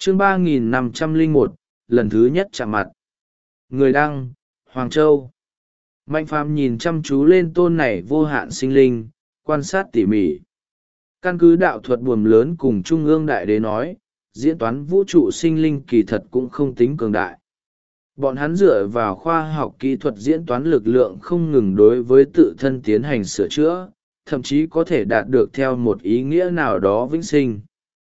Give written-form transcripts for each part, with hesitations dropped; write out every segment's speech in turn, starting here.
Chương 3501, lần thứ nhất chạm mặt. Người đăng, Hoàng Châu. Mạnh phàm nhìn chăm chú lên tôn này vô hạn sinh linh, quan sát tỉ mỉ. Căn cứ đạo thuật buồm lớn cùng Trung ương Đại Đế nói, diễn toán vũ trụ sinh linh kỳ thật cũng không tính cường đại. Bọn hắn dựa vào khoa học kỹ thuật diễn toán lực lượng không ngừng đối với tự thân tiến hành sửa chữa, thậm chí có thể đạt được theo một ý nghĩa nào đó vĩnh sinh.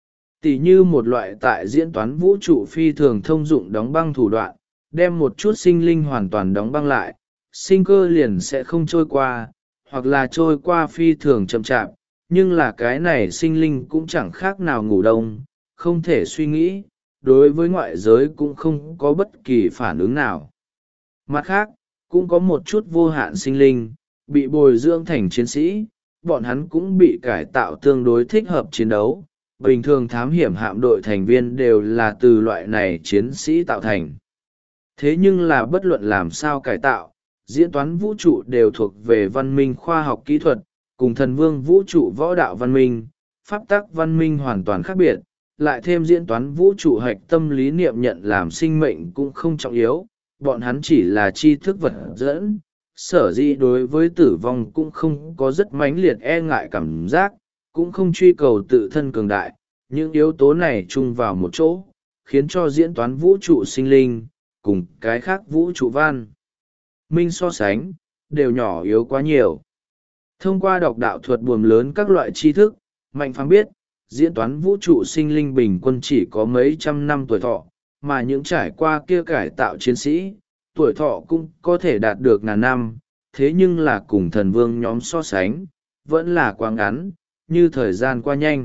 Tỉ như một loại tại diễn toán vũ trụ phi thường thông dụng đóng băng thủ đoạn, đem một chút sinh linh hoàn toàn đóng băng lại, sinh cơ liền sẽ không trôi qua, hoặc là trôi qua phi thường chậm chạp, nhưng là cái này sinh linh cũng chẳng khác nào ngủ đông, không thể suy nghĩ, đối với ngoại giới cũng không có bất kỳ phản ứng nào. Mặt khác, cũng có một chút vô hạn sinh linh, bị bồi dưỡng thành chiến sĩ, bọn hắn cũng bị cải tạo tương đối thích hợp chiến đấu. Bình thường thám hiểm hạm đội thành viên đều là từ loại này chiến sĩ tạo thành. Thế nhưng là bất luận làm sao cải tạo, diễn toán vũ trụ đều thuộc về văn minh khoa học kỹ thuật, cùng thần vương vũ trụ võ đạo văn minh, pháp tắc văn minh hoàn toàn khác biệt, lại thêm diễn toán vũ trụ hạch tâm lý niệm nhận làm sinh mệnh cũng không trọng yếu, bọn hắn chỉ là tri thức vật dẫn, sở dĩ đối với tử vong cũng không có rất mãnh liệt e ngại cảm giác, cũng không truy cầu tự thân cường đại. Những yếu tố này chung vào một chỗ, khiến cho diễn toán vũ trụ sinh linh, cùng cái khác vũ trụ văn minh so sánh, đều nhỏ yếu quá nhiều. Thông qua đọc đạo thuật buồm lớn các loại tri thức, Mạnh phàm biết, diễn toán vũ trụ sinh linh bình quân chỉ có mấy trăm năm tuổi thọ, mà những trải qua kia cải tạo chiến sĩ, tuổi thọ cũng có thể đạt được ngàn năm, thế nhưng là cùng thần vương nhóm so sánh, vẫn là quá ngắn, như thời gian qua nhanh.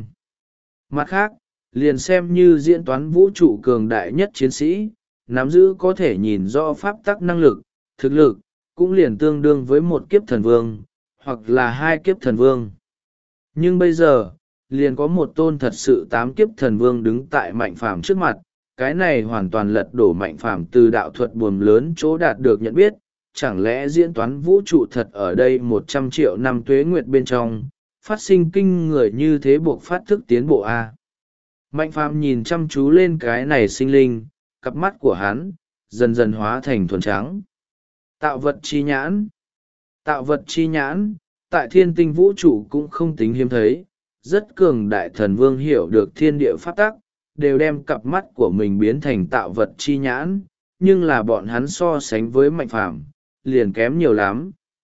Mặt khác, liền xem như diễn toán vũ trụ cường đại nhất chiến sĩ, nắm giữ có thể nhìn rõ pháp tắc năng lực, thực lực, cũng liền tương đương với một kiếp thần vương, hoặc là hai kiếp thần vương. Nhưng bây giờ, liền có một tôn thật sự 8 kiếp thần vương đứng tại Mạnh phàm trước mặt, cái này hoàn toàn lật đổ Mạnh phàm từ đạo thuật buồm lớn chỗ đạt được nhận biết, chẳng lẽ diễn toán vũ trụ thật ở đây 100 triệu năm tuế nguyệt bên trong, phát sinh kinh người như thế buộc phát thức tiến bộ a. Mạnh phàm nhìn chăm chú lên cái này sinh linh, cặp mắt của hắn dần dần hóa thành thuần trắng. Tạo vật chi nhãn. Tạo vật chi nhãn, tại thiên tinh vũ trụ cũng không tính hiếm thấy, rất cường đại thần vương hiểu được thiên địa pháp tắc, đều đem cặp mắt của mình biến thành tạo vật chi nhãn, nhưng là bọn hắn so sánh với Mạnh phàm, liền kém nhiều lắm.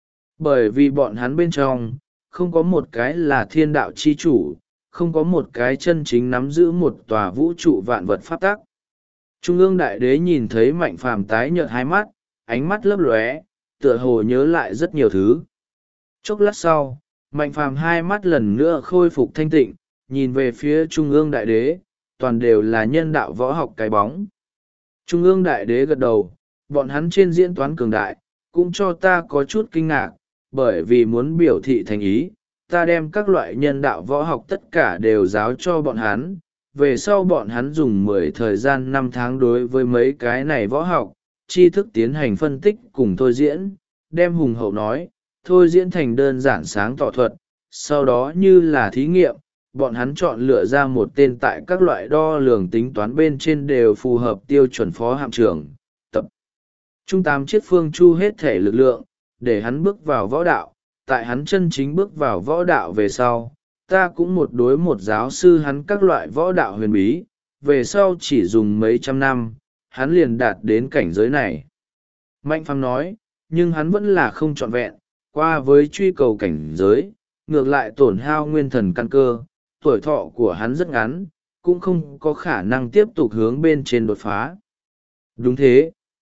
Bởi vì bọn hắn bên trong, không có một cái là thiên đạo chi chủ, không có một cái chân chính nắm giữ một tòa vũ trụ vạn vật pháp tắc. Trung ương Đại Đế nhìn thấy Mạnh phàm tái nhợt hai mắt, ánh mắt lấp lóe, tựa hồ nhớ lại rất nhiều thứ. Chốc lát sau, Mạnh phàm hai mắt lần nữa khôi phục thanh tịnh, nhìn về phía Trung ương Đại Đế, toàn đều là nhân đạo võ học cái bóng. Trung ương Đại Đế gật đầu, bọn hắn trên diễn toán cường đại, cũng cho ta có chút kinh ngạc, bởi vì muốn biểu thị thành ý, ta đem các loại nhân đạo võ học tất cả đều giáo cho bọn hắn, về sau bọn hắn dùng 10 thời gian 5 tháng đối với mấy cái này võ học, tri thức tiến hành phân tích cùng thôi diễn, đem hùng hậu nói, thôi diễn thành đơn giản sáng tỏ thuật, sau đó như là thí nghiệm, bọn hắn chọn lựa ra một tên tại các loại đo lường tính toán bên trên đều phù hợp tiêu chuẩn phó hạm trưởng, tập trung 8 chiếc phương chu hết thể lực lượng, để hắn bước vào võ đạo. Tại hắn chân chính bước vào võ đạo về sau, ta cũng một đối một giáo sư hắn các loại võ đạo huyền bí, về sau chỉ dùng mấy trăm năm, hắn liền đạt đến cảnh giới này. Mạnh phàm nói, nhưng hắn vẫn là không trọn vẹn, qua với truy cầu cảnh giới, ngược lại tổn hao nguyên thần căn cơ, tuổi thọ của hắn rất ngắn, cũng không có khả năng tiếp tục hướng bên trên đột phá. Đúng thế.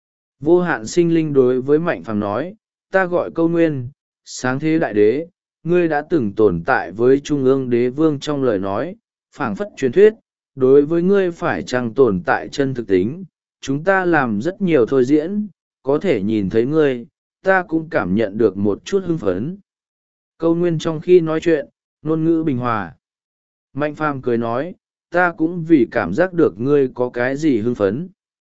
Vô hạn sinh linh đối với Mạnh phàm nói, ta gọi Câu Nguyên, sáng thế đại đế, ngươi đã từng tồn tại với Trung ương đế vương trong lời nói, phảng phất truyền thuyết, đối với ngươi phải chăng tồn tại chân thực tính, chúng ta làm rất nhiều thôi diễn, có thể nhìn thấy ngươi, ta cũng cảm nhận được một chút hưng phấn. Câu Nguyên trong khi nói chuyện, ngôn ngữ bình hòa. Mạnh phàm cười nói, ta cũng vì cảm giác được ngươi có cái gì hưng phấn.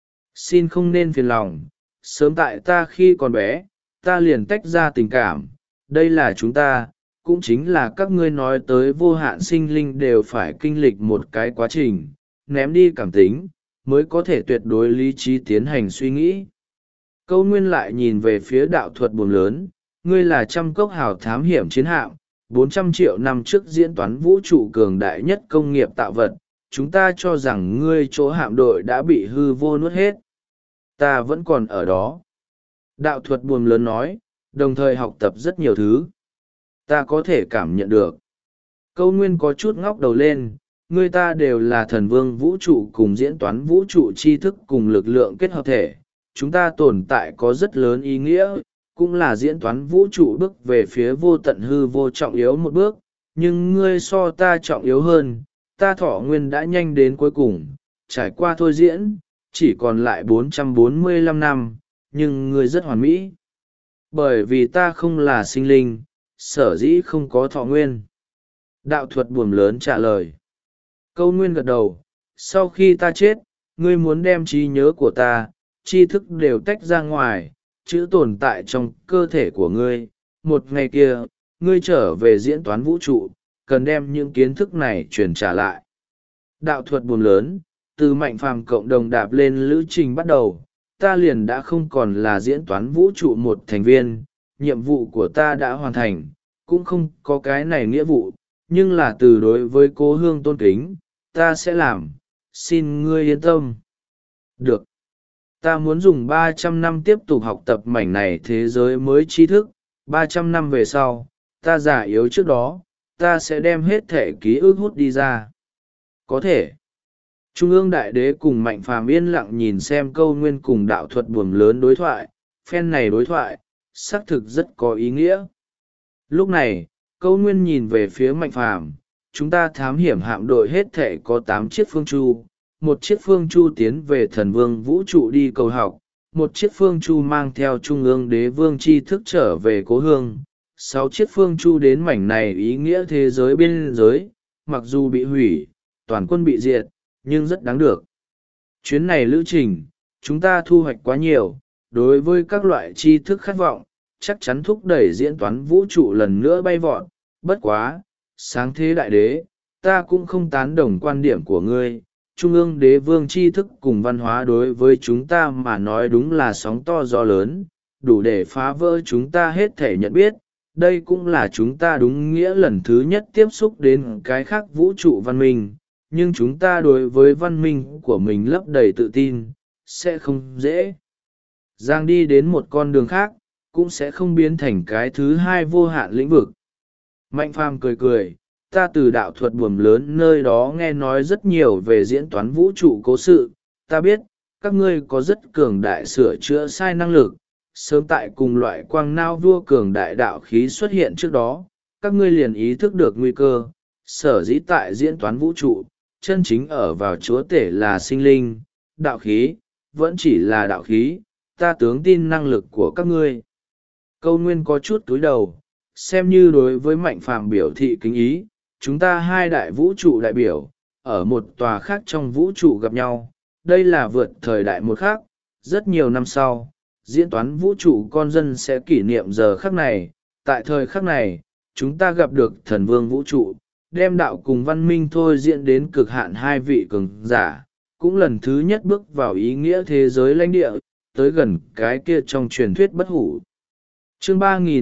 Xin không nên phiền lòng, sớm tại ta khi còn bé, ta liền tách ra tình cảm, đây là chúng ta, cũng chính là các ngươi nói tới vô hạn sinh linh đều phải kinh lịch một cái quá trình, ném đi cảm tính, mới có thể tuyệt đối lý trí tiến hành suy nghĩ. Câu Nguyên lại nhìn về phía đạo thuật buồm lớn, ngươi là trăm cốc hào thám hiểm chiến hạm, 400 triệu năm trước diễn toán vũ trụ cường đại nhất công nghiệp tạo vật, chúng ta cho rằng ngươi chỗ hạm đội đã bị hư vô nuốt hết. Ta vẫn còn ở đó. Đạo thuật buồm lớn nói, đồng thời học tập rất nhiều thứ. Ta có thể cảm nhận được. Câu Nguyên có chút ngóc đầu lên, người ta đều là thần vương vũ trụ cùng diễn toán vũ trụ tri thức cùng lực lượng kết hợp thể. Chúng ta tồn tại có rất lớn ý nghĩa, cũng là diễn toán vũ trụ bước về phía vô tận hư vô trọng yếu một bước, nhưng ngươi so ta trọng yếu hơn, ta thọ nguyên đã nhanh đến cuối cùng, trải qua thôi diễn, chỉ còn lại 445 năm, nhưng ngươi rất hoàn mỹ. Bởi vì ta không là sinh linh, sở dĩ không có thọ nguyên. Đạo thuật buồm lớn trả lời. Câu Nguyên gật đầu, sau khi ta chết, ngươi muốn đem trí nhớ của ta, tri thức đều tách ra ngoài, chữ tồn tại trong cơ thể của ngươi. Một ngày kia, ngươi trở về diễn toán vũ trụ, cần đem những kiến thức này truyền trả lại. Đạo thuật buồm lớn, từ Mạnh Phàm cộng đồng đạp lên lữ trình bắt đầu, ta liền đã không còn là diễn toán vũ trụ một thành viên, nhiệm vụ của ta đã hoàn thành, cũng không có cái này nghĩa vụ, nhưng là từ đối với cố hương tôn kính, ta sẽ làm, xin ngươi yên tâm. Được. Ta muốn dùng 300 năm tiếp tục học tập mảnh này thế giới mới tri thức, 300 năm về sau, ta già yếu trước đó, ta sẽ đem hết thể ký ức hút đi ra. Có thể. Trung ương đại đế cùng Mạnh Phàm yên lặng nhìn xem Câu Nguyên cùng đạo thuật buồm lớn đối thoại, phen này đối thoại, xác thực rất có ý nghĩa. Lúc này, Câu Nguyên nhìn về phía Mạnh Phàm, chúng ta thám hiểm hạm đội hết thể có 8 chiếc phương chu, một chiếc phương chu tiến về thần vương vũ trụ đi cầu học, một chiếc phương chu mang theo trung ương đế vương tri thức trở về cố hương, 6 chiếc phương chu đến mảnh này ý nghĩa thế giới biên giới, mặc dù bị hủy, toàn quân bị diệt, nhưng rất đáng được. Chuyến này lữ trình, chúng ta thu hoạch quá nhiều, đối với các loại tri thức khát vọng, chắc chắn thúc đẩy diễn toán vũ trụ lần nữa bay vọt. Bất quá, sáng thế đại đế, ta cũng không tán đồng quan điểm của ngươi. Trung ương đế vương tri thức cùng văn hóa đối với chúng ta mà nói đúng là sóng to gió lớn, đủ để phá vỡ chúng ta hết thể nhận biết. Đây cũng là chúng ta đúng nghĩa lần thứ nhất tiếp xúc đến cái khác vũ trụ văn minh, nhưng chúng ta đối với văn minh của mình lấp đầy tự tin, sẽ không dễ dàng đi đến một con đường khác, cũng sẽ không biến thành cái thứ hai vô hạn lĩnh vực. Mạnh Phàm cười cười, ta từ đạo thuật buồm lớn nơi đó nghe nói rất nhiều về diễn toán vũ trụ cố sự, ta biết, các ngươi có rất cường đại sửa chữa sai năng lực, sớm tại cùng loại quang nao vua cường đại đạo khí xuất hiện trước đó, các ngươi liền ý thức được nguy cơ, sở dĩ tại diễn toán vũ trụ, chân chính ở vào chúa tể là sinh linh, đạo khí, vẫn chỉ là đạo khí, ta tướng tin năng lực của các ngươi. Câu Nguyên có chút túi đầu, xem như đối với Mạnh Phàm biểu thị kính ý, chúng ta hai đại vũ trụ đại biểu, ở một tòa khác trong vũ trụ gặp nhau, đây là vượt thời đại một khác, rất nhiều năm sau, diễn toán vũ trụ con dân sẽ kỷ niệm giờ khắc này, tại thời khắc này, chúng ta gặp được thần vương vũ trụ, đem đạo cùng văn minh thôi diễn đến cực hạn hai vị cường giả, cũng lần thứ nhất bước vào ý nghĩa thế giới lãnh địa, tới gần cái kia trong truyền thuyết bất hủ. Chương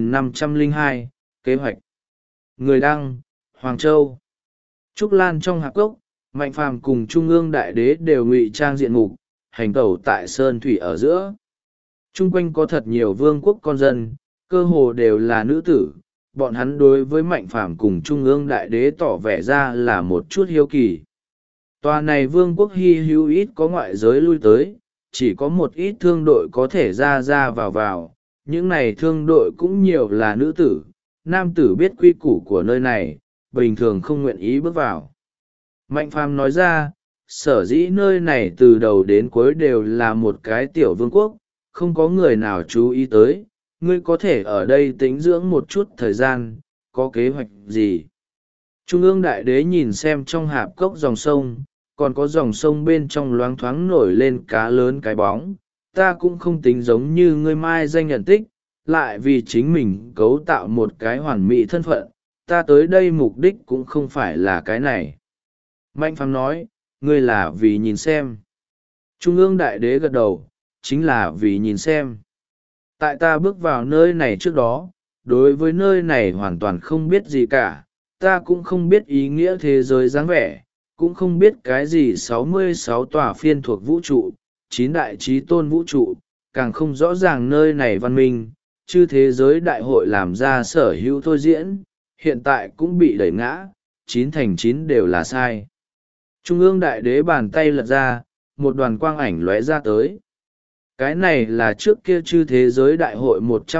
3502, Kế hoạch. Người đăng, Hoàng Châu. Trúc Lan trong hạp cốc, Mạnh Phàm cùng Trung ương đại đế đều ngụy trang diện mục, hành tẩu tại sơn thủy ở giữa. Trung quanh có thật nhiều vương quốc con dân, cơ hồ đều là nữ tử, bọn hắn đối với Mạnh Phàm cùng Trung ương đại đế tỏ vẻ ra là một chút hiếu kỳ. Tòa này vương quốc hy hữu ít có ngoại giới lui tới, chỉ có một ít thương đội có thể ra vào, những này thương đội cũng nhiều là nữ tử, nam tử biết quy củ của nơi này, bình thường không nguyện ý bước vào. Mạnh Phàm nói ra, sở dĩ nơi này từ đầu đến cuối đều là một cái tiểu vương quốc, không có người nào chú ý tới, ngươi có thể ở đây tĩnh dưỡng một chút thời gian, có kế hoạch gì? Trung ương đại đế nhìn xem trong hạp cốc dòng sông, còn có dòng sông bên trong loáng thoáng nổi lên cá lớn cái bóng, ta cũng không tính giống như ngươi mai danh nhận tích, lại vì chính mình cấu tạo một cái hoàn mỹ thân phận, ta tới đây mục đích cũng không phải là cái này. Mạnh Phàm nói, ngươi là vì nhìn xem. Trung ương đại đế gật đầu, chính là vì nhìn xem. Tại ta bước vào nơi này trước đó, đối với nơi này hoàn toàn không biết gì cả, ta cũng không biết ý nghĩa thế giới dáng vẻ, cũng không biết cái gì 66 tòa phiên thuộc vũ trụ, 9 đại trí tôn vũ trụ, càng không rõ ràng nơi này văn minh, chư thế giới đại hội làm ra sở hữu thôi diễn, hiện tại cũng bị đẩy ngã, 9 thành 9 đều là sai. Trung ương đại đế bàn tay lật ra, một đoàn quang ảnh lóe ra tới. Cái này là trước kia chư thế giới đại hội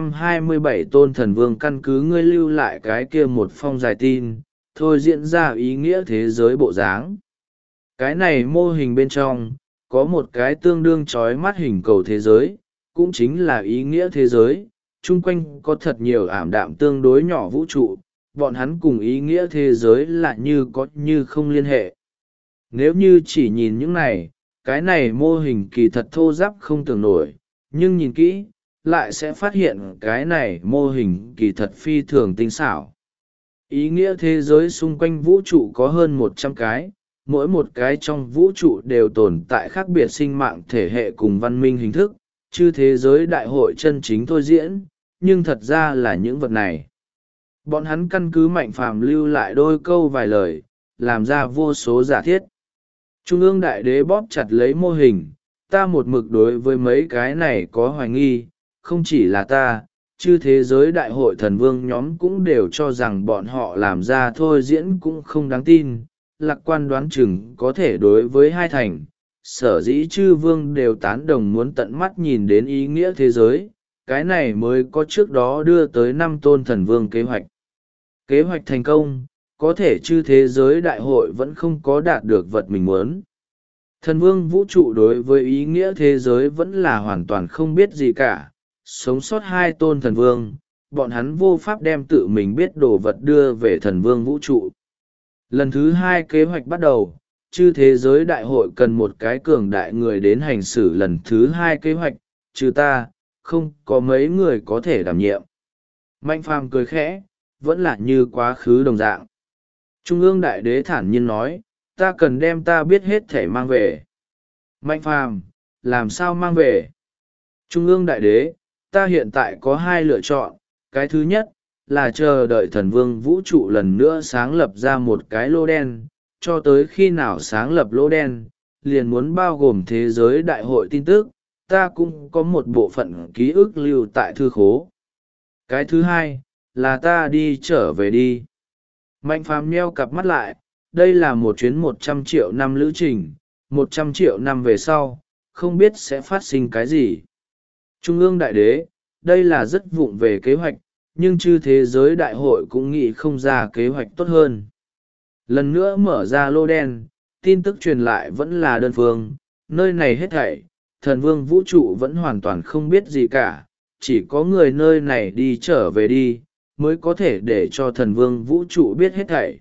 127 tôn thần vương căn cứ ngươi lưu lại cái kia một phong dài tin, thôi diễn ra ý nghĩa thế giới bộ dáng. Cái này mô hình bên trong, có một cái tương đương chói mắt hình cầu thế giới, cũng chính là ý nghĩa thế giới, chung quanh có thật nhiều ảm đạm tương đối nhỏ vũ trụ, bọn hắn cùng ý nghĩa thế giới là như có như không liên hệ. Nếu như chỉ nhìn những này, cái này mô hình kỳ thật thô ráp không tưởng nổi, nhưng nhìn kỹ, lại sẽ phát hiện cái này mô hình kỳ thật phi thường tinh xảo. Ý nghĩa thế giới xung quanh vũ trụ có hơn 100 cái, mỗi một cái trong vũ trụ đều tồn tại khác biệt sinh mạng thể hệ cùng văn minh hình thức, chứ thế giới đại hội chân chính thôi diễn, nhưng thật ra là những vật này. Bọn hắn căn cứ Mạnh Phàm lưu lại đôi câu vài lời, làm ra vô số giả thiết. Trung ương đại đế bóp chặt lấy mô hình, ta một mực đối với mấy cái này có hoài nghi, không chỉ là ta, chư thế giới đại hội thần vương nhóm cũng đều cho rằng bọn họ làm ra thôi diễn cũng không đáng tin, lạc quan đoán chừng có thể đối với 2 thành, sở dĩ chư vương đều tán đồng muốn tận mắt nhìn đến ý nghĩa thế giới, cái này mới có trước đó đưa tới 5 tôn thần vương kế hoạch. Kế hoạch thành công, có thể chư thế giới đại hội vẫn không có đạt được vật mình muốn. Thần vương vũ trụ đối với ý nghĩa thế giới vẫn là hoàn toàn không biết gì cả, sống sót 2 tôn thần vương, bọn hắn vô pháp đem tự mình biết đồ vật đưa về thần vương vũ trụ. Lần thứ 2 kế hoạch bắt đầu, chư thế giới đại hội cần một cái cường đại người đến hành xử lần thứ 2 kế hoạch, trừ ta, không có mấy người có thể đảm nhiệm. Mạnh Phàm cười khẽ, vẫn là như quá khứ đồng dạng. Trung ương đại đế thản nhiên nói, ta cần đem ta biết hết thể mang về. Mạnh Phàm, làm sao mang về? Trung ương đại đế, ta hiện tại có 2 lựa chọn, cái thứ nhất là chờ đợi thần vương vũ trụ lần nữa sáng lập ra một cái lô đen, cho tới khi nào sáng lập lô đen, liền muốn bao gồm thế giới đại hội tin tức, ta cũng có một bộ phận ký ức lưu tại thư khố. Cái thứ hai, là ta đi trở về đi. Mạnh Phàm nheo cặp mắt lại, đây là một chuyến 100 triệu năm lữ trình, 100 triệu năm về sau, không biết sẽ phát sinh cái gì. Trung ương đại đế, đây là rất vụng về kế hoạch, nhưng chư thế giới đại hội cũng nghĩ không ra kế hoạch tốt hơn. Lần nữa mở ra lô đen, tin tức truyền lại vẫn là đơn phương, nơi này hết thảy, thần vương vũ trụ vẫn hoàn toàn không biết gì cả, chỉ có người nơi này đi trở về đi, mới có thể để cho thần vương vũ trụ biết hết thảy.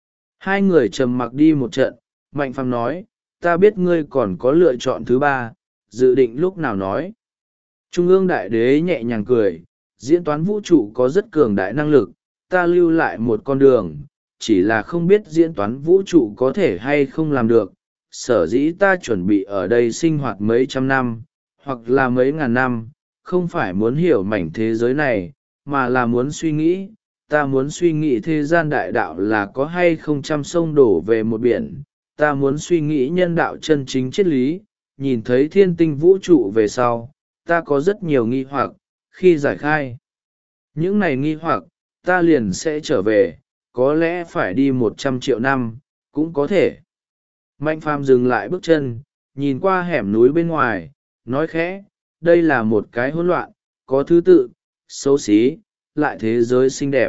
2 người trầm mặc đi một trận, Mạnh Phàm nói, ta biết ngươi còn có lựa chọn thứ 3, dự định lúc nào nói. Trung ương đại đế nhẹ nhàng cười, diễn toán vũ trụ có rất cường đại năng lực, ta lưu lại một con đường, chỉ là không biết diễn toán vũ trụ có thể hay không làm được. Sở dĩ ta chuẩn bị ở đây sinh hoạt mấy trăm năm, hoặc là mấy ngàn năm, không phải muốn hiểu mảnh thế giới này, mà là muốn suy nghĩ, ta muốn suy nghĩ thế gian đại đạo là có hay không trăm sông đổ về một biển, ta muốn suy nghĩ nhân đạo chân chính triết lý, nhìn thấy thiên tinh vũ trụ về sau, ta có rất nhiều nghi hoặc, khi giải khai những này nghi hoặc, ta liền sẽ trở về, có lẽ phải đi 100 triệu năm, cũng có thể. Mạnh Phàm dừng lại bước chân, nhìn qua hẻm núi bên ngoài, nói khẽ, đây là một cái hỗn loạn, có thứ tự, xấu xí, lại thế giới xinh đẹp.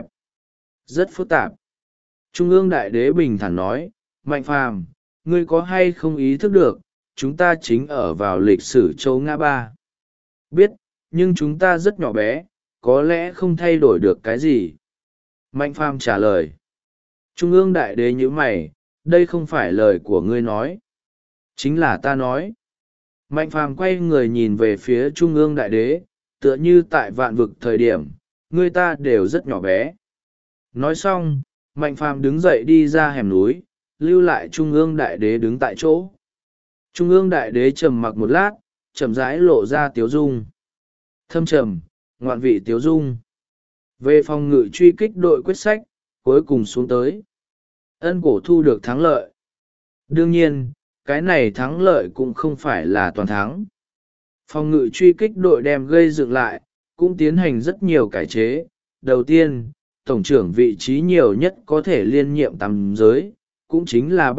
Rất phức tạp. Trung ương đại đế bình thản nói, Mạnh Phàm, ngươi có hay không ý thức được, chúng ta chính ở vào lịch sử châu Ngã Ba. Biết, nhưng chúng ta rất nhỏ bé, có lẽ không thay đổi được cái gì. Mạnh Phàm trả lời. Trung ương đại đế nhíu mày, đây không phải lời của ngươi nói. Chính là ta nói. Mạnh Phàm quay người nhìn về phía Trung ương đại đế, tựa như tại vạn vực thời điểm, ngươi ta đều rất nhỏ bé. Nói xong, Mạnh Phàm đứng dậy đi ra hẻm núi, lưu lại trung ương đại đế đứng tại chỗ. Trung ương đại đế trầm mặc một lát, chậm rãi lộ ra tiếu dung. Thâm trầm, ngoạn vị tiếu dung. Về phòng ngự truy kích đội quyết sách, cuối cùng xuống tới. Ân cổ thu được thắng lợi. Đương nhiên, cái này thắng lợi cũng không phải là toàn thắng. Phòng ngự truy kích đội đem gây dựng lại, cũng tiến hành rất nhiều cải chế. Đầu tiên, tổng trưởng vị trí nhiều nhất có thể liên nhiệm tầm giới, cũng chính là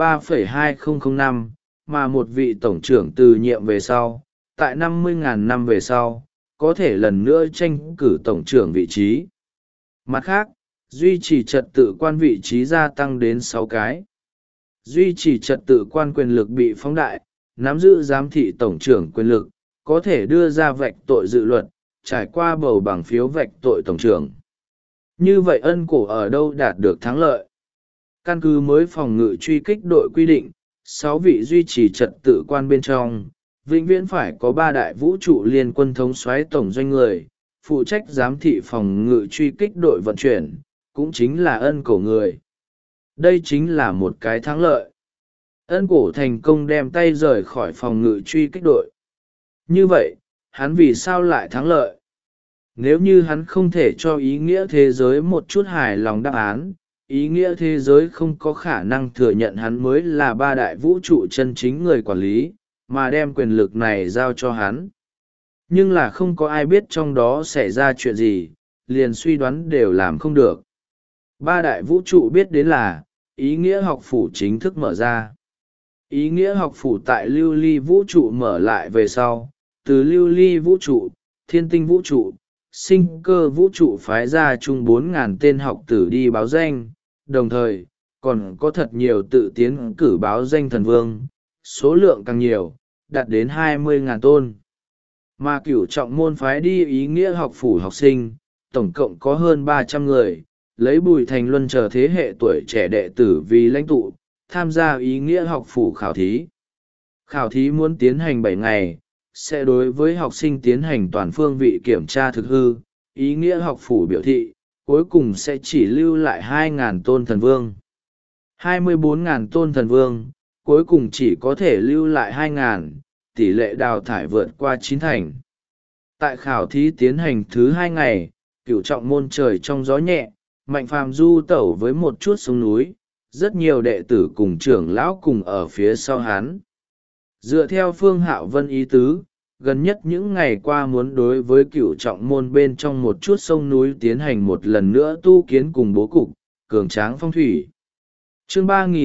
3,2005, mà một vị tổng trưởng từ nhiệm về sau, tại 50.000 năm về sau, có thể lần nữa tranh cử tổng trưởng vị trí. Mặt khác, duy trì trật tự quan vị trí gia tăng đến 6 cái. Duy trì trật tự quan quyền lực bị phóng đại, nắm giữ giám thị tổng trưởng quyền lực, có thể đưa ra vạch tội dự luật, trải qua bầu bằng phiếu vạch tội tổng trưởng. Như vậy Ân Cổ ở đâu đạt được thắng lợi? Căn cứ mới phòng ngự truy kích đội quy định, 6 vị duy trì trật tự quan bên trong, vĩnh viễn phải có 3 đại vũ trụ liên quân thống soái tổng doanh người, phụ trách giám thị phòng ngự truy kích đội vận chuyển, cũng chính là Ân Cổ người. Đây chính là một cái thắng lợi. Ân Cổ thành công đem tay rời khỏi phòng ngự truy kích đội. Như vậy, hắn vì sao lại thắng lợi? Nếu như hắn không thể cho ý nghĩa thế giới một chút hài lòng đáp án, ý nghĩa thế giới không có khả năng thừa nhận hắn mới là 3 đại vũ trụ chân chính người quản lý, mà đem quyền lực này giao cho hắn. Nhưng là không có ai biết trong đó xảy ra chuyện gì, liền suy đoán đều làm không được. 3 đại vũ trụ biết đến là, ý nghĩa học phủ chính thức mở ra. Ý nghĩa học phủ tại lưu ly vũ trụ mở lại về sau, từ lưu ly vũ trụ, thiên tinh vũ trụ, sinh cơ vũ trụ phái ra chung 4.000 tên học tử đi báo danh, đồng thời, còn có thật nhiều tự tiến cử báo danh thần vương, số lượng càng nhiều, đạt đến 20.000 tôn. Mà Cửu Trọng môn phái đi ý nghĩa học phủ học sinh, tổng cộng có hơn 300 người, lấy Bùi Thành Luân chờ thế hệ tuổi trẻ đệ tử vì lãnh tụ, tham gia ý nghĩa học phủ khảo thí. Khảo thí muốn tiến hành 7 ngày, sẽ đối với học sinh tiến hành toàn phương vị kiểm tra thực hư, ý nghĩa học phủ biểu thị, cuối cùng sẽ chỉ lưu lại 2.000 tôn thần vương. 24.000 tôn thần vương, cuối cùng chỉ có thể lưu lại 2.000, tỷ lệ đào thải vượt qua 9 thành. Tại khảo thí tiến hành thứ 2 ngày, Cửu Trọng môn trời trong gió nhẹ, Mạnh Phàm du tẩu với một chút sông núi, rất nhiều đệ tử cùng trưởng lão cùng ở phía sau hắn. Dựa theo Phương Hạo Vân ý tứ, gần nhất những ngày qua muốn đối với Cửu Trọng môn bên trong một chút sông núi tiến hành một lần nữa tu kiến cùng bố cục, cường tráng phong thủy. Chương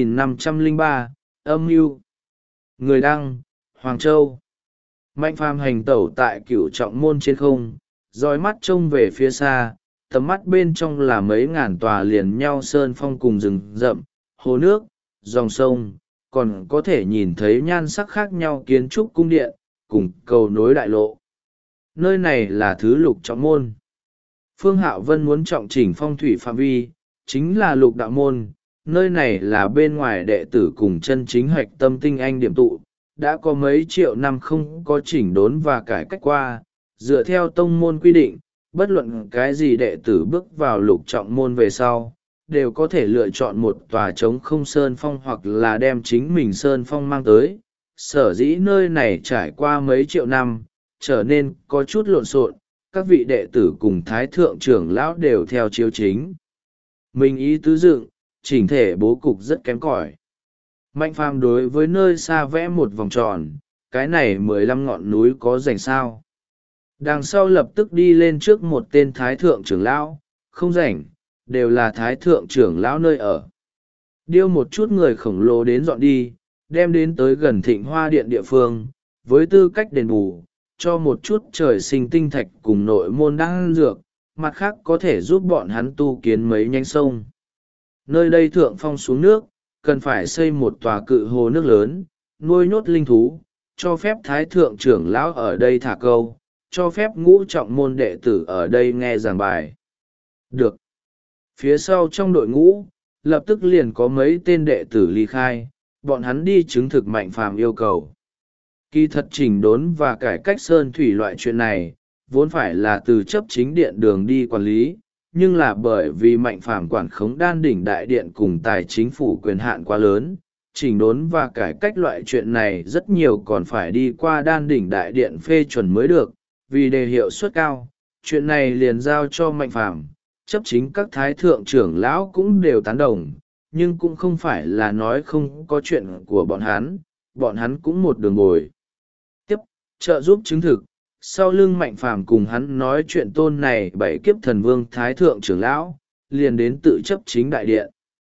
3503, âm mưu. Người đăng, Hoàng Châu. Mạnh Phàm hành tẩu tại Cửu Trọng môn trên không, dõi mắt trông về phía xa, tầm mắt bên trong là mấy ngàn tòa liền nhau sơn phong cùng rừng rậm, hồ nước, dòng sông, còn có thể nhìn thấy nhan sắc khác nhau kiến trúc cung điện, cùng cầu nối đại lộ. Nơi này là thứ Lục Trọng môn. Phương Hạo Vân muốn trọng chỉnh phong thủy phạm vi, chính là Lục Đạo môn. Nơi này là bên ngoài đệ tử cùng chân chính hoạch tâm tinh anh điểm tụ, đã có mấy triệu năm không có chỉnh đốn và cải cách qua. Dựa theo tông môn quy định, bất luận cái gì đệ tử bước vào Lục Trọng môn về sau, đều có thể lựa chọn một tòa trống không sơn phong hoặc là đem chính mình sơn phong mang tới. Sở dĩ nơi này trải qua mấy triệu năm, trở nên có chút lộn xộn, các vị đệ tử cùng thái thượng trưởng lão đều theo chiếu chính. Mình ý tứ dựng, chỉnh thể bố cục rất kém cỏi. Mạnh Phàm đối với nơi xa vẽ một vòng tròn, cái này 15 ngọn núi có rảnh sao. Đằng sau lập tức đi lên trước một tên thái thượng trưởng lão, không rảnh, đều là thái thượng trưởng lão nơi ở. Điêu một chút người khổng lồ đến dọn đi, đem đến tới gần Thịnh Hoa Điện địa phương, với tư cách đền bù, cho một chút trời sinh tinh thạch cùng nội môn đan dược, mặt khác có thể giúp bọn hắn tu kiến mấy nhánh sông. Nơi đây thượng phong xuống nước, cần phải xây một tòa cự hồ nước lớn, nuôi nhốt linh thú, cho phép thái thượng trưởng lão ở đây thả câu, cho phép ngũ trọng môn đệ tử ở đây nghe giảng bài. Được. Phía sau trong đội ngũ, lập tức liền có mấy tên đệ tử ly khai, bọn hắn đi chứng thực Mạnh Phàm yêu cầu. Kỳ thật chỉnh đốn và cải cách sơn thủy loại chuyện này, vốn phải là từ chấp chính điện đường đi quản lý, nhưng là bởi vì Mạnh Phàm quản khống đan đỉnh đại điện cùng tài chính phủ quyền hạn quá lớn, chỉnh đốn và cải cách loại chuyện này rất nhiều còn phải đi qua đan đỉnh đại điện phê chuẩn mới được, vì đề hiệu suất cao, chuyện này liền giao cho Mạnh Phàm. Chấp chính các thái thượng trưởng lão cũng đều tán đồng, nhưng cũng không phải là nói không có chuyện của bọn hắn cũng một đường bồi tiếp trợ giúp chứng thực. Sau lưng Mạnh Phàm cùng hắn nói chuyện tôn này bảy kiếp thần vương thái thượng trưởng lão, liền đến tự chấp chính đại điện.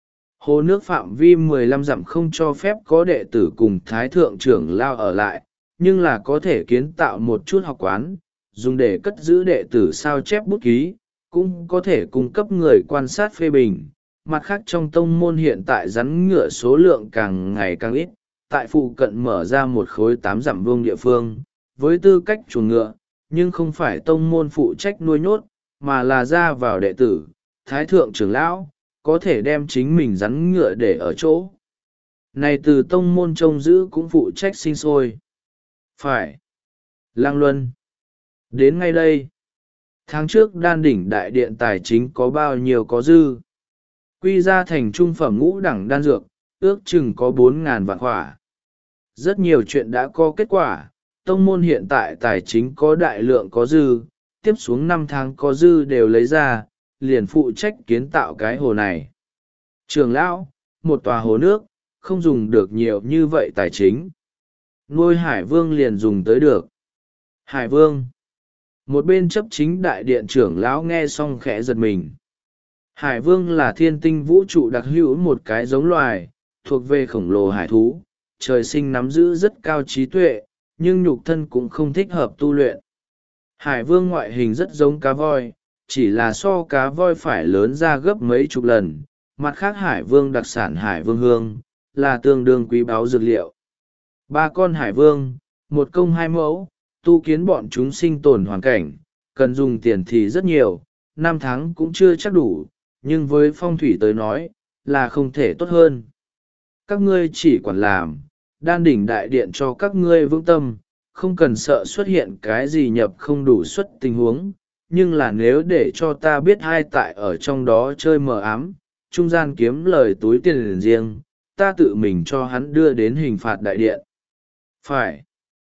Hồ nước phạm vi 15 dặm không cho phép có đệ tử cùng thái thượng trưởng lao ở lại, nhưng là có thể kiến tạo một chút học quán, dùng để cất giữ đệ tử sao chép bút ký, cũng có thể cung cấp người quan sát phê bình. Mặt khác trong tông môn hiện tại rắn ngựa số lượng càng ngày càng ít, tại phụ cận mở ra một khối 8 dặm vuông địa phương, với tư cách chuồng ngựa, nhưng không phải tông môn phụ trách nuôi nhốt, mà là ra vào đệ tử, thái thượng trưởng lão, có thể đem chính mình rắn ngựa để ở chỗ này, từ tông môn trông giữ cũng phụ trách sinh sôi. Phải. Lăng Luân. Đến ngay đây. Tháng trước đan đỉnh đại điện tài chính có bao nhiêu có dư. Quy ra thành trung phẩm ngũ đẳng đan dược, ước chừng có 4.000 vạn khỏa. Rất nhiều chuyện đã có kết quả, tông môn hiện tại tài chính có đại lượng có dư, tiếp xuống 5 tháng có dư đều lấy ra, liền phụ trách kiến tạo cái hồ này. Trưởng lão, một tòa hồ nước, không dùng được nhiều như vậy tài chính. Nuôi Hải Vương liền dùng tới được. Hải Vương. Một bên chấp chính đại điện trưởng lão nghe xong khẽ giật mình. Hải Vương là thiên tinh vũ trụ đặc hữu một cái giống loài, thuộc về khổng lồ hải thú, trời sinh nắm giữ rất cao trí tuệ, nhưng nhục thân cũng không thích hợp tu luyện. Hải Vương ngoại hình rất giống cá voi, chỉ là so cá voi phải lớn ra gấp mấy chục lần. Mặt khác Hải Vương đặc sản Hải Vương hương, là tương đương quý báu dược liệu. 3 con Hải Vương, một công 2 mẫu, tu kiến bọn chúng sinh tồn hoàn cảnh, cần dùng tiền thì rất nhiều, 5 tháng cũng chưa chắc đủ, nhưng với phong thủy tới nói, là không thể tốt hơn. Các ngươi chỉ quản làm, đan đỉnh đại điện cho các ngươi vững tâm, không cần sợ xuất hiện cái gì nhập không đủ suất tình huống, nhưng là nếu để cho ta biết hai tại ở trong đó chơi mờ ám, trung gian kiếm lời túi tiền riêng, ta tự mình cho hắn đưa đến hình phạt đại điện. Phải.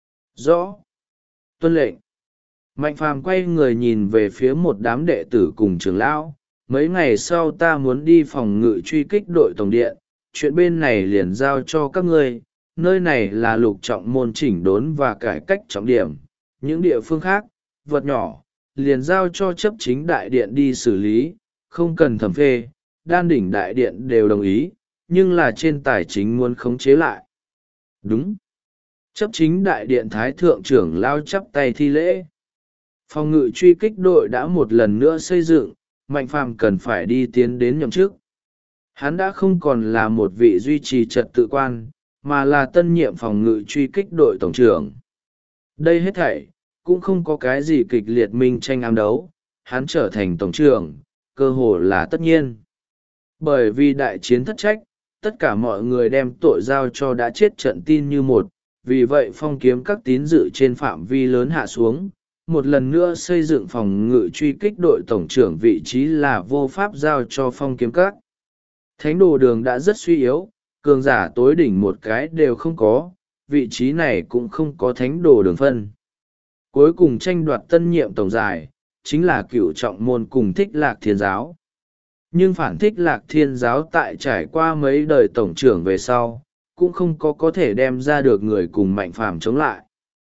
Rõ. Tuân lệnh. Mạnh Phàm quay người nhìn về phía một đám đệ tử cùng trưởng lão. Mấy ngày sau ta muốn đi phòng ngự truy kích đội tổng điện, chuyện bên này liền giao cho các ngươi. Nơi này là lục trọng môn chỉnh đốn và cải cách trọng điểm. Những địa phương khác, vật nhỏ, liền giao cho chấp chính đại điện đi xử lý, không cần thẩm phê. Đan đỉnh đại điện đều đồng ý, nhưng là trên tài chính muốn khống chế lại. Đúng. Chấp chính đại điện thái thượng trưởng lao chắp tay thi lễ. Phòng ngự truy kích đội đã một lần nữa xây dựng, Mạnh Phàm cần phải đi tiến đến nhậm chức. Hắn đã không còn là một vị duy trì trật tự quan, mà là tân nhiệm phòng ngự truy kích đội tổng trưởng. Đây hết thảy, cũng không có cái gì kịch liệt minh tranh ám đấu, hắn trở thành tổng trưởng, cơ hồ là tất nhiên. Bởi vì đại chiến thất trách, tất cả mọi người đem tội giao cho đã chết trận tin như một, vì vậy phong kiếm các tín dự trên phạm vi lớn hạ xuống, một lần nữa xây dựng phòng ngự truy kích đội tổng trưởng vị trí là vô pháp giao cho phong kiếm các. Thánh đồ đường đã rất suy yếu, cường giả tối đỉnh một cái đều không có, vị trí này cũng không có thánh đồ đường phân. Cuối cùng tranh đoạt tân nhiệm tổng giải, chính là cựu trọng môn cùng Thích Lạc Thiên Giáo. Nhưng phản Thích Lạc Thiên Giáo tại trải qua mấy đời tổng trưởng về sau, cũng không có thể đem ra được người cùng Mạnh Phàm chống lại.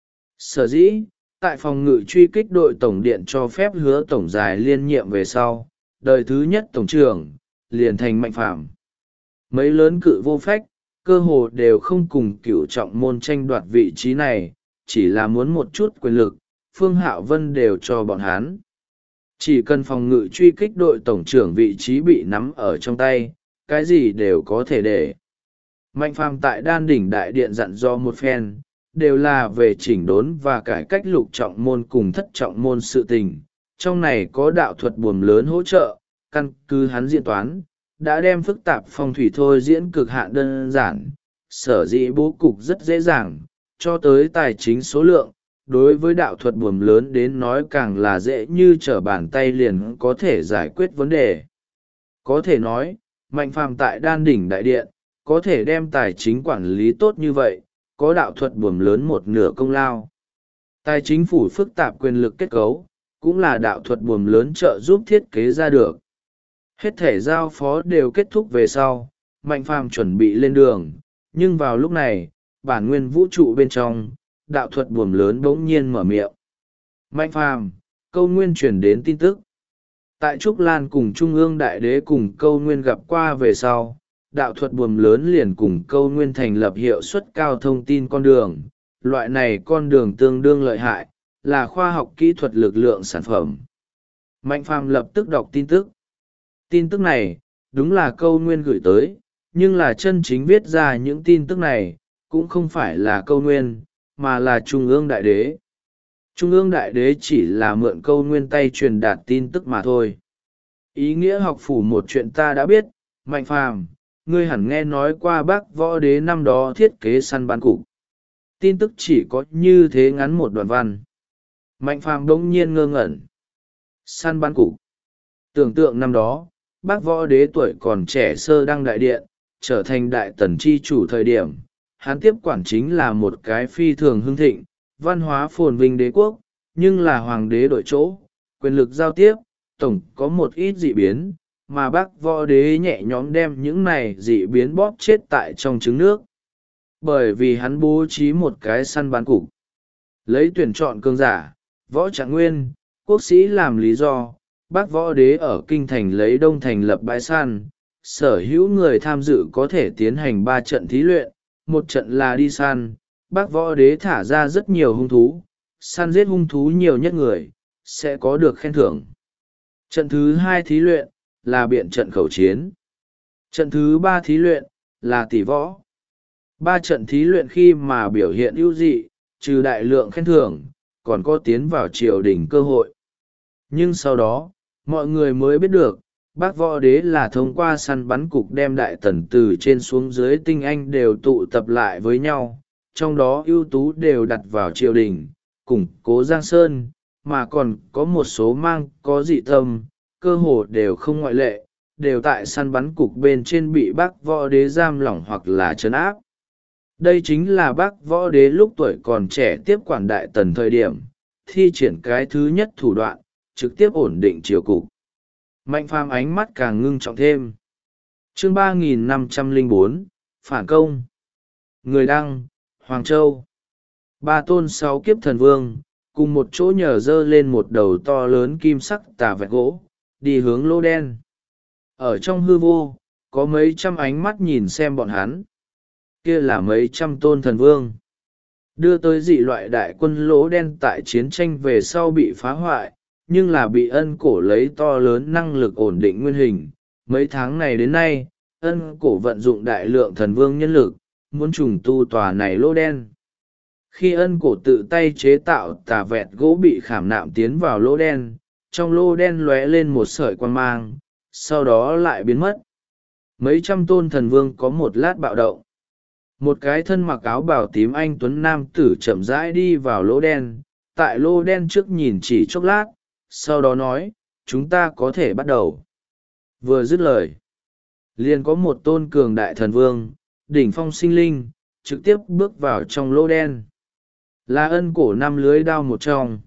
Sở dĩ, tại phòng ngự truy kích đội tổng điện cho phép hứa tổng giải liên nhiệm về sau, đời thứ nhất tổng trưởng, liền thành Mạnh Phàm. Mấy lớn cự vô phách, cơ hồ đều không cùng cựu trọng môn tranh đoạt vị trí này, chỉ là muốn một chút quyền lực, Phương Hạo Vân đều cho bọn hắn. Chỉ cần phòng ngự truy kích đội tổng trưởng vị trí bị nắm ở trong tay, cái gì đều có thể để. Mạnh Phàm tại đan đỉnh đại điện dặn do một phen, đều là về chỉnh đốn và cải cách lục trọng môn cùng thất trọng môn sự tình. Trong này có đạo thuật buồm lớn hỗ trợ, căn cứ hắn diễn toán, đã đem phức tạp phong thủy thôi diễn cực hạn đơn giản, sở dĩ bố cục rất dễ dàng, cho tới tài chính số lượng. Đối với đạo thuật buồm lớn đến nói càng là dễ như trở bàn tay liền có thể giải quyết vấn đề. Có thể nói, Mạnh Phàm tại đan đỉnh đại điện, có thể đem tài chính quản lý tốt như vậy, có đạo thuật buồm lớn một nửa công lao. Tài chính phủ phức tạp quyền lực kết cấu, cũng là đạo thuật buồm lớn trợ giúp thiết kế ra được. Hết thể giao phó đều kết thúc về sau, Mạnh Phàm chuẩn bị lên đường, nhưng vào lúc này, bản nguyên vũ trụ bên trong, đạo thuật buồm lớn bỗng nhiên mở miệng. Mạnh Phàm, Câu Nguyên chuyển đến tin tức. Tại Trúc Lan cùng Trung ương Đại Đế cùng Câu Nguyên gặp qua về sau, đạo thuật buồm lớn liền cùng Câu Nguyên thành lập hiệu suất cao thông tin con đường. Loại này con đường tương đương lợi hại, là khoa học kỹ thuật lực lượng sản phẩm. Mạnh Phàm lập tức đọc tin tức. Tin tức này, đúng là Câu Nguyên gửi tới, nhưng là chân chính viết ra những tin tức này, cũng không phải là Câu Nguyên, mà là Trung ương Đại Đế. Trung ương Đại Đế chỉ là mượn Câu Nguyên tay truyền đạt tin tức mà thôi. Ý nghĩa học phủ một chuyện ta đã biết, Mạnh Phàm, ngươi hẳn nghe nói qua Bác Võ Đế năm đó thiết kế săn bắn cục. Tin tức chỉ có như thế ngắn một đoạn văn. Mạnh Phàm bỗng nhiên ngơ ngẩn. Săn bắn cục. Tưởng tượng năm đó, Bác Võ Đế tuổi còn trẻ sơ đăng đại điện, trở thành đại tần chi chủ thời điểm, hắn tiếp quản chính là một cái phi thường hưng thịnh, văn hóa phồn vinh đế quốc, nhưng là hoàng đế đổi chỗ, quyền lực giao tiếp, tổng có một ít dị biến, mà Bác Võ Đế nhẹ nhõm đem những này dị biến bóp chết tại trong trứng nước. Bởi vì hắn bố trí một cái săn bắn cục, lấy tuyển chọn cường giả, võ trạng nguyên, quốc sĩ làm lý do, Bác Võ Đế ở kinh thành lấy đông thành lập bãi săn, sở hữu người tham dự có thể tiến hành 3 trận thí luyện, một trận là đi săn. Bác Võ Đế thả ra rất nhiều hung thú, săn giết hung thú nhiều nhất người sẽ có được khen thưởng. Trận thứ 2 thí luyện là biện trận khẩu chiến. Trận thứ 3 thí luyện là tỷ võ. 3 trận thí luyện khi mà biểu hiện ưu dị, trừ đại lượng khen thưởng, còn có tiến vào triều đình cơ hội. Nhưng sau đó, mọi người mới biết được, Bác Võ Đế là thông qua săn bắn cục đem đại tần từ trên xuống dưới tinh anh đều tụ tập lại với nhau, trong đó ưu tú đều đặt vào triều đình, củng cố Giang Sơn, mà còn có một số mang có dị tâm, cơ hồ đều không ngoại lệ, đều tại săn bắn cục bên trên bị Bác Võ Đế giam lỏng hoặc là trấn áp. Đây chính là Bác Võ Đế lúc tuổi còn trẻ tiếp quản đại tần thời điểm, thi triển cái thứ nhất thủ đoạn, trực tiếp ổn định triều cục. Mạnh Phàm ánh mắt càng ngưng trọng thêm. Chương 3504, Phản công. Người đăng, Hoàng Châu. 3 tôn 6 kiếp thần vương, cùng một chỗ nhờ dơ lên một đầu to lớn kim sắc tà vẹt gỗ, đi hướng lô đen. Ở trong hư vô, có mấy trăm ánh mắt nhìn xem bọn hắn. Kia là mấy trăm tôn thần vương. Đưa tới dị loại đại quân lỗ đen tại chiến tranh về sau bị phá hoại, nhưng là bị Ân Cổ lấy to lớn năng lực ổn định nguyên hình. Mấy tháng này đến nay, Ân Cổ vận dụng đại lượng thần vương nhân lực, muốn trùng tu tòa này lỗ đen. Khi Ân Cổ tự tay chế tạo tà vẹt gỗ bị khảm nạm tiến vào lỗ đen, trong lỗ đen lóe lên một sợi quang mang, sau đó lại biến mất. Mấy trăm tôn thần vương có một lát bạo động. Một cái thân mặc áo bào tím anh tuấn nam tử chậm rãi đi vào lỗ đen, tại lỗ đen trước nhìn chỉ chốc lát, sau đó nói, chúng ta có thể bắt đầu. Vừa dứt lời, liền có một tôn cường đại thần vương, đỉnh phong sinh linh, trực tiếp bước vào trong lỗ đen. Là Ân Cổ năm lưới đao một trong.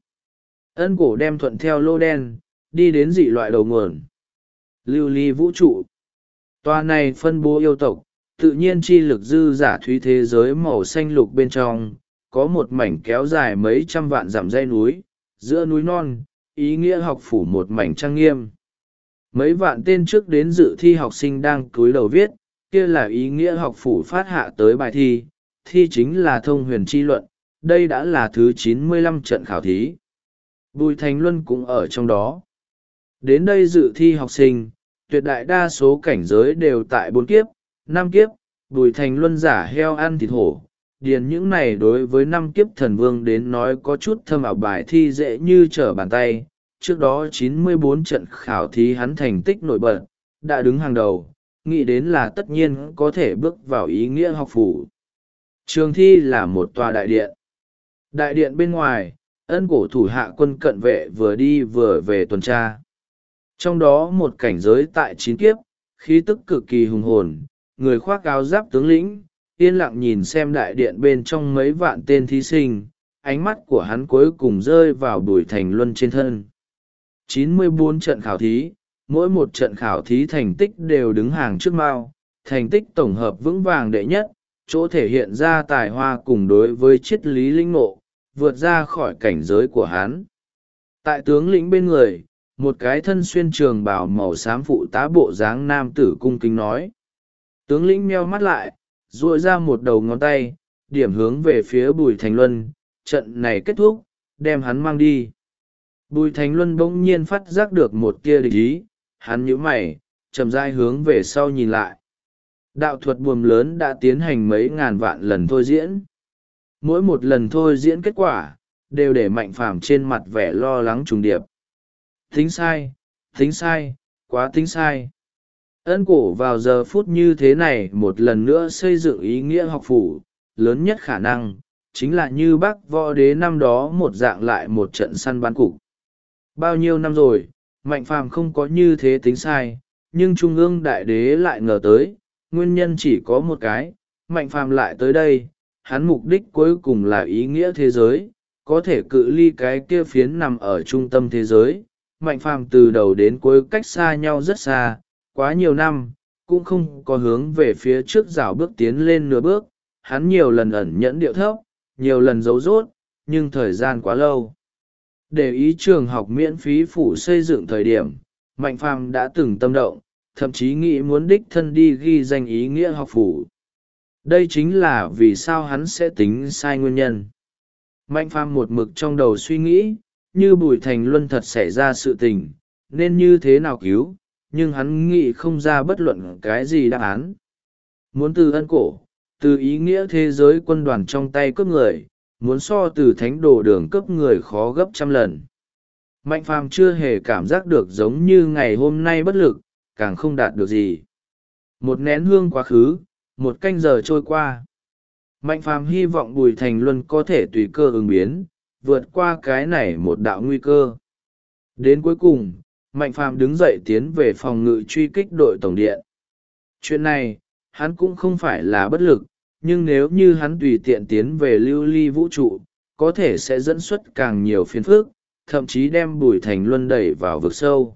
Ân Cổ đem thuận theo lỗ đen, đi đến dị loại đầu nguồn. Lưu ly vũ trụ. Tòa này phân bố yêu tộc, tự nhiên chi lực dư giả thúy thế giới màu xanh lục bên trong, có một mảnh kéo dài mấy trăm vạn dặm dãy núi, giữa núi non, ý nghĩa học phủ một mảnh trang nghiêm. Mấy vạn tên trước đến dự thi học sinh đang cúi đầu viết, kia là ý nghĩa học phủ phát hạ tới bài thi, thi chính là thông huyền chi luận, đây đã là thứ 95 trận khảo thí. Bùi Thành Luân cũng ở trong đó. Đến đây dự thi học sinh, tuyệt đại đa số cảnh giới đều tại 4 kiếp, 5 kiếp, Bùi Thành Luân giả heo ăn thịt hổ. Điền những này đối với 5 kiếp thần vương đến nói có chút thâm ảo bài thi dễ như trở bàn tay. Trước đó 94 trận khảo thí hắn thành tích nổi bật, đã đứng hàng đầu, nghĩ đến là tất nhiên có thể bước vào ý nghĩa học phủ. Trường thi là một tòa đại điện. Đại điện bên ngoài, Ân Cổ thủ hạ quân cận vệ vừa đi vừa về tuần tra. Trong đó một cảnh giới tại 9 kiếp, khí tức cực kỳ hùng hồn, người khoác áo giáp tướng lĩnh, yên lặng nhìn xem đại điện bên trong mấy vạn tên thí sinh. Ánh mắt của hắn cuối cùng rơi vào Bùi Thành Luân trên thân. 94 trận khảo thí, mỗi một trận khảo thí thành tích đều đứng hàng trước mao, thành tích tổng hợp vững vàng đệ nhất, chỗ thể hiện ra tài hoa cùng đối với triết lý linh ngộ, vượt ra khỏi cảnh giới của hắn. Tại tướng lĩnh bên người, một cái thân xuyên trường bào màu xám phụ tá bộ dáng nam tử cung kính nói. Tướng lĩnh meo mắt lại, duỗi ra một đầu ngón tay, điểm hướng về phía Bùi Thành Luân, trận này kết thúc, đem hắn mang đi. Bùi Thành Luân bỗng nhiên phát giác được một tia địch ý, hắn nhíu mày, chậm rãi hướng về sau nhìn lại. Đạo thuật buồm lớn đã tiến hành mấy ngàn vạn lần thôi diễn. Mỗi một lần thôi diễn kết quả, đều để Mạnh Phàm trên mặt vẻ lo lắng trùng điệp. Tính sai, quá tính sai. Ân Cổ vào giờ phút như thế này một lần nữa xây dựng ý nghĩa học phủ, lớn nhất khả năng, chính là như Bắc Võ Đế năm đó một dạng lại một trận săn bắn cục. Bao nhiêu năm rồi, Mạnh Phàm không có như thế tính sai, nhưng Trung ương Đại Đế lại ngờ tới, nguyên nhân chỉ có một cái, Mạnh Phàm lại tới đây, hắn mục đích cuối cùng là ý nghĩa thế giới, có thể cự ly cái kia phiến nằm ở trung tâm thế giới. Mạnh Phàm từ đầu đến cuối cách xa nhau rất xa, quá nhiều năm, cũng không có hướng về phía trước rào bước tiến lên nửa bước, hắn nhiều lần ẩn nhẫn điệu thấp, nhiều lần giấu rốt, nhưng thời gian quá lâu. Để ý trường học miễn phí phủ xây dựng thời điểm, Mạnh Phàm đã từng tâm động, thậm chí nghĩ muốn đích thân đi ghi danh ý nghĩa học phủ. Đây chính là vì sao hắn sẽ tính sai nguyên nhân. Mạnh Phàm một mực trong đầu suy nghĩ, như Bùi Thành Luân thật xảy ra sự tình, nên như thế nào cứu, nhưng hắn nghĩ không ra bất luận cái gì đáp án. Muốn từ Ân Cổ, từ ý nghĩa thế giới quân đoàn trong tay cướp người, muốn so từ thánh đồ đường cướp người khó gấp trăm lần. Mạnh Phàm chưa hề cảm giác được giống như ngày hôm nay bất lực, càng không đạt được gì. Một nén hương quá khứ, một canh giờ trôi qua. Mạnh Phàm hy vọng Bùi Thành Luân có thể tùy cơ ứng biến, vượt qua cái này một đạo nguy cơ. Đến cuối cùng, Mạnh Phàm đứng dậy tiến về phòng ngự truy kích đội tổng điện. Chuyện này, hắn cũng không phải là bất lực, nhưng nếu như hắn tùy tiện tiến về lưu ly vũ trụ, có thể sẽ dẫn xuất càng nhiều phiền phức, thậm chí đem Bùi Thành Luân đẩy vào vực sâu.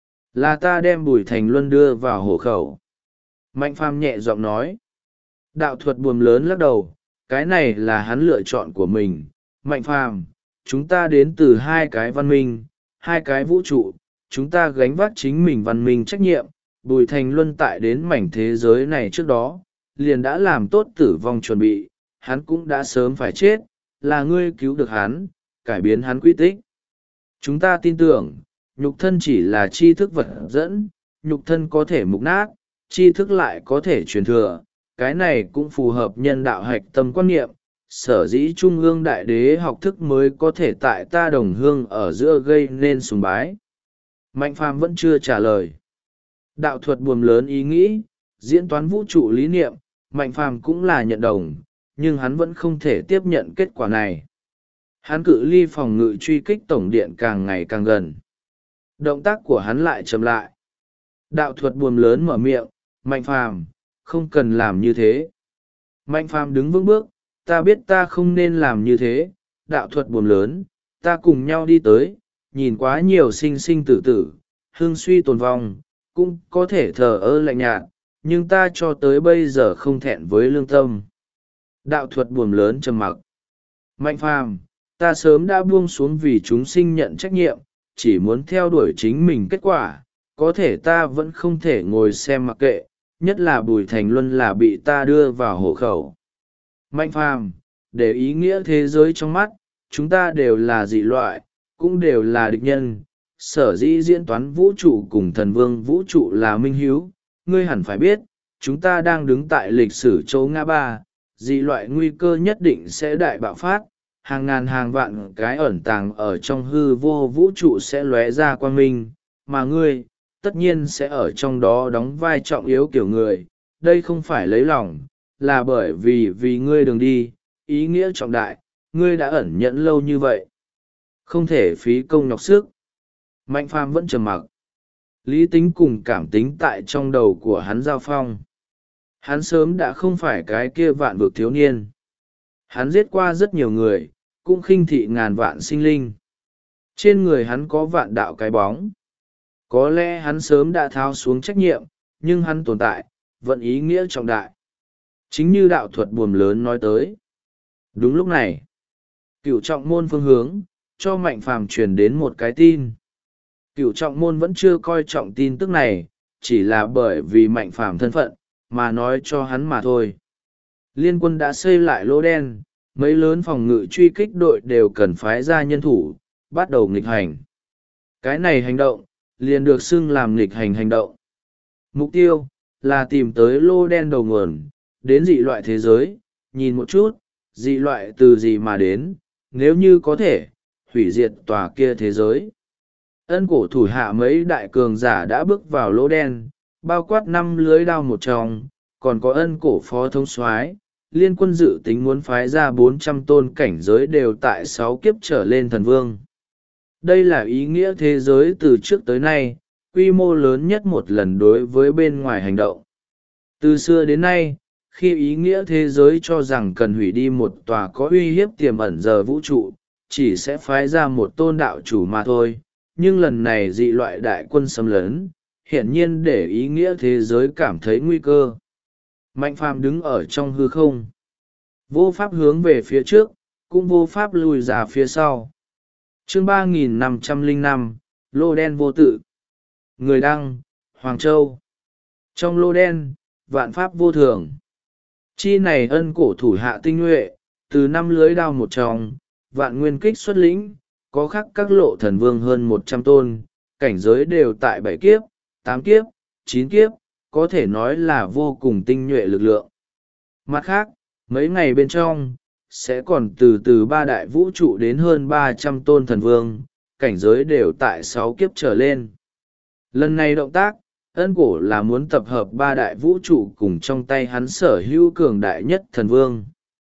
Là ta đem Bùi Thành Luân đưa vào hổ khẩu. Mạnh Phàm nhẹ giọng nói. Đạo thuật buồm lớn lắc đầu, cái này là hắn lựa chọn của mình. Mạnh Phàm, chúng ta đến từ hai cái văn minh, hai cái vũ trụ, chúng ta gánh vác chính mình văn minh trách nhiệm. Bùi Thành Luân tại đến mảnh thế giới này trước đó, liền đã làm tốt tử vong chuẩn bị, hắn cũng đã sớm phải chết, là ngươi cứu được hắn, cải biến hắn quy tích. Chúng ta tin tưởng, nhục thân chỉ là tri thức vật dẫn, nhục thân có thể mục nát, tri thức lại có thể truyền thừa, cái này cũng phù hợp nhân đạo hạch tâm quan niệm, sở dĩ Trung ương Đại Đế học thức mới có thể tại ta đồng hương ở giữa gây nên sùng bái. Mạnh Phàm vẫn chưa trả lời. Đạo thuật buồm lớn ý nghĩ, diễn toán vũ trụ lý niệm, Mạnh Phàm cũng là nhận đồng, nhưng hắn vẫn không thể tiếp nhận kết quả này. Hắn cự ly phòng ngự truy kích tổng điện càng ngày càng gần. Động tác của hắn lại chậm lại. Đạo thuật buồm lớn mở miệng, Mạnh Phàm, không cần làm như thế. Mạnh Phàm đứng vững bước, ta biết ta không nên làm như thế. Đạo thuật buồm lớn, ta cùng nhau đi tới, nhìn quá nhiều sinh sinh tử tử, hương suy tồn vong, cũng có thể thờ ơ lạnh nhạt, nhưng ta cho tới bây giờ không thẹn với lương tâm. Đạo thuật buồm lớn trầm mặc. Mạnh Phàm, ta sớm đã buông xuống vì chúng sinh nhận trách nhiệm, chỉ muốn theo đuổi chính mình kết quả, có thể ta vẫn không thể ngồi xem mặc kệ, nhất là Bùi Thành Luân là bị ta đưa vào hộ khẩu. Mạnh Phàm, để ý nghĩa thế giới trong mắt, chúng ta đều là dị loại, cũng đều là địch nhân. Sở dĩ diễn toán vũ trụ cùng thần vương vũ trụ là minh hiếu, ngươi hẳn phải biết, chúng ta đang đứng tại lịch sử châu ngã ba, dị loại nguy cơ nhất định sẽ đại bạo phát, hàng ngàn hàng vạn cái ẩn tàng ở trong hư vô vũ trụ sẽ lóe ra quang minh, mà ngươi, tất nhiên sẽ ở trong đó đóng vai trọng yếu kiểu người, đây không phải lấy lòng, là bởi vì ngươi đường đi, ý nghĩa trọng đại, ngươi đã ẩn nhẫn lâu như vậy. Không thể phí công nhọc sức. Mạnh Phàm vẫn trầm mặc. Lý tính cùng cảm tính tại trong đầu của hắn giao phong. Hắn sớm đã không phải cái kia vạn vực thiếu niên. Hắn giết qua rất nhiều người, cũng khinh thị ngàn vạn sinh linh. Trên người hắn có vạn đạo cái bóng. Có lẽ hắn sớm đã tháo xuống trách nhiệm, nhưng hắn tồn tại, vẫn ý nghĩa trọng đại. Chính như đạo thuật buồm lớn nói tới. Đúng lúc này, Cửu Trọng Môn phương hướng, cho Mạnh Phàm truyền đến một cái tin. Cửu Trọng Môn vẫn chưa coi trọng tin tức này, chỉ là bởi vì Mạnh Phàm thân phận, mà nói cho hắn mà thôi. Liên quân đã xây lại lỗ đen, mấy lớn phòng ngự truy kích đội đều cần phái ra nhân thủ, bắt đầu nghịch hành. Cái này hành động, liền được xưng làm nghịch hành hành động. Mục tiêu, là tìm tới lô đen đầu nguồn, đến dị loại thế giới, nhìn một chút, dị loại từ gì mà đến, nếu như có thể, hủy diệt tòa kia thế giới. Ân cổ thủ hạ mấy đại cường giả đã bước vào lỗ đen, bao quát 5 lưới đao một trong, còn có ân cổ phó thống soái. Liên quân dự tính muốn phái ra 400 tôn cảnh giới đều tại 6 kiếp trở lên thần vương. Đây là ý nghĩa thế giới từ trước tới nay, quy mô lớn nhất một lần đối với bên ngoài hành động. Từ xưa đến nay, khi ý nghĩa thế giới cho rằng cần hủy đi một tòa có uy hiếp tiềm ẩn giờ vũ trụ, chỉ sẽ phái ra một tôn đạo chủ mà thôi. Nhưng lần này dị loại đại quân xâm lấn, hiển nhiên để ý nghĩa thế giới cảm thấy nguy cơ. Mạnh Phàm đứng ở trong hư không. Vô pháp hướng về phía trước, cũng vô pháp lùi ra phía sau. Chương 3505, lô đen vô tự. Người đăng, Hoàng Châu. Trong lô đen, vạn pháp vô thường. Chi này ân cổ thủ hạ tinh nhuệ, từ 5 lưới đao một trong, vạn nguyên kích xuất lĩnh, có khắc các lộ thần vương hơn 100 tôn, cảnh giới đều tại 7 kiếp, 8 kiếp, 9 kiếp, có thể nói là vô cùng tinh nhuệ lực lượng. Mặt khác, mấy ngày bên trong, sẽ còn từ từ 3 đại vũ trụ đến hơn 300 tôn thần vương, cảnh giới đều tại 6 kiếp trở lên. Lần này động tác, ân cổ là muốn tập hợp 3 đại vũ trụ cùng trong tay hắn sở hữu cường đại nhất thần vương.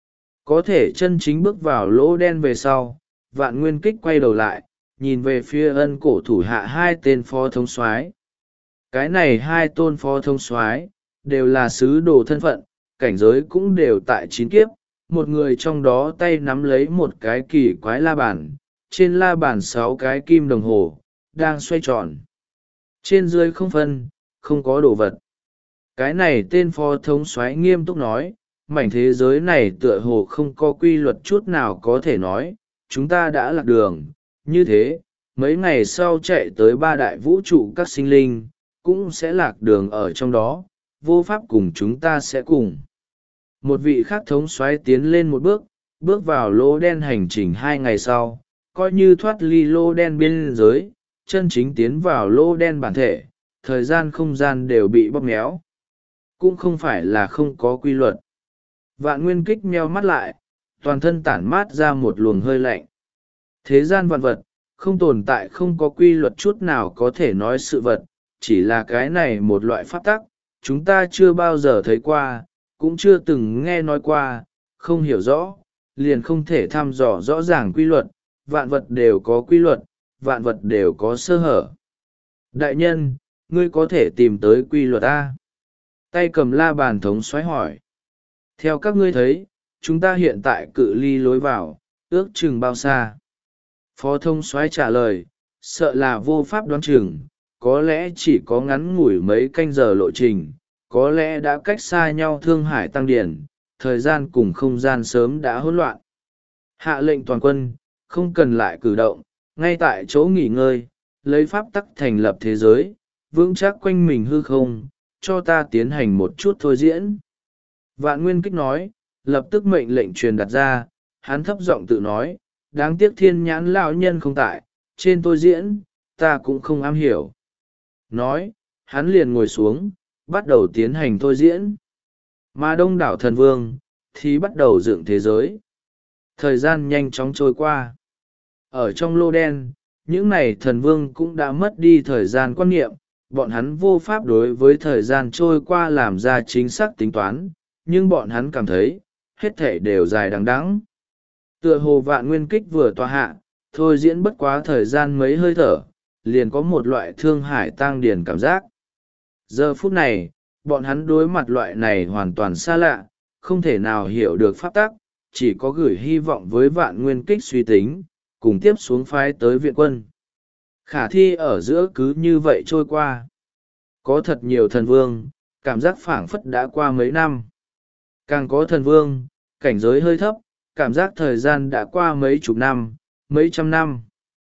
Có thể chân chính bước vào lỗ đen về sau, vạn nguyên kích quay đầu lại, nhìn về phía ân cổ thủ hạ 2 tên phó thống soái. Cái này 2 tôn phó thống soái đều là sứ đồ thân phận, cảnh giới cũng đều tại 9 kiếp, một người trong đó tay nắm lấy một cái kỳ quái la bàn, trên la bàn 6 cái kim đồng hồ, đang xoay tròn. Trên dưới không phân, không có đồ vật. Cái này tên phó thống soái nghiêm túc nói, mảnh thế giới này tựa hồ không có quy luật chút nào có thể nói, chúng ta đã lạc đường. Như thế, mấy ngày sau chạy tới 3 đại vũ trụ các sinh linh, cũng sẽ lạc đường ở trong đó, vô pháp cùng chúng ta sẽ cùng. Một vị khác thống soái tiến lên một bước, bước vào lỗ đen hành trình 2 ngày sau, coi như thoát ly lỗ đen biên giới, chân chính tiến vào lỗ đen bản thể, thời gian không gian đều bị bóp méo. Cũng không phải là không có quy luật. Vạn nguyên kích nheo mắt lại, toàn thân tản mát ra một luồng hơi lạnh. Thế gian vạn vật, không tồn tại không có quy luật chút nào có thể nói sự vật, chỉ là cái này một loại pháp tắc, chúng ta chưa bao giờ thấy qua, cũng chưa từng nghe nói qua, không hiểu rõ, liền không thể thăm dò rõ ràng quy luật, vạn vật đều có quy luật, vạn vật đều có sơ hở. Đại nhân, ngươi có thể tìm tới quy luật A. Tay cầm la bàn thống soái hỏi. Theo các ngươi thấy, chúng ta hiện tại cự ly lối vào, ước chừng bao xa? Phó thống soái trả lời, sợ là vô pháp đoán chừng, có lẽ chỉ có ngắn ngủi mấy canh giờ lộ trình, có lẽ đã cách xa nhau Thương Hải Tăng Điển, thời gian cùng không gian sớm đã hỗn loạn. Hạ lệnh toàn quân, không cần lại cử động, ngay tại chỗ nghỉ ngơi, lấy pháp tắc thành lập thế giới, vững chắc quanh mình hư không, cho ta tiến hành một chút thôi diễn. Vạn Nguyên Kích nói, lập tức mệnh lệnh truyền đặt ra, hắn thấp giọng tự nói, đáng tiếc Thiên Nhãn lão nhân không tại, trên thôi diễn, ta cũng không am hiểu. Nói, hắn liền ngồi xuống, bắt đầu tiến hành thôi diễn. Mà đông đảo thần vương, thì bắt đầu dựng thế giới. Thời gian nhanh chóng trôi qua. Ở trong lô đen, những này thần vương cũng đã mất đi thời gian quan niệm, bọn hắn vô pháp đối với thời gian trôi qua làm ra chính xác tính toán, nhưng bọn hắn cảm thấy, hết thể đều dài đằng đẵng. Tựa hồ Vạn Nguyên Kích vừa tòa hạ, thôi diễn bất quá thời gian mấy hơi thở, liền có một loại Thương Hải Tăng Điển cảm giác. Giờ phút này, bọn hắn đối mặt loại này hoàn toàn xa lạ, không thể nào hiểu được pháp tắc, chỉ có gửi hy vọng với vạn nguyên kích suy tính, cùng tiếp xuống phái tới viện quân. Khả thi ở giữa cứ như vậy trôi qua. Có thật nhiều thần vương, cảm giác phảng phất đã qua mấy năm. Càng có thần vương, cảnh giới hơi thấp, cảm giác thời gian đã qua mấy chục năm, mấy trăm năm.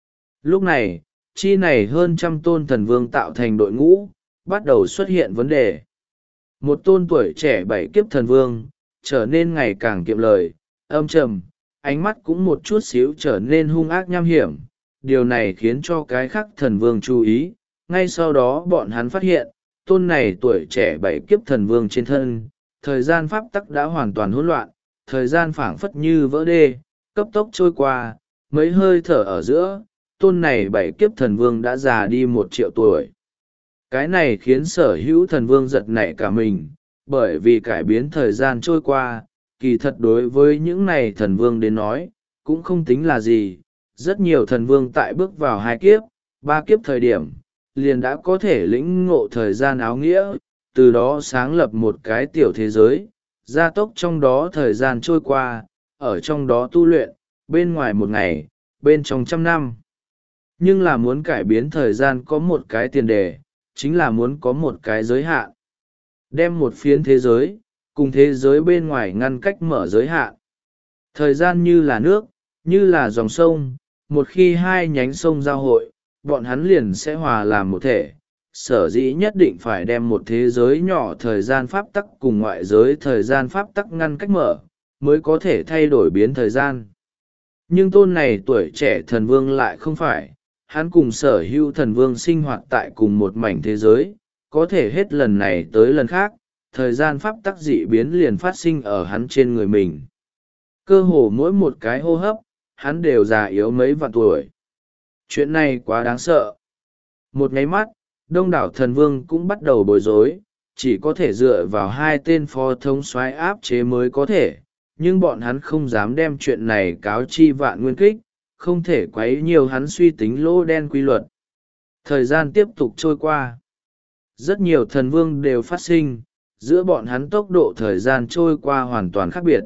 Lúc này, chi này hơn trăm tôn thần vương tạo thành đội ngũ, bắt đầu xuất hiện vấn đề. Một tôn tuổi trẻ bảy kiếp thần vương, trở nên ngày càng kiệm lời, âm trầm, ánh mắt cũng một chút xíu trở nên hung ác nham hiểm. Điều này khiến cho cái khác thần vương chú ý, ngay sau đó bọn hắn phát hiện, tôn này tuổi trẻ bảy kiếp thần vương trên thân, thời gian pháp tắc đã hoàn toàn hỗn loạn, thời gian phảng phất như vỡ đê, cấp tốc trôi qua, mấy hơi thở ở giữa, tôn này bảy kiếp thần vương đã già đi 1.000.000 tuổi. Cái này khiến sở hữu thần vương giật nảy cả mình, bởi vì cải biến thời gian trôi qua, kỳ thật đối với những này thần vương đến nói, cũng không tính là gì. Rất nhiều thần vương tại bước vào 2 kiếp, 3 kiếp thời điểm, liền đã có thể lĩnh ngộ thời gian áo nghĩa, từ đó sáng lập một cái tiểu thế giới, gia tốc trong đó thời gian trôi qua, ở trong đó tu luyện, bên ngoài 1 ngày, bên trong 100 năm. Nhưng là muốn cải biến thời gian có một cái tiền đề, chính là muốn có một cái giới hạn. Đem một phiến thế giới, cùng thế giới bên ngoài ngăn cách mở giới hạn. Thời gian như là nước, như là dòng sông, một khi hai nhánh sông giao hội, bọn hắn liền sẽ hòa làm một thể. Sở dĩ nhất định phải đem một thế giới nhỏ thời gian pháp tắc cùng ngoại giới thời gian pháp tắc ngăn cách mở, mới có thể thay đổi biến thời gian. Nhưng tôn này tuổi trẻ thần vương lại không phải, hắn cùng sở hữu thần vương sinh hoạt tại cùng một mảnh thế giới, có thể hết lần này tới lần khác, thời gian pháp tắc dị biến liền phát sinh ở hắn trên người mình. Cơ hồ mỗi một cái hô hấp, hắn đều già yếu mấy vạn tuổi. Chuyện này quá đáng sợ. Một nháy mắt, đông đảo thần vương cũng bắt đầu bối rối, chỉ có thể dựa vào 2 tên phó thống soái áp chế mới có thể, nhưng bọn hắn không dám đem chuyện này cáo chi vạn nguyên kích, không thể quấy nhiều hắn suy tính lỗ đen quy luật. Thời gian tiếp tục trôi qua. Rất nhiều thần vương đều phát sinh, giữa bọn hắn tốc độ thời gian trôi qua hoàn toàn khác biệt.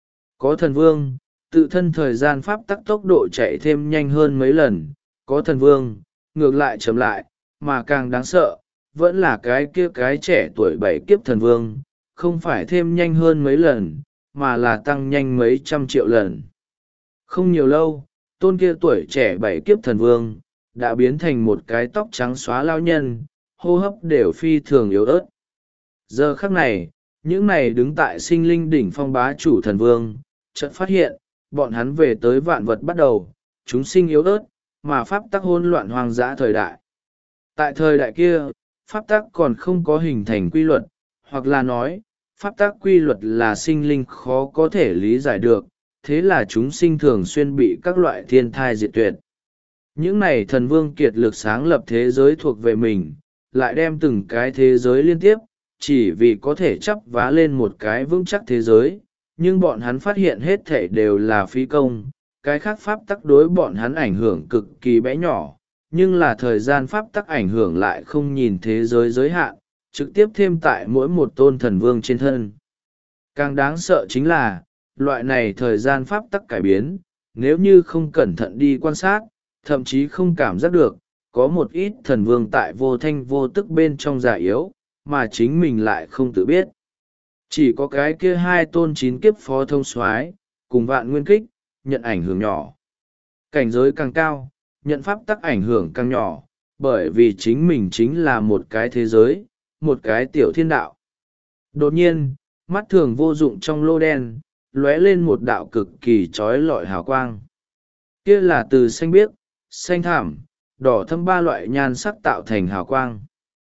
Có thần vương, tự thân thời gian pháp tắc tốc độ chạy thêm nhanh hơn mấy lần, có thần vương, ngược lại chậm lại, mà càng đáng sợ, vẫn là cái kia cái trẻ tuổi 7 kiếp thần vương, không phải thêm nhanh hơn mấy lần, mà là tăng nhanh mấy trăm triệu lần. Không nhiều lâu, tôn kia tuổi trẻ 7 kiếp thần vương, đã biến thành một cái tóc trắng xóa lao nhân, hô hấp đều phi thường yếu ớt. Giờ khắc này, những này đứng tại sinh linh đỉnh phong bá chủ thần vương, chợt phát hiện, bọn hắn về tới vạn vật bắt đầu, chúng sinh yếu ớt, mà pháp tắc hỗn loạn hoang dã thời đại. Tại thời đại kia, pháp tắc còn không có hình thành quy luật, hoặc là nói, pháp tắc quy luật là sinh linh khó có thể lý giải được, thế là chúng sinh thường xuyên bị các loại thiên thai diệt tuyệt. Những này thần vương kiệt lực sáng lập thế giới thuộc về mình, lại đem từng cái thế giới liên tiếp, chỉ vì có thể chắp vá lên một cái vững chắc thế giới, nhưng bọn hắn phát hiện hết thảy đều là phí công, cái khác pháp tắc đối bọn hắn ảnh hưởng cực kỳ bé nhỏ, nhưng là thời gian pháp tắc ảnh hưởng lại không nhìn thế giới giới hạn, trực tiếp thêm tại mỗi một tôn thần vương trên thân. Càng đáng sợ chính là, loại này thời gian pháp tắc cải biến, nếu như không cẩn thận đi quan sát, thậm chí không cảm giác được, có một ít thần vương tại vô thanh vô tức bên trong già yếu, mà chính mình lại không tự biết. Chỉ có cái kia 2 tôn 9 kiếp phó thông soái cùng vạn nguyên kích, nhận ảnh hưởng nhỏ. Cảnh giới càng cao, nhận pháp tắc ảnh hưởng càng nhỏ, bởi vì chính mình chính là một cái thế giới, một cái tiểu thiên đạo. Đột nhiên, mắt thường vô dụng trong lô đen, lóe lên một đạo cực kỳ trói lọi hào quang. Kia là từ xanh biếc, xanh thảm, đỏ thâm 3 loại nhan sắc tạo thành hào quang.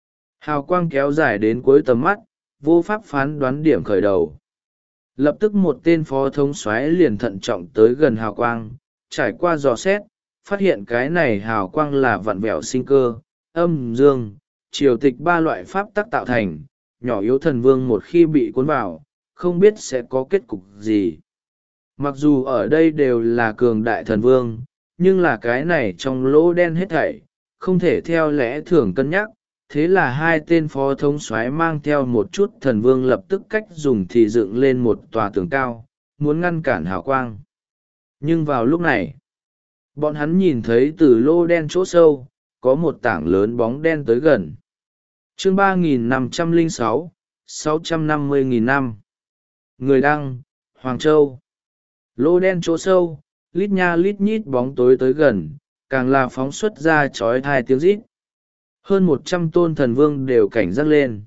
Hào quang kéo dài đến cuối tầm mắt, vô pháp phán đoán điểm khởi đầu. Lập tức một tên phó thống soái liền thận trọng tới gần hào quang, trải qua dò xét, phát hiện cái này hào quang là vặn vẹo sinh cơ, âm dương, triều tịch 3 loại pháp tắc tạo thành, nhỏ yếu thần vương một khi bị cuốn vào, không biết sẽ có kết cục gì. Mặc dù ở đây đều là cường đại thần vương, nhưng là cái này trong lỗ đen hết thảy, không thể theo lẽ thường cân nhắc, thế là hai tên phó thống soái mang theo một chút thần vương lập tức cách dùng thì dựng lên một tòa tường cao, muốn ngăn cản hào quang. Nhưng vào lúc này, bọn hắn nhìn thấy từ lô đen chỗ sâu, có một tảng lớn bóng đen tới gần. Chương 3506, 650.000 năm. Người đăng, Hoàng Châu. Lô đen chỗ sâu, lít nha lít nhít bóng tối tới gần, càng là phóng xuất ra chói tai tiếng rít. Hơn 100 tôn thần vương đều cảnh giác lên.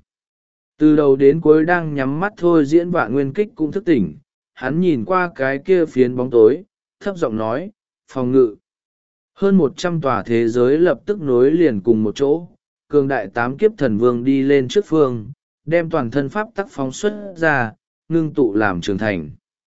Từ đầu đến cuối đang nhắm mắt thôi diễn Vạn Nguyên Kích cũng thức tỉnh, hắn nhìn qua cái kia phiến bóng tối, thấp giọng nói, phòng ngự. Hơn 100 tòa thế giới lập tức nối liền cùng một chỗ, cường đại 8 kiếp thần vương đi lên trước phương, đem toàn thân pháp tắc phóng xuất ra, ngưng tụ làm trường thành.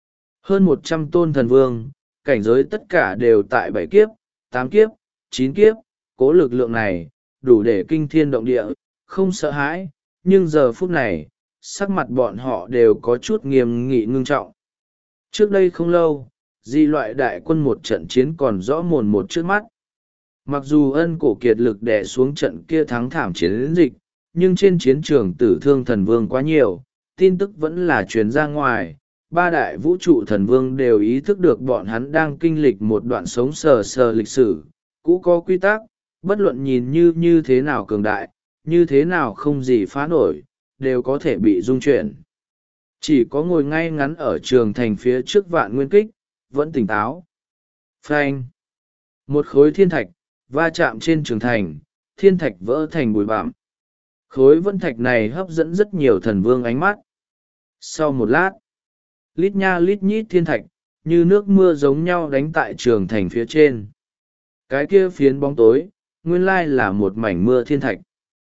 Hơn 100 tôn thần vương, cảnh giới tất cả đều tại 7 kiếp, 8 kiếp, 9 kiếp, cố lực lượng này, đủ để kinh thiên động địa, không sợ hãi, nhưng giờ phút này, sắc mặt bọn họ đều có chút nghiêm nghị ngưng trọng. Trước đây không lâu, di loại đại quân một trận chiến còn rõ mồn một trước mắt. Mặc dù Ân Cổ kiệt lực đè xuống trận kia thắng thảm chiến dịch, nhưng trên chiến trường tử thương thần vương quá nhiều, tin tức vẫn là truyền ra ngoài. Ba đại vũ trụ thần vương đều ý thức được bọn hắn đang kinh lịch một đoạn sống sờ sờ lịch sử, cũ có quy tắc, bất luận nhìn như thế nào cường đại, như thế nào không gì phá nổi, đều có thể bị rung chuyển. Chỉ có ngồi ngay ngắn ở trường thành phía trước Vạn Nguyên Kích, vẫn tỉnh táo. Phanh! Một khối thiên thạch, va chạm trên trường thành, thiên thạch vỡ thành bụi bặm. Khối vân thạch này hấp dẫn rất nhiều thần vương ánh mắt. Sau một lát, lít nha lít nhít thiên thạch, như nước mưa giống nhau đánh tại trường thành phía trên. Cái kia phiến bóng tối, nguyên lai là một mảnh mưa thiên thạch.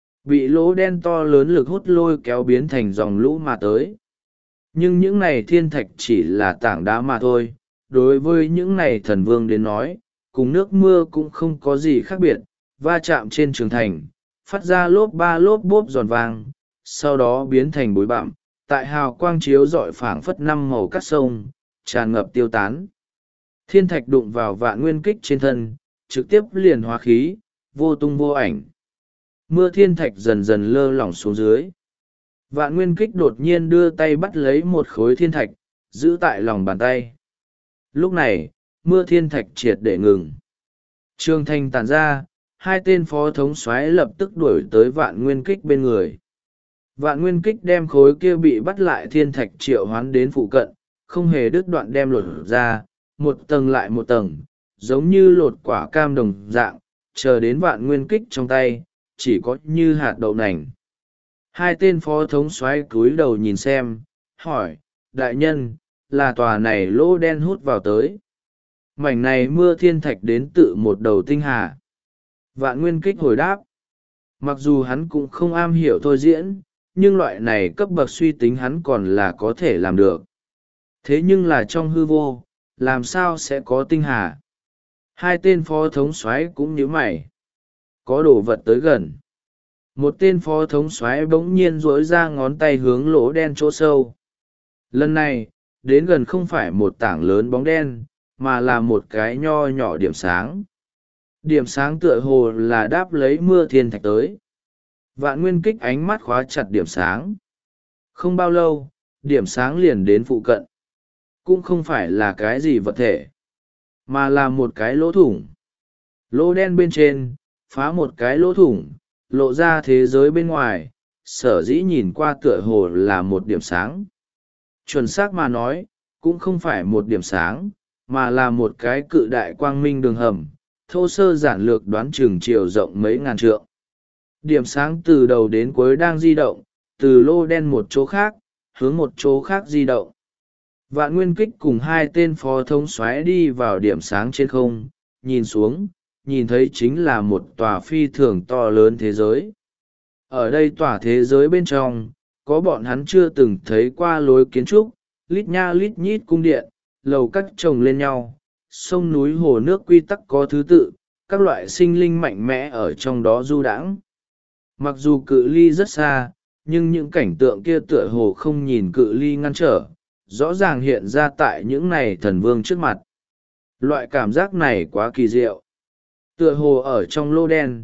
Bị lỗ đen to lớn lực hút lôi kéo biến thành dòng lũ mà tới. Nhưng những này thiên thạch chỉ là tảng đá mà thôi, đối với những này thần vương đến nói, cùng nước mưa cũng không có gì khác biệt, va chạm trên trường thành, phát ra lốp ba lốp bốp giòn vàng, sau đó biến thành bụi bặm, tại hào quang chiếu rọi phảng phất năm màu cắt sông, tràn ngập tiêu tán. Thiên thạch đụng vào Vạn Nguyên Kích trên thân, trực tiếp liền hóa khí, vô tung vô ảnh. Mưa thiên thạch dần dần lơ lỏng xuống dưới. Vạn Nguyên Kích đột nhiên đưa tay bắt lấy một khối thiên thạch, giữ tại lòng bàn tay. Lúc này, mưa thiên thạch triệt để ngừng. Trường thành tàn ra, hai tên phó thống soái lập tức đuổi tới Vạn Nguyên Kích bên người. Vạn Nguyên Kích đem khối kia bị bắt lại thiên thạch triệu hoán đến phụ cận, không hề đứt đoạn đem lột ra, một tầng lại một tầng, giống như lột quả cam đồng dạng, chờ đến Vạn Nguyên Kích trong tay, chỉ có như hạt đậu nành. Hai tên phó thống soái cúi đầu nhìn xem, hỏi, đại nhân, là tòa này lỗ đen hút vào tới. Mảnh này mưa thiên thạch đến tự một đầu tinh hà. Vạn Nguyên Kích hồi đáp, mặc dù hắn cũng không am hiểu thôi diễn, nhưng loại này cấp bậc suy tính hắn còn là có thể làm được. Thế nhưng là trong hư vô, làm sao sẽ có tinh hà? Hai tên phó thống soái cũng nhíu mày. Có đồ vật tới gần. Một tên phó thống soái bỗng nhiên duỗi ra ngón tay hướng lỗ đen chỗ sâu. Lần này, đến gần không phải một tảng lớn bóng đen, mà là một cái nho nhỏ điểm sáng. Điểm sáng tựa hồ là đáp lấy mưa thiên thạch tới. Vạn Nguyên Kích ánh mắt khóa chặt điểm sáng. Không bao lâu, điểm sáng liền đến phụ cận. Cũng không phải là cái gì vật thể, mà là một cái lỗ thủng. Lỗ đen bên trên, phá một cái lỗ thủng, lộ ra thế giới bên ngoài, sở dĩ nhìn qua tựa hồ là một điểm sáng. Chuẩn xác mà nói, cũng không phải một điểm sáng, mà là một cái cự đại quang minh đường hầm, thô sơ giản lược đoán chừng chiều rộng mấy ngàn trượng. Điểm sáng từ đầu đến cuối đang di động, từ lô đen một chỗ khác, hướng một chỗ khác di động. Vạn Nguyên Kích cùng hai tên phó thống soái đi vào điểm sáng trên không, nhìn xuống, nhìn thấy chính là một tòa phi thường to lớn thế giới. Ở đây tòa thế giới bên trong, có bọn hắn chưa từng thấy qua lối kiến trúc, lít nha lít nhít cung điện, lầu các chồng lên nhau, sông núi hồ nước quy tắc có thứ tự, các loại sinh linh mạnh mẽ ở trong đó du đãng. Mặc dù cự ly rất xa, nhưng những cảnh tượng kia tựa hồ không nhìn cự ly ngăn trở, rõ ràng hiện ra tại những này thần vương trước mặt. Loại cảm giác này quá kỳ diệu. Tựa hồ ở trong lô đen,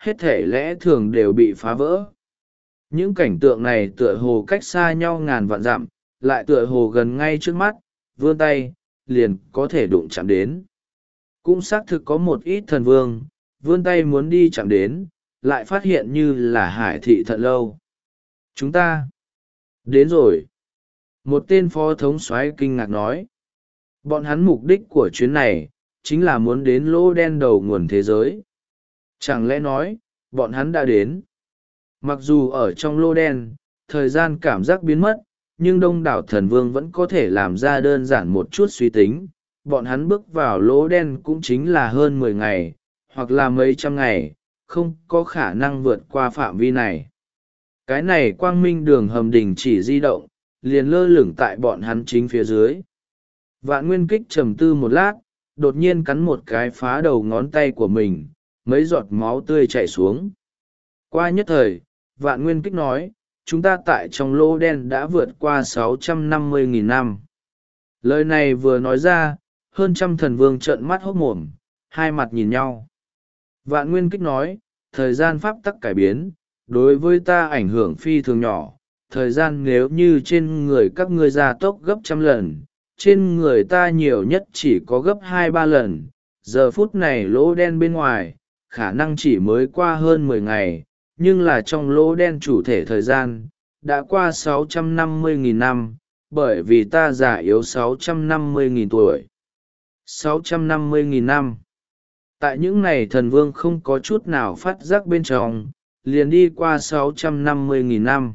hết thể lẽ thường đều bị phá vỡ. Những cảnh tượng này tựa hồ cách xa nhau ngàn vạn dặm, lại tựa hồ gần ngay trước mắt, vươn tay liền có thể đụng chạm đến. Cũng xác thực có một ít thần vương vươn tay muốn đi chạm đến, lại phát hiện như là Hải Thị Thận Lâu. Chúng ta đến rồi. Một tên phó thống soái kinh ngạc nói. Bọn hắn mục đích của chuyến này chính là muốn đến lỗ đen đầu nguồn thế giới. Chẳng lẽ nói bọn hắn đã đến? Mặc dù ở trong lỗ đen thời gian cảm giác biến mất, nhưng đông đảo thần vương vẫn có thể làm ra đơn giản một chút suy tính. Bọn hắn bước vào lỗ đen cũng chính là hơn 10 ngày hoặc là mấy trăm ngày, không có khả năng vượt qua phạm vi này. Cái này quang minh đường hầm đình chỉ di động, liền lơ lửng tại bọn hắn chính phía dưới. Vạn Nguyên Kích trầm tư một lát, đột nhiên cắn một cái phá đầu ngón tay của mình, mấy giọt máu tươi chảy xuống. Qua nhất thời, Vạn Nguyên Kích nói, chúng ta tại trong lỗ đen đã vượt qua 650.000 năm. Lời này vừa nói ra, hơn trăm thần vương trợn mắt hốt mồm, hai mặt nhìn nhau. Vạn Nguyên Kích nói, thời gian pháp tắc cải biến, đối với ta ảnh hưởng phi thường nhỏ. Thời gian nếu như trên người các ngươi gia tốc gấp 100 lần, trên người ta nhiều nhất chỉ có gấp 2-3 lần. Giờ phút này lỗ đen bên ngoài, khả năng chỉ mới qua hơn 10 ngày, nhưng là trong lỗ đen chủ thể thời gian, đã qua 650.000 năm, bởi vì ta già yếu 650.000 tuổi. 650.000 năm. Tại những này thần vương không có chút nào phát giác bên trong, liền đi qua 650.000 năm.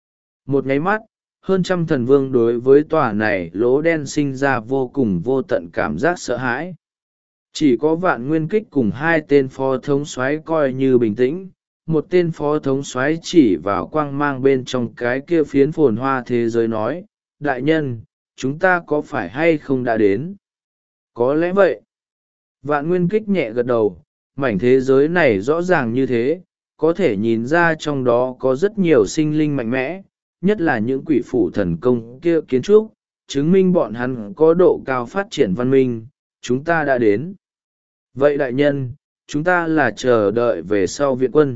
Một nháy mắt, hơn trăm thần vương đối với tòa này lỗ đen sinh ra vô cùng vô tận cảm giác sợ hãi. Chỉ có Vạn Nguyên Kích cùng hai tên phó thống soái coi như bình tĩnh, một tên phó thống soái chỉ vào quang mang bên trong cái kia phiến phồn hoa thế giới nói, đại nhân, chúng ta có phải hay không đã đến? Có lẽ vậy. Vạn Nguyên Kích nhẹ gật đầu, mảnh thế giới này rõ ràng như thế, có thể nhìn ra trong đó có rất nhiều sinh linh mạnh mẽ, nhất là những quỷ phủ thần công kia kiến trúc, chứng minh bọn hắn có độ cao phát triển văn minh, chúng ta đã đến. Vậy đại nhân, chúng ta là chờ đợi về sau viện quân.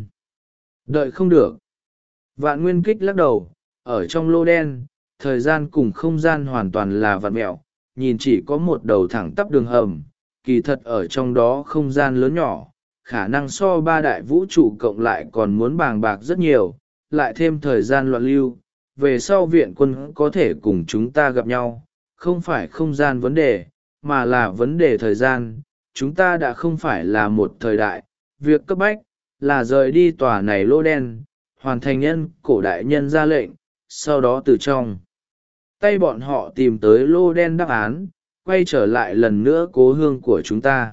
Đợi không được. Vạn Nguyên Kích lắc đầu, ở trong lô đen, thời gian cùng không gian hoàn toàn là vặn mẹo, nhìn chỉ có một đầu thẳng tắp đường hầm, kỳ thật ở trong đó không gian lớn nhỏ, khả năng so ba đại vũ trụ cộng lại còn muốn bàng bạc rất nhiều, lại thêm thời gian loạn lưu, về sau viện quân có thể cùng chúng ta gặp nhau, không phải không gian vấn đề, mà là vấn đề thời gian, chúng ta đã không phải là một thời đại, việc cấp bách, là rời đi tòa này lô đen, hoàn thành nhân cổ đại nhân ra lệnh, sau đó từ trong tay bọn họ tìm tới lô đen đáp án, quay trở lại lần nữa cố hương của chúng ta.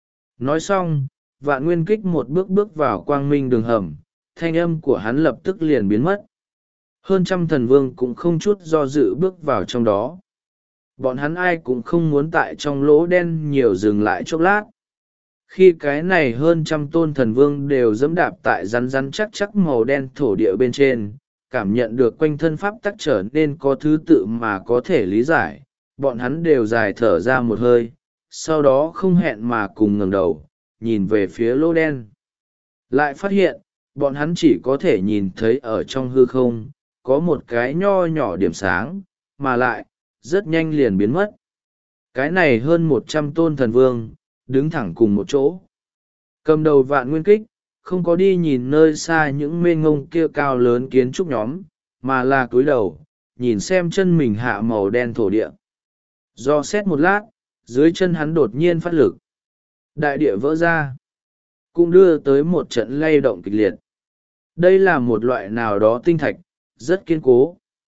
Nói xong, Vạn Nguyên Kích một bước bước vào quang minh đường hầm, thanh âm của hắn lập tức liền biến mất. Hơn trăm thần vương cũng không chút do dự bước vào trong đó. Bọn hắn ai cũng không muốn tại trong lỗ đen nhiều dừng lại chốc lát. Khi cái này hơn trăm tôn thần vương đều dẫm đạp tại rắn rắn chắc chắc màu đen thổ địa bên trên, cảm nhận được quanh thân pháp tắc trở nên có thứ tự mà có thể lý giải, bọn hắn đều dài thở ra một hơi, sau đó không hẹn mà cùng ngẩng đầu, nhìn về phía lỗ đen. Lại phát hiện, bọn hắn chỉ có thể nhìn thấy ở trong hư không, có một cái nho nhỏ điểm sáng, mà lại, rất nhanh liền biến mất. Cái này hơn 100 tôn thần vương, đứng thẳng cùng một chỗ. Cầm đầu Vạn Nguyên Kích, không có đi nhìn nơi xa những mênh ngông kia cao lớn kiến trúc nhóm, mà là cúi đầu, nhìn xem chân mình hạ màu đen thổ địa. Do xét một lát, dưới chân hắn đột nhiên phát lực. Đại địa vỡ ra, cũng đưa tới một trận lay động kịch liệt. Đây là một loại nào đó tinh thạch, rất kiên cố.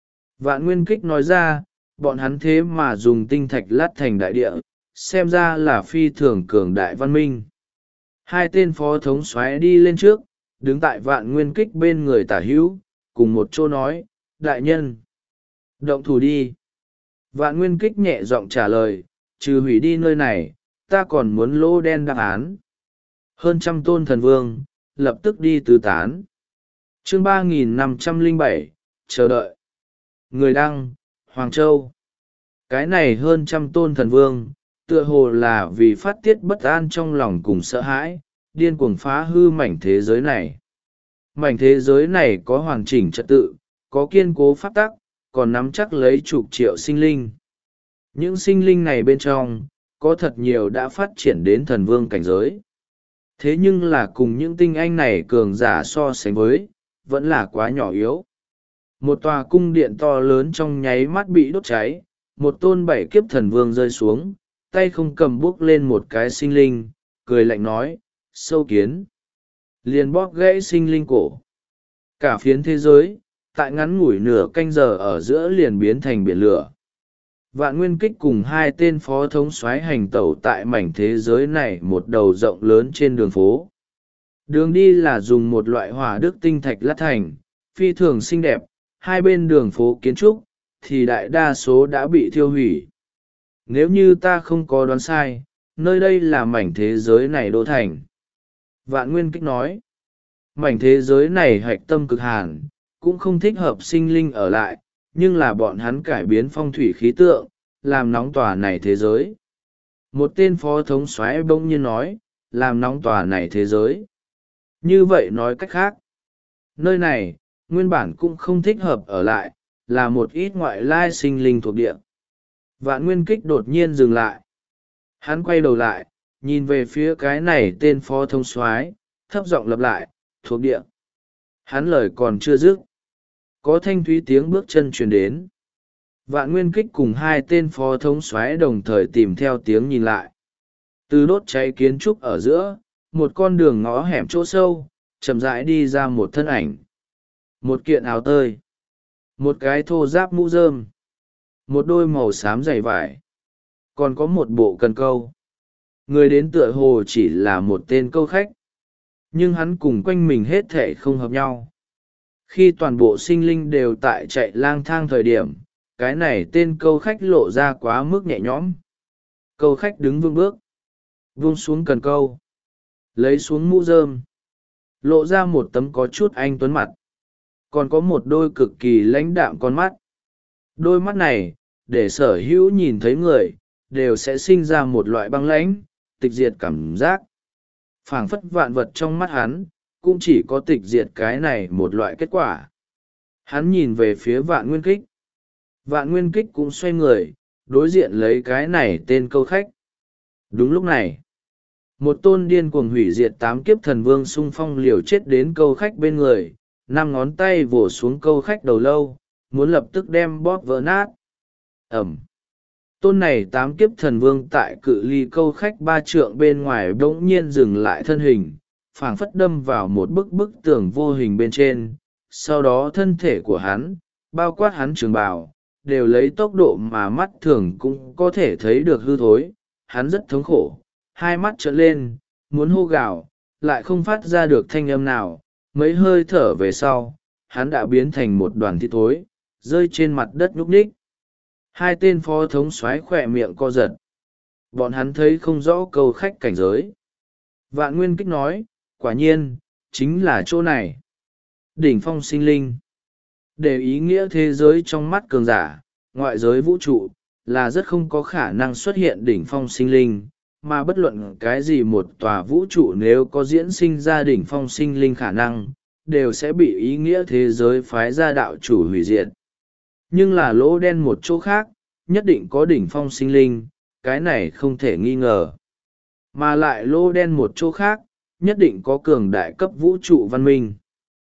Vạn Nguyên Kích nói ra, bọn hắn thế mà dùng tinh thạch lát thành đại địa, xem ra là phi thường cường đại văn minh. Hai tên phó thống soái đi lên trước, đứng tại Vạn Nguyên Kích bên người tả hữu, cùng một chỗ nói, đại nhân, động thủ đi. Vạn Nguyên Kích nhẹ giọng trả lời, trừ hủy đi nơi này, ta còn muốn lô đen đáp án. Hơn trăm tôn thần vương, lập tức đi tứ tán. Chương 3507, chờ đợi. Người đăng, Hoàng Châu. Cái này hơn trăm tôn thần vương, tựa hồ là vì phát tiết bất an trong lòng cùng sợ hãi, điên cuồng phá hư mảnh thế giới này. Mảnh thế giới này có hoàn chỉnh trật tự, có kiên cố pháp tắc, còn nắm chắc lấy chục triệu sinh linh. Những sinh linh này bên trong, có thật nhiều đã phát triển đến thần vương cảnh giới. Thế nhưng là cùng những tinh anh này cường giả so sánh với, vẫn là quá nhỏ yếu. Một tòa cung điện to lớn trong nháy mắt bị đốt cháy, một tôn bảy kiếp thần vương rơi xuống, tay không cầm buốc lên một cái sinh linh, cười lạnh nói, sâu kiến. Liền bóp gãy sinh linh cổ. Cả phiến thế giới, tại ngắn ngủi nửa canh giờ ở giữa liền biến thành biển lửa. Vạn Nguyên Kích cùng hai tên phó thống soái hành tẩu tại mảnh thế giới này một đầu rộng lớn trên đường phố. Đường đi là dùng một loại hỏa đức tinh thạch lát thành, phi thường xinh đẹp, hai bên đường phố kiến trúc, thì đại đa số đã bị thiêu hủy. Nếu như ta không có đoán sai, nơi đây là mảnh thế giới này đô thành. Vạn Nguyên Kích nói, mảnh thế giới này hạch tâm cực hàn, cũng không thích hợp sinh linh ở lại, nhưng là bọn hắn cải biến phong thủy khí tượng, làm nóng tòa này thế giới. Một tên phó thống soái bỗng nhiên nói, làm nóng tòa này thế giới. Như vậy nói cách khác, nơi này, nguyên bản cũng không thích hợp ở lại, là một ít ngoại lai sinh linh thuộc địa. Vạn Nguyên Kích đột nhiên dừng lại. Hắn quay đầu lại, nhìn về phía cái này tên phó thống soái, thấp giọng lặp lại, thuộc địa. Hắn lời còn chưa dứt, có thanh thúy tiếng bước chân truyền đến. Vạn Nguyên Kích cùng hai tên phó thống soái đồng thời tìm theo tiếng nhìn lại. Từ đốt cháy kiến trúc ở giữa, một con đường ngõ hẻm chỗ sâu, chậm rãi đi ra một thân ảnh. Một kiện áo tơi, một cái thô giáp mũ rơm, một đôi màu xám dày vải, còn có một bộ cần câu. Người đến tựa hồ chỉ là một tên câu khách, nhưng hắn cùng quanh mình hết thể không hợp nhau. Khi toàn bộ sinh linh đều tại chạy lang thang thời điểm, cái này tên câu khách lộ ra quá mức nhẹ nhõm. Câu khách đứng vững bước, vung xuống cần câu, lấy xuống mũ rơm, lộ ra một tấm có chút anh tuấn mặt, còn có một đôi cực kỳ lãnh đạm con mắt. Đôi mắt này, để sở hữu nhìn thấy người, đều sẽ sinh ra một loại băng lãnh, tịch diệt cảm giác. Phảng phất vạn vật trong mắt hắn, cũng chỉ có tịch diệt cái này một loại kết quả. Hắn nhìn về phía Vạn Nguyên Kích. Vạn Nguyên Kích cũng xoay người, đối diện lấy cái này tên câu khách. Đúng lúc này, một tôn điên cuồng hủy diệt tám kiếp thần vương xung phong liều chết đến câu khách bên người, năm ngón tay vồ xuống câu khách đầu lâu, muốn lập tức đem bóp vỡ nát. Ẩm. Tôn này tám kiếp thần vương tại cự ly câu khách 3 trượng bên ngoài bỗng nhiên dừng lại thân hình, phảng phất đâm vào một bức tường vô hình bên trên. Sau đó thân thể của hắn, bao quát hắn trường bào, đều lấy tốc độ mà mắt thường cũng có thể thấy được hư thối. Hắn rất thống khổ, hai mắt trợn lên, muốn hô gào, lại không phát ra được thanh âm nào. Mấy hơi thở về sau, hắn đã biến thành một đoàn thịt thối, rơi trên mặt đất nhúc nhích. Hai tên phó thống soái khỏe miệng co giật. Bọn hắn thấy không rõ câu khách cảnh giới. Vạn Nguyên Kích nói, quả nhiên, chính là chỗ này. Đỉnh phong sinh linh. Để ý nghĩa thế giới trong mắt cường giả, ngoại giới vũ trụ, là rất không có khả năng xuất hiện đỉnh phong sinh linh, mà bất luận cái gì một tòa vũ trụ nếu có diễn sinh ra đỉnh phong sinh linh khả năng, đều sẽ bị ý nghĩa thế giới phái ra đạo chủ hủy diệt. Nhưng là lỗ đen một chỗ khác, nhất định có đỉnh phong sinh linh, cái này không thể nghi ngờ. Mà lại lỗ đen một chỗ khác, nhất định có cường đại cấp vũ trụ văn minh.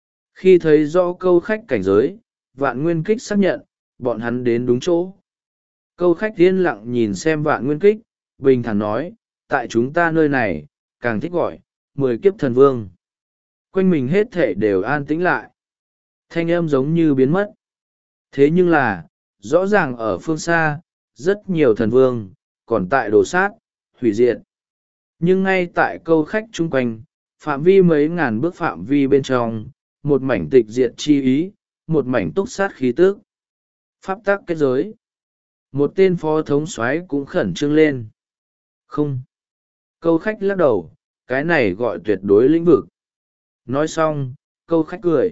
Khi thấy rõ câu khách cảnh giới, Vạn Nguyên Kích xác nhận, bọn hắn đến đúng chỗ. Câu khách yên lặng nhìn xem Vạn Nguyên Kích, bình thản nói, tại chúng ta nơi này, càng thích gọi, 10 kiếp thần vương. Quanh mình hết thể đều an tĩnh lại. Thanh âm giống như biến mất. Thế nhưng là, rõ ràng ở phương xa, rất nhiều thần vương, còn tại đổ sát, hủy diệt. Nhưng ngay tại câu khách chung quanh, phạm vi mấy ngàn bước phạm vi bên trong, một mảnh tịch diệt chi ý, một mảnh túc sát khí tức. Pháp tắc kết giới. Một tên phó thống soái cũng khẩn trương lên. Không. Câu khách lắc đầu, cái này gọi tuyệt đối lĩnh vực. Nói xong, câu khách cười.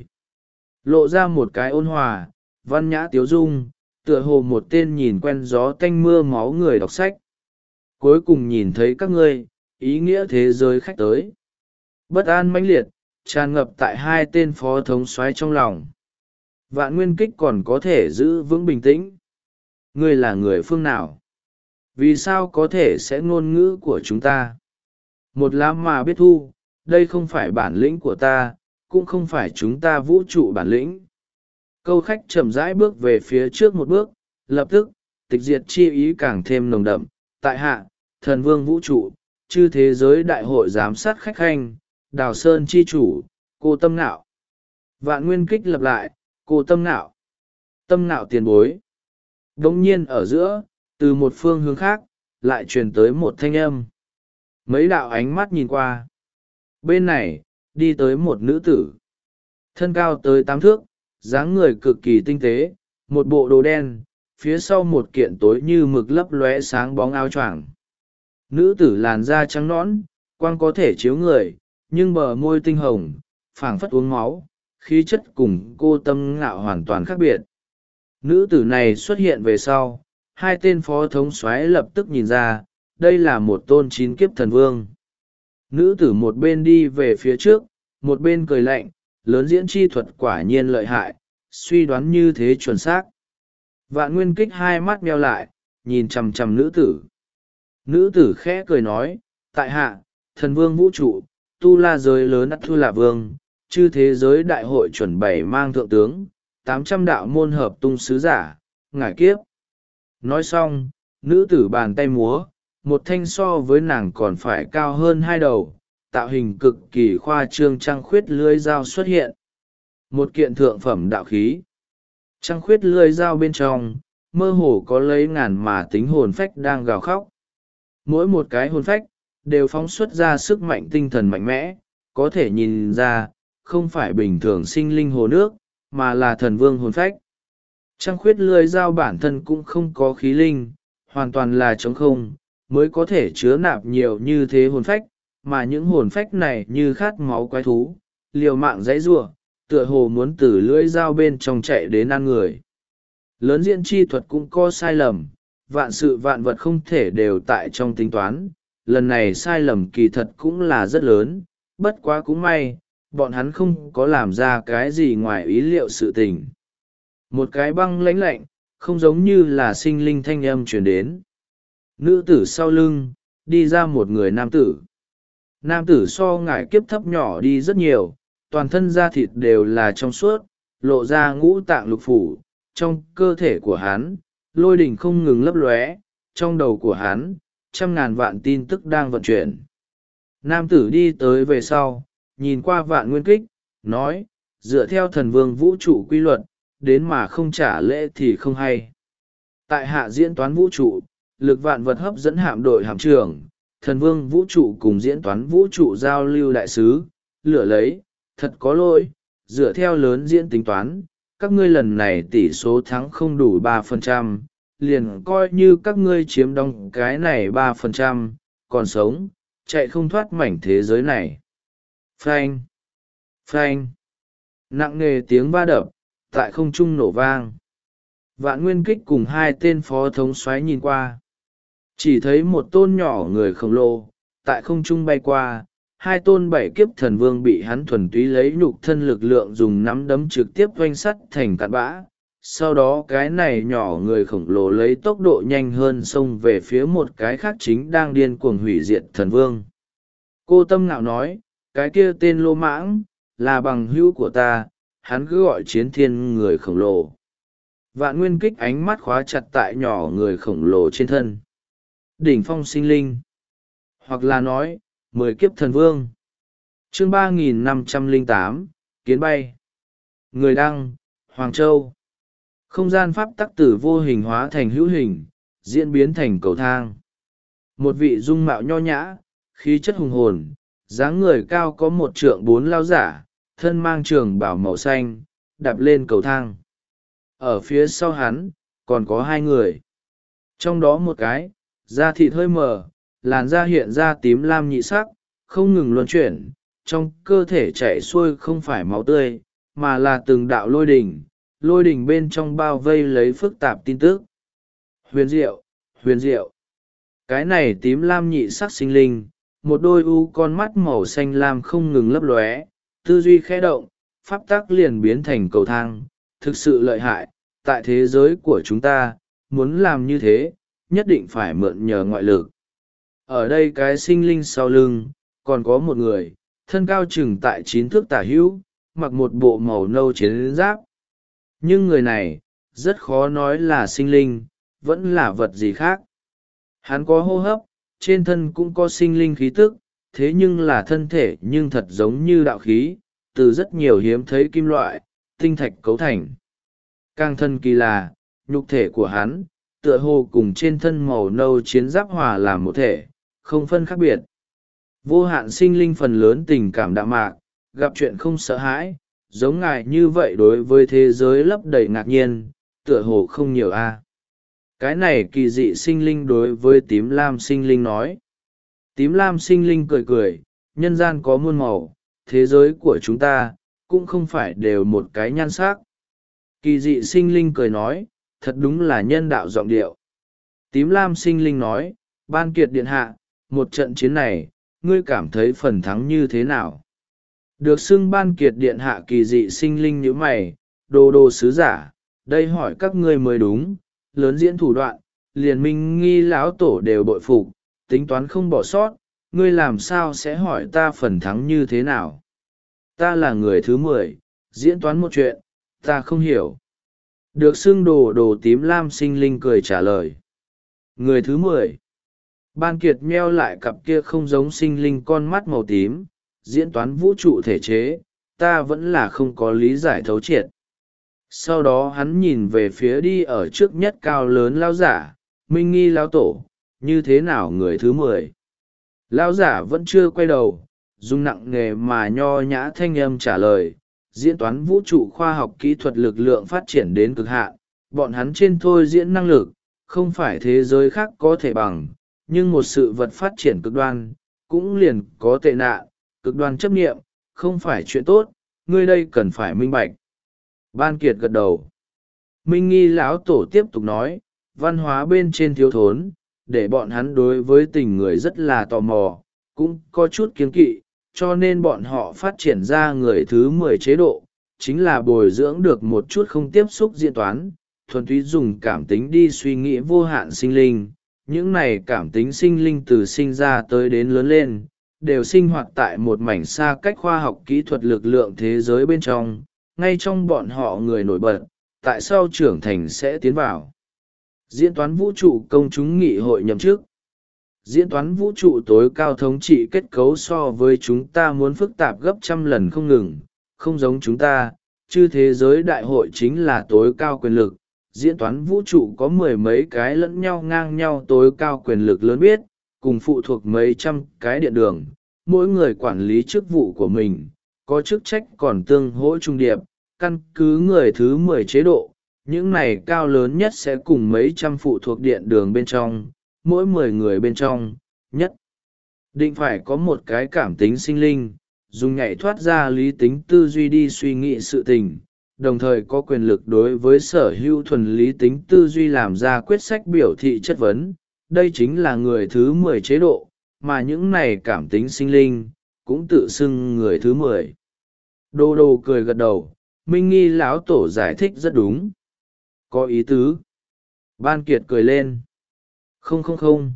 Lộ ra một cái ôn hòa, văn nhã tiếu dung, tựa hồ một tên nhìn quen gió tanh mưa máu người đọc sách. Cuối cùng nhìn thấy các ngươi, ý nghĩa thế giới khách tới. Bất an mãnh liệt tràn ngập tại hai tên phó thống soái trong lòng. Vạn Nguyên Kích còn có thể giữ vững bình tĩnh. Ngươi là người phương nào? Vì sao có thể sẽ ngôn ngữ của chúng ta? Một lá mà biết thu, đây không phải bản lĩnh của ta, cũng không phải chúng ta vũ trụ bản lĩnh. Câu khách chậm rãi bước về phía trước một bước, lập tức, tịch diệt chi ý càng thêm nồng đậm. Tại hạ, thần vương vũ trụ, chư thế giới đại hội giám sát khách khanh, Đào Sơn chi chủ, cô Tâm Nạo. Vạn Nguyên Kích lập lại, cô Tâm Nạo. Tâm Nạo tiền bối. Đống nhiên ở giữa, từ một phương hướng khác, lại truyền tới một thanh âm. Mấy đạo ánh mắt nhìn qua. Bên này, đi tới một nữ tử. Thân cao tới 8 thước, dáng người cực kỳ tinh tế, một bộ đồ đen, phía sau một kiện tối như mực lấp lóe sáng bóng áo choàng. Nữ tử làn da trắng nõn, quang có thể chiếu người, nhưng bờ môi tinh hồng, phảng phất uống máu, khí chất cùng cô Tâm Ngạo hoàn toàn khác biệt. Nữ tử này xuất hiện về sau, hai tên phó thống soái lập tức nhìn ra, đây là một tôn chín kiếp thần vương. Nữ tử một bên đi về phía trước, một bên cười lạnh, lớn diễn chi thuật quả nhiên lợi hại, suy đoán như thế chuẩn xác. Vạn Nguyên Kích hai mắt meo lại, nhìn chằm chằm nữ tử. Nữ tử khẽ cười nói, tại hạ, thần vương vũ trụ, tu la giới lớn ắt thu là vương, chư thế giới đại hội chuẩn bày mang thượng tướng, 800 đạo môn hợp tung sứ giả, ngải kiếp. Nói xong, nữ tử bàn tay múa, một thanh so với nàng còn phải cao hơn hai đầu, tạo hình cực kỳ khoa trương trăng khuyết lưới dao xuất hiện. Một kiện thượng phẩm đạo khí. Trăng khuyết lưới dao bên trong, mơ hồ có lấy ngàn mà tính hồn phách đang gào khóc. Mỗi một cái hồn phách, đều phóng xuất ra sức mạnh tinh thần mạnh mẽ, có thể nhìn ra, không phải bình thường sinh linh hồ nước, mà là thần vương hồn phách. Trăng khuyết lưới dao bản thân cũng không có khí linh, hoàn toàn là trống không, mới có thể chứa nạp nhiều như thế hồn phách, mà những hồn phách này như khát máu quái thú, liều mạng dãy giụa, tựa hồ muốn từ lưỡi dao bên trong chạy đến ăn người. Lớn diễn chi thuật cũng có sai lầm, vạn sự vạn vật không thể đều tại trong tính toán, lần này sai lầm kỳ thật cũng là rất lớn, bất quá cũng may, bọn hắn không có làm ra cái gì ngoài ý liệu sự tình. Một cái băng lãnh lạnh, không giống như là sinh linh thanh âm truyền đến. Nữ tử sau lưng, đi ra một người nam tử. Nam tử so ngải kiếp thấp nhỏ đi rất nhiều, toàn thân da thịt đều là trong suốt, lộ ra ngũ tạng lục phủ. Trong cơ thể của hắn, lôi đỉnh không ngừng lấp lóe, trong đầu của hắn, 100.000 vạn tin tức đang vận chuyển. Nam tử đi tới về sau, nhìn qua Vạn Nguyên Kích, nói, dựa theo thần vương vũ trụ quy luật, đến mà không trả lễ thì không hay. Tại hạ diễn toán vũ trụ, lực vạn vật hấp dẫn hạm đội hạm trưởng, thần vương vũ trụ cùng diễn toán vũ trụ giao lưu đại sứ, lựa lấy, thật có lỗi, dựa theo lớn diễn tính toán, các ngươi lần này tỷ số thắng không đủ 3%, liền coi như các ngươi chiếm đóng cái này 3%, còn sống, chạy không thoát mảnh thế giới này. Phanh! Phanh! Nặng nề tiếng va đập, tại không trung nổ vang. Vạn Nguyên Kích cùng hai tên phó thống soái nhìn qua. Chỉ thấy một tôn nhỏ người khổng lồ, tại không trung bay qua, hai tôn bảy kiếp thần vương bị hắn thuần túy lấy nhục thân lực lượng dùng nắm đấm trực tiếp oanh sắt thành cặn bã. Sau đó cái này nhỏ người khổng lồ lấy tốc độ nhanh hơn xông về phía một cái khác chính đang điên cuồng hủy diệt thần vương. Cô Tâm Ngạo nói, cái kia tên Lô Mãng, là bằng hữu của ta, hắn cứ gọi chiến thiên người khổng lồ. Vạn Nguyên Kích ánh mắt khóa chặt tại nhỏ người khổng lồ trên thân. Đỉnh phong sinh linh. Hoặc là nói, 10 kiếp thần vương. Chương 3508, Kiến bay. Người đăng, Hoàng Châu. Không gian pháp tắc tử vô hình hóa thành hữu hình, diễn biến thành cầu thang. Một vị dung mạo nho nhã, khí chất hùng hồn, dáng người cao có 1 trượng 4 lao giả, thân mang trường bào màu xanh, đạp lên cầu thang. Ở phía sau hắn, còn có 2 người. Trong đó một cái, da thịt hơi mờ, làn da hiện ra tím lam nhị sắc, không ngừng luân chuyển, trong cơ thể chạy xuôi không phải máu tươi, mà là từng đạo lôi đỉnh bên trong bao vây lấy phức tạp tin tức. Huyền diệu, huyền diệu. Cái này tím lam nhị sắc sinh linh, một đôi con mắt màu xanh lam không ngừng lấp lóe, tư duy khẽ động, pháp tắc liền biến thành cầu thang, thực sự lợi hại. Tại thế giới của chúng ta, muốn làm như thế, nhất định phải mượn nhờ ngoại lực. Ở đây cái sinh linh sau lưng, còn có một người, thân cao chừng tại 9 thước tả hữu, mặc một bộ màu nâu chiến giáp. Nhưng người này, rất khó nói là sinh linh, vẫn là vật gì khác. Hắn có hô hấp, trên thân cũng có sinh linh khí tức, thế nhưng là thân thể nhưng thật giống như đạo khí, từ rất nhiều hiếm thấy kim loại, tinh thạch cấu thành. Càng thân kỳ là, nhục thể của hắn, tựa hồ cùng trên thân màu nâu chiến giáp hòa làm một thể, không phân khác biệt. Vô hạn sinh linh phần lớn tình cảm đạm mạc, gặp chuyện không sợ hãi, giống ngài như vậy đối với thế giới lấp đầy ngạc nhiên, tựa hồ không nhiều a. Cái này kỳ dị sinh linh đối với tím lam sinh linh nói. Tím lam sinh linh cười cười, nhân gian có muôn màu, thế giới của chúng ta, cũng không phải đều một cái nhan sắc. Kỳ dị sinh linh cười nói, thật đúng là nhân đạo giọng điệu. Tím lam sinh linh nói, Ban Kiệt điện hạ, một trận chiến này, ngươi cảm thấy phần thắng như thế nào? Được xưng Ban Kiệt điện hạ kỳ dị sinh linh như mày, đồ đồ sứ giả, đây hỏi các ngươi mới đúng, lớn diễn thủ đoạn, liền minh nghi lão tổ đều bội phục, tính toán không bỏ sót, ngươi làm sao sẽ hỏi ta phần thắng như thế nào? Ta là người thứ 10, diễn toán một chuyện, ta không hiểu. Được xưng đồ đồ tím lam sinh linh cười trả lời. Người thứ 10. Ban Kiệt meo lại cặp kia không giống sinh linh con mắt màu tím, diễn toán vũ trụ thể chế, ta vẫn là không có lý giải thấu triệt. Sau đó hắn nhìn về phía đi ở trước nhất cao lớn lão giả, minh nghi lão tổ, như thế nào người thứ 10? Lão giả vẫn chưa quay đầu, dùng nặng nề mà nho nhã thanh âm trả lời, diễn toán vũ trụ khoa học kỹ thuật lực lượng phát triển đến cực hạn, bọn hắn trên thôi diễn năng lực, không phải thế giới khác có thể bằng, nhưng một sự vật phát triển cực đoan, cũng liền có tệ nạn, cực đoan chấp nghiệm, không phải chuyện tốt, ngươi đây cần phải minh bạch. Ban Kiệt gật đầu. Minh nghi lão tổ tiếp tục nói, văn hóa bên trên thiếu thốn, để bọn hắn đối với tình người rất là tò mò, cũng có chút kiêng kỵ, cho nên bọn họ phát triển ra người thứ 10 chế độ, chính là bồi dưỡng được một chút không tiếp xúc diễn toán, thuần túy dùng cảm tính đi suy nghĩ vô hạn sinh linh. Những này cảm tính sinh linh từ sinh ra tới đến lớn lên, đều sinh hoạt tại một mảnh xa cách khoa học kỹ thuật lực lượng thế giới bên trong, ngay trong bọn họ người nổi bật, tại sao trưởng thành sẽ tiến vào. Diễn toán vũ trụ công chúng nghị hội nhậm chức. Diễn toán vũ trụ tối cao thống trị kết cấu so với chúng ta muốn phức tạp gấp trăm lần không ngừng, không giống chúng ta, chứ thế giới đại hội chính là tối cao quyền lực. Diễn toán vũ trụ có mười mấy cái lẫn nhau ngang nhau tối cao quyền lực lớn biết, cùng phụ thuộc mấy trăm cái điện đường, mỗi người quản lý chức vụ của mình, có chức trách còn tương hỗ trung điệp, căn cứ người thứ 10 chế độ, những này cao lớn nhất sẽ cùng mấy trăm phụ thuộc điện đường bên trong, mỗi 10 người bên trong, nhất định phải có một cái cảm tính sinh linh, dùng nhảy thoát ra lý tính tư duy đi suy nghĩ sự tình, đồng thời có quyền lực đối với sở hữu thuần lý tính tư duy làm ra quyết sách biểu thị chất vấn. Đây chính là người thứ 10 chế độ, mà những này cảm tính sinh linh, cũng tự xưng người thứ 10. Đô đô cười gật đầu, minh nghi lão tổ giải thích rất đúng. Có ý tứ. Ban Kiệt cười lên. Không không không.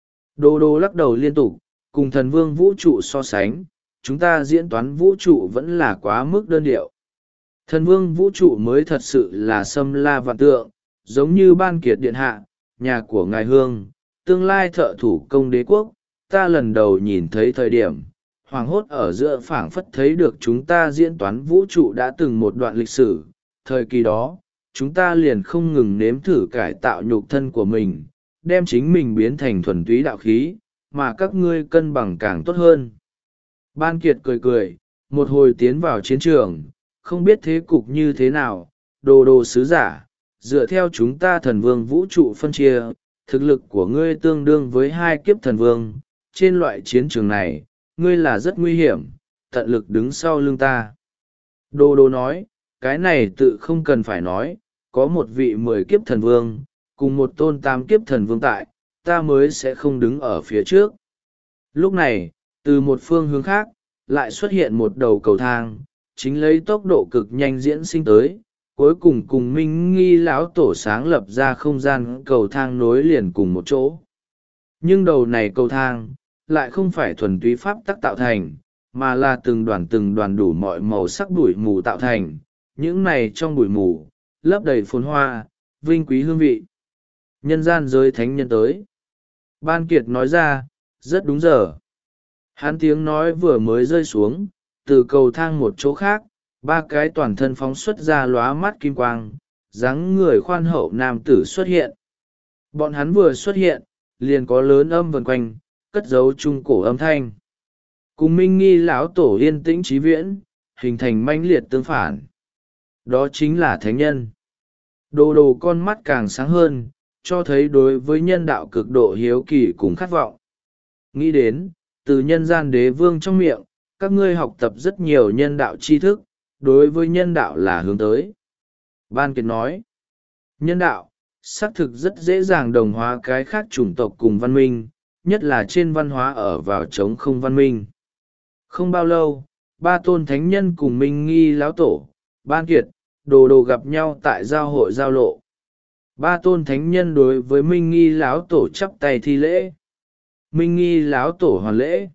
Đô đô lắc đầu liên tục, cùng thần vương vũ trụ so sánh, chúng ta diễn toán vũ trụ vẫn là quá mức đơn điệu. Thần vương vũ trụ mới thật sự là xâm la vạn tượng, giống như Ban Kiệt điện hạ, nhà của ngài Hương, tương lai thợ thủ công đế quốc, ta lần đầu nhìn thấy thời điểm, hoàng hốt ở giữa phảng phất thấy được chúng ta diễn toán vũ trụ đã từng một đoạn lịch sử, thời kỳ đó, chúng ta liền không ngừng nếm thử cải tạo nhục thân của mình, đem chính mình biến thành thuần túy đạo khí, mà các ngươi cân bằng càng tốt hơn. Ban Kiệt cười cười, một hồi tiến vào chiến trường, không biết thế cục như thế nào, đồ đồ sứ giả, dựa theo chúng ta thần vương vũ trụ phân chia, thực lực của ngươi tương đương với 2 kiếp thần vương, trên loại chiến trường này, ngươi là rất nguy hiểm, tận lực đứng sau lưng ta. Đồ đồ nói, cái này tự không cần phải nói, có một vị 10 kiếp thần vương, cùng một tôn 8 kiếp thần vương tại, ta mới sẽ không đứng ở phía trước. Lúc này, Từ một phương hướng khác lại xuất hiện một đầu cầu thang, chính lấy tốc độ cực nhanh diễn sinh tới, cuối cùng cùng minh nghi lão tổ sáng lập ra không gian cầu thang nối liền cùng một chỗ. Nhưng đầu này cầu thang lại không phải thuần túy pháp tắc tạo thành, mà là từng đoàn đủ mọi màu sắc bụi mù tạo thành. Những này trong bụi mù lấp đầy phồn hoa, vinh quý hương vị. Nhân gian giới thánh nhân tới. Ban Kiệt nói ra, rất đúng giờ. Hắn tiếng nói vừa mới rơi xuống, từ cầu thang một chỗ khác, ba cái toàn thân phóng xuất ra lóa mắt kim quang, dáng người khoan hậu nam tử xuất hiện. Bọn hắn vừa xuất hiện, liền có lớn âm vần quanh, cất giấu trung cổ âm thanh. Cùng minh nghi lão tổ yên tĩnh trí viễn, hình thành mãnh liệt tương phản. Đó chính là thánh nhân. Đồ đồ con mắt càng sáng hơn, cho thấy đối với nhân đạo cực độ hiếu kỳ cùng khát vọng. Nghĩ đến, từ nhân gian đế vương trong miệng, các ngươi học tập rất nhiều nhân đạo tri thức, đối với nhân đạo là hướng tới. Ban Kiệt nói, nhân đạo, xác thực rất dễ dàng đồng hóa cái khác chủng tộc cùng văn minh, nhất là trên văn hóa ở vào trống không văn minh. Không bao lâu, ba tôn thánh nhân cùng minh nghi lão tổ, Ban Kiệt, đồ đồ gặp nhau tại giao hội giao lộ. Ba tôn thánh nhân đối với minh nghi lão tổ chắp tay thi lễ. Minh nghi lão tổ hoàn lễ.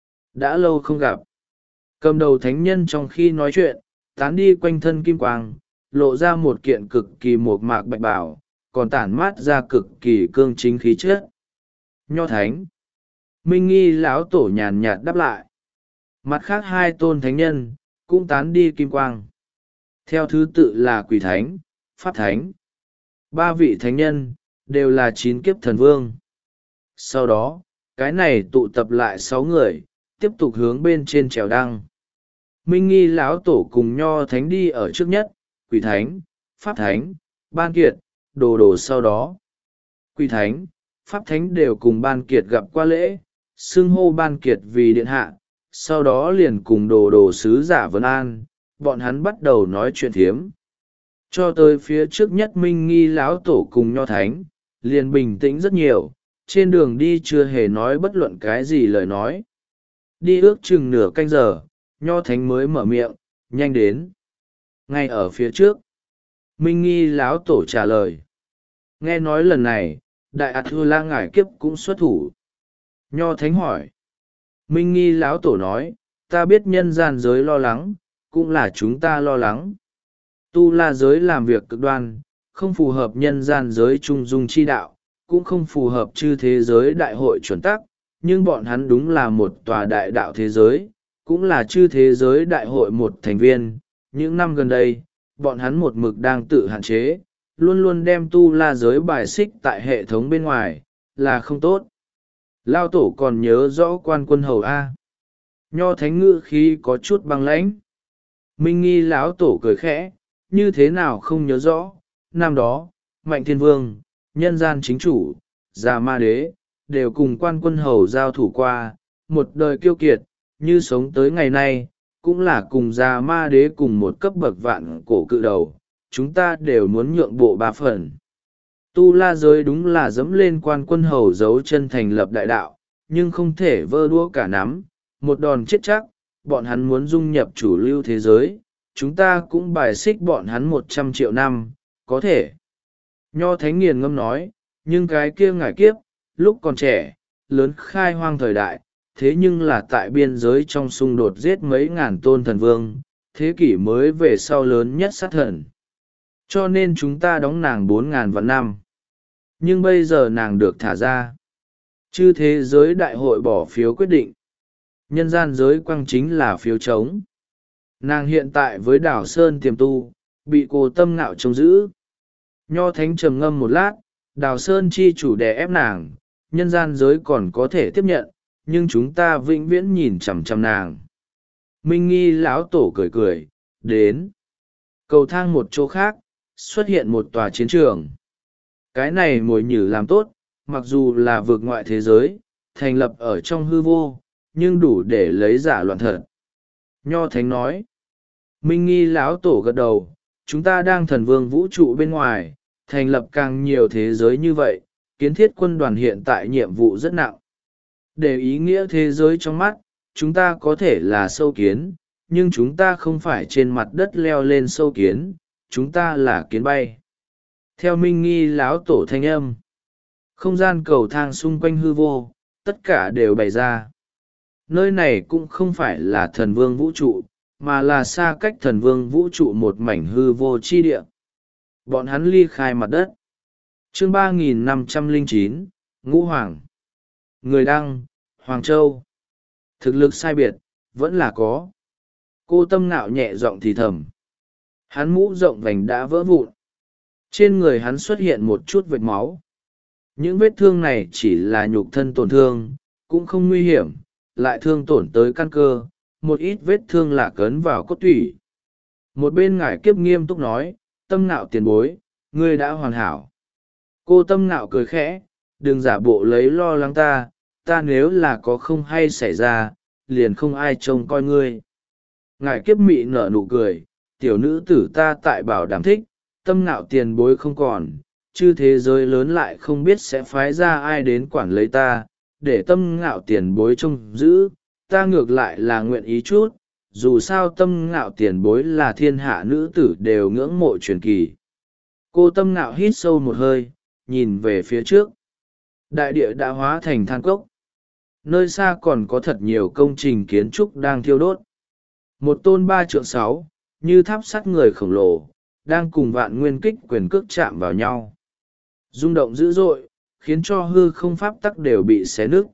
Đã lâu không gặp. Cầm đầu thánh nhân trong khi nói chuyện, tán đi quanh thân kim quang, lộ ra một kiện cực kỳ mộc mạc bạch bảo, còn tản mát ra cực kỳ cương chính khí chất. Nho thánh. Minh nghi lão tổ nhàn nhạt đáp lại. Mặt khác hai tôn thánh nhân cũng tán đi kim quang. Theo thứ tự là quỷ thánh, pháp thánh. Ba vị thánh nhân đều là 9 kiếp thần vương. Sau đó, cái này tụ tập lại 6 người, tiếp tục hướng bên trên trèo đăng. Minh nghi lão tổ cùng nho thánh đi ở trước nhất, quỷ thánh, pháp thánh, Ban Kiệt, đồ đồ sau đó. Quỷ thánh, pháp thánh đều cùng Ban Kiệt gặp qua lễ, xưng hô Ban Kiệt vì điện hạ, sau đó liền cùng đồ đồ sứ giả Vân An, bọn hắn bắt đầu nói chuyện thiếm. Cho tới phía trước nhất minh nghi lão tổ cùng nho thánh, liền bình tĩnh rất nhiều, trên đường đi chưa hề nói bất luận cái gì lời nói. Đi ước chừng nửa canh giờ, nho thánh mới mở miệng, nhanh đến. Ngay ở phía trước, minh nghi lão tổ trả lời. Nghe nói lần này, đại ạt thư la ngải kiếp cũng xuất thủ. Nho thánh hỏi. Minh nghi lão tổ nói, ta biết nhân gian giới lo lắng, cũng là chúng ta lo lắng. Tu la giới làm việc cực đoan, không phù hợp nhân gian giới trung dung chi đạo, cũng không phù hợp chư thế giới đại hội chuẩn tắc, nhưng bọn hắn đúng là một tòa đại đạo thế giới, cũng là chư thế giới đại hội một thành viên. Những năm gần đây, bọn hắn một mực đang tự hạn chế, luôn luôn đem tu la giới bài xích tại hệ thống bên ngoài, là không tốt. Lao tổ còn nhớ rõ quan quân hầu A. Nho thánh ngữ khí có chút băng lãnh. Minh nghi lão tổ cười khẽ, như thế nào không nhớ rõ, năm đó, Mạnh Thiên Vương, nhân gian chính chủ, Già Ma Đế, đều cùng quan quân hầu giao thủ qua, một đời kiêu kiệt, như sống tới ngày nay, cũng là cùng Già Ma Đế cùng một cấp bậc vạn cổ cự đầu, chúng ta đều muốn nhượng bộ 3 phần. Tu la giới đúng là dẫm lên quan quân hầu dấu chân thành lập đại đạo, nhưng không thể vơ đũa cả nắm, một đòn chết chắc, bọn hắn muốn dung nhập chủ lưu thế giới, chúng ta cũng bài xích bọn hắn 100 triệu năm, có thể. Nho Thánh nghiền ngâm nói, nhưng cái kia ngải kiếp, lúc còn trẻ, lớn khai hoang thời đại, thế nhưng là tại biên giới trong xung đột giết mấy ngàn tôn thần vương, thế kỷ mới về sau lớn nhất sát thần. Cho nên chúng ta đóng nàng 4.000 vạn năm. Nhưng bây giờ nàng được thả ra. Chư thế giới đại hội bỏ phiếu quyết định. Nhân gian giới quang chính là phiếu chống. Nàng hiện tại với đảo Sơn tiềm tu, bị cô tâm ngạo trông giữ. Nho Thánh trầm ngâm một lát, đào Sơn chi chủ đè ép nàng, nhân gian giới còn có thể tiếp nhận, nhưng chúng ta vĩnh viễn nhìn chằm chằm nàng. Minh nghi lão tổ cười cười, đến. Cầu thang một chỗ khác, xuất hiện một tòa chiến trường. Cái này mồi nhử làm tốt, mặc dù là vượt ngoại thế giới, thành lập ở trong hư vô, nhưng đủ để lấy giả loạn thật. Nho Thánh nói. Minh nghi lão tổ gật đầu, chúng ta đang thần vương vũ trụ bên ngoài, thành lập càng nhiều thế giới như vậy, kiến thiết quân đoàn hiện tại nhiệm vụ rất nặng. Để ý nghĩa thế giới trong mắt, chúng ta có thể là sâu kiến, nhưng chúng ta không phải trên mặt đất leo lên sâu kiến, chúng ta là kiến bay. Theo minh nghi láo tổ thanh âm, không gian cầu thang xung quanh hư vô, tất cả đều bày ra. Nơi này cũng không phải là thần vương vũ trụ, mà là xa cách thần vương vũ trụ một mảnh hư vô chi địa. Bọn hắn ly khai mặt đất. Chương 3509, Ngũ Hoàng. Người đăng, Hoàng Châu. Thực lực sai biệt, vẫn là có. Cô Tâm Nạo nhẹ giọng thì thầm. Hắn mũ rộng vành đã vỡ vụn. Trên người hắn xuất hiện một chút vết máu. Những vết thương này chỉ là nhục thân tổn thương, cũng không nguy hiểm, lại thương tổn tới căn cơ, một ít vết thương lạc ấn vào cốt tủy. Một bên ngải kiếp nghiêm túc nói, Tâm Nạo tiền bối, ngươi đã hoàn hảo. Cô Tâm Nạo cười khẽ, đừng giả bộ lấy lo lắng ta nếu là có không hay xảy ra, liền không ai trông coi ngươi. Ngải kiếp mị nở nụ cười, tiểu nữ tử ta tại bảo đảm thích, Tâm Nạo tiền bối không còn, chứ thế giới lớn lại không biết sẽ phái ra ai đến quản lấy ta, để Tâm Nạo tiền bối trông giữ, ta ngược lại là nguyện ý chút, dù sao Tâm Nạo tiền bối là thiên hạ nữ tử đều ngưỡng mộ truyền kỳ. Cô Tâm Nạo hít sâu một hơi, nhìn về phía trước. Đại địa đã hóa thành than cốc. Nơi xa còn có thật nhiều công trình kiến trúc đang thiêu đốt. Một tôn 3 trượng 6, như tháp sắt người khổng lồ, đang cùng vạn nguyên kích quyền cước chạm vào nhau. Rung động dữ dội, khiến cho hư không pháp tắc đều bị xé nứt.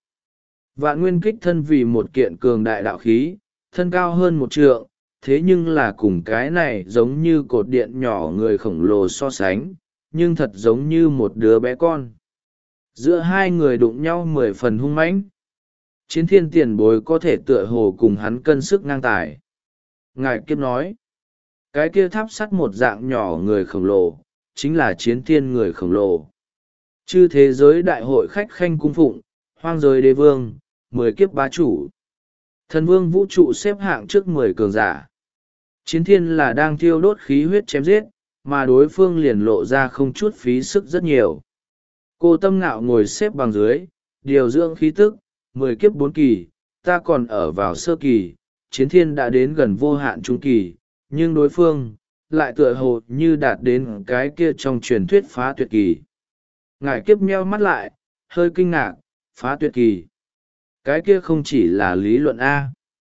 Vạn nguyên kích thân vì một kiện cường đại đạo khí, thân cao hơn 1 trượng, thế nhưng là cùng cái này giống như cột điện nhỏ người khổng lồ so sánh, nhưng thật giống như một đứa bé con. Giữa hai người đụng nhau 10 phần hung mãnh. Chiến thiên tiền bối có thể tựa hồ cùng hắn cân sức ngang tài. Ngài kiếp nói, cái kia tháp sắt một dạng nhỏ người khổng lồ, chính là chiến thiên người khổng lồ. Chư thế giới đại hội khách khanh cung phụng, hoang giới đế vương, 10 kiếp bá chủ. Thần vương vũ trụ xếp hạng trước 10 cường giả. Chiến thiên là đang thiêu đốt khí huyết chém giết, mà đối phương liền lộ ra không chút phí sức rất nhiều. Cô Tâm Nạo ngồi xếp bằng dưới, điều dưỡng khí tức, 10 kiếp 4 kỳ, ta còn ở vào sơ kỳ, chiến thiên đã đến gần vô hạn trung kỳ, nhưng đối phương, lại tựa hồ như đạt đến cái kia trong truyền thuyết phá tuyệt kỳ. Ngải kiếp meo mắt lại, hơi kinh ngạc, phá tuyệt kỳ. Cái kia không chỉ là lý luận A.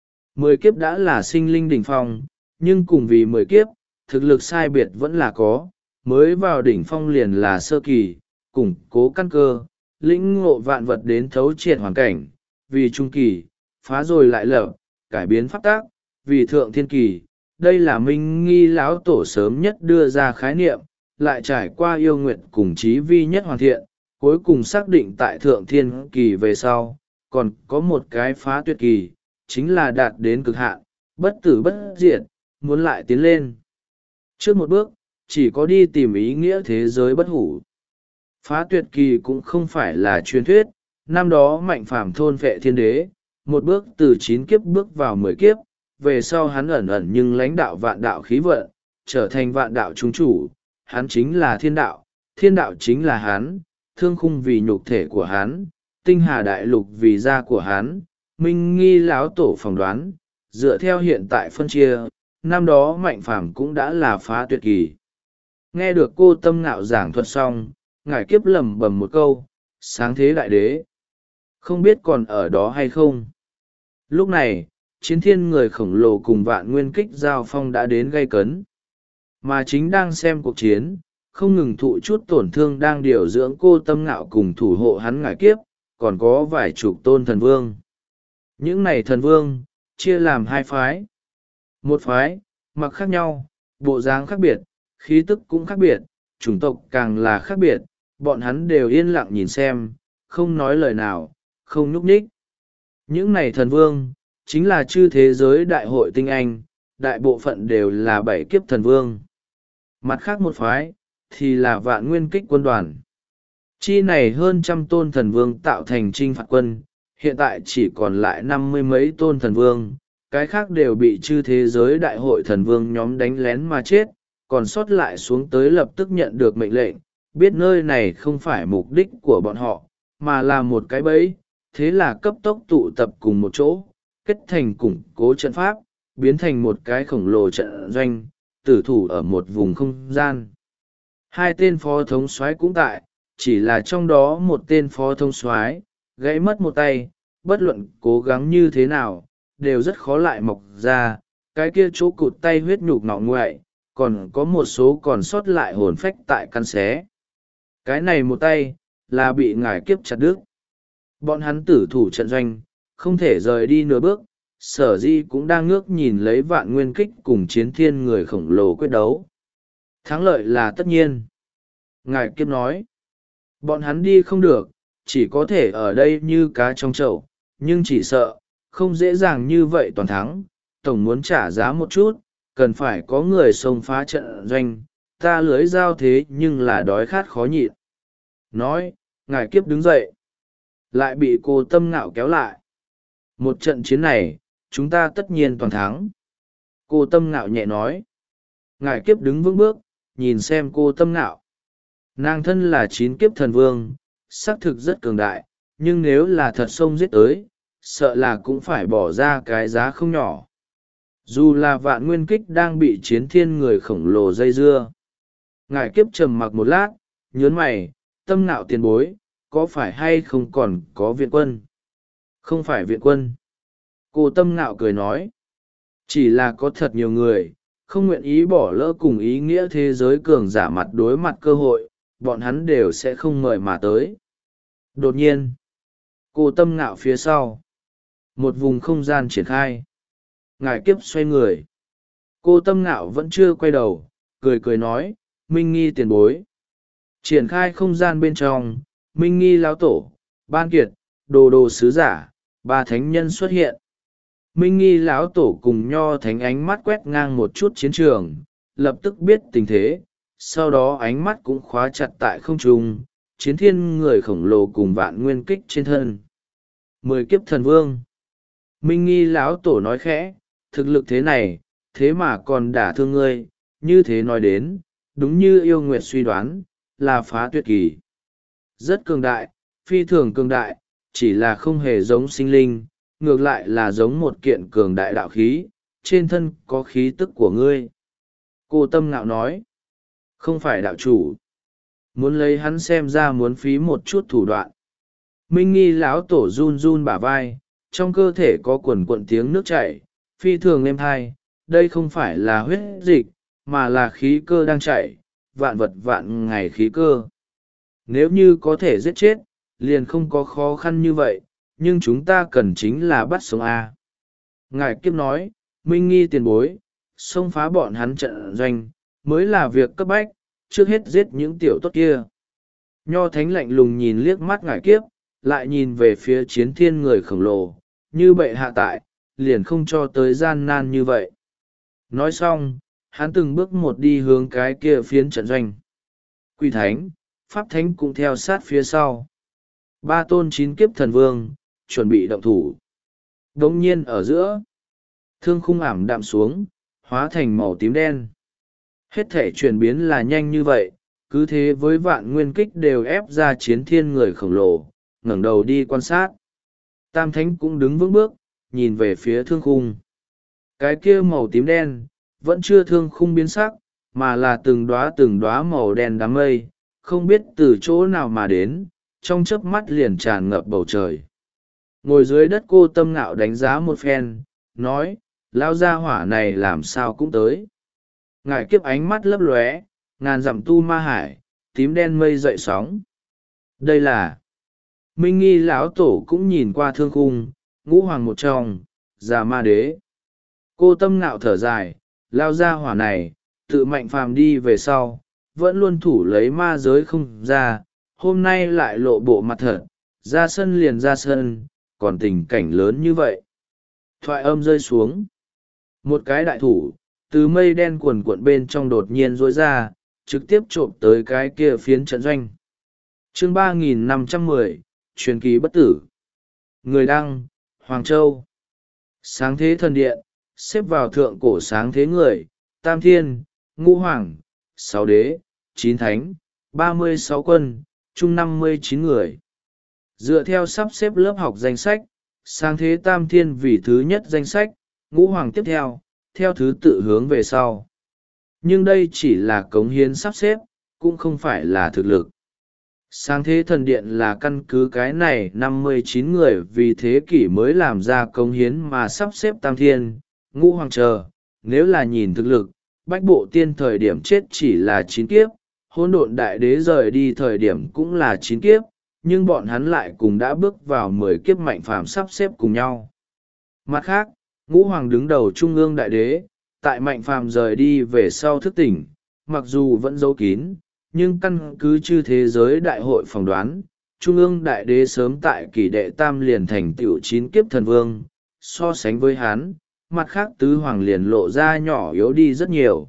10 kiếp đã là sinh linh đỉnh phong, nhưng cùng vì 10 kiếp, thực lực sai biệt vẫn là có, mới vào đỉnh phong liền là sơ kỳ, củng cố căn cơ, lĩnh ngộ vạn vật đến thấu triệt hoàn cảnh, vì trung kỳ, phá rồi lại lập, cải biến pháp tác, vì thượng thiên kỳ. Đây là minh nghi lão tổ sớm nhất đưa ra khái niệm, lại trải qua yêu nguyện cùng chí vi nhất hoàn thiện, cuối cùng xác định tại thượng thiên kỳ về sau, còn có một cái phá tuyệt kỳ, chính là đạt đến cực hạn, bất tử bất diệt, muốn lại tiến lên. Trước một bước, chỉ có đi tìm ý nghĩa thế giới bất hủ. Phá tuyệt kỳ cũng không phải là truyền thuyết, năm đó mạnh phàm thôn vệ thiên đế, một bước từ 9 kiếp bước vào 10 kiếp, về sau hắn ẩn ẩn nhưng lãnh đạo vạn đạo khí vận, trở thành vạn đạo trung chủ, hắn chính là thiên đạo chính là hắn, thương khung vì nhục thể của hắn, tinh hà đại lục vì da của hắn, minh nghi lão tổ phỏng đoán, dựa theo hiện tại phân chia, năm đó mạnh phàm cũng đã là phá tuyệt kỳ. Nghe được cô Tâm Nạo giảng thuật xong, ngải kiếp lẩm bẩm một câu, sáng thế đại đế, không biết còn ở đó hay không. Lúc này, chiến thiên người khổng lồ cùng vạn nguyên kích giao phong đã đến gay cấn. Mà chính đang xem cuộc chiến, không ngừng thụ chút tổn thương đang điều dưỡng cô Tâm Nạo cùng thủ hộ hắn ngải kiếp, còn có vài chục tôn thần vương. Những này thần vương, chia làm 2 phái. Một phái, mặc khác nhau, bộ dáng khác biệt, khí tức cũng khác biệt, chủng tộc càng là khác biệt, bọn hắn đều yên lặng nhìn xem, không nói lời nào, không nhúc nhích. Những này thần vương, chính là chư thế giới đại hội tinh anh, đại bộ phận đều là 7 kiếp thần vương. Mặt khác một phái, thì là vạn nguyên kích quân đoàn. Chi này hơn 100 tôn thần vương tạo thành trinh phạt quân, hiện tại chỉ còn lại 50 mấy tôn thần vương, cái khác đều bị chư thế giới đại hội thần vương nhóm đánh lén mà chết, còn sót lại xuống tới lập tức nhận được mệnh lệnh, biết nơi này không phải mục đích của bọn họ, mà là một cái bẫy, thế là cấp tốc tụ tập cùng một chỗ, kết thành củng cố trận pháp, biến thành một cái khổng lồ trận doanh, tử thủ ở một vùng không gian. Hai tên phó thống soái cũng tại, chỉ là trong đó một tên phó thống soái gãy mất một tay, bất luận cố gắng như thế nào đều rất khó lại mọc ra, cái kia chỗ cụt tay huyết nhục ngọ ngoại, còn có một số còn sót lại hồn phách tại căn xé. Cái này một tay là bị ngải kiếp chặt đứt. Bọn hắn tử thủ trận doanh, không thể rời đi nửa bước, sở di cũng đang ngước nhìn lấy Vạn Nguyên Kích cùng Chiến Thiên người khổng lồ quyết đấu. Thắng lợi là tất nhiên. Ngải kiếp nói, bọn hắn đi không được, chỉ có thể ở đây như cá trong chậu, nhưng chỉ sợ không dễ dàng như vậy toàn thắng. Tổng muốn trả giá một chút, cần phải có người xông phá trận doanh, ta lưới giao thế nhưng là đói khát khó nhịn. Nói, ngài kiếp đứng dậy, lại bị cô Tâm Ngạo kéo lại. Một trận chiến này, chúng ta tất nhiên toàn thắng. Cô Tâm Ngạo nhẹ nói. Ngài kiếp đứng vững bước, nhìn xem cô Tâm Ngạo. Nàng thân là 9 kiếp thần vương, xác thực rất cường đại, nhưng nếu là thật xông giết tới, sợ là cũng phải bỏ ra cái giá không nhỏ. Dù là Vạn Nguyên Kích đang bị Chiến Thiên người khổng lồ dây dưa. Ngài kiếp trầm mặc một lát, nhớn mày, Tâm Ngạo tiền bối, có phải hay không còn có viện quân? Không phải viện quân. Cô Tâm Ngạo cười nói. Chỉ là có thật nhiều người, không nguyện ý bỏ lỡ cùng ý nghĩa thế giới cường giả mặt đối mặt cơ hội, bọn hắn đều sẽ không mời mà tới. Đột nhiên, cô Tâm Ngạo phía sau. Một vùng không gian triển khai. Ngài kiếp xoay người. Cô Tâm Ngạo vẫn chưa quay đầu, cười cười nói, Minh Nghi tiền bối. Triển khai không gian bên trong, Minh Nghi lão tổ, Ban Kiệt, Đồ Đồ sứ giả, ba thánh nhân xuất hiện. Minh Nghi lão tổ cùng Nho Thánh ánh mắt quét ngang một chút chiến trường, lập tức biết tình thế, sau đó ánh mắt cũng khóa chặt tại không trung, Chiến Thiên người khổng lồ cùng Vạn Nguyên Kích trên thân. 10 kiếp thần vương. Minh Nghi lão tổ nói khẽ, thực lực thế này, thế mà còn đả thương ngươi, như thế nói đến, đúng như yêu nguyệt suy đoán, là phá tuyệt kỳ. Rất cường đại, phi thường cường đại, chỉ là không hề giống sinh linh, ngược lại là giống một kiện cường đại đạo khí, trên thân có khí tức của ngươi. Cô Tâm Ngạo nói, không phải đạo chủ. Muốn lấy hắn xem ra muốn phí một chút thủ đoạn. Minh Nghi lão tổ run run bả vai, trong cơ thể có quần quận tiếng nước chảy, phi thường êm thai, đây không phải là huyết dịch, mà là khí cơ đang chảy, vạn vật vạn ngày khí cơ. Nếu như có thể giết chết, liền không có khó khăn như vậy, nhưng chúng ta cần chính là bắt sống A. Ngài kiếp nói, Minh Nghi tiền bối, xông phá bọn hắn trận doanh, mới là việc cấp bách, trước hết giết những tiểu tốt kia. Nho Thánh lạnh lùng nhìn liếc mắt ngài kiếp, lại nhìn về phía Chiến Thiên người khổng lồ, như bệ hạ tại, liền không cho tới gian nan như vậy. Nói xong, hắn từng bước một đi hướng cái kia phiến trận doanh. Quỷ Thánh, Pháp Thánh cũng theo sát phía sau. 3 tôn 9 kiếp thần vương, chuẩn bị động thủ. Đống nhiên ở giữa, thương khung ảm đạm xuống, hóa thành màu tím đen. Hết thể chuyển biến là nhanh như vậy, cứ thế với Vạn Nguyên Kích đều ép ra Chiến Thiên người khổng lồ, ngẩng đầu đi quan sát. Tam Thánh cũng đứng vững bước, nhìn về phía thương khung. Cái kia màu tím đen, vẫn chưa thương khung biến sắc, mà là từng đóa màu đen đám mây, không biết từ chỗ nào mà đến, trong chớp mắt liền tràn ngập bầu trời. Ngồi dưới đất cô Tâm Ngạo đánh giá một phen, nói, lao gia hỏa này làm sao cũng tới. Ngải kiếp ánh mắt lấp lóe, ngàn dặm tu ma hải, tím đen mây dậy sóng. Đây là... Minh Nghi lão tổ cũng nhìn qua thương khung, ngũ hoàng một trong, già ma đế. Cô Tâm Ngạo thở dài, lao gia hỏa này, tự mạnh phàm đi về sau, vẫn luôn thủ lấy ma giới không ra, hôm nay lại lộ bộ mặt thật, ra sân liền ra sân, còn tình cảnh lớn như vậy. Thoại âm rơi xuống. Một cái đại thủ, từ mây đen cuồn cuộn bên trong đột nhiên rối ra, trực tiếp trộm tới cái kia phiến trận doanh. Chương 3510, truyền kỳ bất tử. Người đăng, Hoàng Châu. Sáng thế thần điện, xếp vào thượng cổ sáng thế người, Tam Thiên, Ngũ Hoàng, 6 đế, 9 thánh, 36 quân, chung 59 người. Dựa theo sắp xếp lớp học danh sách, Sáng thế tam thiên vị thứ nhất danh sách, ngũ hoàng tiếp theo thứ tự hướng về sau. Nhưng đây chỉ là cống hiến sắp xếp, cũng không phải là thực lực. Sáng thế thần điện là căn cứ cái này 59 người vì thế kỷ mới làm ra cống hiến mà sắp xếp tam thiên, ngũ hoàng chờ. Nếu là nhìn thực lực, bách bộ tiên thời điểm chết chỉ là 9 kiếp, hỗn độn đại đế rời đi thời điểm cũng là 9 kiếp, nhưng bọn hắn lại cùng đã bước vào 10 kiếp mạnh phàm sắp xếp cùng nhau. Mặt khác, ngũ hoàng đứng đầu trung ương đại đế, tại mạnh phàm rời đi về sau thức tỉnh, mặc dù vẫn giấu kín, nhưng căn cứ chư thế giới đại hội phỏng đoán, trung ương đại đế sớm tại kỷ đệ tam liền thành tựu 9 kiếp thần vương, so sánh với hắn, mặt khác tứ hoàng liền lộ ra nhỏ yếu đi rất nhiều.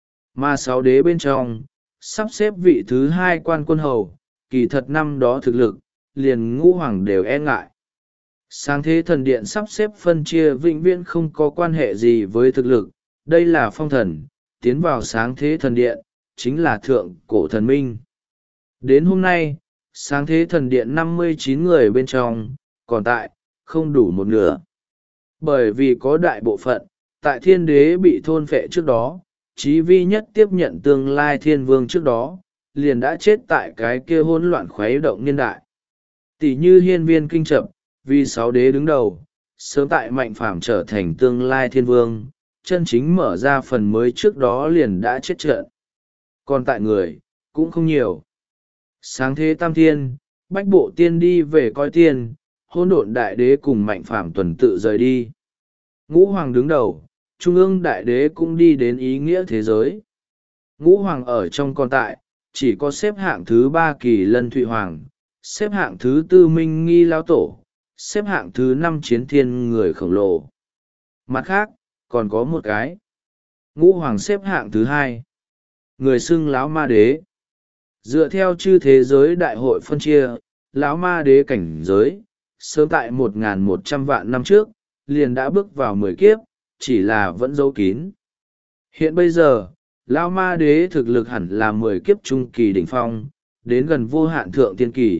Mà 6 đế bên trong, sắp xếp vị thứ 2 quan quân hầu, kỳ thật năm đó thực lực, liền ngũ hoàng đều e ngại. Sáng thế thần điện sắp xếp phân chia vĩnh viễn không có quan hệ gì với thực lực, đây là phong thần, tiến vào sáng thế thần điện, chính là thượng cổ thần minh. Đến hôm nay, sáng thế thần điện 59 người bên trong, còn tại, không đủ một nửa. Bởi vì có đại bộ phận, tại thiên đế bị thôn phệ trước đó, chí vi nhất tiếp nhận tương lai thiên vương trước đó, liền đã chết tại cái kia hỗn loạn khuấy động niên đại. Tỷ như hiên viên kinh chập, vì 6 đế đứng đầu, sớm tại mạnh phàm trở thành tương lai thiên vương, chân chính mở ra phần mới trước đó liền đã chết trận. Còn tại người, cũng không nhiều. Sáng thế tam thiên, bách bộ tiên đi về coi tiên, hỗn độn đại đế cùng mạnh phàm tuần tự rời đi. Ngũ hoàng đứng đầu, trung ương đại đế cũng đi đến ý nghĩa thế giới. Ngũ hoàng ở trong còn tại, chỉ có xếp hạng thứ 3 kỳ lân thụy hoàng, xếp hạng thứ 4 minh nghi lao tổ, xếp hạng thứ 5 chiến thiên người khổng lồ. Mặt khác, còn có một cái. Ngũ hoàng xếp hạng thứ 2. Người xưng lão ma đế. Dựa theo chư thế giới đại hội phân chia, lão ma đế cảnh giới, sớm tại 1.100 vạn năm trước, liền đã bước vào 10 kiếp, chỉ là vẫn giấu kín. Hiện bây giờ, lão ma đế thực lực hẳn là 10 kiếp trung kỳ đỉnh phong, đến gần vô hạn thượng tiên kỳ.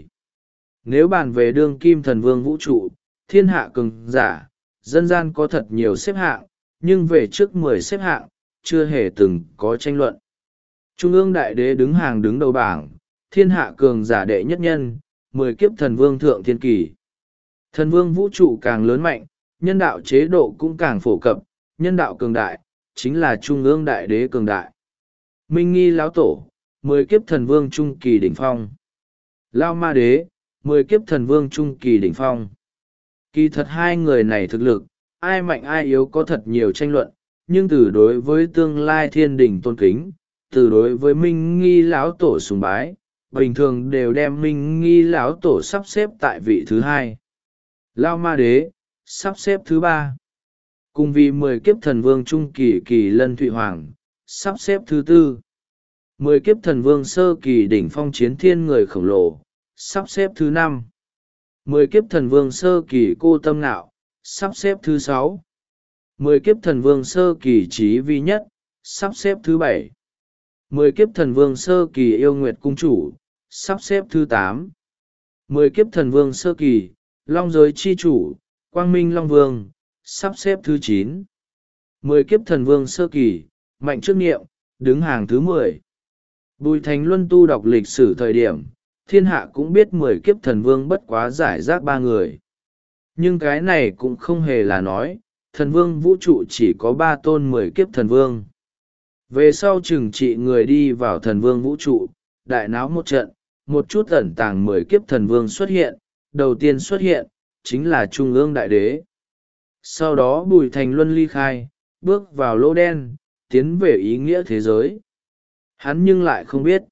Nếu bàn về đương kim thần vương vũ trụ, thiên hạ cường giả, dân gian có thật nhiều xếp hạng, nhưng về trước 10 xếp hạng, chưa hề từng có tranh luận. Trung ương đại đế đứng hàng đứng đầu bảng, thiên hạ cường giả đệ nhất nhân, 10 kiếp thần vương thượng thiên kỳ. Thần vương vũ trụ càng lớn mạnh, nhân đạo chế độ cũng càng phổ cập, nhân đạo cường đại, chính là trung ương đại đế cường đại. Minh nghi lão tổ, 10 kiếp thần vương trung kỳ đỉnh phong. Lao ma đế, 10 kiếp thần vương trung kỳ đỉnh phong. Kỳ thật hai người này thực lực, ai mạnh ai yếu có thật nhiều tranh luận, nhưng từ đối với tương lai thiên đình tôn kính, từ đối với minh nghi lão tổ sùng bái, bình thường đều đem minh nghi lão tổ sắp xếp tại vị thứ 2. Lao ma đế, sắp xếp thứ 3. Cùng vì 10 kiếp thần vương trung kỳ kỳ lân thụy hoàng, sắp xếp thứ 4. 10 kiếp thần vương sơ kỳ đỉnh phong chiến thiên người khổng lồ, sắp xếp thứ 5. 10 kiếp thần vương sơ kỳ cô tâm nạo, sắp xếp thứ 6. 10 kiếp thần vương sơ kỳ trí vi nhất, sắp xếp thứ 7. 10 kiếp thần vương sơ kỳ yêu nguyệt cung chủ, sắp xếp thứ 8. 10 kiếp thần vương sơ kỳ, long giới chi chủ, quang minh long vương, sắp xếp thứ 9. 10 kiếp thần vương sơ kỳ, mạnh trước niệm, đứng hàng thứ 10. Bùi Thành Luân tu đọc lịch sử thời điểm, thiên hạ cũng biết 10 kiếp thần vương bất quá giải rác 3 người. Nhưng cái này cũng không hề là nói, thần vương vũ trụ chỉ có 3 tôn 10 kiếp thần vương. Về sau trừng trị người đi vào thần vương vũ trụ, đại náo một trận, một chút ẩn tàng 10 kiếp thần vương xuất hiện, đầu tiên xuất hiện, chính là Trung ương đại đế. Sau đó Bùi Thành Luân ly khai, bước vào lỗ đen, tiến về ý nghĩa thế giới. Hắn nhưng lại không biết.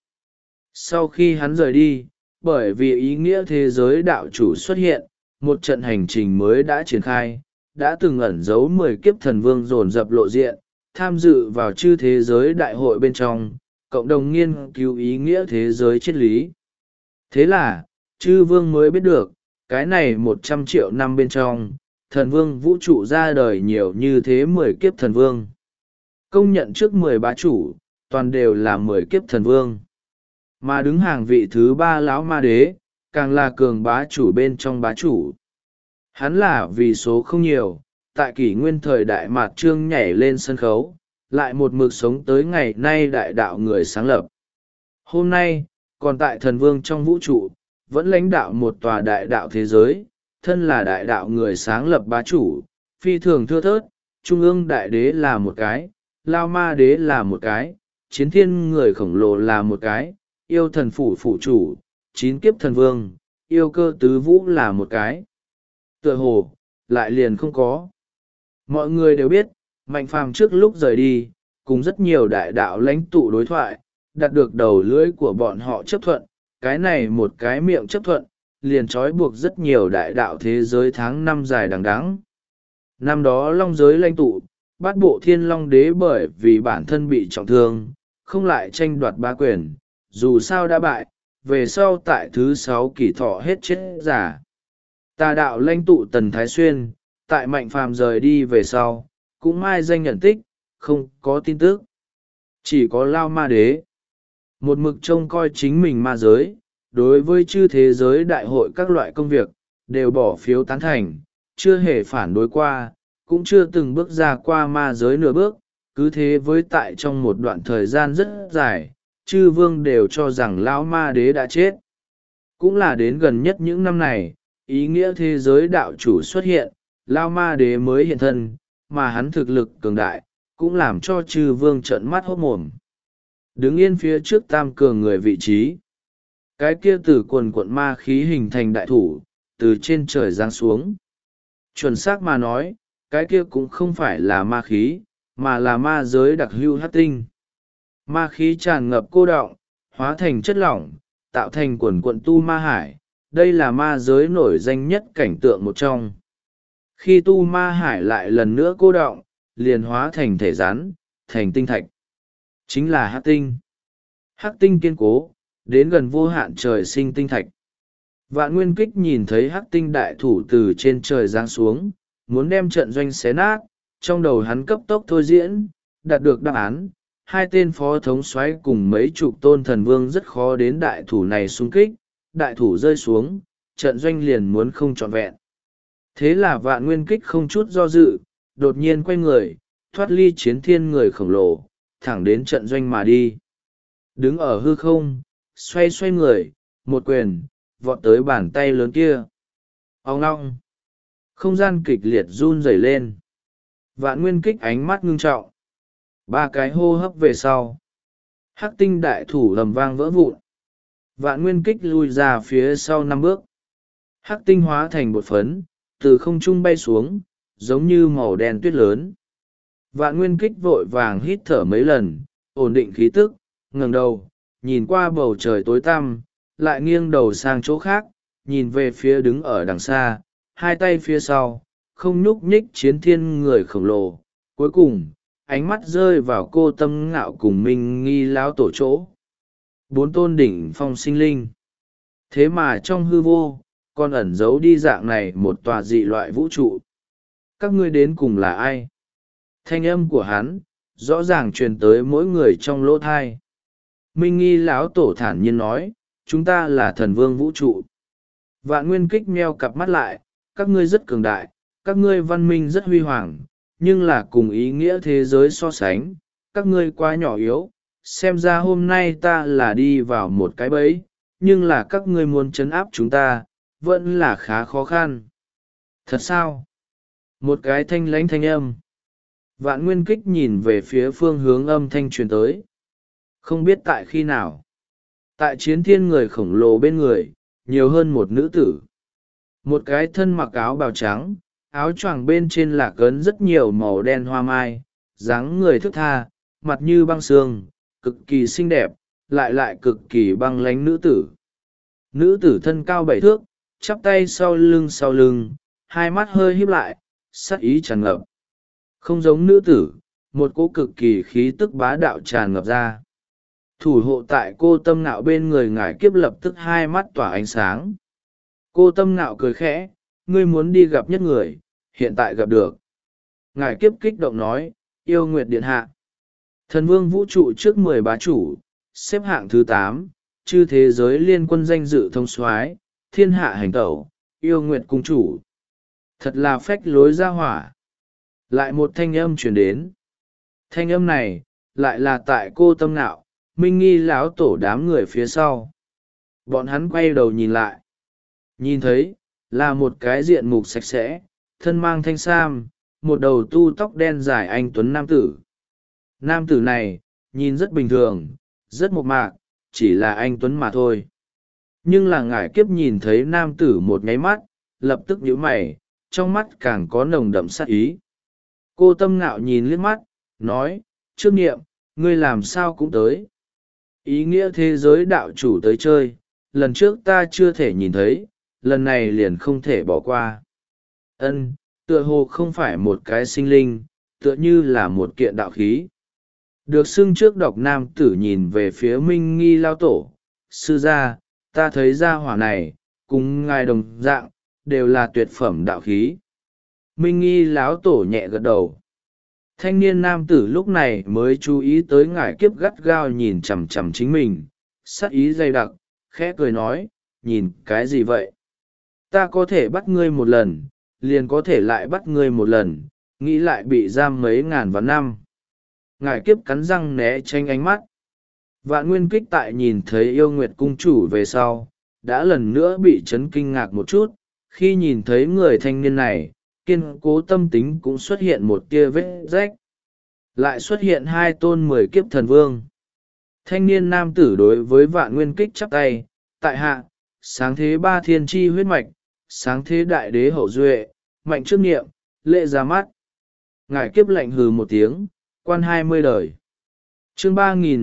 Sau khi hắn rời đi, bởi vì ý nghĩa thế giới đạo chủ xuất hiện, một trận hành trình mới đã triển khai, đã từng ẩn giấu 10 kiếp thần vương dồn dập lộ diện, tham dự vào chư thế giới đại hội bên trong, cộng đồng nghiên cứu ý nghĩa thế giới triết lý. Thế là, chư vương mới biết được, cái này 100 triệu năm bên trong, thần vương vũ trụ ra đời nhiều như thế 10 kiếp thần vương. Công nhận trước 10 bá chủ, toàn đều là 10 kiếp thần vương. Mà đứng hàng vị thứ 3 lão ma đế, càng là cường bá chủ bên trong bá chủ. Hắn là vì số không nhiều, tại kỷ nguyên thời đại mạt trương nhảy lên sân khấu, lại một mực sống tới ngày nay đại đạo người sáng lập. Hôm nay, còn tại thần vương trong vũ trụ, vẫn lãnh đạo một tòa đại đạo thế giới, thân là đại đạo người sáng lập bá chủ, phi thường thưa thớt, trung ương đại đế là một cái, lao ma đế là một cái, chiến thiên người khổng lồ là một cái, yêu thần phủ phủ chủ, chín kiếp thần vương, yêu cơ tứ vũ là một cái. Tựa hồ, lại liền không có. Mọi người đều biết, Mạnh Phàm trước lúc rời đi, cùng rất nhiều đại đạo lãnh tụ đối thoại, đạt được đầu lưỡi của bọn họ chấp thuận, cái này một cái miệng chấp thuận, liền trói buộc rất nhiều đại đạo thế giới tháng năm dài đằng đẵng. Năm đó long giới lãnh tụ, bát bộ thiên long đế bởi vì bản thân bị trọng thương, không lại tranh đoạt bá quyền, dù sao đã bại, về sau tại thứ 6 kỷ thọ hết chết giả. Tà đạo lãnh tụ Tần Thái Xuyên, tại Mạnh Phàm rời đi về sau, cũng mai danh nhận tích, không có tin tức. Chỉ có Lao Ma Đế, một mực trông coi chính mình ma giới, đối với chư thế giới đại hội các loại công việc, đều bỏ phiếu tán thành, chưa hề phản đối qua, cũng chưa từng bước ra qua ma giới nửa bước, cứ thế với tại trong một đoạn thời gian rất dài, chư vương đều cho rằng Lão Ma Đế đã chết. Cũng là đến gần nhất những năm này, ý nghĩa thế giới đạo chủ xuất hiện, Lao Ma Đế mới hiện thân, mà hắn thực lực cường đại, cũng làm cho chư vương trợn mắt hốt mồm. Đứng yên phía trước tam cường người vị trí. Cái kia từ quần quận ma khí hình thành đại thủ, từ trên trời giáng xuống. Chuẩn xác mà nói, cái kia cũng không phải là ma khí, mà là ma giới đặc hữu hắc tinh. Ma khí tràn ngập cô đọng, hóa thành chất lỏng, tạo thành quần quận tu ma hải. Đây là ma giới nổi danh nhất cảnh tượng một trong. Khi tu ma hải lại lần nữa cô đọng, liền hóa thành thể rắn, thành tinh thạch. Chính là hắc tinh. Hắc tinh kiên cố, đến gần vô hạn trời sinh tinh thạch. Vạn Nguyên Kích nhìn thấy hắc tinh đại thủ từ trên trời giáng xuống, muốn đem trận doanh xé nát, trong đầu hắn cấp tốc thôi diễn, đạt được đáp án. Hai tên phó thống soái cùng mấy chục tôn thần vương rất khó đến đại thủ này xung kích, đại thủ rơi xuống, trận doanh liền muốn không trọn vẹn. Thế là Vạn Nguyên Kích không chút do dự, đột nhiên quay người, thoát ly chiến thiên người khổng lồ, thẳng đến trận doanh mà đi. Đứng ở hư không, xoay xoay người, một quyền, vọt tới bàn tay lớn kia. Ong long. Không gian kịch liệt run rẩy lên. Vạn Nguyên Kích ánh mắt ngưng trọng. 3 cái hô hấp về sau. Hắc tinh đại thủ ầm vang vỡ vụn. Vạn Nguyên Kích lui ra phía sau 5 bước. Hắc tinh hóa thành bột phấn, từ không trung bay xuống, giống như màu đen tuyết lớn. Vạn Nguyên Kích vội vàng hít thở mấy lần, ổn định khí tức, ngẩng đầu, nhìn qua bầu trời tối tăm, lại nghiêng đầu sang chỗ khác, nhìn về phía đứng ở đằng xa, hai tay phía sau, không nhúc nhích chiến thiên người khổng lồ. Cuối cùng, ánh mắt rơi vào Cô Tâm Ngạo cùng Minh Nghi lão tổ chỗ. 4 tôn đỉnh phong sinh linh. Thế mà trong hư vô, còn ẩn giấu đi dạng này một tòa dị loại vũ trụ. Các ngươi đến cùng là ai? Thanh âm của hắn, rõ ràng truyền tới mỗi người trong lỗ thai. Minh Nghi lão tổ thản nhiên nói, chúng ta là thần vương vũ trụ. Vạn Nguyên Kích meo cặp mắt lại, các ngươi rất cường đại, các ngươi văn minh rất huy hoàng, nhưng là cùng ý nghĩa thế giới so sánh, các ngươi quá nhỏ yếu. Xem ra hôm nay ta là đi vào một cái bẫy, nhưng là các ngươi muốn trấn áp chúng ta, vẫn là khá khó khăn. Thật sao? Một cái thanh lãnh thanh âm. Vạn Nguyên Kích nhìn về phía phương hướng âm thanh truyền tới. Không biết tại khi nào, tại chiến thiên người khổng lồ bên người, nhiều hơn một nữ tử. Một cái thân mặc áo bào trắng, áo choàng bên trên là cấn rất nhiều màu đen hoa mai, dáng người thướt tha, mặt như băng xương, cực kỳ xinh đẹp, lại cực kỳ băng lánh nữ tử. Nữ tử thân cao 7 thước, chắp tay sau lưng, hai mắt hơi híp lại, sắc ý tràn ngập. Không giống nữ tử, một cỗ cực kỳ khí tức bá đạo tràn ngập ra. Thủ hộ tại Cô Tâm Ngạo bên người ngải kiếp lập tức hai mắt tỏa ánh sáng. Cô Tâm Ngạo cười khẽ, ngươi muốn đi gặp nhất người, hiện tại gặp được. Ngải kiếp kích động nói, yêu nguyệt điện hạ. Thần vương vũ trụ trước 10 bá chủ, xếp hạng thứ 8, chư thế giới liên quân danh dự thông soái, thiên hạ hành tẩu, yêu nguyệt cung chủ. Thật là phách lối ra hỏa. Lại một thanh âm truyền đến. Thanh âm này lại là tại Cô Tâm Nạo, Minh Nghi lão tổ đám người phía sau. Bọn hắn quay đầu nhìn lại, nhìn thấy là một cái diện mục sạch sẽ, thân mang thanh sam, một đầu tu tóc đen dài anh tuấn nam tử. Nam tử này nhìn rất bình thường, rất mộc mạc, chỉ là anh tuấn mà thôi. Nhưng là ngải kiếp nhìn thấy nam tử một nháy mắt, lập tức nhíu mày, trong mắt càng có nồng đậm sát ý. Cô Tâm Ngạo nhìn liếc mắt, nói, Trước Niệm, ngươi làm sao cũng tới. Ý nghĩa thế giới đạo chủ tới chơi, lần trước ta chưa thể nhìn thấy, lần này liền không thể bỏ qua. Ân, tựa hồ không phải một cái sinh linh, tựa như là một kiện đạo khí. Được xưng trước đọc nam tử nhìn về phía Minh Nghi lao tổ, sư gia, ta thấy gia hỏa này, cùng ngài đồng dạng, đều là tuyệt phẩm đạo khí. Minh Nghi lão tổ nhẹ gật đầu. Thanh niên nam tử lúc này mới chú ý tới ngải kiếp gắt gao nhìn chằm chằm chính mình, sắc ý dày đặc, khẽ cười nói, nhìn cái gì vậy? Ta có thể bắt ngươi một lần, liền có thể lại bắt ngươi một lần, nghĩ lại bị giam mấy ngàn vạn năm. Ngải kiếp cắn răng né tránh ánh mắt. Vạn Nguyên Kích tại nhìn thấy Yêu Nguyệt cung chủ về sau, đã lần nữa bị chấn kinh ngạc một chút, khi nhìn thấy người thanh niên này, kiên cố tâm tính cũng xuất hiện một tia vết rách. Lại xuất hiện hai tôn 10 kiếp thần vương. Thanh niên nam tử đối với Vạn Nguyên Kích chắp tay, tại hạ, sáng thế ba thiên tri huyết mạch, sáng thế đại đế hậu duệ, mạnh trước nghiệm, lệ ra mắt. Ngải kiếp lạnh hừ một tiếng, quan 20 đời. Chương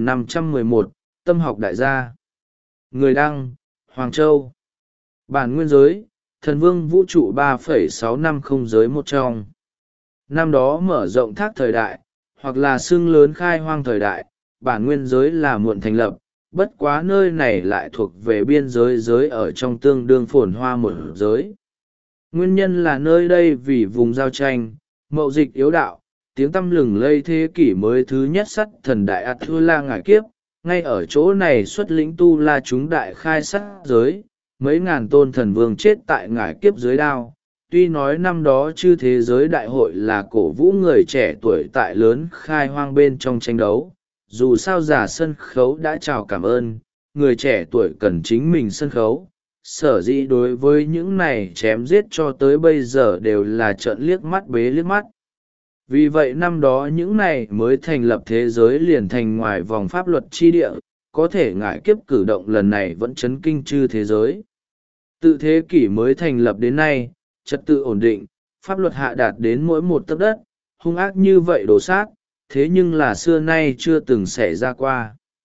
3511, Tâm học đại gia. Người đăng, Hoàng Châu. Bản nguyên giới, thần vương vũ trụ 3,650 giới một trong. Năm đó mở rộng thác thời đại, hoặc là xưng lớn khai hoang thời đại, bản nguyên giới là muộn thành lập, bất quá nơi này lại thuộc về biên giới ở trong tương đương phồn hoa một giới. Nguyên nhân là nơi đây vì vùng giao tranh, mậu dịch yếu đạo, tiếng tăm lừng lây thế kỷ mới thứ nhất sắt thần đại Atula ngải kiếp, ngay ở chỗ này xuất lĩnh tu la chúng đại khai sát giới, mấy ngàn tôn thần vương chết tại ngải kiếp dưới đao. Tuy nói năm đó chư thế giới đại hội là cổ vũ người trẻ tuổi tại lớn khai hoang bên trong tranh đấu, dù sao giả sân khấu đã chào cảm ơn, người trẻ tuổi cần chính mình sân khấu. Sở dĩ đối với những này chém giết cho tới bây giờ đều là trợn liếc mắt bế liếc mắt. Vì vậy năm đó những này mới thành lập thế giới liền thành ngoài vòng pháp luật chi địa, có thể ngại kiếp cử động lần này vẫn chấn kinh chư thế giới. Tự thế kỷ mới thành lập đến nay, trật tự ổn định, pháp luật hạ đạt đến mỗi một tấc đất, hung ác như vậy đổ sát, thế nhưng là xưa nay chưa từng xảy ra qua.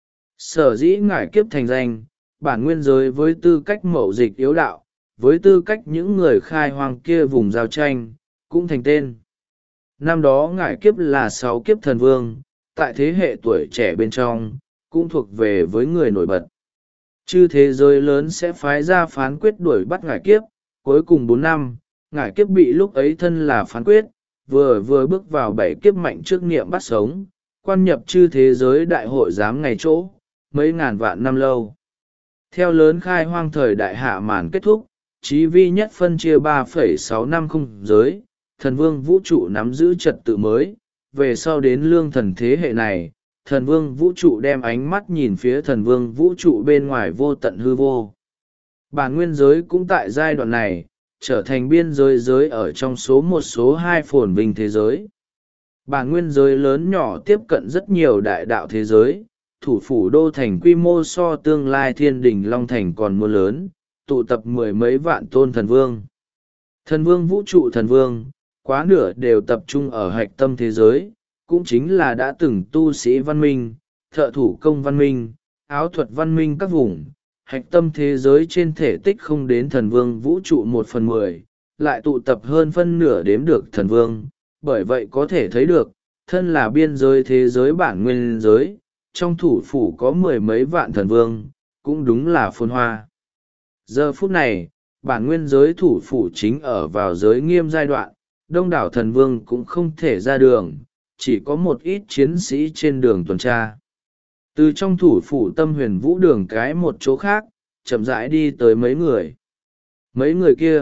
Sở dĩ ngải kiếp thành danh, bản nguyên giới với tư cách mậu dịch yếu đạo, với tư cách những người khai hoang kia vùng giao tranh, cũng thành tên. Năm đó ngải kiếp là 6 kiếp thần vương, tại thế hệ tuổi trẻ bên trong, cũng thuộc về với người nổi bật. Chư thế giới lớn sẽ phái ra phán quyết đuổi bắt ngải kiếp, cuối cùng 4 năm, ngải kiếp bị lúc ấy thân là phán quyết, vừa bước vào 7 kiếp mạnh trước niệm bắt sống, quan nhập chư thế giới đại hội giám ngày chỗ, mấy ngàn vạn năm lâu. Theo lớn khai hoang thời đại hạ màn kết thúc, chí vi nhất phân chia 3,650 giới, thần vương vũ trụ nắm giữ trật tự mới, về sau đến lương thần thế hệ này, thần vương vũ trụ đem ánh mắt nhìn phía thần vương vũ trụ bên ngoài vô tận hư vô. Bản nguyên giới cũng tại giai đoạn này, trở thành biên giới giới ở trong một số 2 phồn vinh thế giới. Bản nguyên giới lớn nhỏ tiếp cận rất nhiều đại đạo thế giới, thủ phủ đô thành quy mô so tương lai thiên đình Long Thành còn mưa lớn, tụ tập 10 mấy vạn tôn thần vương. Thần vương vũ trụ thần vương, quá nửa đều tập trung ở hạch tâm thế giới, cũng chính là đã từng tu sĩ văn minh, thợ thủ công văn minh, áo thuật văn minh các vùng. Hạch tâm thế giới trên thể tích không đến thần vương vũ trụ 1/10, lại tụ tập hơn phân nửa đếm được thần vương, bởi vậy có thể thấy được, thân là biên giới thế giới bản nguyên giới, trong thủ phủ có 10 mấy vạn thần vương, cũng đúng là phồn hoa. Giờ phút này, bản nguyên giới thủ phủ chính ở vào giới nghiêm giai đoạn, đông đảo thần vương cũng không thể ra đường, chỉ có một ít chiến sĩ trên đường tuần tra. Từ trong thủ phủ tâm huyền vũ đường cái một chỗ khác, chậm rãi đi tới mấy người. Mấy người kia,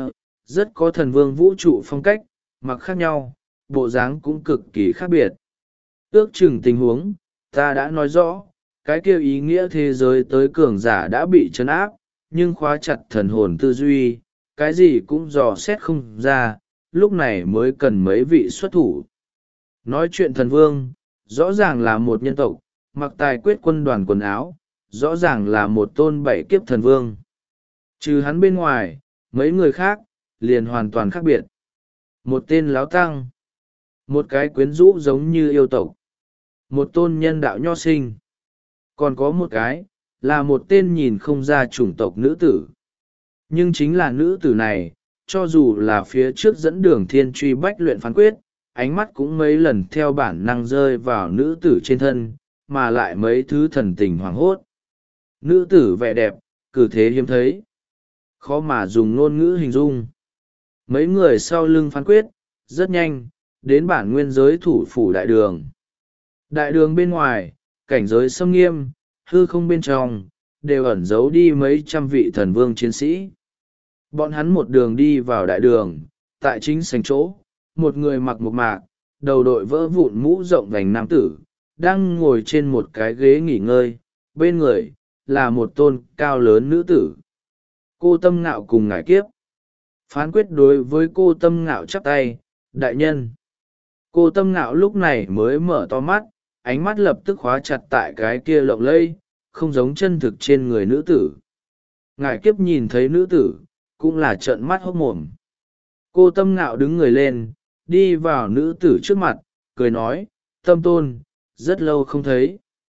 rất có thần vương vũ trụ phong cách, mặc khác nhau, bộ dáng cũng cực kỳ khác biệt. Ước chừng tình huống, ta đã nói rõ, cái kêu ý nghĩa thế giới tới cường giả đã bị trấn áp, nhưng khóa chặt thần hồn tư duy, cái gì cũng dò xét không ra, lúc này mới cần mấy vị xuất thủ. Nói chuyện thần vương, rõ ràng là một nhân tộc, mặc tài quyết quân đoàn quần áo, rõ ràng là một tôn bảy kiếp thần vương. Trừ hắn bên ngoài, mấy người khác, liền hoàn toàn khác biệt. Một tên láo tăng, một cái quyến rũ giống như yêu tộc, một tôn nhân đạo nho sinh, còn có một cái, là một tên nhìn không ra chủng tộc nữ tử. Nhưng chính là nữ tử này, cho dù là phía trước dẫn đường thiên truy bách luyện phán quyết, ánh mắt cũng mấy lần theo bản năng rơi vào nữ tử trên thân, mà lại mấy thứ thần tình hoảng hốt. Nữ tử vẻ đẹp, cử thế hiếm thấy, khó mà dùng ngôn ngữ hình dung. Mấy người sau lưng phán quyết, rất nhanh, đến bản nguyên giới thủ phủ đại đường. Đại đường bên ngoài, cảnh giới xâm nghiêm, hư không bên trong, đều ẩn giấu đi mấy trăm vị thần vương chiến sĩ. Bọn hắn một đường đi vào đại đường, tại chính sảnh chỗ, một người mặc một mạc, đầu đội vỡ vụn mũ rộng vành nam tử, đang ngồi trên một cái ghế nghỉ ngơi, bên người, là một tôn cao lớn nữ tử. Cô Tâm Ngạo cùng ngải kiếp. Phán quyết đối với cô Tâm Ngạo chắp tay, đại nhân. Cô Tâm Ngạo lúc này mới mở to mắt, ánh mắt lập tức khóa chặt tại cái kia lộng lẫy, không giống chân thực trên người nữ tử. Ngải kiếp nhìn thấy nữ tử, cũng là trợn mắt hốc mồm. Cô Tâm Ngạo đứng người lên, đi vào nữ tử trước mặt, cười nói, Tâm Tôn, rất lâu không thấy.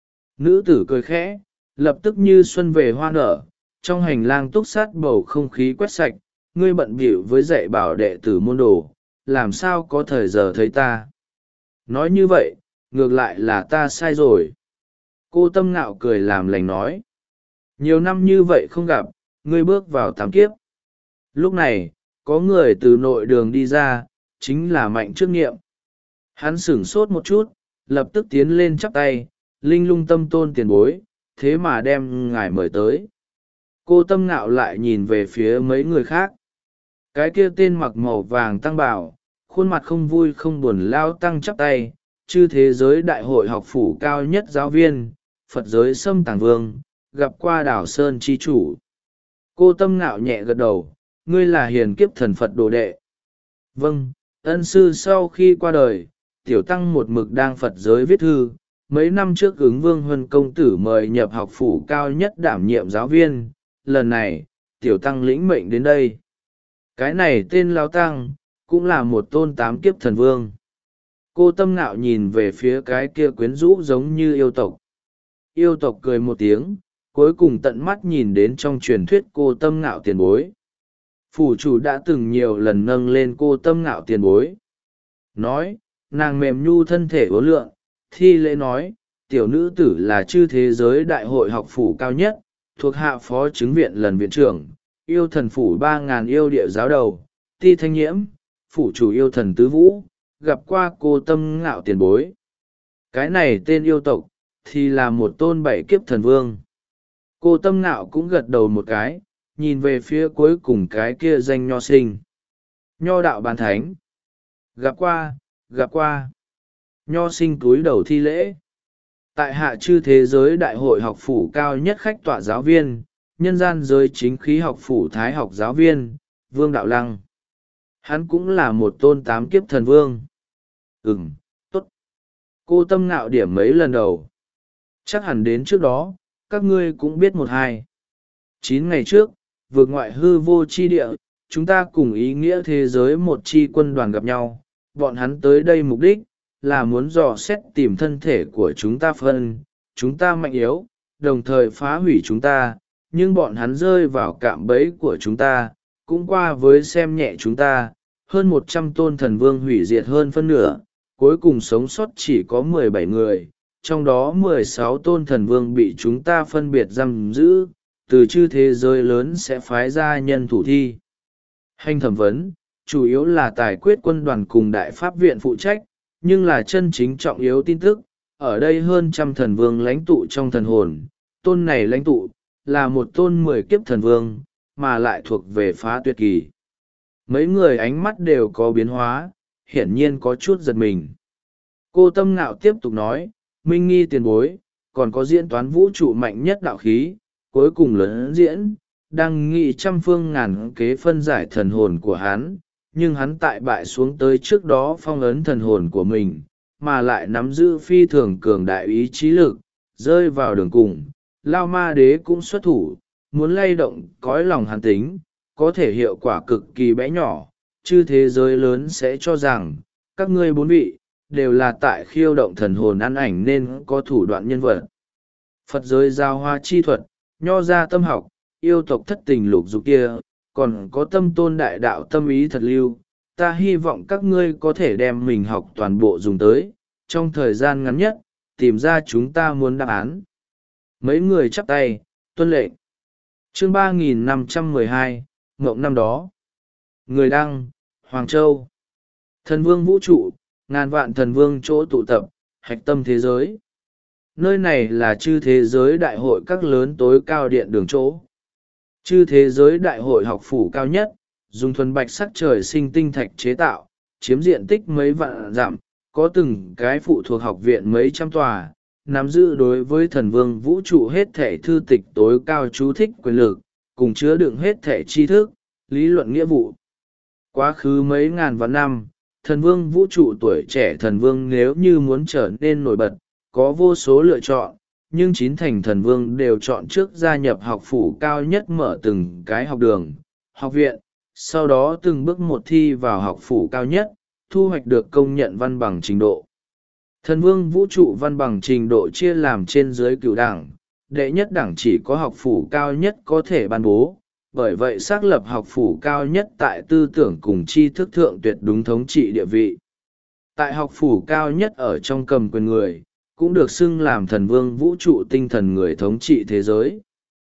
Nữ tử cười khẽ, lập tức như xuân về hoa nở, trong hành lang túc sát bầu không khí quét sạch, ngươi bận bịu với dạy bảo đệ tử môn đồ, làm sao có thời giờ thấy ta. Nói như vậy, ngược lại là ta sai rồi. Cô Tâm Ngạo cười làm lành nói, nhiều năm như vậy không gặp, ngươi bước vào tám kiếp. Lúc này, có người từ nội đường đi ra, chính là Mạnh Trước Nghiệm. Hắn sửng sốt một chút, lập tức tiến lên chắp tay, Linh Lung Tâm Tôn tiền bối, thế mà đem ngài mời tới. Cô Tâm Ngạo lại nhìn về phía mấy người khác. Cái kia tên mặc màu vàng tăng bảo, khuôn mặt không vui không buồn lao tăng chắp tay, chư thế giới đại hội học phủ cao nhất giáo viên, Phật giới Sâm Tàng Vương, gặp qua Đảo Sơn chi chủ. Cô Tâm Ngạo nhẹ gật đầu, ngươi là hiền kiếp thần Phật đồ đệ. Vâng, ân sư sau khi qua đời, tiểu tăng một mực đang Phật giới viết thư. Mấy năm trước ứng Vương Huân công tử mời nhập học phủ cao nhất đảm nhiệm giáo viên, lần này, tiểu tăng lĩnh mệnh đến đây. Cái này tên Lao Tăng, cũng là một tôn tám kiếp thần vương. Cô Tâm Ngạo nhìn về phía cái kia quyến rũ giống như yêu tộc. Yêu tộc cười một tiếng, cuối cùng tận mắt nhìn đến trong truyền thuyết cô Tâm Ngạo tiền bối. Phủ chủ đã từng nhiều lần nâng lên cô Tâm Ngạo tiền bối. Nói, nàng mềm nhu thân thể uốn lượn, thi lễ nói, tiểu nữ tử là chư thế giới đại hội học phủ cao nhất, thuộc hạ phó chứng viện lần viện trưởng, yêu thần phủ 3.000 yêu địa giáo đầu, Ti Thanh Nhiễm, phủ chủ yêu thần Tứ Vũ, gặp qua cô Tâm Ngạo tiền bối. Cái này tên yêu tộc, thì là một tôn bảy kiếp thần vương. Cô Tâm Ngạo cũng gật đầu một cái, nhìn về phía cuối cùng cái kia danh nho sinh. Nho đạo bán thánh. Gặp qua, gặp qua. Nho sinh cúi đầu thi lễ. Tại hạ chư thế giới đại hội học phủ cao nhất khách tọa giáo viên, nhân gian giới chính khí học phủ thái học giáo viên, Vương Đạo Lăng. Hắn cũng là một tôn tám kiếp thần vương. Tốt. Cô Tâm Ngạo điểm mấy lần đầu. Chắc hẳn đến trước đó, các ngươi cũng biết một hai. 9 ngày trước, vượt ngoại hư vô chi địa, chúng ta cùng ý nghĩa thế giới một chi quân đoàn gặp nhau. Bọn hắn tới đây mục đích, là muốn dò xét tìm thân thể của chúng ta phân, chúng ta mạnh yếu, đồng thời phá hủy chúng ta, nhưng bọn hắn rơi vào cạm bẫy của chúng ta, cũng qua với xem nhẹ chúng ta, hơn 100 tôn thần vương hủy diệt hơn phân nửa, cuối cùng sống sót chỉ có 17 người, trong đó 16 tôn thần vương bị chúng ta phân biệt giam giữ, từ chư thế giới lớn sẽ phái ra nhân thủ thi. Hành thẩm vấn, chủ yếu là tài quyết quân đoàn cùng đại pháp viện phụ trách, nhưng là chân chính trọng yếu tin tức, ở đây hơn trăm thần vương lãnh tụ trong thần hồn, tôn này lãnh tụ, là một tôn 10 kiếp thần vương, mà lại thuộc về phá tuyệt kỳ. Mấy người ánh mắt đều có biến hóa, hiển nhiên có chút giật mình. Cô Tâm Ngạo tiếp tục nói, Minh Nghi tiền bối, còn có diễn toán vũ trụ mạnh nhất đạo khí, cuối cùng lớn diễn, đang nghị trăm phương ngàn kế phân giải thần hồn của hắn, nhưng hắn tại bại xuống tới trước đó phong ấn thần hồn của mình, mà lại nắm giữ phi thường cường đại ý chí lực, rơi vào đường cùng. Lao Ma Đế cũng xuất thủ, muốn lay động cõi lòng hắn tính, có thể hiệu quả cực kỳ bé nhỏ, chứ thế giới lớn sẽ cho rằng, các ngươi bốn vị, đều là tại khiêu động thần hồn ăn ảnh nên có thủ đoạn nhân vật. Phật giới giao hoa chi thuật, nho gia tâm học, yêu tộc thất tình lục dục kia, còn có tâm tôn đại đạo tâm ý thật lưu, ta hy vọng các ngươi có thể đem mình học toàn bộ dùng tới, trong thời gian ngắn nhất, tìm ra chúng ta muốn đáp án. Mấy người chắp tay, tuân lệnh. Chương 3512, Ngộng năm đó. Người đăng, Hoàng Châu. Thần vương vũ trụ, ngàn vạn thần vương chỗ tụ tập, hạch tâm thế giới. Nơi này là chư thế giới đại hội các lớn tối cao điện đường chỗ. Chư thế giới đại hội học phủ cao nhất, dùng thuần bạch sắc trời sinh tinh thạch chế tạo, chiếm diện tích mấy vạn dặm, có từng cái phụ thuộc học viện mấy trăm tòa, nắm giữ đối với thần vương vũ trụ hết thể thư tịch tối cao chú thích quyền lực, cùng chứa đựng hết thể tri thức, lý luận nghĩa vụ. Quá khứ mấy ngàn vạn năm, thần vương vũ trụ tuổi trẻ thần vương nếu như muốn trở nên nổi bật, có vô số lựa chọn, nhưng chín thành thần vương đều chọn trước gia nhập học phủ cao nhất mở từng cái học đường, học viện, sau đó từng bước một thi vào học phủ cao nhất, thu hoạch được công nhận văn bằng trình độ. Thần vương vũ trụ văn bằng trình độ chia làm trên dưới cửu đẳng, đệ nhất đẳng chỉ có học phủ cao nhất có thể ban bố, bởi vậy xác lập học phủ cao nhất tại tư tưởng cùng tri thức thượng tuyệt đúng thống trị địa vị. Tại học phủ cao nhất ở trong cầm quyền người, cũng được xưng làm thần vương vũ trụ tinh thần người thống trị thế giới.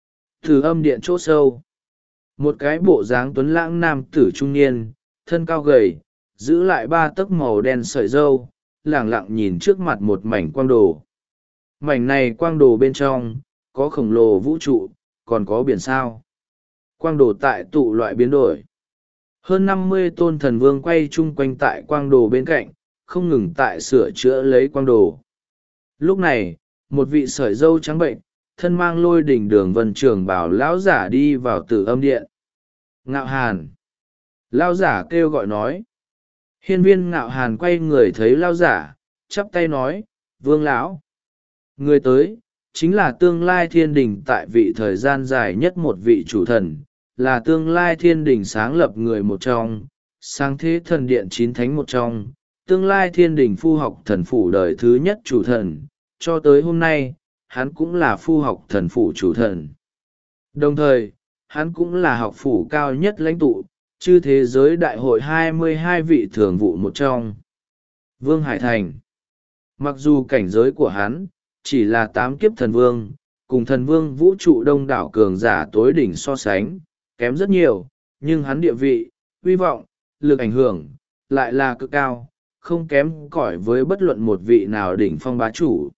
Từ âm điện chỗ sâu, một cái bộ dáng tuấn lãng nam tử trung niên, thân cao gầy, giữ lại 3 tấc màu đen sợi râu, lẳng lặng nhìn trước mặt một mảnh quang đồ. Mảnh này quang đồ bên trong, có khổng lồ vũ trụ, còn có biển sao. Quang đồ tại tụ loại biến đổi. Hơn 50 tôn thần vương quay chung quanh tại quang đồ bên cạnh, không ngừng tại sửa chữa lấy quang đồ. Lúc này, một vị sợi râu trắng bệnh, thân mang lôi đỉnh đường vân trường bảo lão giả đi vào Tử Âm điện. Ngạo Hàn. Lão giả kêu gọi nói. Hiên viên Ngạo Hàn quay người thấy lão giả, chắp tay nói, vương lão. Người tới, chính là tương lai thiên đình tại vị thời gian dài nhất một vị chủ thần, là tương lai thiên đình sáng lập người một trong, sáng thế thần điện 9 thánh một trong, tương lai thiên đình phu học thần phủ đời thứ nhất chủ thần, cho tới hôm nay, hắn cũng là phu học thần phủ chủ thần. Đồng thời, hắn cũng là học phủ cao nhất lãnh tụ, chư thế giới đại hội 22 vị thường vụ một trong. Vương Hải Thành. Mặc dù cảnh giới của hắn, chỉ là 8 kiếp thần vương, cùng thần vương vũ trụ đông đảo cường giả tối đỉnh so sánh, kém rất nhiều, nhưng hắn địa vị, uy vọng, lực ảnh hưởng, lại là cực cao, không kém cỏi với bất luận một vị nào đỉnh phong bá chủ.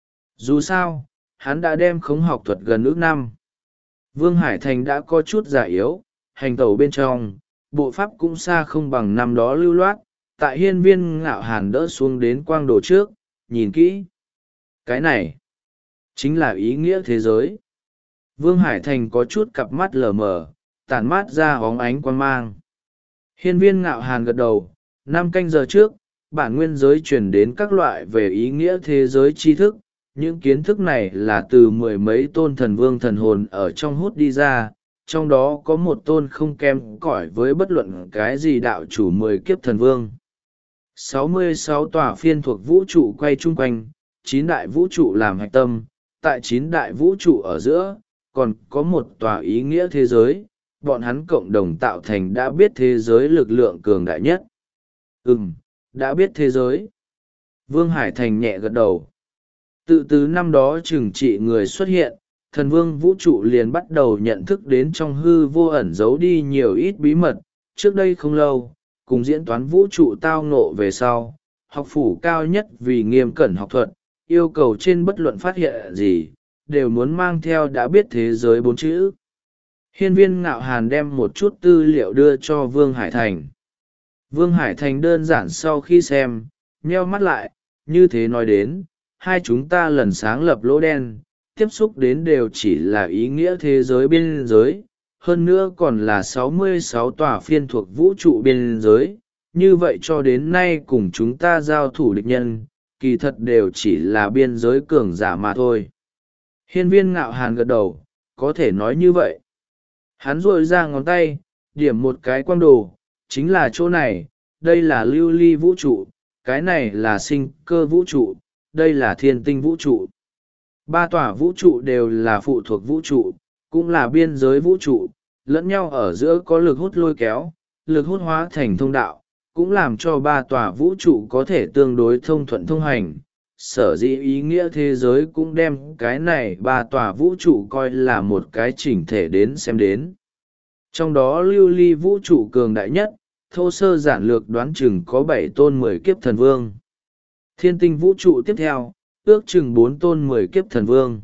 Dù sao, hắn đã đem khống học thuật gần ước năm. Vương Hải Thành đã có chút già yếu, hành tẩu bên trong, bộ pháp cũng xa không bằng năm đó lưu loát, tại hiên viên Ngạo Hàn đỡ xuống đến quang đồ trước, nhìn kỹ. Cái này, chính là ý nghĩa thế giới. Vương Hải Thành có chút cặp mắt lờ mờ, tản mát ra óng ánh quan mang. Hiên viên Ngạo Hàn gật đầu, 5 canh giờ trước, bản nguyên giới truyền đến các loại về ý nghĩa thế giới tri thức. Những kiến thức này là từ 10 mấy tôn thần vương thần hồn ở trong hút đi ra, trong đó có một tôn không kém cỏi với bất luận cái gì đạo chủ 10 kiếp thần vương. 66 tòa phiên thuộc vũ trụ quay chung quanh, 9 đại vũ trụ làm hạch tâm, tại 9 đại vũ trụ ở giữa, còn có một tòa ý nghĩa thế giới, bọn hắn cộng đồng tạo thành đã biết thế giới lực lượng cường đại nhất. Đã biết thế giới. Vương Hải Thành nhẹ gật đầu. Tự từ năm đó trừng trị người xuất hiện, thần vương vũ trụ liền bắt đầu nhận thức đến trong hư vô ẩn giấu đi nhiều ít bí mật. Trước đây không lâu, cùng diễn toán vũ trụ tao ngộ về sau, học phủ cao nhất vì nghiêm cẩn học thuật, yêu cầu trên bất luận phát hiện gì, đều muốn mang theo đã biết thế giới 4 chữ. Hiên viên ngạo hàn đem một chút tư liệu đưa cho Vương Hải Thành. Vương Hải Thành đơn giản sau khi xem, nheo mắt lại, như thế nói đến, hai chúng ta lần sáng lập lỗ đen, tiếp xúc đến đều chỉ là ý nghĩa thế giới biên giới, hơn nữa còn là 66 tòa phiên thuộc vũ trụ biên giới, như vậy cho đến nay cùng chúng ta giao thủ địch nhân, kỳ thật đều chỉ là biên giới cường giả mà thôi. Hiên viên ngạo hàn gật đầu, có thể nói như vậy. Hắn rội ra ngón tay, điểm một cái quang đồ, chính là chỗ này, đây là lưu ly vũ trụ, cái này là sinh cơ vũ trụ, đây là thiên tinh vũ trụ. Ba tòa vũ trụ đều là phụ thuộc vũ trụ, cũng là biên giới vũ trụ, lẫn nhau ở giữa có lực hút lôi kéo, lực hút hóa thành thông đạo, cũng làm cho ba tòa vũ trụ có thể tương đối thông thuận thông hành. Sở dĩ ý nghĩa thế giới cũng đem cái này ba tòa vũ trụ coi là một cái chỉnh thể đến xem đến. Trong đó lưu ly vũ trụ cường đại nhất, thô sơ giản lược đoán chừng có 7 tôn 10 kiếp thần vương. Thiên tinh vũ trụ tiếp theo, ước chừng 4 tôn 10 kiếp thần vương.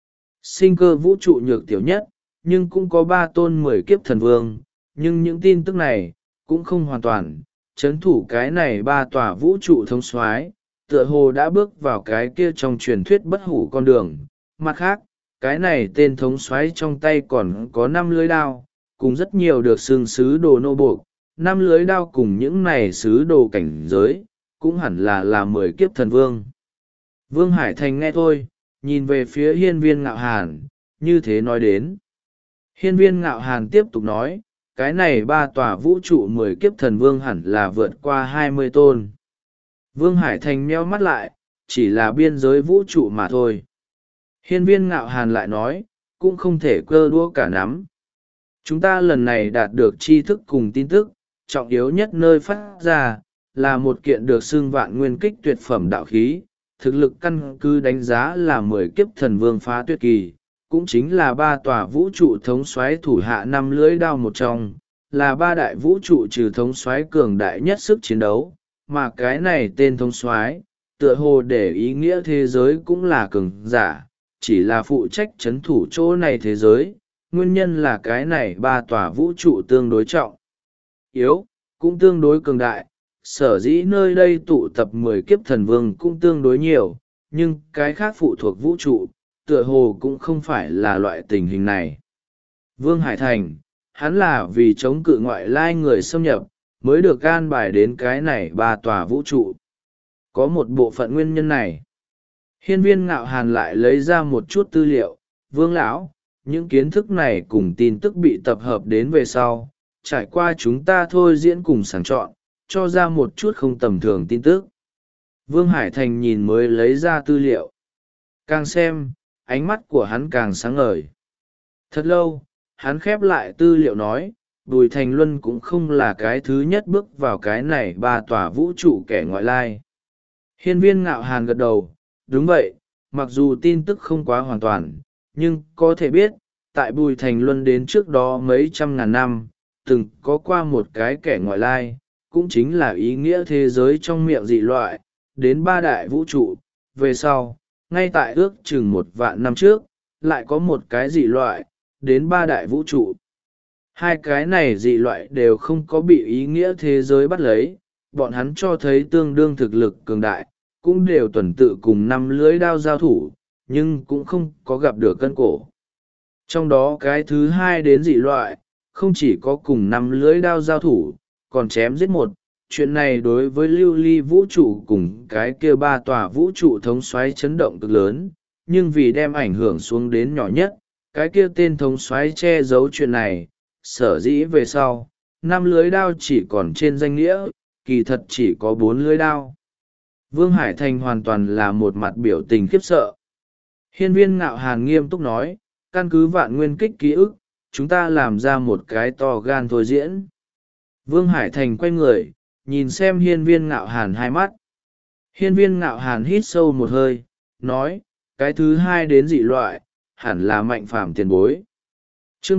Sinh cơ vũ trụ nhược tiểu nhất, nhưng cũng có 3 tôn 10 kiếp thần vương, nhưng những tin tức này, cũng không hoàn toàn, chấn thủ cái này ba tòa vũ trụ thống soái tựa hồ đã bước vào cái kia trong truyền thuyết bất hủ con đường. Mặt khác, cái này tên thống soái trong tay còn có 5 lưới đao, cùng rất nhiều được xưng sứ đồ nô buộc, 5 lưới đao cùng những này sứ đồ cảnh giới, cũng hẳn là 10 kiếp thần vương. Vương Hải Thành nghe thôi, nhìn về phía hiên viên ngạo hàn, như thế nói đến. Hiên viên ngạo hàn tiếp tục nói, cái này ba tòa vũ trụ 10 kiếp thần vương hẳn là vượt qua 20 tôn. Vương Hải Thành meo mắt lại, chỉ là biên giới vũ trụ mà thôi. Hiên viên ngạo hàn lại nói, cũng không thể cơ đũa cả nắm. Chúng ta lần này đạt được tri thức cùng tin tức, trọng yếu nhất nơi phát ra, là một kiện được xưng vạn nguyên kích tuyệt phẩm đạo khí, thực lực căn cứ đánh giá là 10 kiếp thần vương phá tuyệt kỳ, cũng chính là ba tòa vũ trụ thống soái thủ hạ 5 lưỡi đao một trong, là ba đại vũ trụ trừ thống soái cường đại nhất sức chiến đấu, mà cái này tên thống soái tựa hồ để ý nghĩa thế giới cũng là cường giả, chỉ là phụ trách chấn thủ chỗ này thế giới, nguyên nhân là cái này ba tòa vũ trụ tương đối trọng yếu, cũng tương đối cường đại, sở dĩ nơi đây tụ tập 10 kiếp thần vương cũng tương đối nhiều, nhưng cái khác phụ thuộc vũ trụ, tựa hồ cũng không phải là loại tình hình này. Vương Hải Thành, hắn là vì chống cự ngoại lai người xâm nhập, mới được an bài đến cái này ba tòa vũ trụ. Có một bộ phận nguyên nhân này. Hiên viên ngạo hàn lại lấy ra một chút tư liệu, Vương lão, những kiến thức này cùng tin tức bị tập hợp đến về sau, trải qua chúng ta thôi diễn cùng sàng chọn, cho ra một chút không tầm thường tin tức. Vương Hải Thành nhìn mới lấy ra tư liệu. Càng xem, ánh mắt của hắn càng sáng ngời. Thật lâu, hắn khép lại tư liệu nói, Bùi Thành Luân cũng không là cái thứ nhất bước vào cái này ba tòa vũ trụ kẻ ngoại lai. Hiên viên ngạo hàn gật đầu, đúng vậy, mặc dù tin tức không quá hoàn toàn, nhưng có thể biết, tại Bùi Thành Luân đến trước đó mấy trăm ngàn năm, từng có qua một cái kẻ ngoại lai, cũng chính là ý nghĩa thế giới trong miệng dị loại, đến ba đại vũ trụ, về sau, ngay tại ước chừng 1.000 năm trước, lại có một cái dị loại, đến ba đại vũ trụ. Hai cái này dị loại đều không có bị ý nghĩa thế giới bắt lấy, bọn hắn cho thấy tương đương thực lực cường đại, cũng đều tuần tự cùng 5 lưỡi đao giao thủ, nhưng cũng không có gặp được cân cổ. Trong đó cái thứ hai đến dị loại, không chỉ có cùng 5 lưỡi đao giao thủ, còn chém giết một. Chuyện này đối với lưu ly vũ trụ cùng cái kia ba tòa vũ trụ thống soái chấn động cực lớn, nhưng vì đem ảnh hưởng xuống đến nhỏ nhất, cái kia tên thống soái che giấu chuyện này, sở dĩ về sau, 5 lưới đao chỉ còn trên danh nghĩa, kỳ thật chỉ có 4 lưới đao. Vương Hải Thành hoàn toàn là một mặt biểu tình khiếp sợ. Hiên viên ngạo hàn nghiêm túc nói, căn cứ vạn nguyên kích ký ức, chúng ta làm ra một cái to gan thôi diễn. Vương Hải Thành quay người, nhìn xem hiên viên ngạo hàn hai mắt. Hiên viên ngạo hàn hít sâu một hơi, nói, cái thứ hai đến dị loại, hẳn là mạnh phàm tiền bối. Chương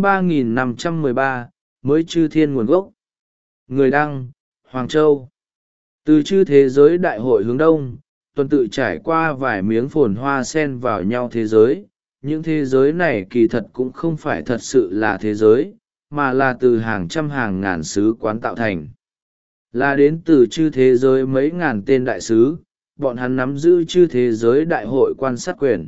3513, mới chư thiên nguồn gốc. Người đăng, Hoàng Châu. Từ chư thế giới đại hội hướng đông, tuần tự trải qua vài miếng phồn hoa sen vào nhau thế giới, những thế giới này kỳ thật cũng không phải thật sự là thế giới, mà là từ hàng trăm hàng ngàn sứ quán tạo thành. Là đến từ chư thế giới mấy ngàn tên đại sứ, bọn hắn nắm giữ chư thế giới đại hội quan sát quyền.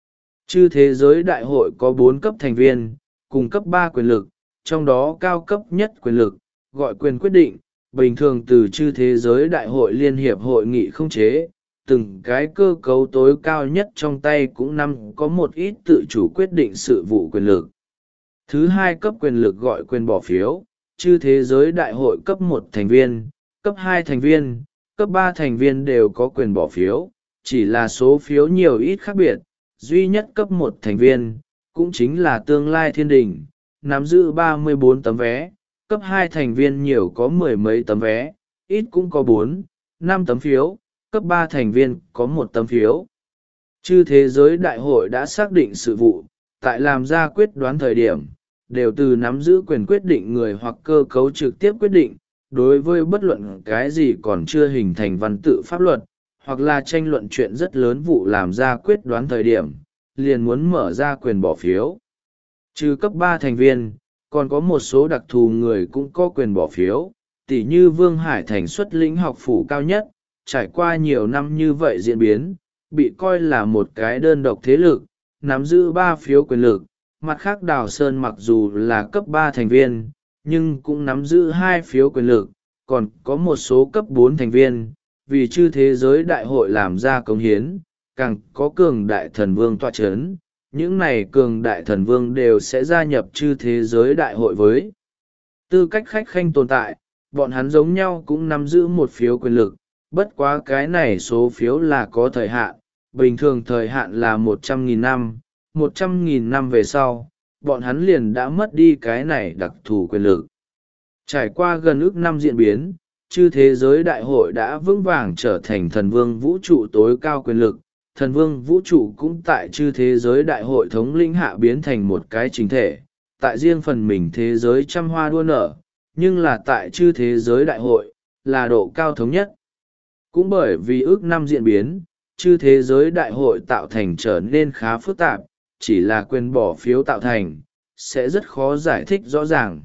Chư thế giới đại hội có 4 cấp thành viên, cùng cấp 3 quyền lực, trong đó cao cấp nhất quyền lực, gọi quyền quyết định, bình thường từ chư thế giới đại hội liên hiệp hội nghị không chế, từng cái cơ cấu tối cao nhất trong tay cũng có một ít tự chủ quyết định sự vụ quyền lực. Thứ hai cấp quyền lực gọi quyền bỏ phiếu, chư thế giới đại hội cấp 1 thành viên, cấp 2 thành viên, cấp 3 thành viên đều có quyền bỏ phiếu, chỉ là số phiếu nhiều ít khác biệt, duy nhất cấp 1 thành viên, cũng chính là tương lai thiên đình, nắm giữ 34 tấm vé, cấp 2 thành viên nhiều có mười mấy tấm vé, ít cũng có 4, 5 tấm phiếu, cấp 3 thành viên có 1 tấm phiếu. Chư thế giới đại hội đã xác định sự vụ, tại làm ra quyết đoán thời điểm, đều từ nắm giữ quyền quyết định người hoặc cơ cấu trực tiếp quyết định, đối với bất luận cái gì còn chưa hình thành văn tự pháp luật, hoặc là tranh luận chuyện rất lớn vụ làm ra quyết đoán thời điểm, liền muốn mở ra quyền bỏ phiếu. Trừ cấp 3 thành viên, còn có một số đặc thù người cũng có quyền bỏ phiếu, tỉ như Vương Hải Thành xuất lĩnh học phủ cao nhất, trải qua nhiều năm như vậy diễn biến, bị coi là một cái đơn độc thế lực, nắm giữ 3 phiếu quyền lực. Mặt khác Đào Sơn mặc dù là cấp 3 thành viên, nhưng cũng nắm giữ 2 phiếu quyền lực, còn có một số cấp 4 thành viên, vì chư thế giới đại hội làm ra công hiến, càng có cường đại thần vương tọa chấn. Những này cường đại thần vương đều sẽ gia nhập chư thế giới đại hội với tư cách khách khanh tồn tại, bọn hắn giống nhau cũng nắm giữ một phiếu quyền lực, bất quá cái này số phiếu là có thời hạn, bình thường thời hạn là 100.000 năm, 100.000 năm về sau, bọn hắn liền đã mất đi cái này đặc thù quyền lực. Trải qua gần ước năm diễn biến, chư thế giới đại hội đã vững vàng trở thành thần vương vũ trụ tối cao quyền lực, thần vương vũ trụ cũng tại chư thế giới đại hội thống lĩnh hạ biến thành một cái chính thể, tại riêng phần mình thế giới trăm hoa đua nở, nhưng là tại chư thế giới đại hội, là độ cao thống nhất. Cũng bởi vì ước năm diễn biến, chư thế giới đại hội tạo thành trở nên khá phức tạp, chỉ là quyền bỏ phiếu tạo thành, sẽ rất khó giải thích rõ ràng.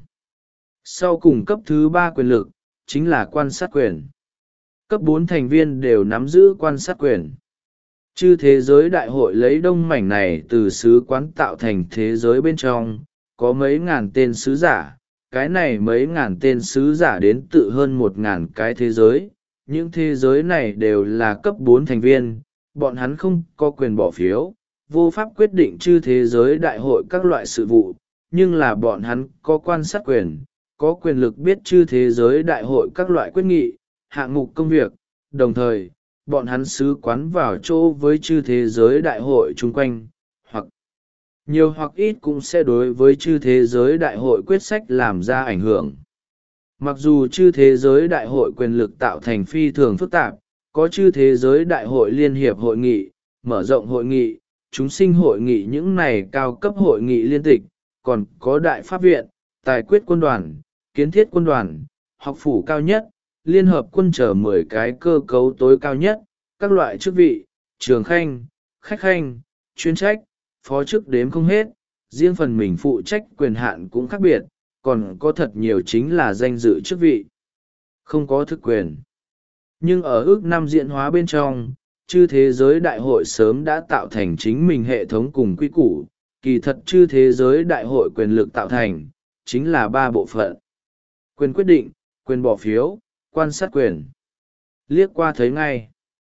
Sau cùng cấp thứ 3 quyền lực, chính là quan sát quyền. Cấp 4 thành viên đều nắm giữ quan sát quyền. Chư thế giới đại hội lấy đông mảnh này từ sứ quán tạo thành thế giới bên trong, có mấy ngàn tên sứ giả, cái này mấy ngàn tên sứ giả đến tự hơn 1.000 cái thế giới. Những thế giới này đều là cấp 4 thành viên, bọn hắn không có quyền bỏ phiếu, vô pháp quyết định chư thế giới đại hội các loại sự vụ, nhưng là bọn hắn có quan sát quyền, có quyền lực biết chư thế giới đại hội các loại quyết nghị, hạng mục công việc, đồng thời, bọn hắn sứ quán vào chỗ với chư thế giới đại hội chung quanh, hoặc nhiều hoặc ít cũng sẽ đối với chư thế giới đại hội quyết sách làm ra ảnh hưởng. Mặc dù chư thế giới đại hội quyền lực tạo thành phi thường phức tạp, có chư thế giới đại hội liên hiệp hội nghị, mở rộng hội nghị, chúng sinh hội nghị những này cao cấp hội nghị liên tịch, còn có đại pháp viện, tài quyết quân đoàn, kiến thiết quân đoàn, học phủ cao nhất, liên hợp quân trở 10 cái cơ cấu tối cao nhất, các loại chức vị, trường khanh, khách khanh, chuyên trách, phó chức đếm không hết, riêng phần mình phụ trách quyền hạn cũng khác biệt, còn có thật nhiều chính là danh dự chức vị, không có thực quyền. Nhưng ở ước năm diễn hóa bên trong, chư thế giới đại hội sớm đã tạo thành chính mình hệ thống cùng quy củ, kỳ thật chư thế giới đại hội quyền lực tạo thành, chính là 3 bộ phận. Quyền quyết định, quyền bỏ phiếu, quan sát quyền. Liếc qua thấy ngay.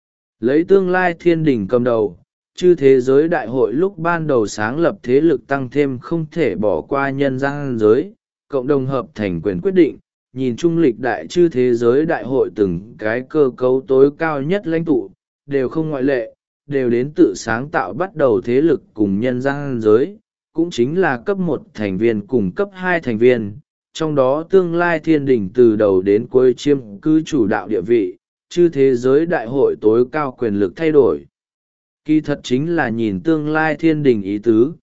Lấy tương lai thiên đình cầm đầu, chư thế giới đại hội lúc ban đầu sáng lập thế lực tăng thêm không thể bỏ qua nhân gian giới, cộng đồng hợp thành quyền quyết định, nhìn chung lịch đại chư thế giới đại hội từng cái cơ cấu tối cao nhất lãnh tụ, đều không ngoại lệ, đều đến tự sáng tạo bắt đầu thế lực cùng nhân gian giới, cũng chính là cấp 1 thành viên cùng cấp 2 thành viên, trong đó tương lai thiên đình từ đầu đến cuối chiếm cứ chủ đạo địa vị, chư thế giới đại hội tối cao quyền lực thay đổi. Kỳ thật chính là nhìn tương lai thiên đình ý tứ.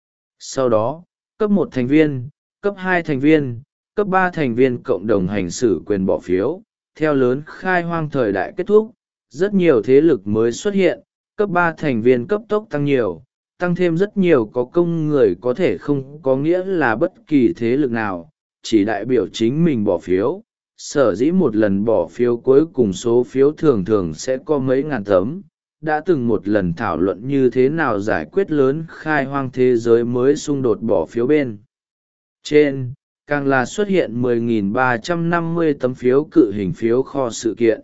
Sau đó, cấp 1 thành viên, cấp 2 thành viên, cấp 3 thành viên cộng đồng hành xử quyền bỏ phiếu, theo lớn khai hoang thời đại kết thúc, rất nhiều thế lực mới xuất hiện, cấp 3 thành viên cấp tốc tăng nhiều, tăng thêm rất nhiều có công người có thể không có nghĩa là bất kỳ thế lực nào, chỉ đại biểu chính mình bỏ phiếu. Sở dĩ một lần bỏ phiếu cuối cùng số phiếu thường thường sẽ có mấy ngàn tấm. Đã từng một lần thảo luận như thế nào giải quyết lớn khai hoang thế giới mới xung đột bỏ phiếu bên trên, càng là xuất hiện 10.350 tấm phiếu cự hình phiếu kho sự kiện.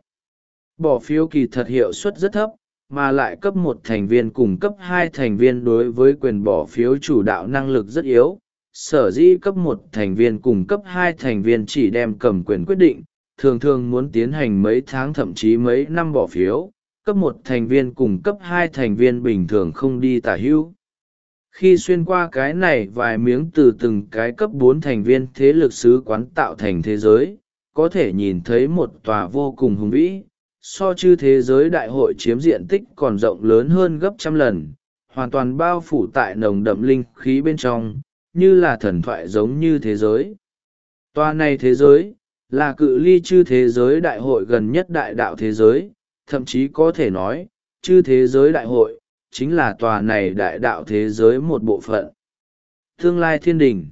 Bỏ phiếu kỳ thật hiệu suất rất thấp, mà lại cấp 1 thành viên cùng cấp 2 thành viên đối với quyền bỏ phiếu chủ đạo năng lực rất yếu. Sở dĩ cấp 1 thành viên cùng cấp 2 thành viên chỉ đem cầm quyền quyết định, thường thường muốn tiến hành mấy tháng thậm chí mấy năm bỏ phiếu. Cấp 1 thành viên cùng cấp 2 thành viên bình thường không đi tả hữu. Khi xuyên qua cái này vài miếng từ từng cái cấp 4 thành viên thế lực sứ quán tạo thành thế giới, có thể nhìn thấy một tòa vô cùng hùng vĩ, so chư thế giới đại hội chiếm diện tích còn rộng lớn hơn gấp trăm lần, hoàn toàn bao phủ tại nồng đậm linh khí bên trong, như là thần thoại giống như thế giới. Tòa này thế giới, là cự ly chư thế giới đại hội gần nhất đại đạo thế giới, thậm chí có thể nói, chư thế giới đại hội, chính là tòa này đại đạo thế giới một bộ phận. Tương lai thiên đình.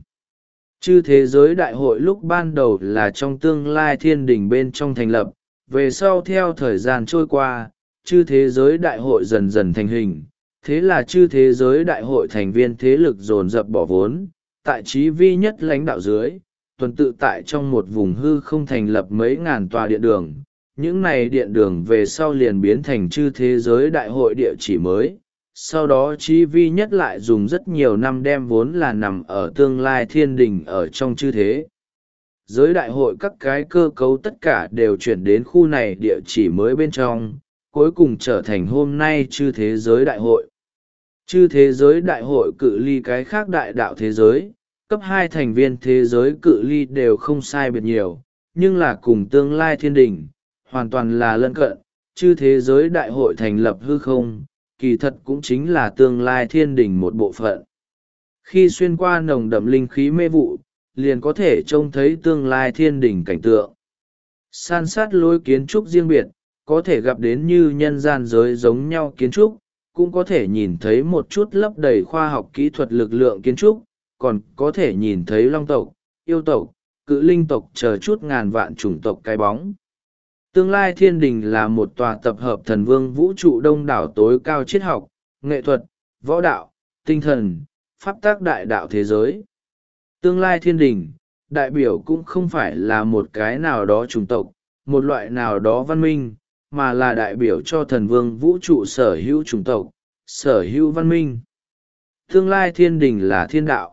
Chư thế giới đại hội lúc ban đầu là trong tương lai thiên đình bên trong thành lập, về sau theo thời gian trôi qua, chư thế giới đại hội dần dần thành hình, thế là chư thế giới đại hội thành viên thế lực dồn dập bỏ vốn, tại trí vi nhất lãnh đạo dưới, tuần tự tại trong một vùng hư không thành lập mấy ngàn tòa điện đường. Những này điện đường về sau liền biến thành chư thế giới đại hội địa chỉ mới. Sau đó trí vi nhất lại dùng rất nhiều năm đem vốn là nằm ở tương lai thiên đình ở trong chư thế giới đại hội các cái cơ cấu tất cả đều chuyển đến khu này địa chỉ mới bên trong, cuối cùng trở thành hôm nay chư thế giới đại hội. Chư thế giới đại hội cự ly cái khác đại đạo thế giới, cấp 2 thành viên thế giới cự ly đều không sai biệt nhiều, nhưng là cùng tương lai thiên đình, hoàn toàn là lân cận. Chư thế giới đại hội thành lập hư không, kỳ thật cũng chính là tương lai thiên đình một bộ phận. Khi xuyên qua nồng đậm linh khí mê vụ, liền có thể trông thấy tương lai thiên đình cảnh tượng. San sát lối kiến trúc riêng biệt, có thể gặp đến như nhân gian giới giống nhau kiến trúc, cũng có thể nhìn thấy một chút lấp đầy khoa học kỹ thuật lực lượng kiến trúc, còn có thể nhìn thấy long tộc, yêu tộc, cự linh tộc chờ chút ngàn vạn chủng tộc cái bóng. Tương lai thiên đình là một tòa tập hợp thần vương vũ trụ đông đảo tối cao triết học, nghệ thuật, võ đạo, tinh thần, pháp tác đại đạo thế giới. Tương lai thiên đình, đại biểu cũng không phải là một cái nào đó chủng tộc, một loại nào đó văn minh, mà là đại biểu cho thần vương vũ trụ sở hữu chủng tộc, sở hữu văn minh. Tương lai thiên đình là thiên đạo.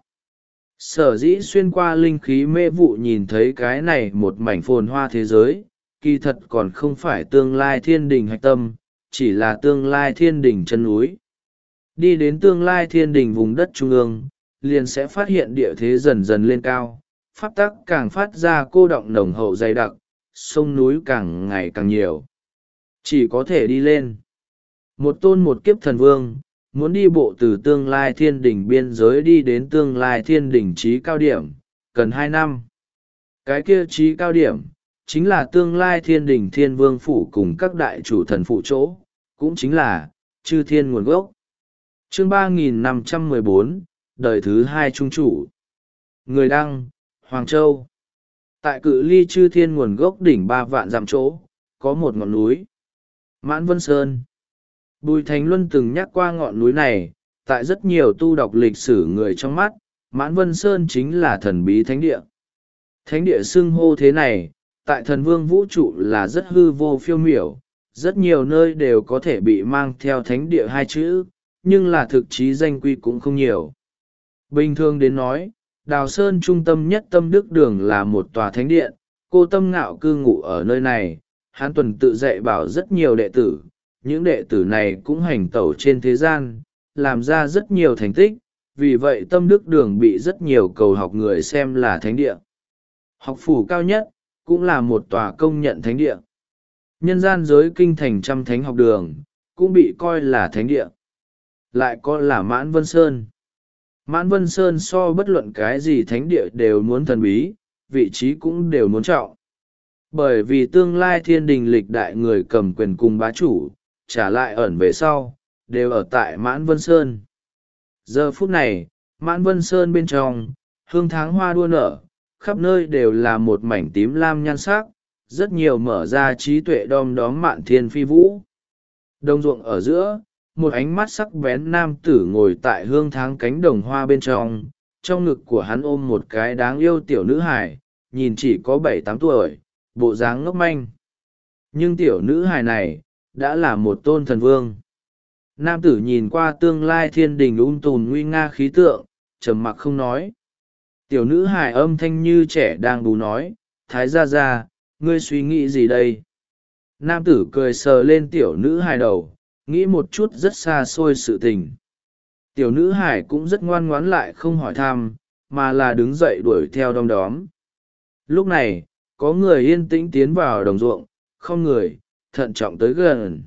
Sở dĩ xuyên qua linh khí mê vụ nhìn thấy cái này một mảnh phồn hoa thế giới, kỳ thật còn không phải tương lai thiên đình hạch tâm, chỉ là tương lai thiên đình chân núi. Đi đến tương lai thiên đình vùng đất trung ương, liền sẽ phát hiện địa thế dần dần lên cao, pháp tắc càng phát ra cô đọng nồng hậu dày đặc, sông núi càng ngày càng nhiều. Chỉ có thể đi lên. Một tôn một kiếp thần vương, muốn đi bộ từ tương lai thiên đỉnh biên giới đi đến tương lai thiên đỉnh trí cao điểm, cần 2 năm. Cái kia trí cao điểm, chính là tương lai thiên đỉnh thiên vương phủ cùng các đại chủ thần phụ chỗ, cũng chính là chư thiên nguồn gốc. Chương 3514, đời thứ 2 trung chủ. Người đăng, Hoàng Châu. Tại cự ly chư thiên nguồn gốc đỉnh 3 vạn dặm chỗ, có một ngọn núi. Mãn Vân Sơn. Bùi Thành Luân từng nhắc qua ngọn núi này, tại rất nhiều tu đọc lịch sử người trong mắt, Mãn Vân Sơn chính là thần bí thánh địa. Thánh địa xưng hô thế này, tại thần vương vũ trụ là rất hư vô phiêu miểu, rất nhiều nơi đều có thể bị mang theo thánh địa 2 chữ, nhưng là thực chí danh quy cũng không nhiều. Bình thường đến nói, Đào Sơn trung tâm nhất Tâm Đức Đường là một tòa thánh điện, Cô Tâm Ngạo cư ngụ ở nơi này, Hán Tuần tự dạy bảo rất nhiều đệ tử, những đệ tử này cũng hành tẩu trên thế gian, làm ra rất nhiều thành tích, vì vậy Tâm Đức Đường bị rất nhiều cầu học người xem là thánh địa. Học phủ cao nhất, cũng là một tòa công nhận thánh địa. Nhân gian giới kinh thành trăm thánh học đường, cũng bị coi là thánh địa. Lại có là Mãn Vân Sơn. Mãn Vân Sơn so bất luận cái gì thánh địa đều muốn thần bí, vị trí cũng đều muốn trọng. Bởi vì tương lai thiên đình lịch đại người cầm quyền cùng bá chủ, trả lại ẩn về sau, đều ở tại Mãn Vân Sơn. Giờ phút này, Mãn Vân Sơn bên trong, hương tháng hoa đua nở, khắp nơi đều là một mảnh tím lam nhan sắc, rất nhiều mở ra trí tuệ đom đóm mạn thiên phi vũ. Đồng ruộng ở giữa, một ánh mắt sắc bén nam tử ngồi tại hương tháng cánh đồng hoa bên trong ngực của hắn ôm một cái đáng yêu tiểu nữ hài, nhìn chỉ có 7-8 tuổi, bộ dáng ngốc manh. Nhưng tiểu nữ hài này, đã là một tôn thần vương. Nam tử nhìn qua tương lai thiên đình tùn nguy nga khí tượng, trầm mặc không nói. Tiểu nữ hài âm thanh như trẻ đang bú nói, Thái gia gia, ngươi suy nghĩ gì đây? Nam tử cười sờ lên tiểu nữ hài đầu, nghĩ một chút rất xa xôi sự tình. Tiểu nữ hải cũng rất ngoan ngoãn lại không hỏi thăm, mà là đứng dậy đuổi theo đom đóm. Lúc này, có người yên tĩnh tiến vào đồng ruộng, không người, thận trọng tới gần.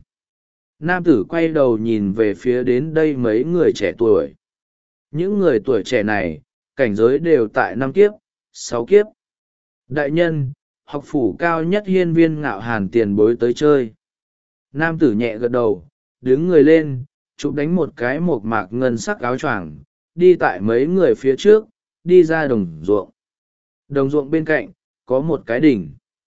Nam tử quay đầu nhìn về phía đến đây mấy người trẻ tuổi. Những người tuổi trẻ này, cảnh giới đều tại 5 kiếp, 6 kiếp. Đại nhân, học phủ cao nhất hiên viên ngạo hàn tiền bối tới chơi. Nam tử nhẹ gật đầu, đứng người lên, chụp đánh một cái mộc mạc ngân sắc áo choàng, đi tại mấy người phía trước, đi ra đồng ruộng. Đồng ruộng bên cạnh, có một cái đỉnh.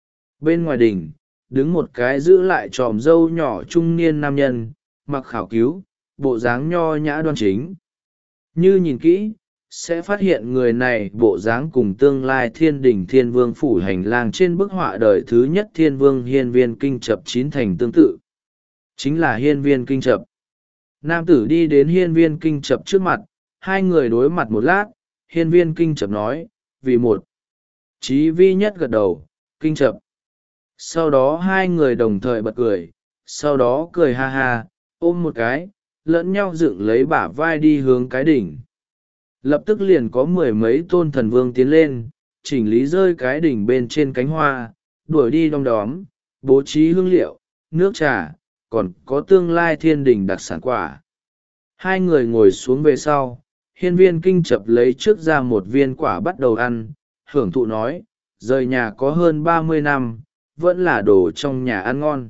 Bên ngoài đỉnh, đứng một cái giữ lại tròm râu nhỏ trung niên nam nhân, mặc khảo cứu, bộ dáng nho nhã đoan chính. Như nhìn kỹ, sẽ phát hiện người này bộ dáng cùng tương lai thiên đình thiên vương phủ hành lang trên bức họa đời thứ nhất thiên vương hiên viên kinh chập 9 thành tương tự. Chính là hiên viên kinh chập. Nam tử đi đến hiên viên kinh chập trước mặt, hai người đối mặt một lát, hiên viên kinh chập nói, vì một. Chí vi nhất gật đầu, kinh chập. Sau đó hai người đồng thời bật cười, sau đó cười ha ha, ôm một cái, lẫn nhau dựng lấy bả vai đi hướng cái đỉnh. Lập tức liền có 10 mấy tôn thần vương tiến lên, chỉnh lý rơi cái đỉnh bên trên cánh hoa, đuổi đi đom đóm, bố trí hương liệu, nước trà, còn có tương lai thiên đình đặc sản quả. Hai người ngồi xuống về sau, hiên viên kinh chập lấy trước ra một viên quả bắt đầu ăn, hưởng thụ nói, rời nhà có hơn 30 năm, vẫn là đồ trong nhà ăn ngon.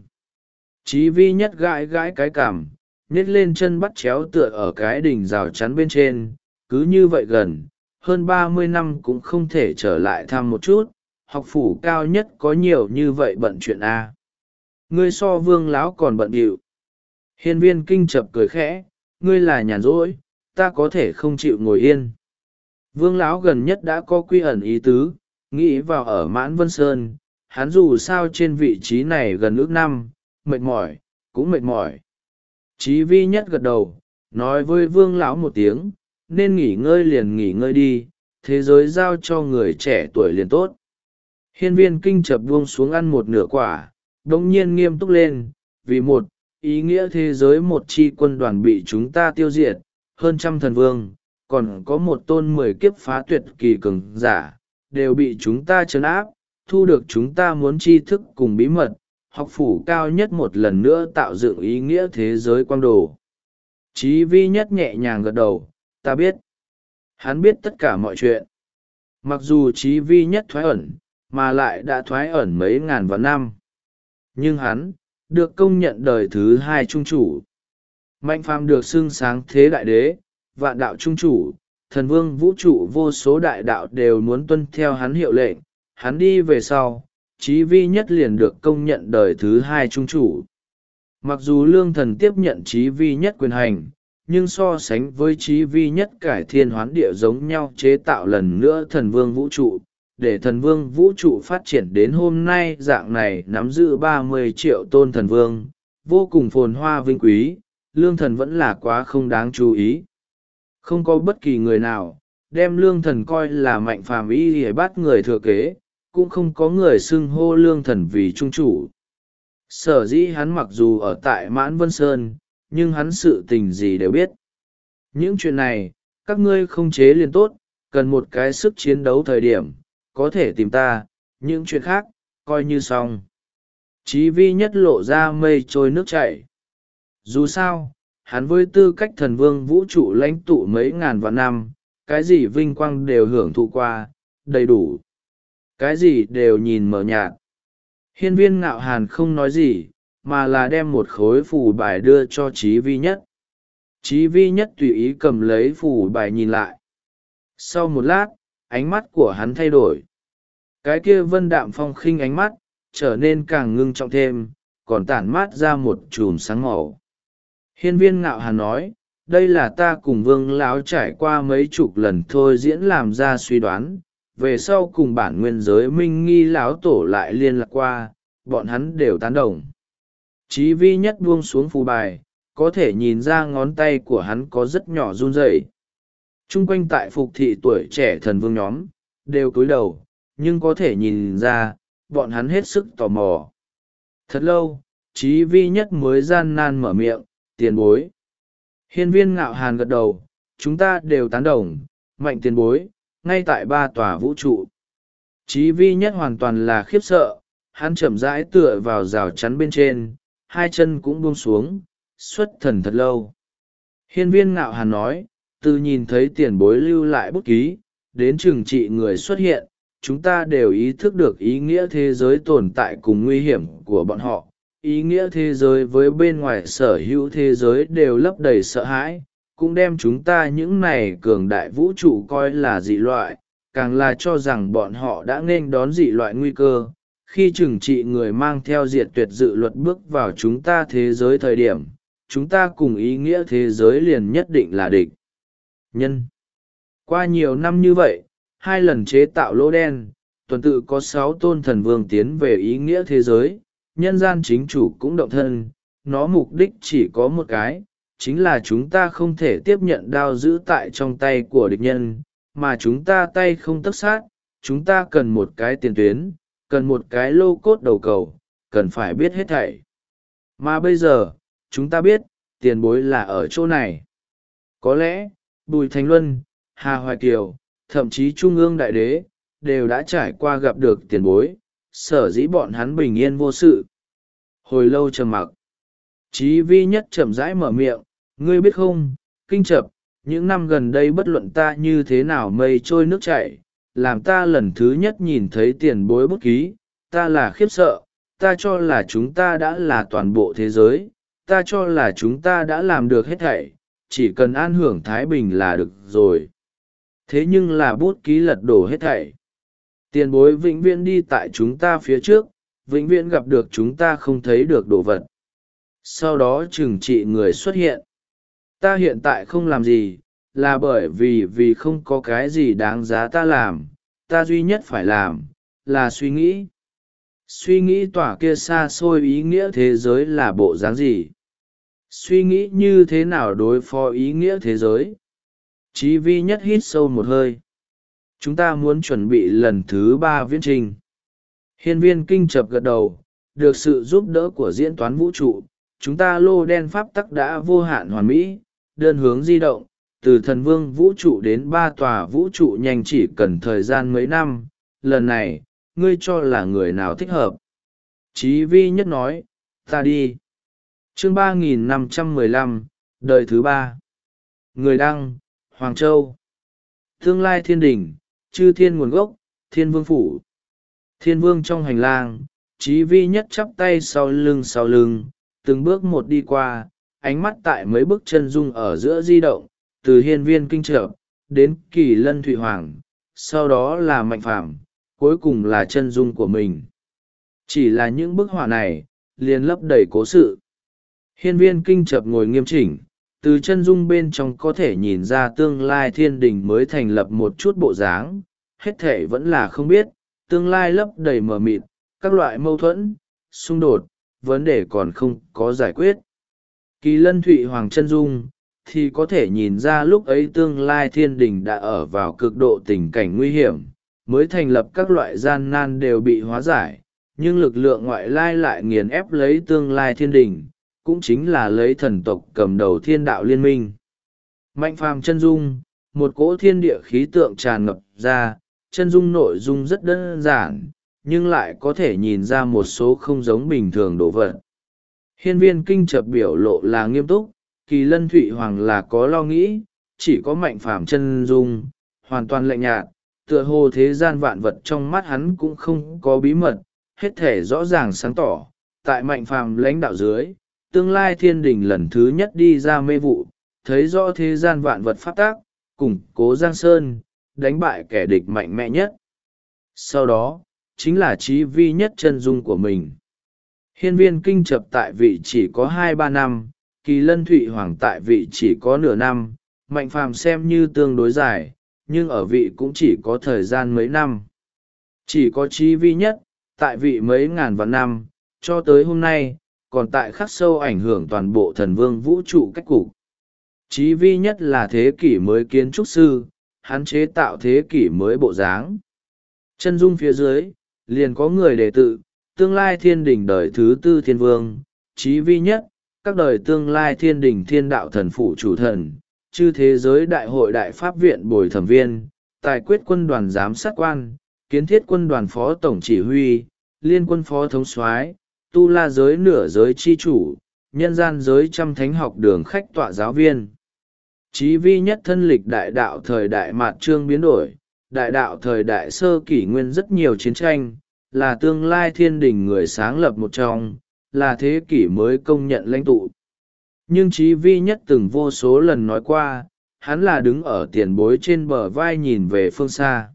Chí vi nhất gãi gãi cái cảm, nhét lên chân bắt chéo tựa ở cái đỉnh rào chắn bên trên, cứ như vậy gần, hơn 30 năm cũng không thể trở lại thăm một chút, học phủ cao nhất có nhiều như vậy bận chuyện a. Ngươi so vương lão còn bận bịu. Hiên viên kinh chập cười khẽ, ngươi là nhàn rỗi, ta có thể không chịu ngồi yên. Vương lão gần nhất đã có quy ẩn ý tứ, nghĩ vào ở Mãn Vân Sơn, hắn dù sao trên vị trí này gần ước năm, mệt mỏi, cũng mệt mỏi. Chí vi nhất gật đầu, nói với vương lão một tiếng, nên nghỉ ngơi liền nghỉ ngơi đi, thế giới giao cho người trẻ tuổi liền tốt. Hiên viên kinh chập buông xuống ăn một nửa quả, đồng nhiên nghiêm túc lên, vì một, ý nghĩa thế giới một chi quân đoàn bị chúng ta tiêu diệt, hơn 100 thần vương, còn có một tôn 10 kiếp phá tuyệt kỳ cường giả, đều bị chúng ta trấn áp, thu được chúng ta muốn tri thức cùng bí mật, học phủ cao nhất một lần nữa tạo dựng ý nghĩa thế giới quang đồ. Chí vi nhất nhẹ nhàng gật đầu, ta biết. Hắn biết tất cả mọi chuyện. Mặc dù chí vi nhất thoái ẩn, mà lại đã thoái ẩn mấy ngàn vạn năm. Nhưng hắn, được công nhận đời thứ 2 trung chủ. Mạnh phàm được xưng sáng thế đại đế, vạn đạo trung chủ, thần vương vũ trụ vô số đại đạo đều muốn tuân theo hắn hiệu lệnh. Hắn đi về sau, chí vi nhất liền được công nhận đời thứ 2 trung chủ. Mặc dù lương thần tiếp nhận chí vi nhất quyền hành, nhưng so sánh với chí vi nhất cải thiên hoán địa giống nhau chế tạo lần nữa thần vương vũ trụ, để thần vương vũ trụ phát triển đến hôm nay dạng này nắm giữ 30 triệu tôn thần vương, vô cùng phồn hoa vinh quý, lương thần vẫn là quá không đáng chú ý. Không có bất kỳ người nào, đem lương thần coi là mạnh phàm ý để bắt người thừa kế, cũng không có người xưng hô lương thần vì trung chủ. Sở dĩ hắn mặc dù ở tại Mãn Vân Sơn, nhưng hắn sự tình gì đều biết. Những chuyện này, các ngươi không chế liền tốt, cần một cái sức chiến đấu thời điểm, có thể tìm ta, những chuyện khác, coi như xong. Chí vi nhất lộ ra mây trôi nước chảy. Dù sao, hắn với tư cách thần vương vũ trụ lãnh tụ mấy ngàn vạn năm, cái gì vinh quang đều hưởng thụ qua, đầy đủ. Cái gì đều nhìn mờ nhạt. Hiên viên ngạo hàn không nói gì, mà là đem một khối phù bài đưa cho Chí vi nhất. Chí vi nhất tùy ý cầm lấy phù bài nhìn lại. Sau một lát, ánh mắt của hắn thay đổi. Cái kia vân đạm phong khinh ánh mắt trở nên càng ngưng trọng thêm, còn tản mát ra một chùm sáng màu. Hiên viên ngạo hàn nói, đây là ta cùng vương lão trải qua mấy chục lần thôi diễn làm ra suy đoán, về sau cùng bản nguyên giới minh nghi lão tổ lại liên lạc qua, bọn hắn đều tán đồng. Chí vi nhất buông xuống phù bài, có thể nhìn ra ngón tay của hắn có rất nhỏ run rẩy. Trung quanh tại phục thị tuổi trẻ thần vương nhóm đều cúi đầu, nhưng có thể nhìn ra bọn hắn hết sức tò mò. Thật lâu, Chí vi nhất mới gian nan mở miệng, tiền bối. Hiên viên ngạo hàn gật đầu, chúng ta đều tán đồng, mạnh tiền bối, ngay tại 3 tòa vũ trụ. Chí vi nhất hoàn toàn là khiếp sợ, hắn chậm rãi tựa vào rào chắn bên trên, hai chân cũng buông xuống, xuất thần thật lâu. Hiên viên ngạo hàn nói, từ nhìn thấy tiền bối lưu lại bút ký, đến trừng trị người xuất hiện, chúng ta đều ý thức được ý nghĩa thế giới tồn tại cùng nguy hiểm của bọn họ. Ý nghĩa thế giới với bên ngoài sở hữu thế giới đều lấp đầy sợ hãi, cũng đem chúng ta những này cường đại vũ trụ coi là dị loại, càng là cho rằng bọn họ đã nên đón dị loại nguy cơ. Khi trừng trị người mang theo diệt tuyệt dự luật bước vào chúng ta thế giới thời điểm, chúng ta cùng ý nghĩa thế giới liền nhất định là địch nhân. Qua nhiều năm như vậy, 2 lần chế tạo lỗ đen, tuần tự có 6 tôn thần vương tiến về ý nghĩa thế giới, nhân gian chính chủ cũng động thân, nó mục đích chỉ có một cái, chính là chúng ta không thể tiếp nhận đao giữ tại trong tay của địch nhân, mà chúng ta tay không tất sát, chúng ta cần một cái tiền tuyến, cần một cái lô cốt đầu cầu, cần phải biết hết thảy. Mà bây giờ, chúng ta biết, tiền bối là ở chỗ này. Có lẽ, Bùi Thành Luân, Hà Hoài Kiều, thậm chí Trung ương Đại Đế, đều đã trải qua gặp được tiền bối, sở dĩ bọn hắn bình yên vô sự. Hồi lâu trầm mặc, Chí vi nhất chậm rãi mở miệng, ngươi biết không, kinh chập, những năm gần đây bất luận ta như thế nào mây trôi nước chảy, làm ta lần thứ nhất nhìn thấy tiền bối bút ký, ta là khiếp sợ, ta cho là chúng ta đã là toàn bộ thế giới, ta cho là chúng ta đã làm được hết thảy, chỉ cần an hưởng thái bình là được rồi. Thế nhưng là bút ký lật đổ hết thảy. Tiền bối vĩnh viễn đi tại chúng ta phía trước, vĩnh viễn gặp được chúng ta không thấy được đồ vật. Sau đó trừng trị người xuất hiện. Ta hiện tại không làm gì, là bởi vì không có cái gì đáng giá ta làm, ta duy nhất phải làm, là suy nghĩ. Suy nghĩ tỏa kia xa xôi ý nghĩa thế giới là bộ dáng gì. Suy nghĩ như thế nào đối phó ý nghĩa thế giới. Chí vi nhất hít sâu một hơi. Chúng ta muốn chuẩn bị lần thứ 3 viễn trình. Hiên viên kinh chập gật đầu, được sự giúp đỡ của diễn toán vũ trụ, chúng ta lô đen pháp tắc đã vô hạn hoàn mỹ, đơn hướng di động, từ thần vương vũ trụ đến 3 tòa vũ trụ nhanh chỉ cần thời gian mấy năm. Lần này, ngươi cho là người nào thích hợp? Chí vi nhất nói, ta đi. Chương 3515, đời thứ 3. Người đăng, Hoàng Châu. Tương lai thiên đỉnh, chư thiên nguồn gốc, thiên vương phủ. Thiên vương trong hành lang, Chí vi nhất chắp tay sau lưng, từng bước một đi qua, ánh mắt tại mấy bức chân dung ở giữa di động, từ hiên viên kinh trợ, đến kỳ lân thụy hoàng, sau đó là mạnh phàm, cuối cùng là chân dung của mình. Chỉ là những bức họa này, liền lấp đầy cố sự. Hiên viên kinh chập ngồi nghiêm chỉnh, từ chân dung bên trong có thể nhìn ra tương lai thiên đình mới thành lập một chút bộ dáng, hết thể vẫn là không biết, tương lai lấp đầy mờ mịt, các loại mâu thuẫn, xung đột, vấn đề còn không có giải quyết. Kỳ lân thụy hoàng chân dung, thì có thể nhìn ra lúc ấy tương lai thiên đình đã ở vào cực độ tình cảnh nguy hiểm, mới thành lập các loại gian nan đều bị hóa giải, nhưng lực lượng ngoại lai lại nghiền ép lấy tương lai thiên đình, cũng chính là lấy thần tộc cầm đầu thiên đạo liên minh. Mạnh phàm chân dung, một cỗ thiên địa khí tượng tràn ngập ra, chân dung nội dung rất đơn giản, nhưng lại có thể nhìn ra một số không giống bình thường đồ vật. Hiên viên kinh chập biểu lộ là nghiêm túc, kỳ lân thụy hoàng là có lo nghĩ, chỉ có mạnh phàm chân dung, hoàn toàn lạnh nhạt, tựa hồ thế gian vạn vật trong mắt hắn cũng không có bí mật, hết thể rõ ràng sáng tỏ. Tại mạnh phàm lãnh đạo dưới, tương lai thiên đình lần thứ nhất đi ra mê vụ, thấy rõ thế gian vạn vật pháp tác, củng cố giang sơn, đánh bại kẻ địch mạnh mẽ nhất. Sau đó, chính là chí vi nhất chân dung của mình. Hiên viên kinh chập tại vị chỉ có 2-3 năm, kỳ lân thụy hoàng tại vị chỉ có nửa năm, mạnh phàm xem như tương đối dài, nhưng ở vị cũng chỉ có thời gian mấy năm. Chỉ có chí vi nhất, tại vị mấy ngàn vạn năm, cho tới hôm nay, còn tại khắc sâu ảnh hưởng toàn bộ thần vương vũ trụ cách cục. Chí vi nhất là thế kỷ mới kiến trúc sư, hắn chế tạo thế kỷ mới bộ dáng. Chân dung phía dưới, liền có người đề tự, tương lai thiên đình đời thứ tư thiên vương, chí vi nhất, các đời tương lai thiên đình thiên đạo thần phụ chủ thần, chư thế giới đại hội đại pháp viện bồi thẩm viên, tài quyết quân đoàn giám sát quan, kiến thiết quân đoàn phó tổng chỉ huy, liên quân phó thống soái, tu la giới nửa giới chi chủ, nhân gian giới trăm thánh học đường khách tọa giáo viên. Chí vi nhất thân lịch đại đạo thời đại mạt trương biến đổi, đại đạo thời đại sơ kỷ nguyên rất nhiều chiến tranh, là tương lai thiên đình người sáng lập một trong, là thế kỷ mới công nhận lãnh tụ. Nhưng chí vi nhất từng vô số lần nói qua, hắn là đứng ở tiền bối trên bờ vai nhìn về phương xa.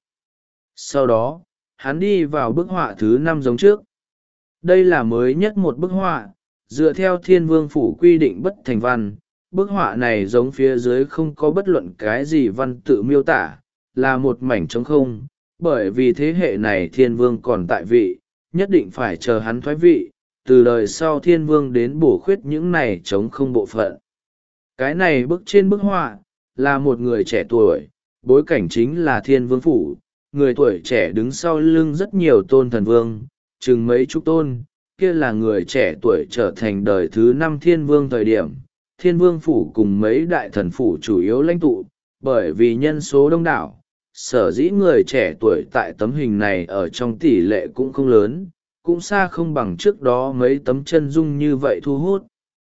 Sau đó, hắn đi vào bức họa thứ 5 giống trước. Đây là mới nhất một bức họa, dựa theo thiên vương phủ quy định bất thành văn. Bức họa này giống phía dưới không có bất luận cái gì văn tự miêu tả, là một mảnh trống không, bởi vì thế hệ này thiên vương còn tại vị, nhất định phải chờ hắn thoái vị, từ đời sau thiên vương đến bổ khuyết những này trống không bộ phận. Cái này bức trên bức họa, là một người trẻ tuổi, bối cảnh chính là thiên vương phủ, người tuổi trẻ đứng sau lưng rất nhiều tôn thần vương, chừng mấy chục tôn, kia là người trẻ tuổi trở thành đời thứ 5 thiên vương thời điểm. Thiên vương phủ cùng mấy đại thần phủ chủ yếu lãnh tụ, bởi vì nhân số đông đảo, sở dĩ người trẻ tuổi tại tấm hình này ở trong tỷ lệ cũng không lớn, cũng xa không bằng trước đó mấy tấm chân dung như vậy thu hút.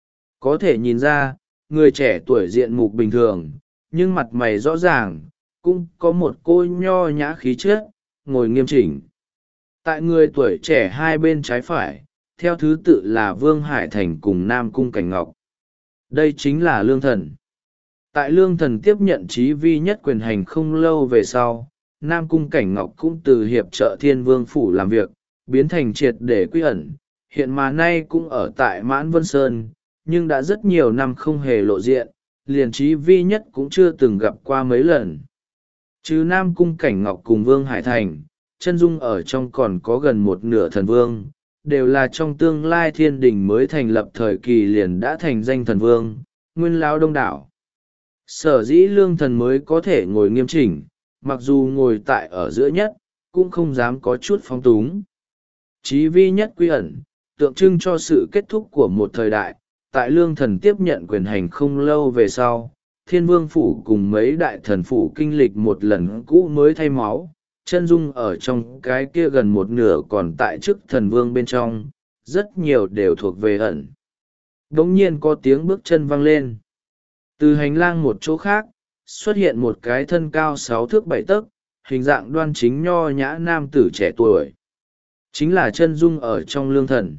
Có thể nhìn ra, người trẻ tuổi diện mục bình thường, nhưng mặt mày rõ ràng, cũng có một cô nho nhã khí chất, ngồi nghiêm chỉnh. Tại người tuổi trẻ hai bên trái phải, theo thứ tự là Vương Hải Thành cùng Nam Cung Cảnh Ngọc. Đây chính là Lương Thần. Tại Lương Thần tiếp nhận chí vi nhất quyền hành không lâu về sau, Nam Cung Cảnh Ngọc cũng từ hiệp trợ Thiên Vương Phủ làm việc, biến thành triệt để quy ẩn, hiện mà nay cũng ở tại Mãn Vân Sơn, nhưng đã rất nhiều năm không hề lộ diện, liền chí vi nhất cũng chưa từng gặp qua mấy lần. Chứ Nam Cung Cảnh Ngọc cùng Vương Hải Thành, chân dung ở trong còn có gần một nửa thần vương, đều là trong tương lai thiên đình mới thành lập thời kỳ liền đã thành danh thần vương, nguyên lão đông đảo. Sở dĩ Lương Thần mới có thể ngồi nghiêm chỉnh, mặc dù ngồi tại ở giữa nhất, cũng không dám có chút phóng túng. Chí vi nhất quy ẩn, tượng trưng cho sự kết thúc của một thời đại, tại Lương Thần tiếp nhận quyền hành không lâu về sau, Thiên Vương Phủ cùng mấy đại thần phủ kinh lịch một lần cũ mới thay máu, chân dung ở trong cái kia gần một nửa còn tại chức thần vương bên trong, rất nhiều đều thuộc về ẩn. Đống nhiên có tiếng bước chân vang lên. Từ hành lang một chỗ khác, xuất hiện một cái thân cao 6 thước 7 tấc, hình dạng đoan chính nho nhã nam tử trẻ tuổi. Chính là chân dung ở trong Lương Thần.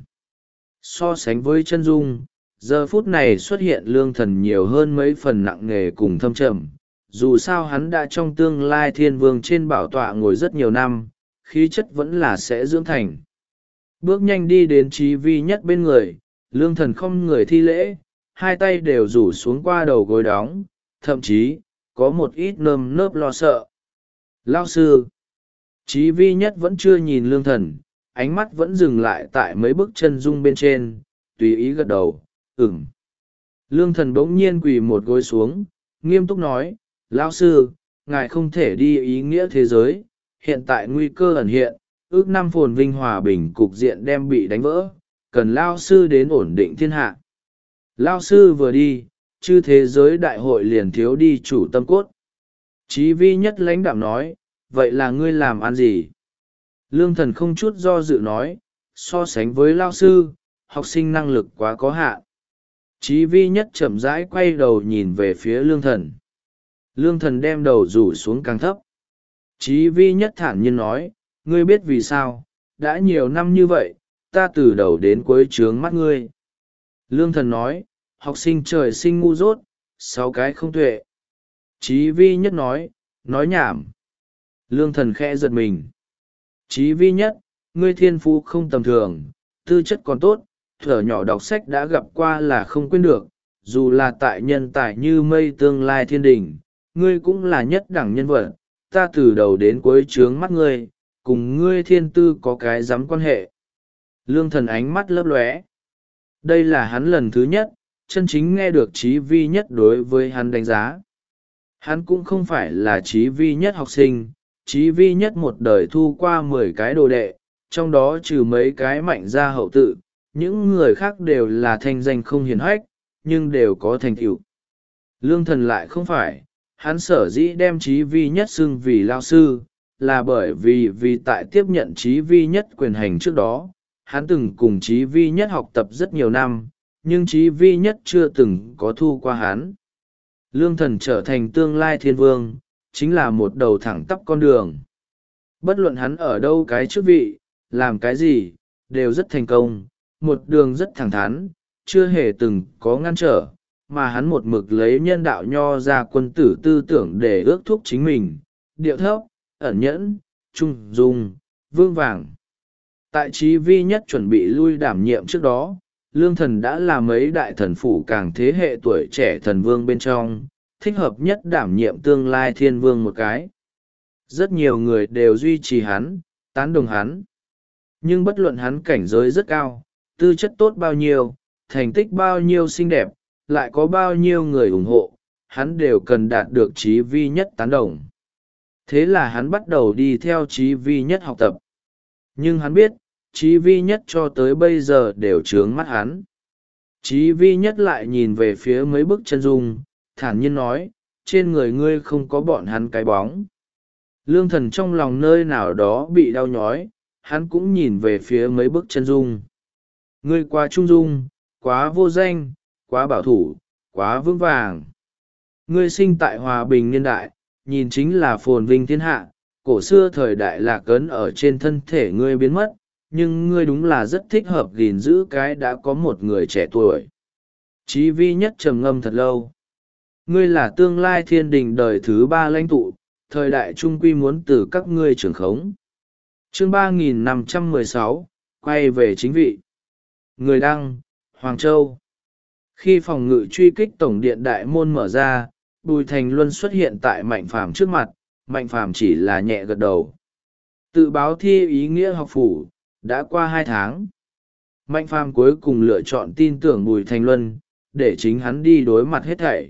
So sánh với chân dung, giờ phút này xuất hiện Lương Thần nhiều hơn mấy phần nặng nề cùng thâm trầm. Dù sao hắn đã trong tương lai thiên vương trên bảo tọa ngồi rất nhiều năm, khí chất vẫn là sẽ dưỡng thành. Bước nhanh đi đến chí vi nhất bên người, Lương Thần không người thi lễ, hai tay đều rủ xuống qua đầu gối đóng, thậm chí, có một ít nơm nớp lo sợ. Lao sư! Chí vi nhất vẫn chưa nhìn Lương Thần, ánh mắt vẫn dừng lại tại mấy bức chân dung bên trên, tùy ý gật đầu, ừm. Lương Thần bỗng nhiên quỳ một gối xuống, nghiêm túc nói, Lão sư, ngài không thể đi ý nghĩa thế giới, hiện tại nguy cơ ẩn hiện, ước năm phồn vinh hòa bình cục diện đem bị đánh vỡ, cần Lão sư đến ổn định thiên hạ. Lão sư vừa đi, chư thế giới đại hội liền thiếu đi chủ tâm cốt. Chí vi nhất lãnh đạm nói, vậy là ngươi làm ăn gì? Lương Thần không chút do dự nói, so sánh với Lão sư, học sinh năng lực quá có hạn. Chí vi nhất chậm rãi quay đầu nhìn về phía Lương Thần. Lương Thần đem đầu rủ xuống càng thấp. Chí vi nhất thản nhiên nói, ngươi biết vì sao, đã nhiều năm như vậy, ta từ đầu đến cuối trướng mắt ngươi. Lương Thần nói, học sinh trời sinh ngu dốt, 6 cái không tuệ. Chí vi nhất nói nhảm. Lương Thần khẽ giật mình. Chí vi nhất, ngươi thiên phú không tầm thường, tư chất còn tốt, thuở nhỏ đọc sách đã gặp qua là không quên được, dù là tại nhân tài như mây tương lai thiên đình, ngươi cũng là nhất đẳng nhân vật, ta từ đầu đến cuối trướng mắt ngươi, cùng ngươi thiên tư có cái dám quan hệ. Lương Thần ánh mắt lấp lóe. Đây là hắn lần thứ nhất chân chính nghe được Chí vi nhất đối với hắn đánh giá. Hắn cũng không phải là Chí vi nhất học sinh, Chí vi nhất một đời thu qua 10 cái đồ đệ, trong đó trừ mấy cái mạnh gia hậu tự, những người khác đều là thanh danh không hiển hách, nhưng đều có thành tựu. Lương Thần lại không phải, hắn sở dĩ đem Chí vi nhất xưng vì lao sư, là bởi vì tại tiếp nhận Chí vi nhất quyền hành trước đó, hắn từng cùng Chí vi nhất học tập rất nhiều năm, nhưng Chí vi nhất chưa từng có thu qua hắn. Lương Thần trở thành tương lai thiên vương, chính là một đầu thẳng tắp con đường. Bất luận hắn ở đâu cái chức vị, làm cái gì, đều rất thành công, một đường rất thẳng thắn, chưa hề từng có ngăn trở, mà hắn một mực lấy nhân đạo nho ra quân tử tư tưởng để ước thúc chính mình, điệu thấp, ẩn nhẫn, trung dung, vương vàng. Tại Chí vi nhất chuẩn bị lui đảm nhiệm trước đó, Lương Thần đã là mấy đại thần phủ càng thế hệ tuổi trẻ thần vương bên trong, thích hợp nhất đảm nhiệm tương lai thiên vương một cái. Rất nhiều người đều duy trì hắn, tán đồng hắn. Nhưng bất luận hắn cảnh giới rất cao, tư chất tốt bao nhiêu, thành tích bao nhiêu xinh đẹp, lại có bao nhiêu người ủng hộ, hắn đều cần đạt được Chí vi nhất tán đồng. Thế là hắn bắt đầu đi theo Chí vi nhất học tập. Nhưng hắn biết, Chí vi nhất cho tới bây giờ đều trướng mắt hắn. Chí vi nhất lại nhìn về phía mấy bức chân dung, thản nhiên nói, trên người ngươi không có bọn hắn cái bóng. Lương Thần trong lòng nơi nào đó bị đau nhói, hắn cũng nhìn về phía mấy bức chân dung. Ngươi quá trung dung, quá vô danh, quá bảo thủ, quá vững vàng. Ngươi sinh tại hòa bình niên đại, nhìn chính là phồn vinh thiên hạ, cổ xưa thời đại lạc ấn ở trên thân thể ngươi biến mất, nhưng ngươi đúng là rất thích hợp gìn giữ cái đã có một người trẻ tuổi. Chí vi nhất trầm ngâm thật lâu. Ngươi là tương lai thiên đình đời thứ 3 lãnh tụ, thời đại trung quy muốn từ các ngươi trưởng khống. Chương 3516, quay về chính vị. Người đăng, Hoàng Châu. Khi phòng ngự truy kích tổng điện đại môn mở ra, Bùi Thành Luân xuất hiện tại Mạnh Phàm trước mặt, Mạnh Phàm chỉ là nhẹ gật đầu. Tự báo thi ý nghĩa học phủ, đã qua 2 tháng. Mạnh Phàm cuối cùng lựa chọn tin tưởng Bùi Thành Luân, để chính hắn đi đối mặt hết thảy.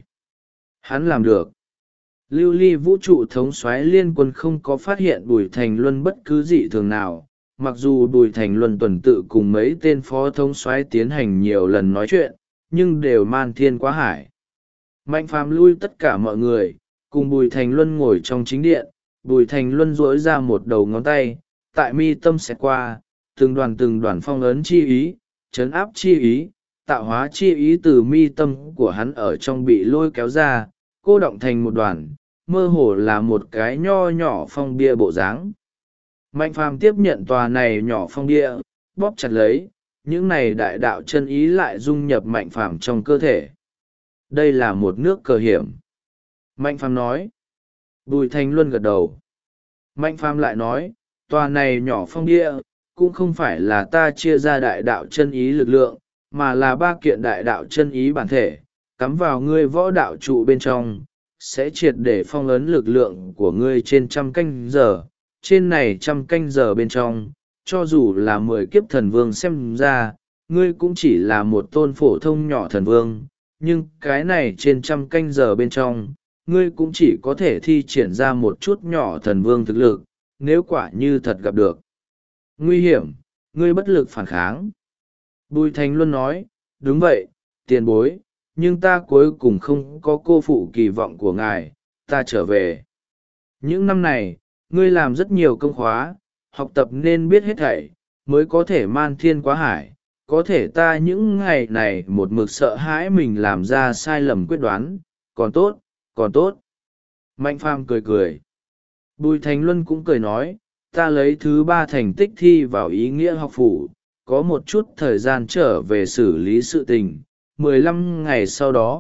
Hắn làm được. Lưu ly vũ trụ thống soái liên quân không có phát hiện Bùi Thành Luân bất cứ dị thường nào, mặc dù Bùi Thành Luân tuần tự cùng mấy tên phó thống soái tiến hành nhiều lần nói chuyện, nhưng đều man thiên quá hải. Mạnh Phàm lui tất cả mọi người, cùng Bùi Thành Luân ngồi trong chính điện, Bùi Thành Luân duỗi ra một đầu ngón tay, tại mi tâm xẹt qua, từng đoàn phong ấn chi ý, trấn áp chi ý, tạo hóa chi ý từ mi tâm của hắn ở trong bị lôi kéo ra, cô động thành một đoàn, mơ hồ là một cái nho nhỏ phong bia bộ dáng. Mạnh Phàm tiếp nhận tòa này nhỏ phong bia, bóp chặt lấy, những này đại đạo chân ý lại dung nhập Mạnh Phàm trong cơ thể. Đây là một nước cờ hiểm. Mạnh Phàm nói. Bùi Thành Luân gật đầu. Mạnh Phàm lại nói, tòa này nhỏ phong bia, cũng không phải là ta chia ra đại đạo chân ý lực lượng, mà là 3 kiện đại đạo chân ý bản thể, cắm vào ngươi võ đạo trụ bên trong, sẽ triệt để phong ấn lực lượng của ngươi trên 100 canh giờ. Trên này 100 canh giờ bên trong, cho dù là 10 kiếp thần vương xem ra, ngươi cũng chỉ là một tôn phổ thông nhỏ thần vương, nhưng cái này trên 100 canh giờ bên trong, ngươi cũng chỉ có thể thi triển ra một chút nhỏ thần vương thực lực, nếu quả như thật gặp được nguy hiểm, ngươi bất lực phản kháng. Bùi Thành Luân nói, đúng vậy, tiền bối, nhưng ta cuối cùng không có cô phụ kỳ vọng của ngài, ta trở về. Những năm này, ngươi làm rất nhiều công khóa, học tập nên biết hết thảy, mới có thể man thiên quá hải, có thể ta những ngày này một mực sợ hãi mình làm ra sai lầm quyết đoán, còn tốt, còn tốt. Mạnh Phàm cười cười. Bùi Thành Luân cũng cười nói, ta lấy thứ 3 thành tích thi vào ý nghĩa học phủ, có một chút thời gian trở về xử lý sự tình. 15 ngày sau đó,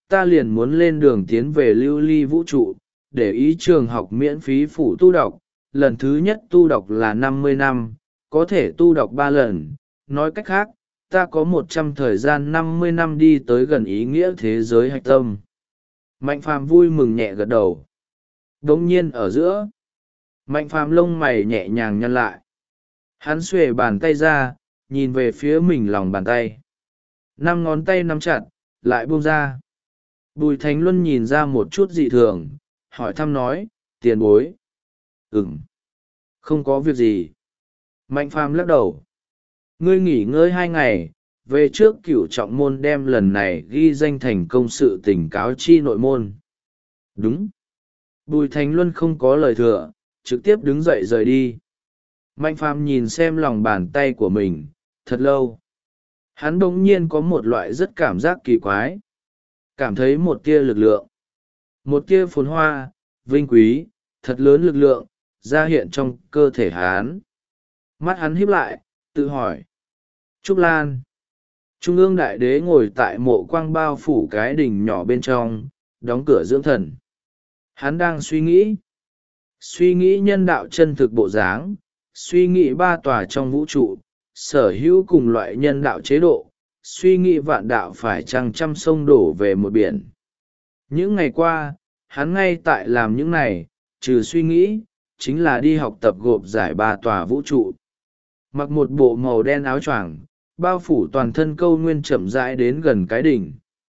ta liền muốn lên đường tiến về lưu ly vũ trụ, để ý trường học miễn phí phủ tu đọc. Lần thứ nhất tu đọc là 50 năm, có thể tu đọc 3 lần. Nói cách khác, ta có 100 thời gian 50 năm đi tới gần ý nghĩa thế giới hạch tâm. Mạnh phàm vui mừng nhẹ gật đầu. Đống nhiên ở giữa, Mạnh phàm lông mày nhẹ nhàng nhăn lại. Hắn xuề bàn tay ra, nhìn về phía mình lòng bàn tay. 5 ngón tay nắm chặt, lại buông ra. Bùi Thành Luân nhìn ra một chút dị thường, hỏi thăm nói, tiền bối. Không có việc gì. Mạnh phàm lắc đầu. Ngươi nghỉ ngơi 2 ngày, về trước Cửu Trọng môn đem lần này ghi danh thành công sự tình cáo chi nội môn. Đúng. Bùi Thành Luân không có lời thừa, trực tiếp đứng dậy rời đi. Mạnh phàm nhìn xem lòng bàn tay của mình, thật lâu. Hắn bỗng nhiên có một loại rất cảm giác kỳ quái. Cảm thấy một tia lực lượng. Một tia phồn hoa, vinh quý, thật lớn lực lượng, ra hiện trong cơ thể hắn. Mắt hắn híp lại, tự hỏi. Trúc Lan. Trung ương đại đế ngồi tại mộ quang bao phủ cái đỉnh nhỏ bên trong, đóng cửa dưỡng thần. Hắn đang suy nghĩ. Suy nghĩ nhân đạo chân thực bộ dáng, suy nghĩ 3 tòa trong vũ trụ, sở hữu cùng loại nhân đạo chế độ, suy nghĩ vạn đạo phải chăng trăm sông đổ về một biển. Những ngày qua, hắn ngay tại làm những này, trừ suy nghĩ, chính là đi học tập gộp giải 3 tòa vũ trụ. Mặc một bộ màu đen áo choàng, bao phủ toàn thân Câu Nguyên chậm rãi đến gần cái đỉnh.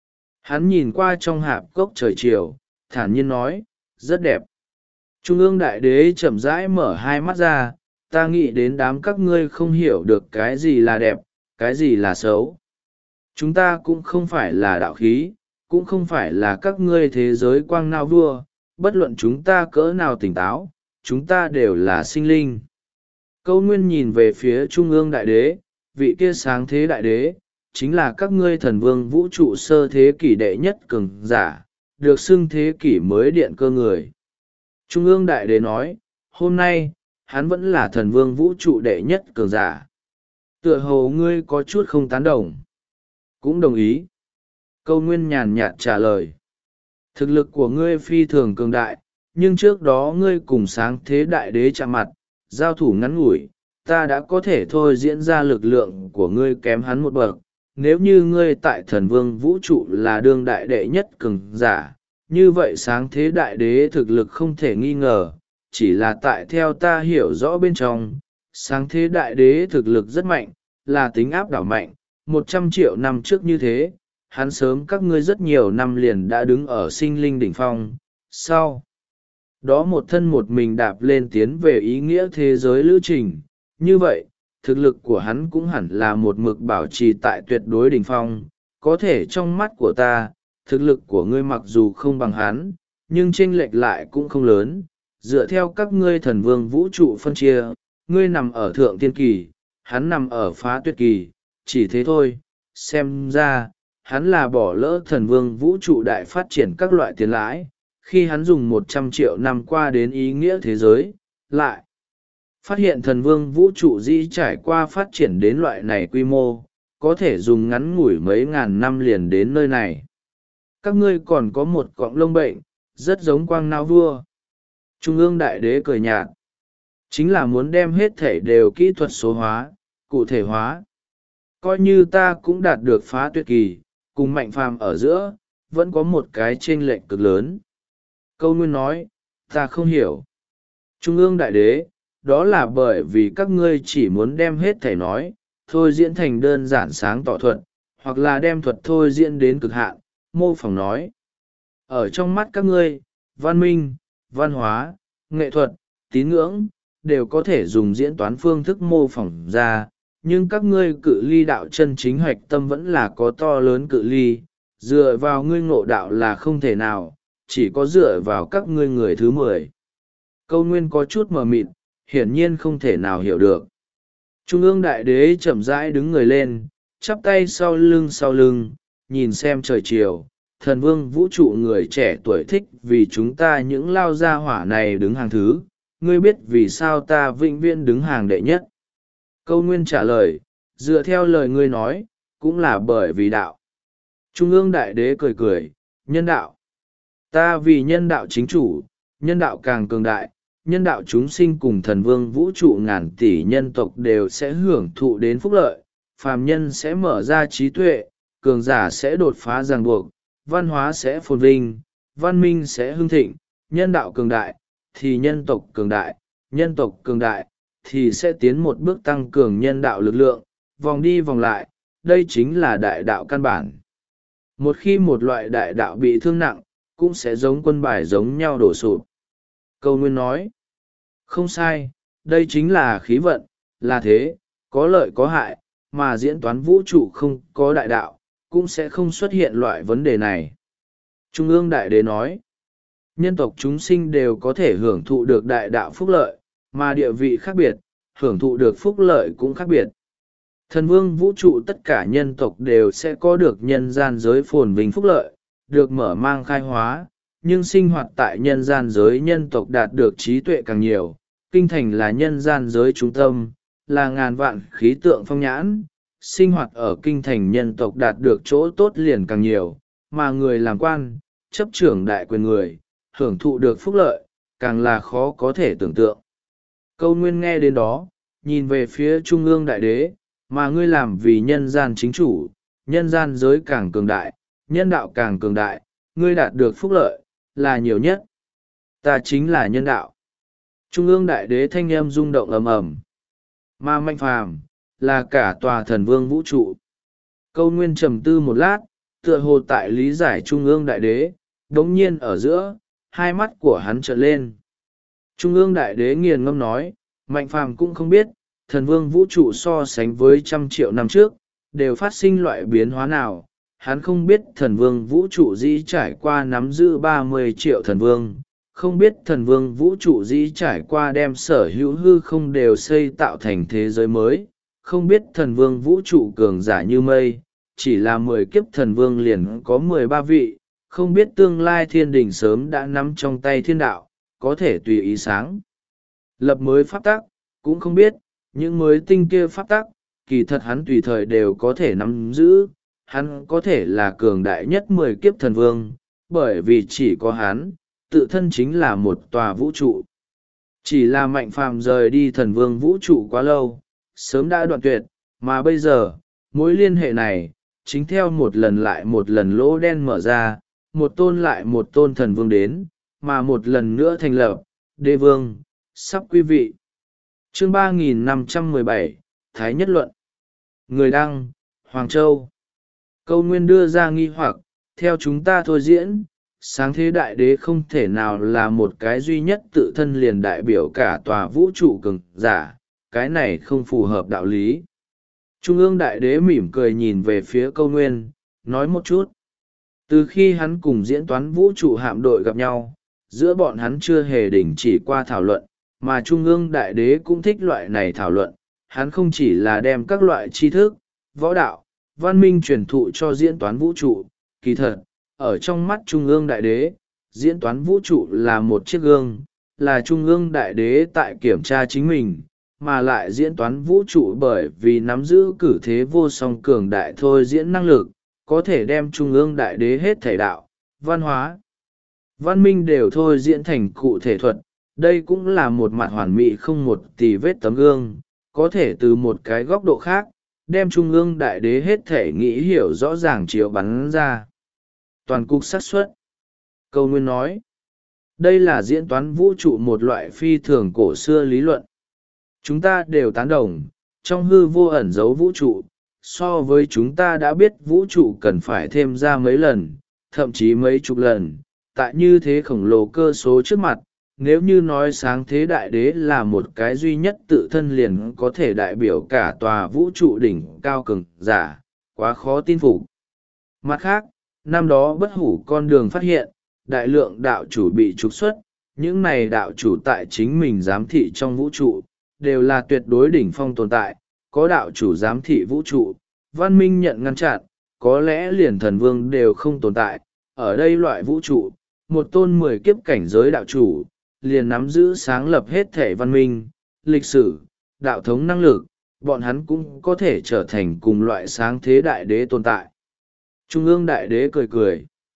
Hắn nhìn qua trong hạp cốc trời chiều, thản nhiên nói, rất đẹp. Trung ương đại đế chậm rãi mở 2 mắt ra, ta nghĩ đến đám các ngươi không hiểu được cái gì là đẹp, cái gì là xấu. Chúng ta cũng không phải là đạo khí, cũng không phải là các ngươi thế giới quang nao vua, bất luận chúng ta cỡ nào tỉnh táo, chúng ta đều là sinh linh. Câu Nguyên nhìn về phía Trung ương đại đế, vị kia sáng thế đại đế, chính là các ngươi thần vương vũ trụ sơ thế kỷ đệ nhất cường giả, được xưng thế kỷ mới điện cơ người. Trung ương đại đế nói, hôm nay, hắn vẫn là thần vương vũ trụ đệ nhất cường giả. Tựa hồ ngươi có chút không tán đồng. Cũng đồng ý. Câu Nguyên nhàn nhạt trả lời. Thực lực của ngươi phi thường cường đại, nhưng trước đó ngươi cùng sáng thế đại đế chạm mặt, giao thủ ngắn ngủi, ta đã có thể thôi diễn ra lực lượng của ngươi kém hắn một bậc. Nếu như ngươi tại thần vương vũ trụ là đương đại đệ nhất cường giả, như vậy sáng thế đại đế thực lực không thể nghi ngờ, chỉ là tại theo ta hiểu rõ bên trong, sáng thế đại đế thực lực rất mạnh, là tính áp đảo mạnh, 100 triệu năm trước như thế, hắn sớm các ngươi rất nhiều năm liền đã đứng ở sinh linh đỉnh phong, sau đó một thân một mình đạp lên tiến về ý nghĩa thế giới lữ trình, như vậy, thực lực của hắn cũng hẳn là một mực bảo trì tại tuyệt đối đỉnh phong, có thể trong mắt của ta, thực lực của ngươi mặc dù không bằng hắn, nhưng chênh lệch lại cũng không lớn, dựa theo các ngươi thần vương vũ trụ phân chia, ngươi nằm ở thượng tiên kỳ, hắn nằm ở phá tuyệt kỳ, chỉ thế thôi, xem ra, hắn là bỏ lỡ thần vương vũ trụ đại phát triển các loại tiền lãi, khi hắn dùng 100 triệu năm qua đến ý nghĩa thế giới, lại phát hiện thần vương vũ trụ dĩ trải qua phát triển đến loại này quy mô, có thể dùng ngắn ngủi mấy ngàn năm liền đến nơi này. Các ngươi còn có một cọng lông bệnh, rất giống quang não vua. Trung ương đại đế cười nhạt. Chính là muốn đem hết thể đều kỹ thuật số hóa, cụ thể hóa. Coi như ta cũng đạt được phá tuyệt kỳ, cùng Mạnh phàm ở giữa, vẫn có một cái chênh lệch cực lớn. Câu Nguyên nói, ta không hiểu. Trung ương đại đế, đó là bởi vì các ngươi chỉ muốn đem hết thể nói, thôi diễn thành đơn giản sáng tỏ thuật, hoặc là đem thuật thôi diễn đến cực hạn, mô phỏng nói. Ở trong mắt các ngươi, văn minh, văn hóa, nghệ thuật, tín ngưỡng, đều có thể dùng diễn toán phương thức mô phỏng ra, nhưng các ngươi cự ly đạo chân chính hoạch tâm vẫn là có to lớn cự ly, dựa vào ngươi ngộ đạo là không thể nào, chỉ có dựa vào các ngươi người thứ 10. Câu Nguyên có chút mờ mịt, hiển nhiên không thể nào hiểu được. Trung ương đại đế chậm rãi đứng người lên, chắp tay sau lưng, nhìn xem trời chiều, thần vương vũ trụ người trẻ tuổi thích vì chúng ta những lao gia hỏa này đứng hàng thứ, ngươi biết vì sao ta vĩnh viễn đứng hàng đệ nhất. Câu Nguyên trả lời, dựa theo lời ngươi nói, cũng là bởi vì đạo. Trung ương đại đế cười cười, nhân đạo. Ta vì nhân đạo chính chủ, nhân đạo càng cường đại, nhân đạo chúng sinh cùng thần vương vũ trụ ngàn tỷ nhân tộc đều sẽ hưởng thụ đến phúc lợi, phàm nhân sẽ mở ra trí tuệ, cường giả sẽ đột phá ràng buộc, văn hóa sẽ phồn vinh, văn minh sẽ hưng thịnh, nhân đạo cường đại, thì nhân tộc cường đại, nhân tộc cường đại, thì sẽ tiến một bước tăng cường nhân đạo lực lượng, vòng đi vòng lại, đây chính là đại đạo căn bản. Một khi một loại đại đạo bị thương nặng, cũng sẽ giống quân bài giống nhau đổ sụp. Câu Nguyên nói, không sai, đây chính là khí vận, là thế, có lợi có hại, mà diễn toán vũ trụ không có đại đạo, cũng sẽ không xuất hiện loại vấn đề này. Trung ương Đại Đế nói, nhân tộc chúng sinh đều có thể hưởng thụ được đại đạo phúc lợi, mà địa vị khác biệt, hưởng thụ được phúc lợi cũng khác biệt. Thần vương vũ trụ tất cả nhân tộc đều sẽ có được nhân gian giới phồn vinh phúc lợi, được mở mang khai hóa, nhưng sinh hoạt tại nhân gian giới nhân tộc đạt được trí tuệ càng nhiều. Kinh thành là nhân gian giới trung tâm, là ngàn vạn khí tượng phong nhãn, sinh hoạt ở kinh thành nhân tộc đạt được chỗ tốt liền càng nhiều, mà người làm quan, chấp trưởng đại quyền người, hưởng thụ được phúc lợi, càng là khó có thể tưởng tượng. Câu Nguyên nghe đến đó, nhìn về phía Trung ương Đại Đế, mà ngươi làm vì nhân gian chính chủ, nhân gian giới càng cường đại, nhân đạo càng cường đại, ngươi đạt được phúc lợi, là nhiều nhất. Ta chính là nhân đạo. Trung ương Đại Đế thanh âm rung động ầm ầm. Mà Mạnh Phàm là cả tòa thần vương vũ trụ. Câu Nguyên trầm tư một lát, tựa hồ tại lý giải Trung ương Đại Đế, đống nhiên ở giữa, hai mắt của hắn trợn lên. Trung ương Đại Đế nghiền ngâm nói, Mạnh Phàm cũng không biết, thần vương vũ trụ so sánh với 100 triệu năm trước, đều phát sinh loại biến hóa nào. Hắn không biết thần vương vũ trụ dĩ trải qua nắm giữ 30 triệu thần vương, không biết thần vương vũ trụ dĩ trải qua đem sở hữu hư không đều xây tạo thành thế giới mới, không biết thần vương vũ trụ cường giả như mây, chỉ là 10 kiếp thần vương liền có 13 vị, không biết tương lai thiên đình sớm đã nắm trong tay thiên đạo, có thể tùy ý sáng lập mới pháp tắc, cũng không biết những mới tinh kia pháp tắc, kỳ thật hắn tùy thời đều có thể nắm giữ. Hắn có thể là cường đại nhất 10 kiếp thần vương, bởi vì chỉ có hắn, tự thân chính là một tòa vũ trụ. Chỉ là Mạnh Phàm rời đi thần vương vũ trụ quá lâu, sớm đã đoạn tuyệt, mà bây giờ, mối liên hệ này, chính theo một lần lại một lần lỗ đen mở ra, một tôn lại một tôn thần vương đến, mà một lần nữa thành lập, đế vương, sắp quý vị. Chương 3517, Thái Nhất Luận. Người đăng, Hoàng Châu. Câu Nguyên đưa ra nghi hoặc, theo chúng ta thôi diễn, sáng thế đại đế không thể nào là một cái duy nhất tự thân liền đại biểu cả tòa vũ trụ cường giả, cái này không phù hợp đạo lý. Trung ương đại đế mỉm cười nhìn về phía Câu Nguyên, nói một chút. Từ khi hắn cùng diễn toán vũ trụ hạm đội gặp nhau, giữa bọn hắn chưa hề đình chỉ qua thảo luận, mà Trung ương đại đế cũng thích loại này thảo luận. Hắn không chỉ là đem các loại tri thức, võ đạo, văn minh truyền thụ cho diễn toán vũ trụ, kỳ thật, ở trong mắt Trung ương Đại Đế, diễn toán vũ trụ là một chiếc gương, là Trung ương Đại Đế tại kiểm tra chính mình, mà lại diễn toán vũ trụ bởi vì nắm giữ cử thế vô song cường đại thôi diễn năng lực, có thể đem Trung ương Đại Đế hết thể đạo, văn hóa, văn minh đều thôi diễn thành cụ thể thuật. Đây cũng là một mặt hoàn mỹ không một tì vết tấm gương, có thể từ một cái góc độ khác, đem Trung ương Đại Đế hết thể nghĩ hiểu rõ ràng chiếu bắn ra. Toàn cục xác suất. Câu Nguyên nói, đây là diễn toán vũ trụ một loại phi thường cổ xưa lý luận. Chúng ta đều tán đồng, trong hư vô ẩn giấu vũ trụ, so với chúng ta đã biết vũ trụ cần phải thêm ra mấy lần, thậm chí mấy chục lần, tại như thế khổng lồ cơ số trước mặt. Nếu như nói sáng thế đại đế là một cái duy nhất tự thân liền có thể đại biểu cả tòa vũ trụ đỉnh cao cường giả, quá khó tin phục. Mặt khác, năm đó bất hủ con đường phát hiện, đại lượng đạo chủ bị trục xuất, những này đạo chủ tại chính mình giám thị trong vũ trụ, đều là tuyệt đối đỉnh phong tồn tại, có đạo chủ giám thị vũ trụ, văn minh nhận ngăn chặn, có lẽ liền thần vương đều không tồn tại. Ở đây loại vũ trụ, một tôn 10 kiếp cảnh giới đạo chủ, liền nắm giữ sáng lập hết thể văn minh, lịch sử, đạo thống năng lực, bọn hắn cũng có thể trở thành cùng loại sáng thế đại đế tồn tại. Trung ương đại đế cười cười.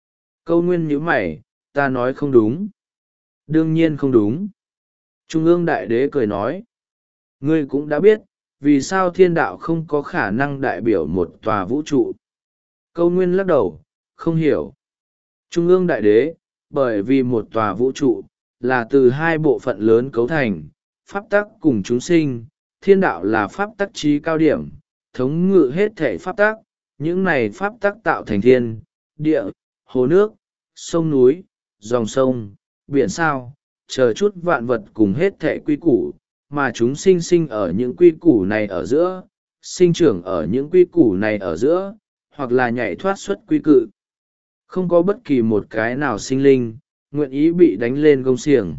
Câu Nguyên nhíu mày, ta nói không đúng. Đương nhiên không đúng. Trung ương đại đế cười nói. Ngươi cũng đã biết, vì sao thiên đạo không có khả năng đại biểu một tòa vũ trụ. Câu Nguyên lắc đầu, không hiểu. Trung ương đại đế, bởi vì một tòa vũ trụ, là từ hai bộ phận lớn cấu thành, pháp tắc cùng chúng sinh, thiên đạo là pháp tắc trí cao điểm, thống ngự hết thể pháp tắc, những này pháp tắc tạo thành thiên, địa, hồ nước, sông núi, dòng sông, biển sao, chờ chút vạn vật cùng hết thể quy củ, mà chúng sinh sinh ở những quy củ này ở giữa, sinh trưởng ở những quy củ này ở giữa, hoặc là nhảy thoát xuất quy cự. Không có bất kỳ một cái nào sinh linh, nguyện ý bị đánh lên gông xiềng.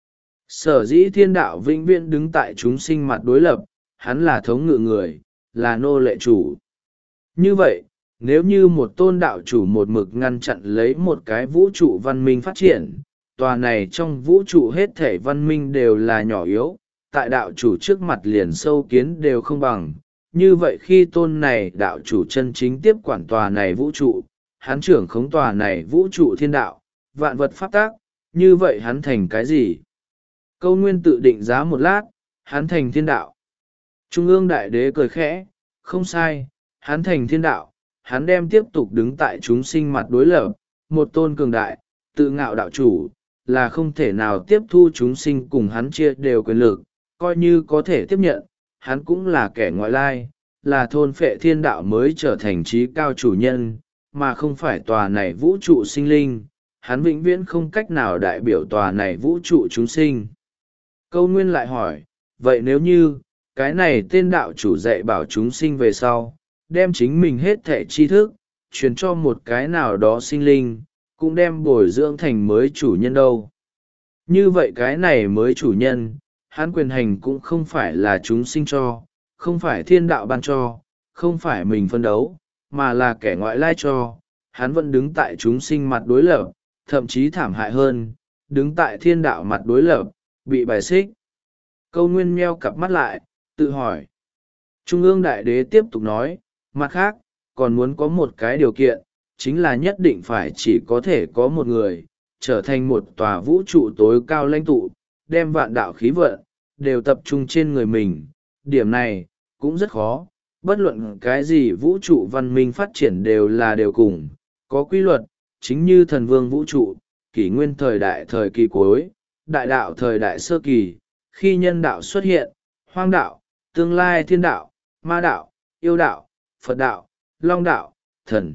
Sở dĩ thiên đạo vĩnh viễn đứng tại chúng sinh mặt đối lập, hắn là thống ngự người, là nô lệ chủ. Như vậy, nếu như một tôn đạo chủ một mực ngăn chặn lấy một cái vũ trụ văn minh phát triển, tòa này trong vũ trụ hết thể văn minh đều là nhỏ yếu, tại đạo chủ trước mặt liền sâu kiến đều không bằng. Như vậy khi tôn này đạo chủ chân chính tiếp quản tòa này vũ trụ, hắn trưởng khống tòa này vũ trụ thiên đạo, vạn vật pháp tác, như vậy hắn thành cái gì? Câu Nguyên tự định giá một lát, hắn thành thiên đạo. Trung ương đại đế cười khẽ, không sai, hắn thành thiên đạo, hắn đem tiếp tục đứng tại chúng sinh mặt đối lập, một tôn cường đại, tự ngạo đạo chủ, là không thể nào tiếp thu chúng sinh cùng hắn chia đều quyền lực, coi như có thể tiếp nhận, hắn cũng là kẻ ngoại lai, là thôn phệ thiên đạo mới trở thành trí cao chủ nhân, mà không phải tòa này vũ trụ sinh linh, hắn vĩnh viễn không cách nào đại biểu tòa này vũ trụ chúng sinh. Câu Nguyên lại hỏi, vậy nếu như, cái này tên đạo chủ dạy bảo chúng sinh về sau, đem chính mình hết thệ tri thức, truyền cho một cái nào đó sinh linh, cũng đem bồi dưỡng thành mới chủ nhân đâu. Như vậy cái này mới chủ nhân, hắn quyền hành cũng không phải là chúng sinh cho, không phải thiên đạo ban cho, không phải mình phân đấu, mà là kẻ ngoại lai cho, hắn vẫn đứng tại chúng sinh mặt đối lập, thậm chí thảm hại hơn, đứng tại thiên đạo mặt đối lập, bị bài xích. Câu Nguyên nheo cặp mắt lại, tự hỏi. Trung ương đại đế tiếp tục nói, mặt khác, còn muốn có một cái điều kiện, chính là nhất định phải chỉ có thể có một người, trở thành một tòa vũ trụ tối cao lãnh tụ, đem vạn đạo khí vận, đều tập trung trên người mình. Điểm này, cũng rất khó, bất luận cái gì vũ trụ văn minh phát triển đều là đều cùng, có quy luật, chính như thần vương vũ trụ, kỷ nguyên thời đại thời kỳ cuối, đại đạo thời đại sơ kỳ, khi nhân đạo xuất hiện, hoang đạo, tương lai thiên đạo, ma đạo, yêu đạo, Phật đạo, long đạo, thần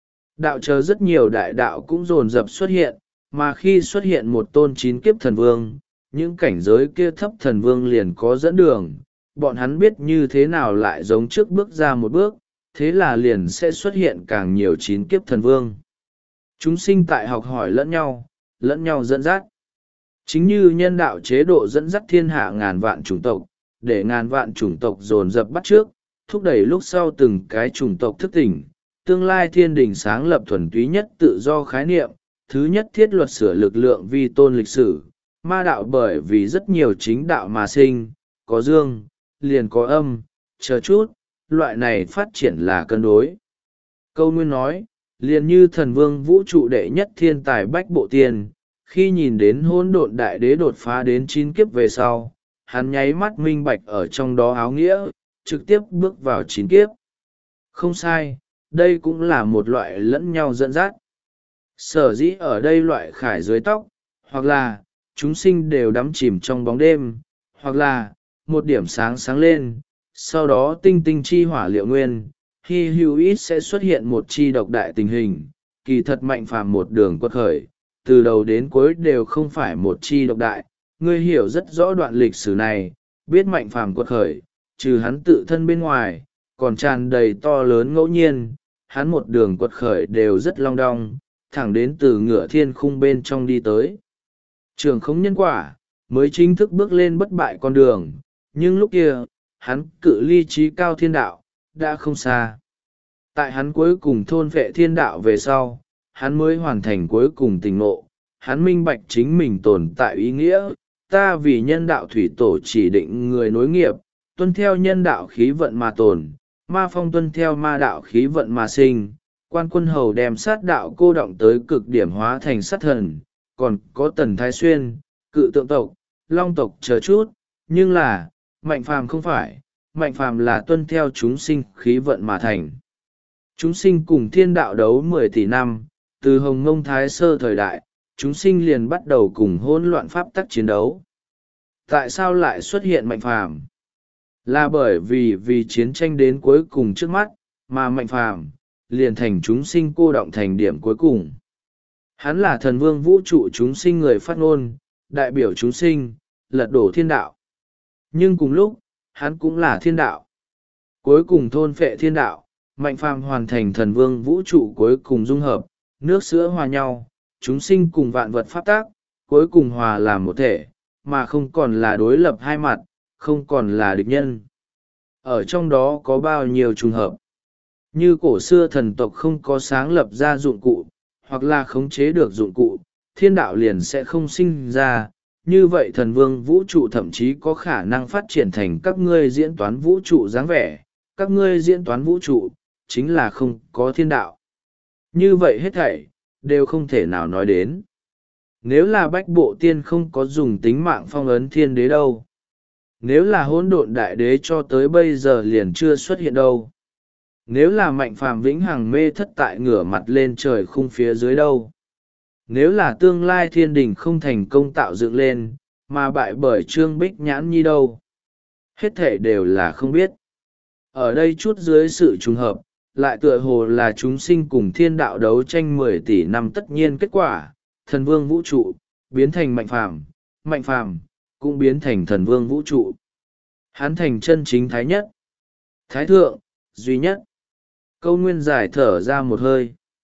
đạo chờ rất nhiều đại đạo cũng dồn dập xuất hiện, mà khi xuất hiện một tôn chín kiếp thần vương, những cảnh giới kia thấp thần vương liền có dẫn đường, bọn hắn biết như thế nào lại giống trước bước ra một bước, thế là liền sẽ xuất hiện càng nhiều chín kiếp thần vương. Chúng sinh tại học hỏi lẫn nhau dẫn dắt. Chính như nhân đạo chế độ dẫn dắt thiên hạ ngàn vạn chủng tộc, để ngàn vạn chủng tộc dồn dập bắt trước, thúc đẩy lúc sau từng cái chủng tộc thức tỉnh, tương lai thiên đình sáng lập thuần túy nhất tự do khái niệm, thứ nhất thiết luật sửa lực lượng vi tôn lịch sử, ma đạo bởi vì rất nhiều chính đạo mà sinh, có dương, liền có âm, chờ chút, loại này phát triển là cân đối. Câu Nguyên nói, liền như thần vương vũ trụ đệ nhất thiên tài bách bộ tiên, khi nhìn đến hỗn độn đại đế đột phá đến 9 kiếp về sau, hắn nháy mắt minh bạch ở trong đó áo nghĩa, trực tiếp bước vào 9 kiếp. Không sai, đây cũng là một loại lẫn nhau dẫn dắt. Sở dĩ ở đây loại khải dưới tóc, hoặc là chúng sinh đều đắm chìm trong bóng đêm, hoặc là một điểm sáng sáng lên, sau đó tinh tinh chi hỏa liệu nguyên, hy hữu ít sẽ xuất hiện một chi độc đại tình hình, kỳ thật Mạnh Phàm một đường quật khởi, từ đầu đến cuối đều không phải một chi độc đại. Ngươi hiểu rất rõ đoạn lịch sử này, biết Mạnh Phàm quật khởi, trừ hắn tự thân bên ngoài, còn tràn đầy to lớn ngẫu nhiên, hắn một đường quật khởi đều rất long đong, thẳng đến từ ngựa thiên khung bên trong đi tới. Trường không nhân quả, mới chính thức bước lên bất bại con đường, nhưng lúc kia, hắn cự ly trí cao thiên đạo, đã không xa. Tại hắn cuối cùng thôn vệ thiên đạo về sau, hắn mới hoàn thành cuối cùng tình ngộ, hắn minh bạch chính mình tồn tại ý nghĩa, ta vì nhân đạo thủy tổ chỉ định người nối nghiệp, tuân theo nhân đạo khí vận mà tồn, ma phong tuân theo ma đạo khí vận mà sinh, Quan Quân Hầu đem sát đạo cô động tới cực điểm hóa thành sát thần, còn có Tần Thái Xuyên, Cự Tượng tộc, Long tộc chờ chút, nhưng là, Mạnh Phàm không phải, Mạnh Phàm là tuân theo chúng sinh khí vận mà thành. Chúng sinh cùng thiên đạo đấu 10 tỷ năm, từ Hồng Mông Thái Sơ thời đại, chúng sinh liền bắt đầu cùng hỗn loạn pháp tắc chiến đấu. Tại sao lại xuất hiện Mạnh Phàm? Là bởi vì chiến tranh đến cuối cùng trước mắt, mà Mạnh Phàm liền thành chúng sinh cô động thành điểm cuối cùng. Hắn là thần vương vũ trụ chúng sinh người phát ngôn, đại biểu chúng sinh, lật đổ thiên đạo. Nhưng cùng lúc, hắn cũng là thiên đạo. Cuối cùng thôn phệ thiên đạo, Mạnh Phàm hoàn thành thần vương vũ trụ cuối cùng dung hợp, nước sữa hòa nhau, chúng sinh cùng vạn vật pháp tác, cuối cùng hòa làm một thể, mà không còn là đối lập hai mặt, không còn là địch nhân. Ở trong đó có bao nhiêu trùng hợp. Như cổ xưa thần tộc không có sáng lập ra dụng cụ, hoặc là khống chế được dụng cụ, thiên đạo liền sẽ không sinh ra. Như vậy thần vương vũ trụ thậm chí có khả năng phát triển thành các ngươi diễn toán vũ trụ dáng vẻ, các ngươi diễn toán vũ trụ, chính là không có thiên đạo. Như vậy hết thảy, đều không thể nào nói đến. Nếu là Bách Bộ Tiên không có dùng tính mạng phong ấn thiên đế đâu. Nếu là hỗn độn đại đế cho tới bây giờ liền chưa xuất hiện đâu. Nếu là Mạnh Phàm vĩnh hằng mê thất tại ngửa mặt lên trời khung phía dưới đâu. Nếu là tương lai thiên đình không thành công tạo dựng lên, mà bại bởi Trương Bích Nhãn Nhi đâu. Hết thể đều là không biết. Ở đây chút dưới sự trùng hợp, lại tựa hồ là chúng sinh cùng thiên đạo đấu tranh 10 tỷ năm tất nhiên kết quả, thần vương vũ trụ, biến thành Mạnh Phàm cũng biến thành thần vương vũ trụ. Hắn thành chân chính thái nhất, thái thượng, duy nhất. Câu Nguyên giải thở ra một hơi.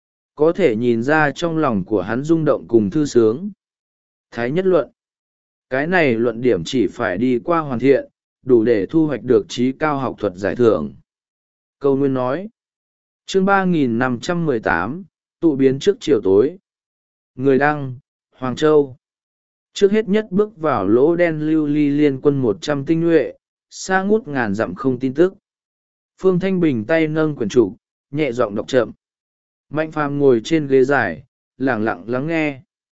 Có thể nhìn ra trong lòng của hắn rung động cùng thư sướng. Thái nhất luận. Cái này luận điểm chỉ phải đi qua hoàn thiện, đủ để thu hoạch được trí cao học thuật giải thưởng. Câu Nguyên nói. Chương 3518, tụ biến trước chiều tối. Người đăng, Hoàng Châu. Trước hết nhất bước vào lỗ đen lưu ly liên quân 100 tinh nhuệ, xa ngút ngàn dặm không tin tức. Phương Thanh Bình tay nâng quyển trục, nhẹ giọng đọc chậm. Mạnh Phàm ngồi trên ghế dài, lẳng lặng lắng nghe.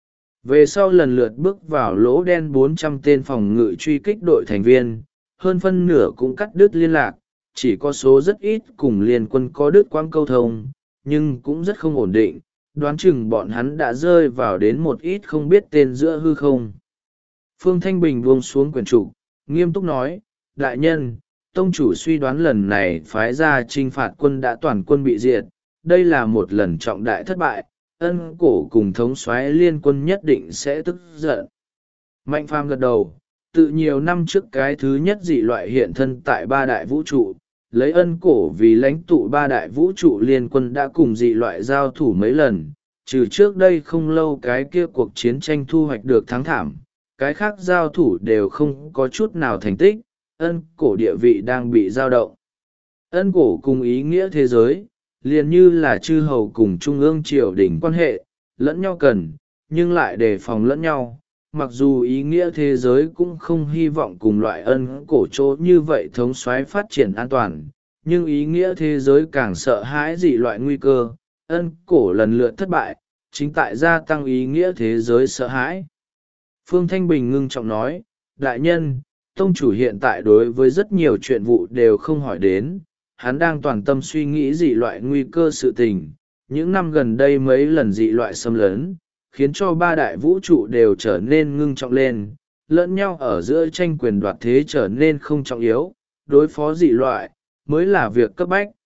Về sau lần lượt bước vào lỗ đen 400 tên phòng ngự truy kích đội thành viên, hơn phân nửa cũng cắt đứt liên lạc, chỉ có số rất ít cùng liên quân có đứt quãng câu thông, nhưng cũng rất không ổn định, đoán chừng bọn hắn đã rơi vào đến một ít không biết tên giữa hư không. Phương Thanh Bình buông xuống quyển trục, nghiêm túc nói, đại nhân, tông chủ suy đoán lần này phái ra trinh phạt quân đã toàn quân bị diệt, đây là một lần trọng đại thất bại, Ân Cổ cùng thống soái liên quân nhất định sẽ tức giận. Mạnh Phàm gật đầu, tự nhiều năm trước cái thứ nhất dị loại hiện thân tại ba đại vũ trụ, lấy Ân Cổ vì lãnh tụ ba đại vũ trụ liên quân đã cùng dị loại giao thủ mấy lần, trừ trước đây không lâu cái kia cuộc chiến tranh thu hoạch được thắng thảm, cái khác giao thủ đều không có chút nào thành tích. Ân Cổ địa vị đang bị dao động. Ân Cổ cùng ý nghĩa thế giới, liền như là chư hầu cùng trung ương triều đình quan hệ, lẫn nhau cần, nhưng lại đề phòng lẫn nhau. Mặc dù ý nghĩa thế giới cũng không hy vọng cùng loại Ân Cổ chỗ như vậy thống soái phát triển an toàn, nhưng ý nghĩa thế giới càng sợ hãi dị loại nguy cơ. Ân Cổ lần lượt thất bại, chính tại gia tăng ý nghĩa thế giới sợ hãi. Phương Thanh Bình ngưng trọng nói, đại nhân, tông chủ hiện tại đối với rất nhiều chuyện vụ đều không hỏi đến, hắn đang toàn tâm suy nghĩ dị loại nguy cơ sự tình. Những năm gần đây mấy lần dị loại xâm lấn, khiến cho ba đại vũ trụ đều trở nên ngưng trọng lên, lẫn nhau ở giữa tranh quyền đoạt thế trở nên không trọng yếu, đối phó dị loại, mới là việc cấp bách.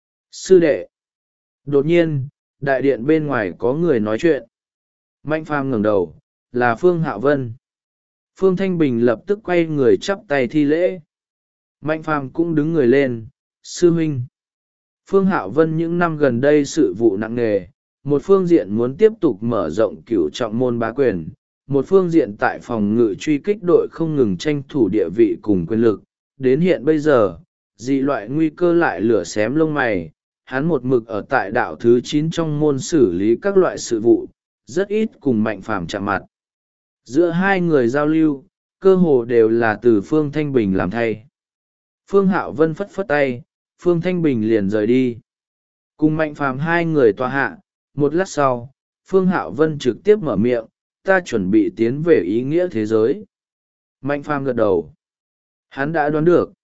Sư đệ. Đột nhiên, đại điện bên ngoài có người nói chuyện. Mạnh Phàm ngẩng đầu, là Phương Hạo Vân. Phương Thanh Bình lập tức quay người chắp tay thi lễ. Mạnh Phàm cũng đứng người lên, sư huynh. Phương Hạo Vân những năm gần đây sự vụ nặng nề, một phương diện muốn tiếp tục mở rộng cửu trọng môn bá quyền, một phương diện tại phòng ngự truy kích đội không ngừng tranh thủ địa vị cùng quyền lực. Đến hiện bây giờ, dị loại nguy cơ lại lửa xém lông mày, hắn một mực ở tại đạo thứ 9 trong môn xử lý các loại sự vụ, rất ít cùng Mạnh Phàm chạm mặt. Giữa hai người giao lưu, cơ hồ đều là từ Phương Thanh Bình làm thay. Phương Hạo Vân phất phất tay, Phương Thanh Bình liền rời đi. Cùng Mạnh Phàm hai người tọa hạ, một lát sau, Phương Hạo Vân trực tiếp mở miệng, ta chuẩn bị tiến về ý nghĩa thế giới. Mạnh Phàm gật đầu. Hắn đã đoán được.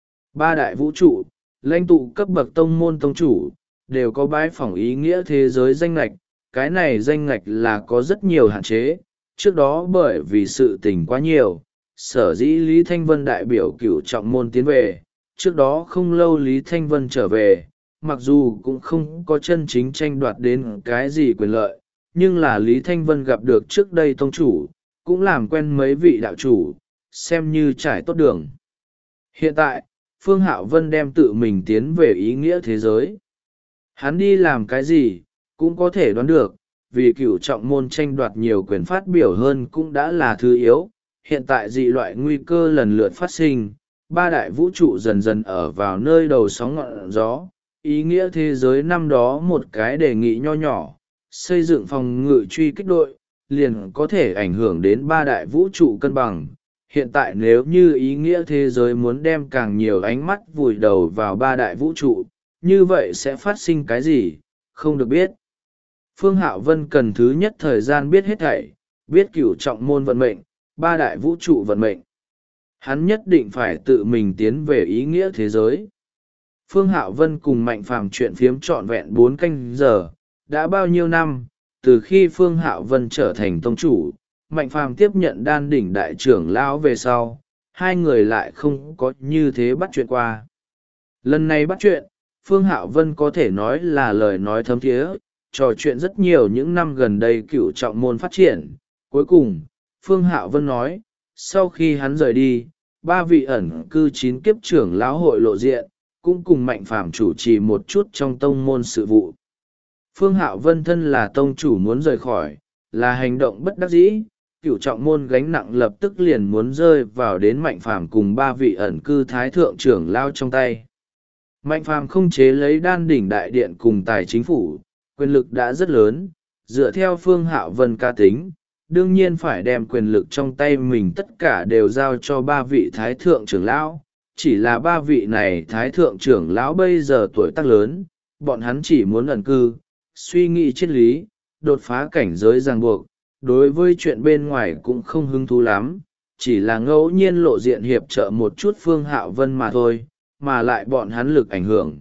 Ba đại vũ trụ, lãnh tụ cấp bậc tông môn tông chủ, đều có bái phỏng ý nghĩa thế giới danh ngạch. Cái này danh ngạch là có rất nhiều hạn chế. Trước đó bởi vì sự tình quá nhiều, sở dĩ Lý Thanh Vân đại biểu cửu trọng môn tiến về. Trước đó không lâu Lý Thanh Vân trở về, mặc dù cũng không có chân chính tranh đoạt đến cái gì quyền lợi, nhưng là Lý Thanh Vân gặp được trước đây tông chủ, cũng làm quen mấy vị đạo chủ, xem như trải tốt đường. Hiện tại, Phương Hạo Vân đem tự mình tiến về ý nghĩa thế giới. Hắn đi làm cái gì, cũng có thể đoán được, vì cửu trọng môn tranh đoạt nhiều quyền phát biểu hơn cũng đã là thứ yếu. Hiện tại dị loại nguy cơ lần lượt phát sinh, ba đại vũ trụ dần dần ở vào nơi đầu sóng ngọn gió. Ý nghĩa thế giới năm đó một cái đề nghị nho nhỏ, xây dựng phòng ngự truy kích đội, liền có thể ảnh hưởng đến ba đại vũ trụ cân bằng. Hiện tại nếu như ý nghĩa thế giới muốn đem càng nhiều ánh mắt vùi đầu vào ba đại vũ trụ, như vậy sẽ phát sinh cái gì, không được biết. Phương Hạo Vân cần thứ nhất thời gian biết hết thảy, biết cửu trọng môn vận mệnh, ba đại vũ trụ vận mệnh. Hắn nhất định phải tự mình tiến về ý nghĩa thế giới. Phương Hạo Vân cùng Mạnh Phàm chuyện phiếm trọn vẹn 4 canh giờ, đã bao nhiêu năm, từ khi Phương Hạo Vân trở thành tông chủ, Mạnh Phàm tiếp nhận đan đỉnh đại trưởng lão về sau, hai người lại không có như thế bắt chuyện qua. Lần này bắt chuyện, Phương Hạo Vân có thể nói là lời nói thấm thiế, trò chuyện rất nhiều những năm gần đây cửu trọng môn phát triển. Cuối cùng, Phương Hạo Vân nói, sau khi hắn rời đi, ba vị ẩn cư 9 kiếp trưởng lão hội lộ diện, cũng cùng Mạnh Phàm chủ trì một chút trong tông môn sự vụ. Phương Hạo Vân thân là tông chủ muốn rời khỏi, là hành động bất đắc dĩ, cửu trọng môn gánh nặng lập tức liền muốn rơi vào đến Mạnh Phàm cùng ba vị ẩn cư thái thượng trưởng lao trong tay. Mạnh Phàm không chế lấy đan đỉnh đại điện cùng tài chính phủ, quyền lực đã rất lớn, dựa theo Phương Hạo Vân ca tính, đương nhiên phải đem quyền lực trong tay mình tất cả đều giao cho ba vị thái thượng trưởng lão. Chỉ là ba vị này thái thượng trưởng lão bây giờ tuổi tác lớn, bọn hắn chỉ muốn ẩn cư, suy nghĩ triết lý, đột phá cảnh giới ràng buộc, đối với chuyện bên ngoài cũng không hứng thú lắm, chỉ là ngẫu nhiên lộ diện hiệp trợ một chút Phương Hạo Vân mà thôi, mà lại bọn hắn lực ảnh hưởng,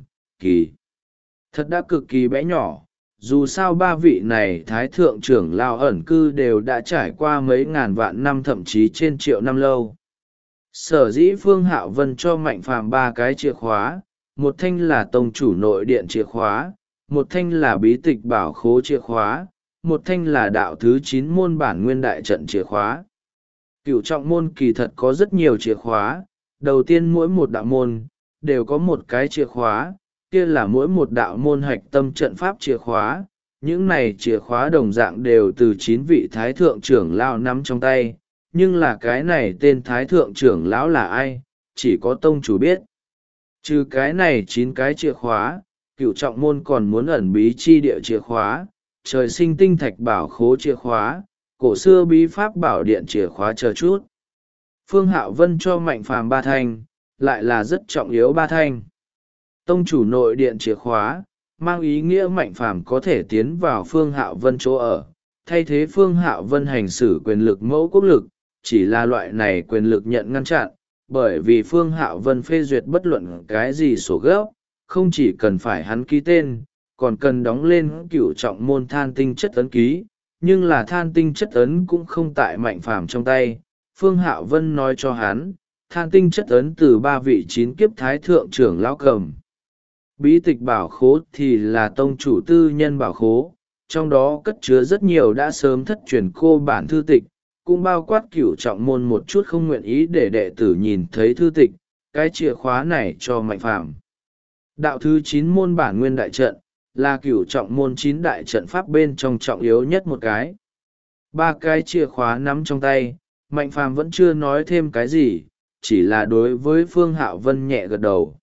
thật đã cực kỳ bé nhỏ. Dù sao ba vị này thái thượng trưởng lão ẩn cư đều đã trải qua mấy ngàn vạn năm thậm chí trên triệu năm lâu. Sở dĩ Phương Hạo Vân cho Mạnh Phàm 3 cái chìa khóa, một thanh là tông chủ nội điện chìa khóa, một thanh là bí tịch bảo khố chìa khóa, một thanh là đạo thứ 9 môn bản nguyên đại trận chìa khóa. Cửu trọng môn kỳ thật có rất nhiều chìa khóa, đầu tiên mỗi một đạo môn, đều có một cái chìa khóa, kia là mỗi một đạo môn hạch tâm trận pháp chìa khóa. Những này chìa khóa đồng dạng đều từ 9 vị thái thượng trưởng lão nắm trong tay, nhưng là cái này tên thái thượng trưởng lão là ai, chỉ có tông chủ biết. Trừ cái này 9 cái chìa khóa, cửu trọng môn còn muốn ẩn bí chi địa chìa khóa, trời sinh tinh thạch bảo khố chìa khóa, cổ xưa bí pháp bảo điện chìa khóa chờ chút. Phương Hạo Vân cho Mạnh Phàm 3 thanh, lại là rất trọng yếu 3 thanh. Tông chủ nội điện chìa khóa, mang ý nghĩa Mạnh Phàm có thể tiến vào Phương Hạo Vân chỗ ở, thay thế Phương Hạo Vân hành xử quyền lực mẫu quốc lực, chỉ là loại này quyền lực nhận ngăn chặn, bởi vì Phương Hạo Vân phê duyệt bất luận cái gì sổ gấp, không chỉ cần phải hắn ký tên, còn cần đóng lên cửu trọng môn than tinh chất ấn ký, nhưng là than tinh chất ấn cũng không tại Mạnh Phàm trong tay. Phương Hạo Vân nói cho hắn, than tinh chất ấn từ 3 vị 9 kiếp thái thượng trưởng lão cầm. Bí tịch bảo khố thì là tông chủ tư nhân bảo khố, trong đó cất chứa rất nhiều đã sớm thất truyền cô bản thư tịch, cũng bao quát cửu trọng môn một chút không nguyện ý để đệ tử nhìn thấy thư tịch, cái chìa khóa này cho Mạnh Phàm. Đạo thứ 9 môn bản nguyên đại trận, là cửu trọng môn 9 đại trận pháp bên trong trọng yếu nhất một cái. 3 cái chìa khóa nắm trong tay, Mạnh Phàm vẫn chưa nói thêm cái gì, chỉ là đối với Phương Hạo Vân nhẹ gật đầu.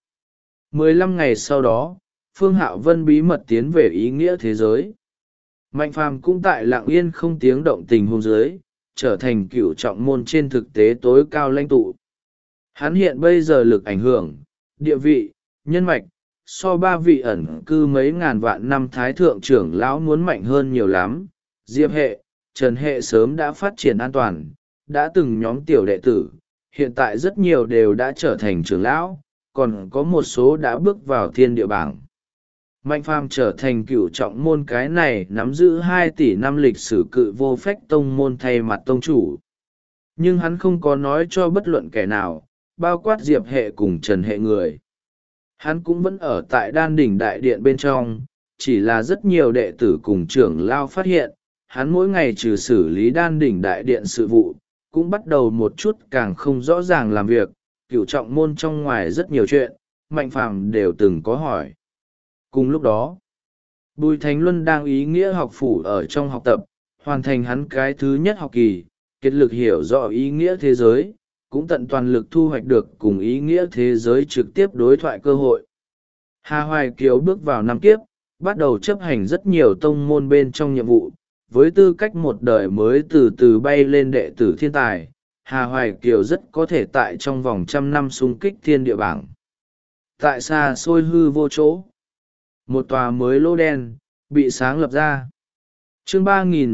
15 ngày sau đó, Phương Hạo Vân bí mật tiến về ý nghĩa thế giới. Mạnh Phàm cũng tại lặng yên không tiếng động tình huống dưới, trở thành cửu trọng môn trên thực tế tối cao lãnh tụ. Hắn hiện bây giờ lực ảnh hưởng, địa vị, nhân mạch, so ba vị ẩn cư mấy ngàn vạn năm thái thượng trưởng lão muốn mạnh hơn nhiều lắm. Diệp hệ, Trần hệ sớm đã phát triển an toàn, đã từng nhóm tiểu đệ tử, hiện tại rất nhiều đều đã trở thành trưởng lão, còn có một số đã bước vào thiên địa bảng. Mạnh Phàm trở thành cửu trọng môn cái này nắm giữ 2 tỷ năm lịch sử cự vô phách tông môn thay mặt tông chủ. Nhưng hắn không có nói cho bất luận kẻ nào, bao quát Diệp hệ cùng Trần hệ người. Hắn cũng vẫn ở tại đan đỉnh đại điện bên trong, chỉ là rất nhiều đệ tử cùng trưởng lao phát hiện, hắn mỗi ngày trừ xử lý đan đỉnh đại điện sự vụ, cũng bắt đầu một chút càng không rõ ràng làm việc, cửu trọng môn trong ngoài rất nhiều chuyện, Mạnh Phàm đều từng có hỏi. Cùng lúc đó, Bùi Thành Luân đang ý nghĩa học phủ ở trong học tập, hoàn thành hắn cái thứ nhất học kỳ, kết lực hiểu rõ ý nghĩa thế giới, cũng tận toàn lực thu hoạch được cùng ý nghĩa thế giới trực tiếp đối thoại cơ hội. Hà Hoài Kiều bước vào năm kiếp, bắt đầu chấp hành rất nhiều tông môn bên trong nhiệm vụ, với tư cách một đời mới từ từ bay lên đệ tử thiên tài. Hà Hoài Kiều rất có thể tại trong vòng 100 năm xung kích thiên địa bảng. Tại xa xôi hư vô chỗ, một tòa mới lô đen bị sáng lập ra. Chương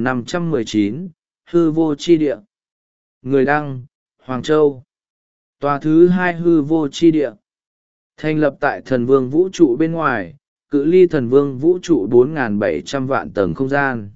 3519, hư vô chi địa. Người đăng, Hoàng Châu. Tòa thứ 2 hư vô chi địa, thành lập tại thần vương vũ trụ bên ngoài, cự ly thần vương vũ trụ 4.700 vạn tầng không gian.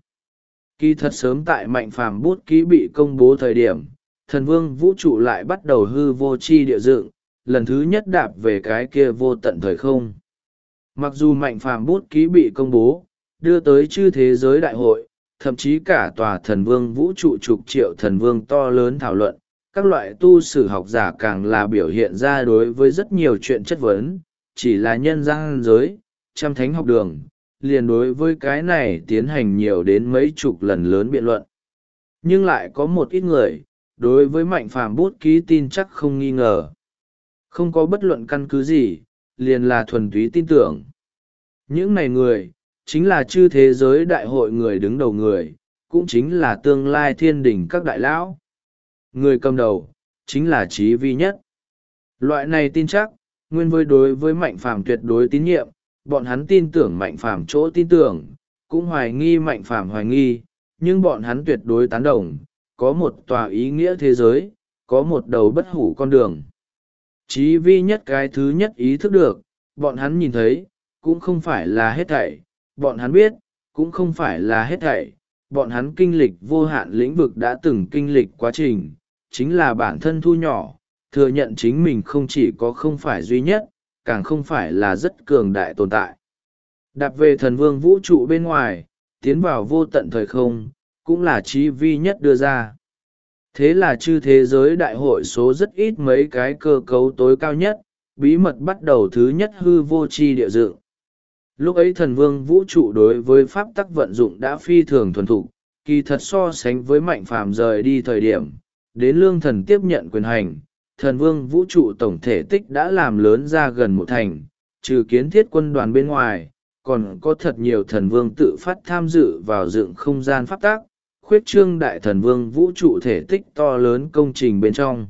Kỳ thật sớm tại Mạnh Phàm bút ký bị công bố thời điểm, thần vương vũ trụ lại bắt đầu hư vô chi địa dựng, lần thứ nhất đạp về cái kia vô tận thời không. Mặc dù Mạnh Phàm bút ký bị công bố, đưa tới chư thế giới đại hội, thậm chí cả tòa thần vương vũ trụ chục triệu thần vương to lớn thảo luận, các loại tu sử học giả càng là biểu hiện ra đối với rất nhiều chuyện chất vấn, chỉ là nhân gian giới, trăm thánh học đường, liền đối với cái này tiến hành nhiều đến mấy chục lần lớn biện luận. Nhưng lại có một ít người, đối với Mạnh Phàm bút ký tin chắc không nghi ngờ. Không có bất luận căn cứ gì, liền là thuần túy tin tưởng. Những này người, chính là chư thế giới đại hội người đứng đầu người, cũng chính là tương lai thiên đình các đại lão. Người cầm đầu, chính là Chí Vi Nhất. Loại này tin chắc, nguyên với đối với Mạnh Phàm tuyệt đối tín nhiệm, bọn hắn tin tưởng Mạnh Phàm chỗ tin tưởng, cũng hoài nghi Mạnh Phàm hoài nghi, nhưng bọn hắn tuyệt đối tán đồng, có một tòa ý nghĩa thế giới, có một đầu bất hủ con đường. Chí Vi Nhất cái thứ nhất ý thức được, bọn hắn nhìn thấy, cũng không phải là hết thảy, bọn hắn biết, cũng không phải là hết thảy, bọn hắn kinh lịch vô hạn lĩnh vực đã từng kinh lịch quá trình, chính là bản thân thu nhỏ, thừa nhận chính mình không chỉ có không phải duy nhất, càng không phải là rất cường đại tồn tại. Đạp về thần vương vũ trụ bên ngoài, tiến vào vô tận thời không, cũng là Chí Vi Nhất đưa ra. Thế là chư thế giới đại hội số rất ít mấy cái cơ cấu tối cao nhất, bí mật bắt đầu thứ nhất hư vô chi địa dựng. Lúc ấy thần vương vũ trụ đối với pháp tắc vận dụng đã phi thường thuần thục, kỳ thật so sánh với Mạnh Phàm rời đi thời điểm, đến lương thần tiếp nhận quyền hành, thần vương vũ trụ tổng thể tích đã làm lớn ra gần 1/2, trừ kiến thiết quân đoàn bên ngoài, còn có thật nhiều thần vương tự phát tham dự vào dựng không gian pháp tắc, khuyết trương đại thần vương vũ trụ thể tích to lớn công trình bên trong.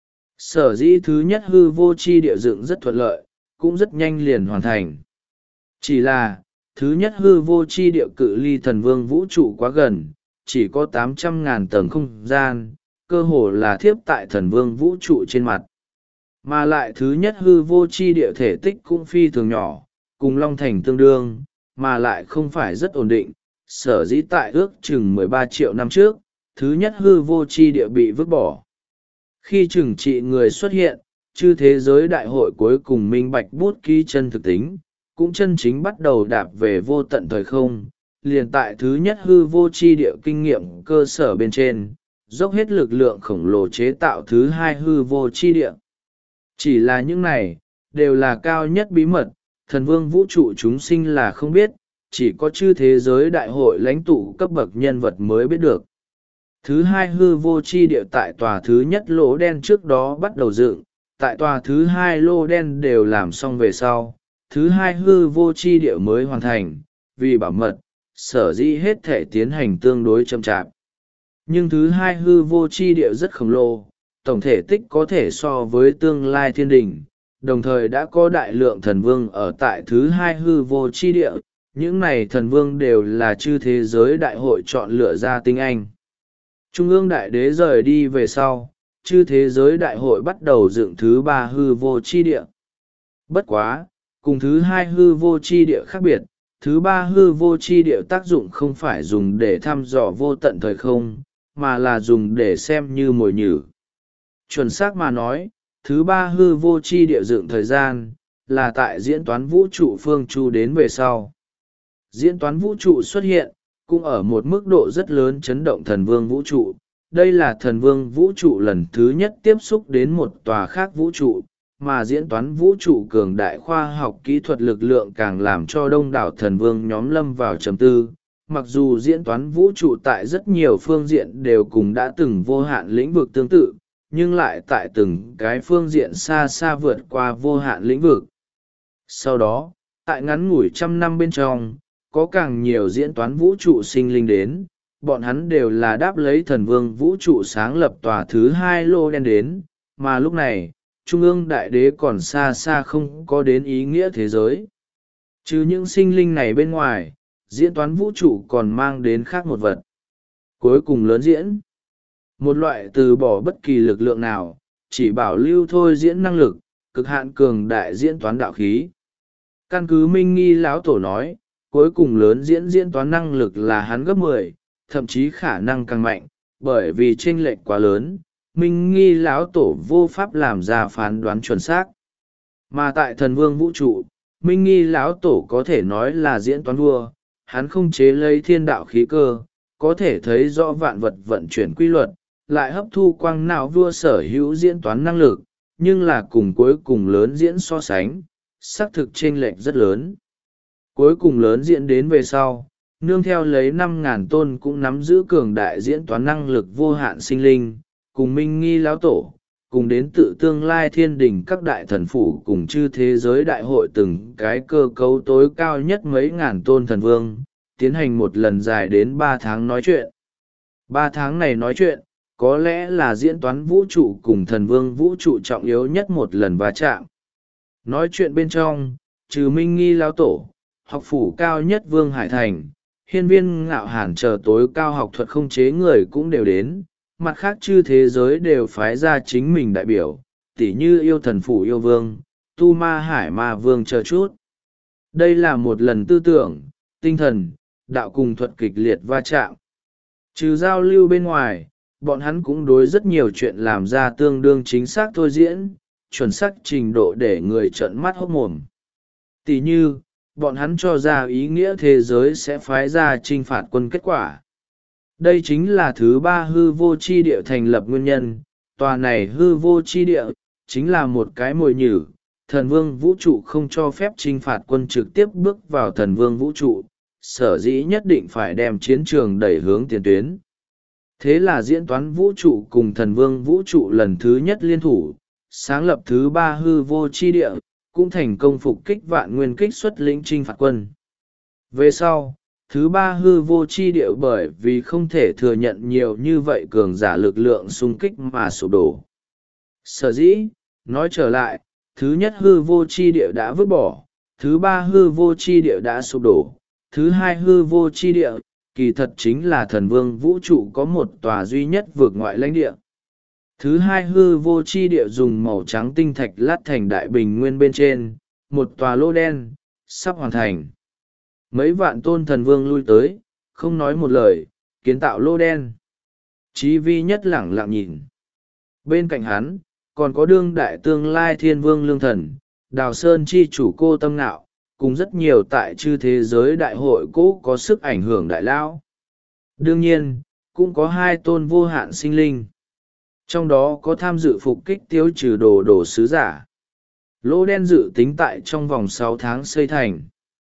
Sở dĩ thứ nhất hư vô chi địa dựng rất thuận lợi, cũng rất nhanh liền hoàn thành. Chỉ là, thứ nhất hư vô chi địa cự ly thần vương vũ trụ quá gần, chỉ có 800.000 tầng không gian, cơ hồ là thiếp tại thần vương vũ trụ trên mặt. Mà lại thứ nhất hư vô chi địa thể tích cũng phi thường nhỏ, cùng Long Thành tương đương, mà lại không phải rất ổn định, sở dĩ tại ước chừng 13 triệu năm trước, thứ nhất hư vô chi địa bị vứt bỏ. Khi trừng trị người xuất hiện, chư thế giới đại hội cuối cùng minh bạch bút ký chân thực tính, cũng chân chính bắt đầu đạp về vô tận thời không, liền tại thứ nhất hư vô chi địa kinh nghiệm cơ sở bên trên, dốc hết lực lượng khổng lồ chế tạo thứ hai hư vô chi địa. Chỉ là những này, đều là cao nhất bí mật, thần vương vũ trụ chúng sinh là không biết, chỉ có chư thế giới đại hội lãnh tụ cấp bậc nhân vật mới biết được. Thứ hai hư vô chi địa tại tòa thứ nhất lỗ đen trước đó bắt đầu dựng, tại tòa thứ hai lô đen đều làm xong về sau, thứ hai hư vô chi địa mới hoàn thành, vì bảo mật, sở dĩ hết thể tiến hành tương đối chậm chạp. Nhưng thứ hai hư vô chi địa rất khổng lồ, tổng thể tích có thể so với tương lai thiên đình, đồng thời đã có đại lượng thần vương ở tại thứ hai hư vô chi địa. Những này thần vương đều là chư thế giới đại hội chọn lựa ra tinh anh. Trung ương đại đế rời đi về sau, chư thế giới đại hội bắt đầu dựng thứ ba hư vô chi địa. Bất quá, cùng thứ hai hư vô chi địa khác biệt, thứ ba hư vô chi địa tác dụng không phải dùng để thăm dò vô tận thời không, mà là dùng để xem như mồi nhử. Chuẩn xác mà nói, thứ ba hư vô chi địa dựng thời gian, là tại diễn toán vũ trụ phương chu đến về sau. Diễn toán vũ trụ xuất hiện, cũng ở một mức độ rất lớn chấn động thần vương vũ trụ. Đây là thần vương vũ trụ lần thứ nhất tiếp xúc đến một tòa khác vũ trụ, mà diễn toán vũ trụ cường đại khoa học kỹ thuật lực lượng càng làm cho đông đảo thần vương nhóm lâm vào trầm tư. Mặc dù diễn toán vũ trụ tại rất nhiều phương diện đều cùng đã từng vô hạn lĩnh vực tương tự, nhưng lại tại từng cái phương diện xa xa vượt qua vô hạn lĩnh vực. Sau đó, tại ngắn ngủi 100 năm bên trong, có càng nhiều diễn toán vũ trụ sinh linh đến, bọn hắn đều là đáp lấy thần vương vũ trụ sáng lập tòa thứ hai lô đen đến, mà lúc này, Trung ương đại đế còn xa xa không có đến ý nghĩa thế giới. Trừ những sinh linh này bên ngoài, diễn toán vũ trụ còn mang đến khác một vật. Cuối cùng lớn diễn. Một loại từ bỏ bất kỳ lực lượng nào, chỉ bảo lưu thôi diễn năng lực, cực hạn cường đại diễn toán đạo khí. Căn cứ Minh Nghi lão tổ nói, cuối cùng lớn diễn toán năng lực là hắn gấp 10, thậm chí khả năng càng mạnh, bởi vì chênh lệch quá lớn, Minh Nghi lão tổ vô pháp làm ra phán đoán chuẩn xác. Mà tại thần vương vũ trụ, Minh Nghi lão tổ có thể nói là diễn toán vua, hắn không chế lấy thiên đạo khí cơ, có thể thấy rõ vạn vật vận chuyển quy luật, lại hấp thu quang não vua sở hữu diễn toán năng lực, nhưng là cùng cuối cùng lớn diễn so sánh, xác thực chênh lệch rất lớn. Cuối cùng lớn diễn đến về sau, nương theo lấy 5.000 tôn cũng nắm giữ cường đại diễn toán năng lực vô hạn sinh linh, cùng Minh Nghi lão tổ, cùng đến tự tương lai thiên đình các đại thần phủ cùng chư thế giới đại hội từng cái cơ cấu tối cao nhất mấy ngàn tôn thần vương, tiến hành một lần dài đến 3 tháng nói chuyện. 3 tháng này nói chuyện, có lẽ là diễn toán vũ trụ cùng thần vương vũ trụ trọng yếu nhất một lần va chạm. Nói chuyện bên trong, trừ Minh Nghi lão tổ, học phủ cao nhất Vương Hải Thành, hiên viên Ngạo Hàn chờ tối cao học thuật không chế người cũng đều đến, mặt khác chư thế giới đều phái ra chính mình đại biểu, tỉ như yêu thần phủ yêu vương, tu ma hải ma vương chờ chút. Đây là một lần tư tưởng, tinh thần, đạo cùng thuật kịch liệt va chạm. Trừ giao lưu bên ngoài, bọn hắn cũng đối rất nhiều chuyện làm ra tương đương chính xác thôi diễn, chuẩn xác trình độ để người trợn mắt hốt mồm. Tỉ như, bọn hắn cho ra ý nghĩa thế giới sẽ phái ra trinh phạt quân kết quả. Đây chính là thứ ba hư vô chi địa thành lập nguyên nhân, tòa này hư vô chi địa, chính là một cái mồi nhử, thần vương vũ trụ không cho phép trinh phạt quân trực tiếp bước vào thần vương vũ trụ, sở dĩ nhất định phải đem chiến trường đẩy hướng tiền tuyến. Thế là diễn toán vũ trụ cùng thần vương vũ trụ lần thứ nhất liên thủ, sáng lập thứ ba hư vô chi địa, cũng thành công phục kích vạn nguyên kích xuất lĩnh trinh phạt quân. Về sau, thứ ba hư vô chi địa bởi vì không thể thừa nhận nhiều như vậy cường giả lực lượng xung kích mà sụp đổ. Sở dĩ, nói trở lại, thứ nhất hư vô chi địa đã vứt bỏ, thứ ba hư vô chi địa đã sụp đổ, thứ hai hư vô chi địa, kỳ thật chính là thần vương vũ trụ có một tòa duy nhất vượt ngoại lãnh địa. Thứ hai hư vô chi địa dùng màu trắng tinh thạch lát thành đại bình nguyên bên trên, một tòa lô đen, sắp hoàn thành. Mấy vạn tôn thần vương lui tới, không nói một lời, kiến tạo lô đen. Chí vi nhất lẳng lặng nhìn. Bên cạnh hắn, còn có đương đại tương lai thiên vương lương thần, đào sơn chi chủ Cô Tâm Ngạo, cùng rất nhiều tại chư thế giới đại hội cũ có sức ảnh hưởng đại lão. Đương nhiên, cũng có 2 tôn vô hạn sinh linh. Trong đó có tham dự phục kích tiêu trừ đồ sứ giả. Lô đen dự tính tại trong vòng 6 tháng xây thành.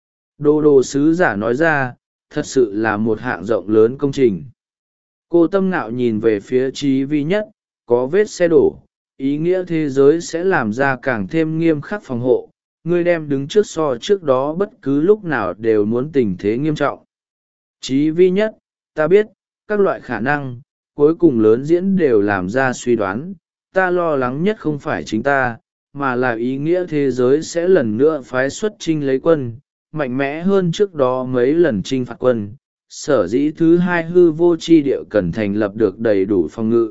Đồ sứ giả nói ra, thật sự là một hạng rộng lớn công trình. Cô Tâm Ngạo nhìn về phía Chí vi nhất, có vết xe đổ, ý nghĩa thế giới sẽ làm ra càng thêm nghiêm khắc phòng hộ. Ngươi đem đứng trước so trước đó bất cứ lúc nào đều muốn tình thế nghiêm trọng. Chí vi nhất, ta biết, các loại khả năng, cuối cùng lớn diễn đều làm ra suy đoán, ta lo lắng nhất không phải chính ta, mà là ý nghĩa thế giới sẽ lần nữa phái xuất chinh lấy quân, mạnh mẽ hơn trước đó mấy lần chinh phạt quân. Sở dĩ thứ hai hư vô chi địa cần thành lập được đầy đủ phòng ngự.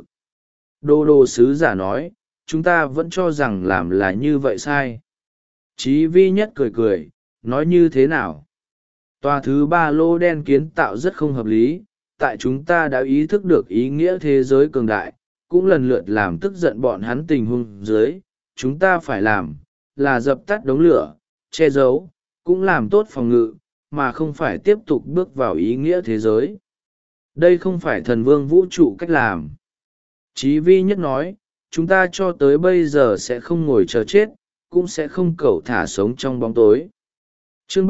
Đô đô sứ giả nói, chúng ta vẫn cho rằng làm là như vậy sai. Chí vi nhất cười cười, nói như thế nào? Tòa thứ ba lô đen kiến tạo rất không hợp lý, tại chúng ta đã ý thức được ý nghĩa thế giới cường đại, cũng lần lượt làm tức giận bọn hắn tình huống dưới. Chúng ta phải làm, là dập tắt đống lửa, che giấu, cũng làm tốt phòng ngự, mà không phải tiếp tục bước vào ý nghĩa thế giới. Đây không phải thần vương vũ trụ cách làm. Chí vi nhất nói, chúng ta cho tới bây giờ sẽ không ngồi chờ chết, cũng sẽ không cẩu thả sống trong bóng tối. Chương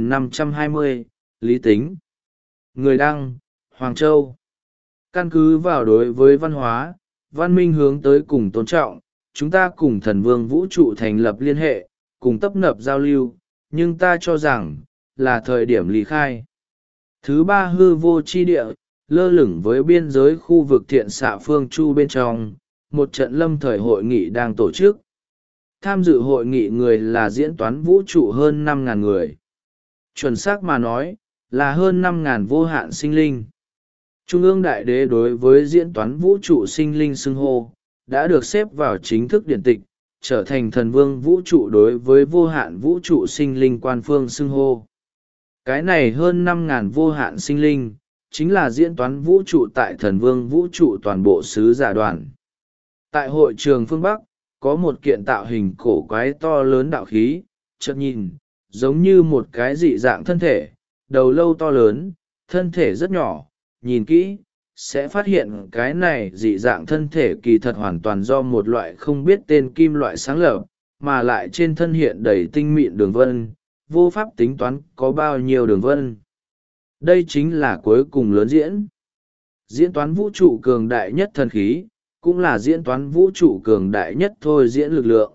3520, Lý Tính. Người đăng, Hoàng Châu. Căn cứ vào đối với văn hóa, văn minh hướng tới cùng tôn trọng, chúng ta cùng thần vương vũ trụ thành lập liên hệ, cùng tấp nập giao lưu, nhưng ta cho rằng, là thời điểm lý khai. Thứ ba hư vô chi địa, lơ lửng với biên giới khu vực thiện xạ phương chu bên trong, một trận lâm thời hội nghị đang tổ chức. Tham dự hội nghị người là diễn toán vũ trụ hơn 5.000 người. Chuẩn xác mà nói, là hơn 5.000 vô hạn sinh linh. Trung ương Đại Đế đối với diễn toán vũ trụ sinh linh xưng hô, đã được xếp vào chính thức điển tịch, trở thành thần vương vũ trụ đối với vô hạn vũ trụ sinh linh quan phương xưng hô. Cái này hơn 5.000 vô hạn sinh linh, chính là diễn toán vũ trụ tại thần vương vũ trụ toàn bộ sứ giả đoàn. Tại hội trường phương Bắc, có một kiện tạo hình cổ quái to lớn đạo khí, chợt nhìn, giống như một cái dị dạng thân thể, đầu lâu to lớn, thân thể rất nhỏ, nhìn kỹ, sẽ phát hiện cái này dị dạng thân thể kỳ thật hoàn toàn do một loại không biết tên kim loại sáng lập, mà lại trên thân hiện đầy tinh mịn đường vân, vô pháp tính toán có bao nhiêu đường vân. Đây chính là cuối cùng lớn diễn. Diễn toán vũ trụ cường đại nhất thần khí, cũng là diễn toán vũ trụ cường đại nhất thôi diễn lực lượng.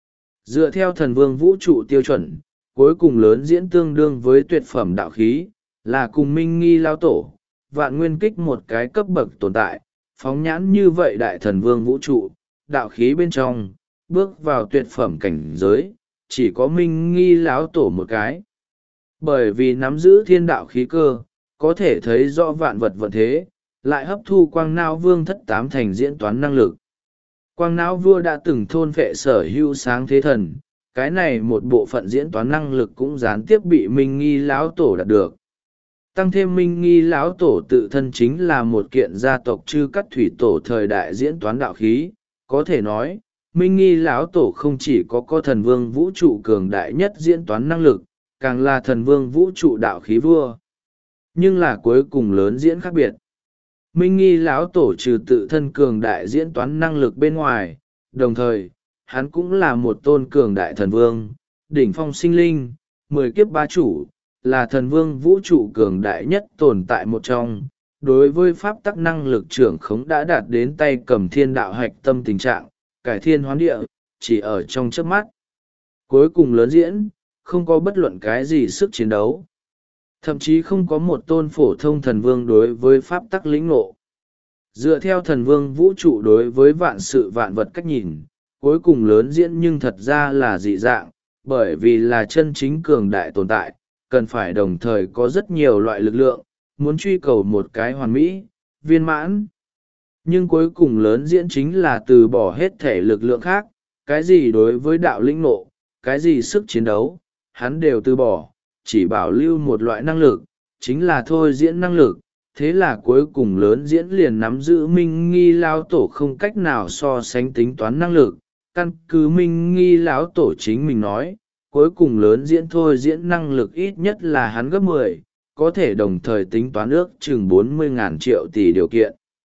Dựa theo thần vương vũ trụ tiêu chuẩn, cuối cùng lớn diễn tương đương với tuyệt phẩm đạo khí, là cùng minh nghi lao tổ, vạn nguyên kích một cái cấp bậc tồn tại, phóng nhãn như vậy đại thần vương vũ trụ, đạo khí bên trong, bước vào tuyệt phẩm cảnh giới, chỉ có minh nghi lão tổ một cái. Bởi vì nắm giữ thiên đạo khí cơ, có thể thấy rõ vạn vật vận thế, lại hấp thu quang não vương thất tám thành diễn toán năng lực. Quang não vua đã từng thôn phệ sở hữu sáng thế thần, cái này một bộ phận diễn toán năng lực cũng gián tiếp bị minh nghi lão tổ đạt được. Tăng thêm minh nghi lão tổ tự thân chính là một kiện gia tộc chư cắt thủy tổ thời đại diễn toán đạo khí, có thể nói, minh nghi lão tổ không chỉ có thần vương vũ trụ cường đại nhất diễn toán năng lực, càng là thần vương vũ trụ đạo khí vua. Nhưng là cuối cùng lớn diễn khác biệt. Minh nghi lão tổ trừ tự thân cường đại diễn toán năng lực bên ngoài, đồng thời, hắn cũng là một tôn cường đại thần vương, đỉnh phong sinh linh, 10 kiếp bá chủ, là thần vương vũ trụ cường đại nhất tồn tại một trong. Đối với pháp tắc năng lực trưởng khống đã đạt đến tay cầm thiên đạo hạch tâm tình trạng, cải thiên hoán địa, chỉ ở trong chớp mắt. Cuối cùng lớn diễn, không có bất luận cái gì sức chiến đấu. Thậm chí không có một tôn phổ thông thần vương đối với pháp tắc lĩnh ngộ. Dựa theo thần vương vũ trụ đối với vạn sự vạn vật cách nhìn, cuối cùng lớn diễn nhưng thật ra là dị dạng, bởi vì là chân chính cường đại tồn tại, cần phải đồng thời có rất nhiều loại lực lượng, muốn truy cầu một cái hoàn mỹ, viên mãn. Nhưng cuối cùng lớn diễn chính là từ bỏ hết thể lực lượng khác, cái gì đối với đạo lĩnh ngộ, cái gì sức chiến đấu, hắn đều từ bỏ, chỉ bảo lưu một loại năng lực, chính là thôi diễn năng lực. Thế là cuối cùng lớn diễn liền nắm giữ minh nghi lão tổ không cách nào so sánh tính toán năng lực. Căn cứ minh nghi lão tổ chính mình nói, cuối cùng lớn diễn thôi diễn năng lực ít nhất là hắn gấp 10, có thể đồng thời tính toán ước chừng 40.000 triệu tỷ điều kiện.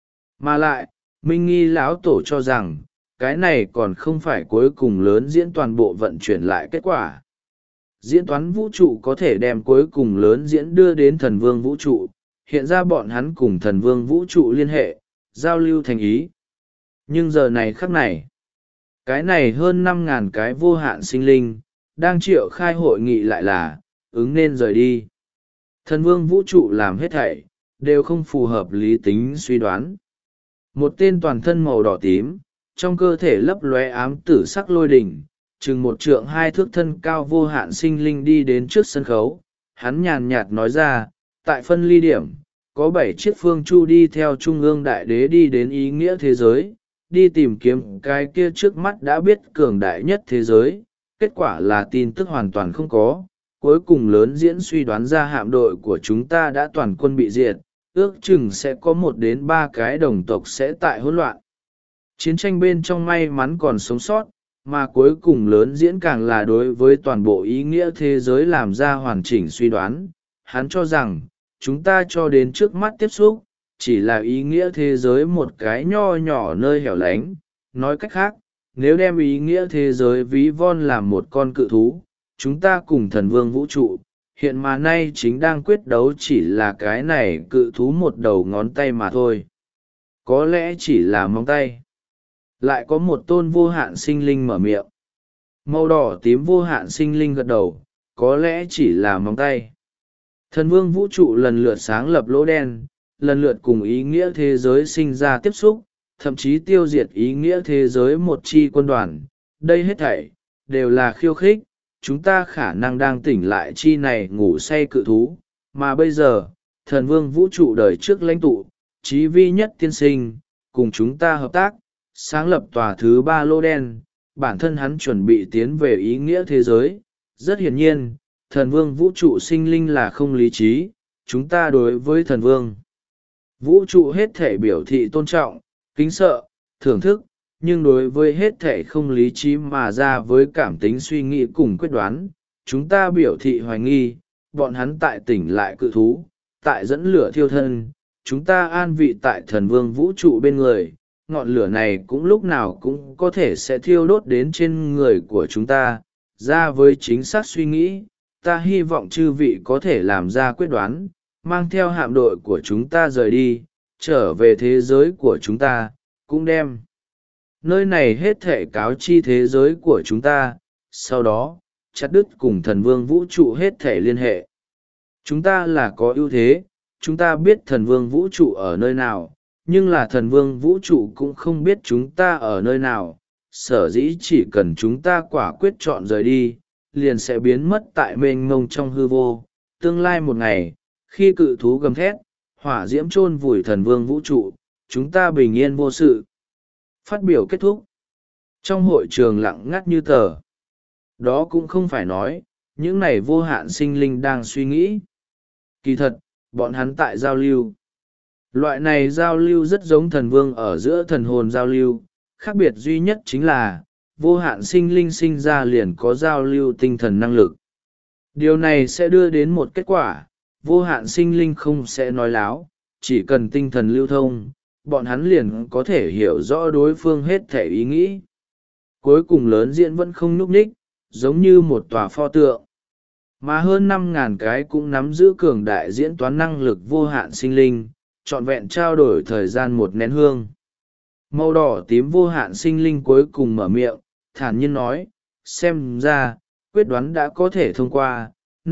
Mà lại, minh nghi lão tổ cho rằng, cái này còn không phải cuối cùng lớn diễn toàn bộ vận chuyển lại kết quả. Diễn toán vũ trụ có thể đem cuối cùng lớn diễn đưa đến thần vương vũ trụ, hiện ra bọn hắn cùng thần vương vũ trụ liên hệ, giao lưu thành ý. Nhưng giờ này khắc này, cái này hơn 5.000 cái vô hạn sinh linh, đang triệu khai hội nghị lại là, ứng nên rời đi. Thần vương vũ trụ làm hết thảy, đều không phù hợp lý tính suy đoán. Một tên toàn thân màu đỏ tím, trong cơ thể lấp lóe ám tử sắc lôi đỉnh, chừng 1 trượng 2 thước thân cao vô hạn sinh linh đi đến trước sân khấu. Hắn nhàn nhạt nói ra, tại phân ly điểm, có 7 chiếc phương chu đi theo trung ương đại đế đi đến ý nghĩa thế giới, đi tìm kiếm cái kia trước mắt đã biết cường đại nhất thế giới. Kết quả là tin tức hoàn toàn không có. Cuối cùng lớn diễn suy đoán ra hạm đội của chúng ta đã toàn quân bị diệt, ước chừng sẽ có 1 đến 3 cái đồng tộc sẽ tại hỗn loạn chiến tranh bên trong may mắn còn sống sót, mà cuối cùng lớn diễn càng là đối với toàn bộ ý nghĩa thế giới làm ra hoàn chỉnh suy đoán. Hắn cho rằng chúng ta cho đến trước mắt tiếp xúc chỉ là ý nghĩa thế giới một cái nho nhỏ nơi hẻo lánh. Nói cách khác, nếu đem ý nghĩa thế giới ví von làm một con cự thú, chúng ta cùng thần vương vũ trụ hiện mà nay chính đang quyết đấu chỉ là cái này cự thú một đầu ngón tay mà thôi. Có lẽ chỉ là móng tay. Lại có một tôn vô hạn sinh linh mở miệng. Màu đỏ tím vô hạn sinh linh gật đầu, có lẽ chỉ là móng tay. Thần vương vũ trụ lần lượt sáng lập lỗ đen, lần lượt cùng ý nghĩa thế giới sinh ra tiếp xúc, thậm chí tiêu diệt ý nghĩa thế giới một chi quân đoàn. Đây hết thảy đều là khiêu khích, chúng ta khả năng đang tỉnh lại chi này ngủ say cự thú. Mà bây giờ, thần vương vũ trụ đời trước lãnh tụ, chí vi nhất tiên sinh, cùng chúng ta hợp tác, sáng lập tòa thứ 3 lô đen. Bản thân hắn chuẩn bị tiến về ý nghĩa thế giới. Rất hiển nhiên, thần vương vũ trụ sinh linh là không lý trí. Chúng ta đối với thần vương vũ trụ hết thể biểu thị tôn trọng, kính sợ, thưởng thức, nhưng đối với hết thể không lý trí mà ra với cảm tính suy nghĩ cùng quyết đoán, chúng ta biểu thị hoài nghi. Bọn hắn tại tỉnh lại cự thú, tại dẫn lửa thiêu thân, chúng ta an vị tại thần vương vũ trụ bên người. Ngọn lửa này cũng lúc nào cũng có thể sẽ thiêu đốt đến trên người của chúng ta. Ra với chính xác suy nghĩ, ta hy vọng chư vị có thể làm ra quyết đoán, mang theo hạm đội của chúng ta rời đi, trở về thế giới của chúng ta, cũng đem nơi này hết thể cáo chi thế giới của chúng ta. Sau đó, chặt đứt cùng thần vương vũ trụ hết thể liên hệ. Chúng ta là có ưu thế, chúng ta biết thần vương vũ trụ ở nơi nào, nhưng là thần vương vũ trụ cũng không biết chúng ta ở nơi nào. Sở dĩ chỉ cần chúng ta quả quyết chọn rời đi, liền sẽ biến mất tại mênh mông trong hư vô. Tương lai một ngày, khi cự thú gầm thét, hỏa diễm chôn vùi thần vương vũ trụ, chúng ta bình yên vô sự. Phát biểu kết thúc. Trong hội trường lặng ngắt như tờ. Đó cũng không phải nói, những này vô hạn sinh linh đang suy nghĩ. Kỳ thật, bọn hắn tại giao lưu. Loại này giao lưu rất giống thần vương ở giữa thần hồn giao lưu, khác biệt duy nhất chính là, vô hạn sinh linh sinh ra liền có giao lưu tinh thần năng lực. Điều này sẽ đưa đến một kết quả, vô hạn sinh linh không sẽ nói láo, chỉ cần tinh thần lưu thông, bọn hắn liền có thể hiểu rõ đối phương hết thể ý nghĩ. Cuối cùng lớn diễn vẫn không nhúc nhích, giống như một tòa pho tượng. Mà hơn 5.000 cái cũng nắm giữ cường đại diễn toán năng lực vô hạn sinh linh, trọn vẹn trao đổi thời gian 1 nén hương. Màu đỏ tím vô hạn sinh linh cuối cùng mở miệng, thản nhiên nói, xem ra, quyết đoán đã có thể thông qua,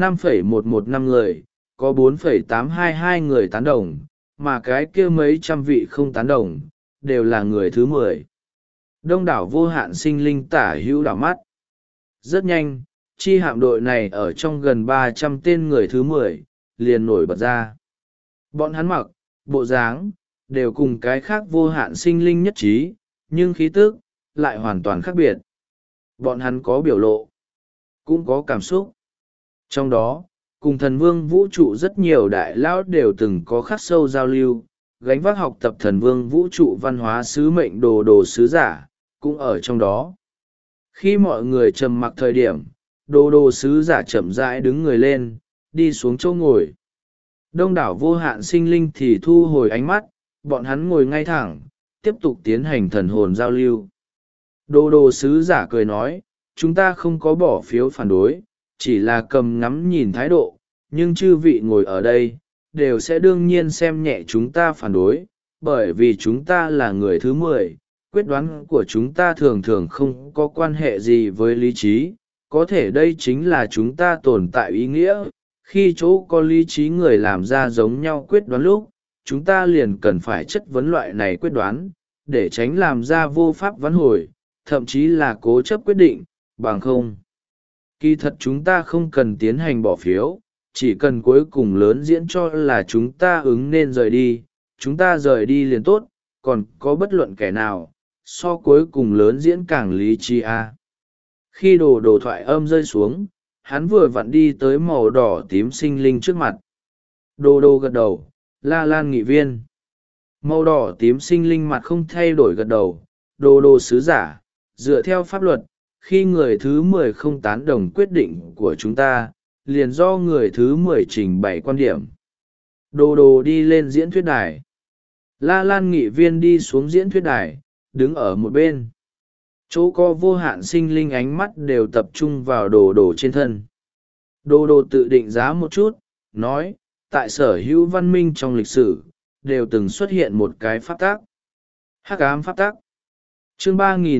5,115 người, có 4,822 người tán đồng, mà cái kia mấy trăm vị không tán đồng, đều là người thứ 10. Đông đảo vô hạn sinh linh tả hữu đảo mắt. Rất nhanh, chi hạm đội này ở trong gần 300 tên người thứ 10, liền nổi bật ra. Bọn hắn mặc, bộ dáng, đều cùng cái khác vô hạn sinh linh nhất trí, nhưng khí tức lại hoàn toàn khác biệt. Bọn hắn có biểu lộ, cũng có cảm xúc. Trong đó, cùng thần vương vũ trụ rất nhiều đại lão đều từng có khắc sâu giao lưu, gánh vác học tập thần vương vũ trụ văn hóa sứ mệnh đồ đồ sứ giả, cũng ở trong đó. Khi mọi người trầm mặc thời điểm, đồ đồ sứ giả chậm rãi đứng người lên, đi xuống chỗ ngồi. Đông đảo vô hạn sinh linh thì thu hồi ánh mắt, bọn hắn ngồi ngay thẳng, tiếp tục tiến hành thần hồn giao lưu. Đồ đồ sứ giả cười nói, chúng ta không có bỏ phiếu phản đối, chỉ là cầm ngắm nhìn thái độ, nhưng chư vị ngồi ở đây, đều sẽ đương nhiên xem nhẹ chúng ta phản đối, bởi vì chúng ta là người thứ 10, quyết đoán của chúng ta thường thường không có quan hệ gì với lý trí, có thể đây chính là chúng ta tồn tại ý nghĩa. Khi chỗ có lý trí người làm ra giống nhau quyết đoán lúc, chúng ta liền cần phải chất vấn loại này quyết đoán, để tránh làm ra vô pháp vãn hồi, thậm chí là cố chấp quyết định, bằng không. Kỳ thật chúng ta không cần tiến hành bỏ phiếu, chỉ cần cuối cùng lớn diễn cho là chúng ta ứng nên rời đi, chúng ta rời đi liền tốt, còn có bất luận kẻ nào, so cuối cùng lớn diễn càng lý trí à. Khi đồ thoại âm rơi xuống, hắn vừa vặn đi tới màu đỏ tím sinh linh trước mặt. Đồ gật đầu, La Lan nghị viên. Màu đỏ tím sinh linh mặt không thay đổi gật đầu, đồ sứ giả, dựa theo pháp luật, khi người thứ 10 không tán đồng quyết định của chúng ta, liền do người thứ 10 trình bày quan điểm. Đồ đi lên diễn thuyết đài. La Lan nghị viên đi xuống diễn thuyết đài, đứng ở một bên. Chỗ có vô hạn sinh linh ánh mắt đều tập trung vào đồ trên thân. Đồ tự định giá một chút, nói, tại sở hữu văn minh trong lịch sử, đều từng xuất hiện một cái pháp tắc. Hắc ám pháp tắc. Chương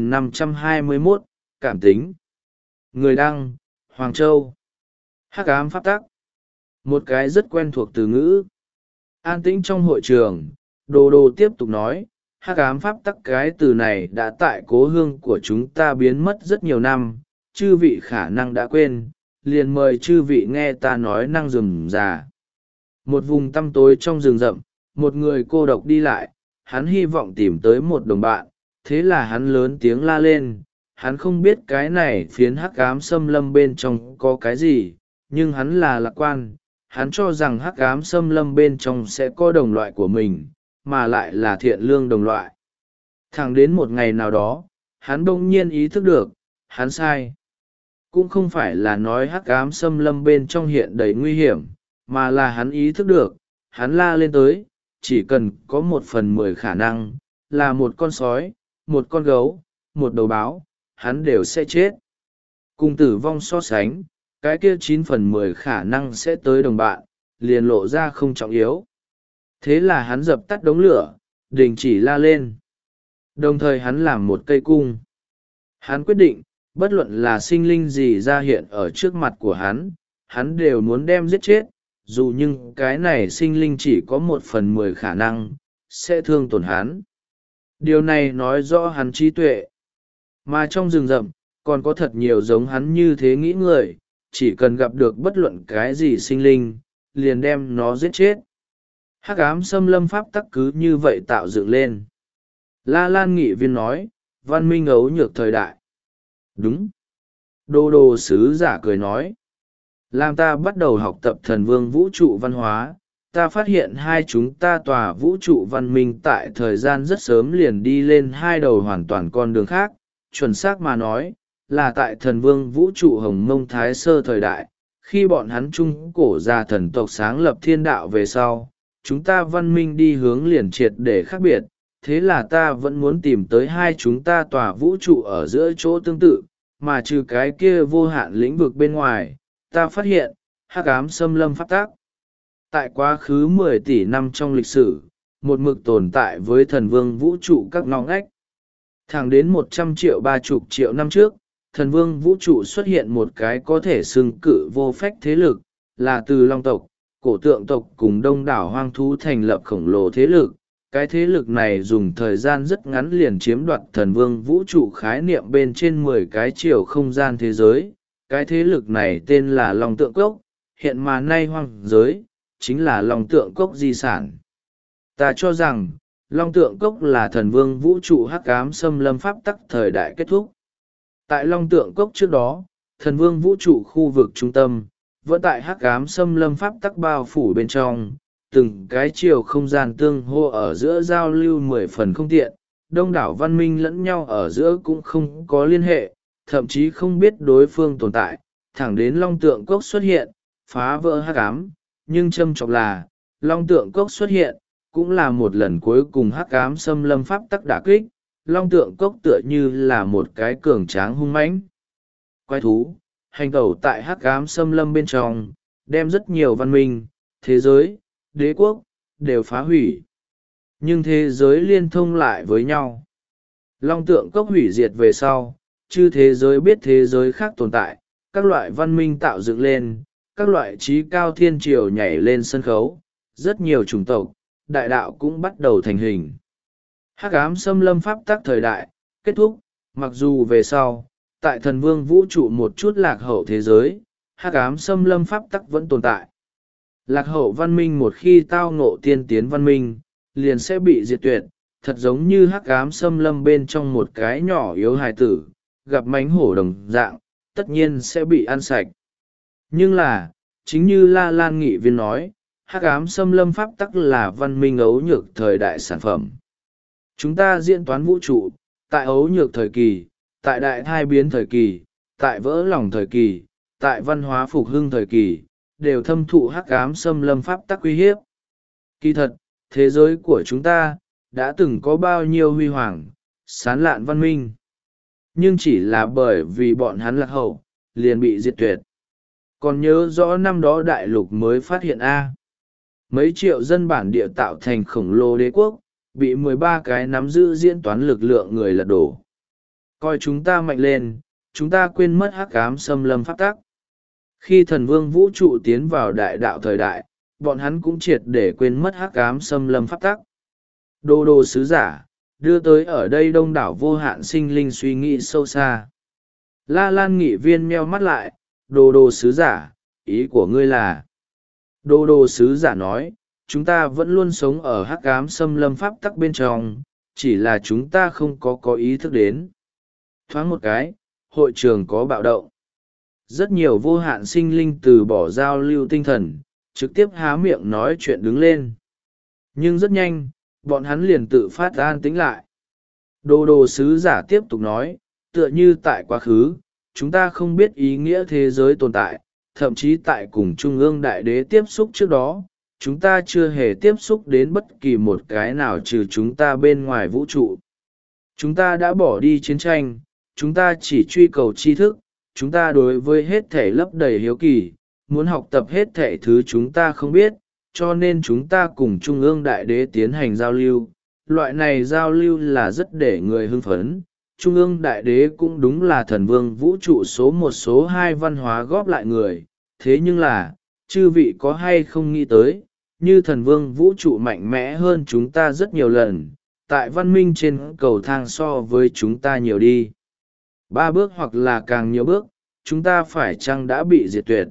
3521, cảm tính. Người đăng, Hoàng Châu. Hắc ám pháp tắc. Một cái rất quen thuộc từ ngữ. An tĩnh trong hội trường, đồ tiếp tục nói, hắc ám pháp tắc cái từ này đã tại cố hương của chúng ta biến mất rất nhiều năm, chư vị khả năng đã quên, liền mời chư vị nghe ta nói năng rườm rà. Một vùng tăm tối trong rừng rậm, một người cô độc đi lại, hắn hy vọng tìm tới một đồng bạn, thế là hắn lớn tiếng la lên. Hắn không biết cái này phiến hắc ám xâm lâm bên trong có cái gì, nhưng hắn là lạc quan, hắn cho rằng hắc ám xâm lâm bên trong sẽ có đồng loại của mình, mà lại là thiện lương đồng loại. Thẳng đến một ngày nào đó, hắn bỗng nhiên ý thức được, hắn sai. Cũng không phải là nói hắc ám xâm lâm bên trong hiện đầy nguy hiểm, mà là hắn ý thức được, hắn la lên tới, chỉ cần có 1/10 khả năng, là một con sói, một con gấu, một đầu báo, hắn đều sẽ chết. Cùng tử vong so sánh, cái kia 9/10 khả năng sẽ tới đồng bạn, liền lộ ra không trọng yếu. Thế là hắn dập tắt đống lửa, đình chỉ la lên. Đồng thời hắn làm một cây cung. Hắn quyết định, bất luận là sinh linh gì ra hiện ở trước mặt của hắn đều muốn đem giết chết, dù nhưng cái này sinh linh chỉ có 1/10 khả năng, sẽ thương tổn hắn. Điều này nói rõ hắn trí tuệ. Mà trong rừng rậm, còn có thật nhiều giống hắn như thế nghĩ người, chỉ cần gặp được bất luận cái gì sinh linh, liền đem nó giết chết. Hắc ám xâm lâm pháp tắc cứ như vậy tạo dựng lên. La Lan nghị viên nói, văn minh ấu nhược thời đại. Đúng. Đồ sứ giả cười nói. Làm ta bắt đầu học tập thần vương vũ trụ văn hóa, ta phát hiện hai chúng ta tòa vũ trụ văn minh tại thời gian rất sớm liền đi lên hai đầu hoàn toàn con đường khác, chuẩn xác mà nói, là tại thần vương vũ trụ hồng mông thái sơ thời đại, khi bọn hắn trung cổ gia thần tộc sáng lập thiên đạo về sau, chúng ta văn minh đi hướng liền triệt để khác biệt, thế là ta vẫn muốn tìm tới hai chúng ta tòa vũ trụ ở giữa chỗ tương tự, mà trừ cái kia vô hạn lĩnh vực bên ngoài, ta phát hiện, hắc ám xâm lâm pháp tắc. Tại quá khứ 10 tỷ năm trong lịch sử, một mực tồn tại với thần vương vũ trụ các ngõ ngách. Thẳng đến 100 triệu 30 triệu năm trước, thần vương vũ trụ xuất hiện một cái có thể xưng cự vô phách thế lực, là từ long tộc, cổ tượng tộc cùng đông đảo hoang thú thành lập khổng lồ thế lực. Cái thế lực này dùng thời gian rất ngắn liền chiếm đoạt thần vương vũ trụ khái niệm bên trên 10 cái chiều không gian thế giới. Cái thế lực này tên là Long Tượng Cốc, hiện mà nay hoang giới, chính là Long Tượng Cốc di sản. Ta cho rằng, Long Tượng Cốc là thần vương vũ trụ hắc ám xâm lâm pháp tắc thời đại kết thúc. Tại Long Tượng Cốc trước đó, thần vương vũ trụ khu vực trung tâm, vẫn tại hắc ám xâm lâm pháp tắc bao phủ bên trong, từng cái chiều không gian tương hô ở giữa giao lưu 10 phần không tiện, đông đảo văn minh lẫn nhau ở giữa cũng không có liên hệ, thậm chí không biết đối phương tồn tại, thẳng đến Long Tượng Cốc xuất hiện, phá vỡ hắc ám, nhưng châm chọc là, Long Tượng Cốc xuất hiện, cũng là một lần cuối cùng hắc ám xâm lâm pháp tắc đả kích, Long Tượng Cốc tựa như là một cái cường tráng hung mãnh quái thú, hành tẩu tại hắc ám xâm lâm bên trong, đem rất nhiều văn minh, thế giới, đế quốc, đều phá hủy. Nhưng thế giới liên thông lại với nhau. Long Tượng Cốc hủy diệt về sau, chư thế giới biết thế giới khác tồn tại, các loại văn minh tạo dựng lên, các loại trí cao thiên triều nhảy lên sân khấu, rất nhiều chủng tộc, đại đạo cũng bắt đầu thành hình. Hắc ám xâm lâm pháp tắc thời đại, kết thúc, mặc dù về sau, tại thần vương vũ trụ một chút lạc hậu thế giới, hắc ám xâm lâm pháp tắc vẫn tồn tại. Lạc hậu văn minh một khi tao ngộ tiên tiến văn minh, liền sẽ bị diệt tuyệt, thật giống như hắc ám xâm lâm bên trong một cái nhỏ yếu hài tử, gặp mánh hổ đồng dạng, tất nhiên sẽ bị ăn sạch. Nhưng là, chính như La Lan nghị viên nói, hắc ám xâm lâm pháp tắc là văn minh ấu nhược thời đại sản phẩm. Chúng ta diễn toán vũ trụ, tại ấu nhược thời kỳ, tại đại thai biến thời kỳ, tại vỡ lòng thời kỳ, tại văn hóa phục hưng thời kỳ, đều thâm thụ hắc ám xâm lâm pháp tắc uy hiếp. Kỳ thật, thế giới của chúng ta, đã từng có bao nhiêu huy hoàng, sán lạn văn minh. Nhưng chỉ là bởi vì bọn hắn lạc hậu, liền bị diệt tuyệt. Còn nhớ rõ năm đó đại lục mới phát hiện A. Mấy triệu dân bản địa tạo thành khổng lồ đế quốc, bị 13 cái nắm giữ diễn toán lực lượng người lật đổ. Coi chúng ta mạnh lên, chúng ta quên mất hắc ám xâm lâm pháp tắc. Khi thần vương vũ trụ tiến vào đại đạo thời đại, bọn hắn cũng triệt để quên mất hắc ám xâm lâm pháp tắc. Đô đô sứ giả, đưa tới ở đây đông đảo vô hạn sinh linh suy nghĩ sâu xa. La Lan nghị viên meo mắt lại, đô đô sứ giả, ý của ngươi là. Đô đô sứ giả nói, chúng ta vẫn luôn sống ở hắc ám xâm lâm pháp tắc bên trong, chỉ là chúng ta không có ý thức đến. Thoáng một cái, hội trường có bạo động. Rất nhiều vô hạn sinh linh từ bỏ giao lưu tinh thần, trực tiếp há miệng nói chuyện đứng lên. Nhưng rất nhanh, bọn hắn liền tự phát an tĩnh lại. Đô đô sứ giả tiếp tục nói, tựa như tại quá khứ, chúng ta không biết ý nghĩa thế giới tồn tại, thậm chí tại cùng Trung ương Đại Đế tiếp xúc trước đó, chúng ta chưa hề tiếp xúc đến bất kỳ một cái nào trừ chúng ta bên ngoài vũ trụ. Chúng ta đã bỏ đi chiến tranh, chúng ta chỉ truy cầu tri thức, chúng ta đối với hết thể lấp đầy hiếu kỳ, muốn học tập hết thể thứ chúng ta không biết, cho nên chúng ta cùng Trung ương Đại Đế tiến hành giao lưu. Loại này giao lưu là rất để người hưng phấn. Trung ương Đại Đế cũng đúng là thần vương vũ trụ số một số hai văn hóa góp lại người. Thế nhưng là, chư vị có hay không nghĩ tới, như thần vương vũ trụ mạnh mẽ hơn chúng ta rất nhiều lần, tại văn minh trên cầu thang so với chúng ta nhiều đi. 3 bước hoặc là càng nhiều bước, chúng ta phải chăng đã bị diệt tuyệt.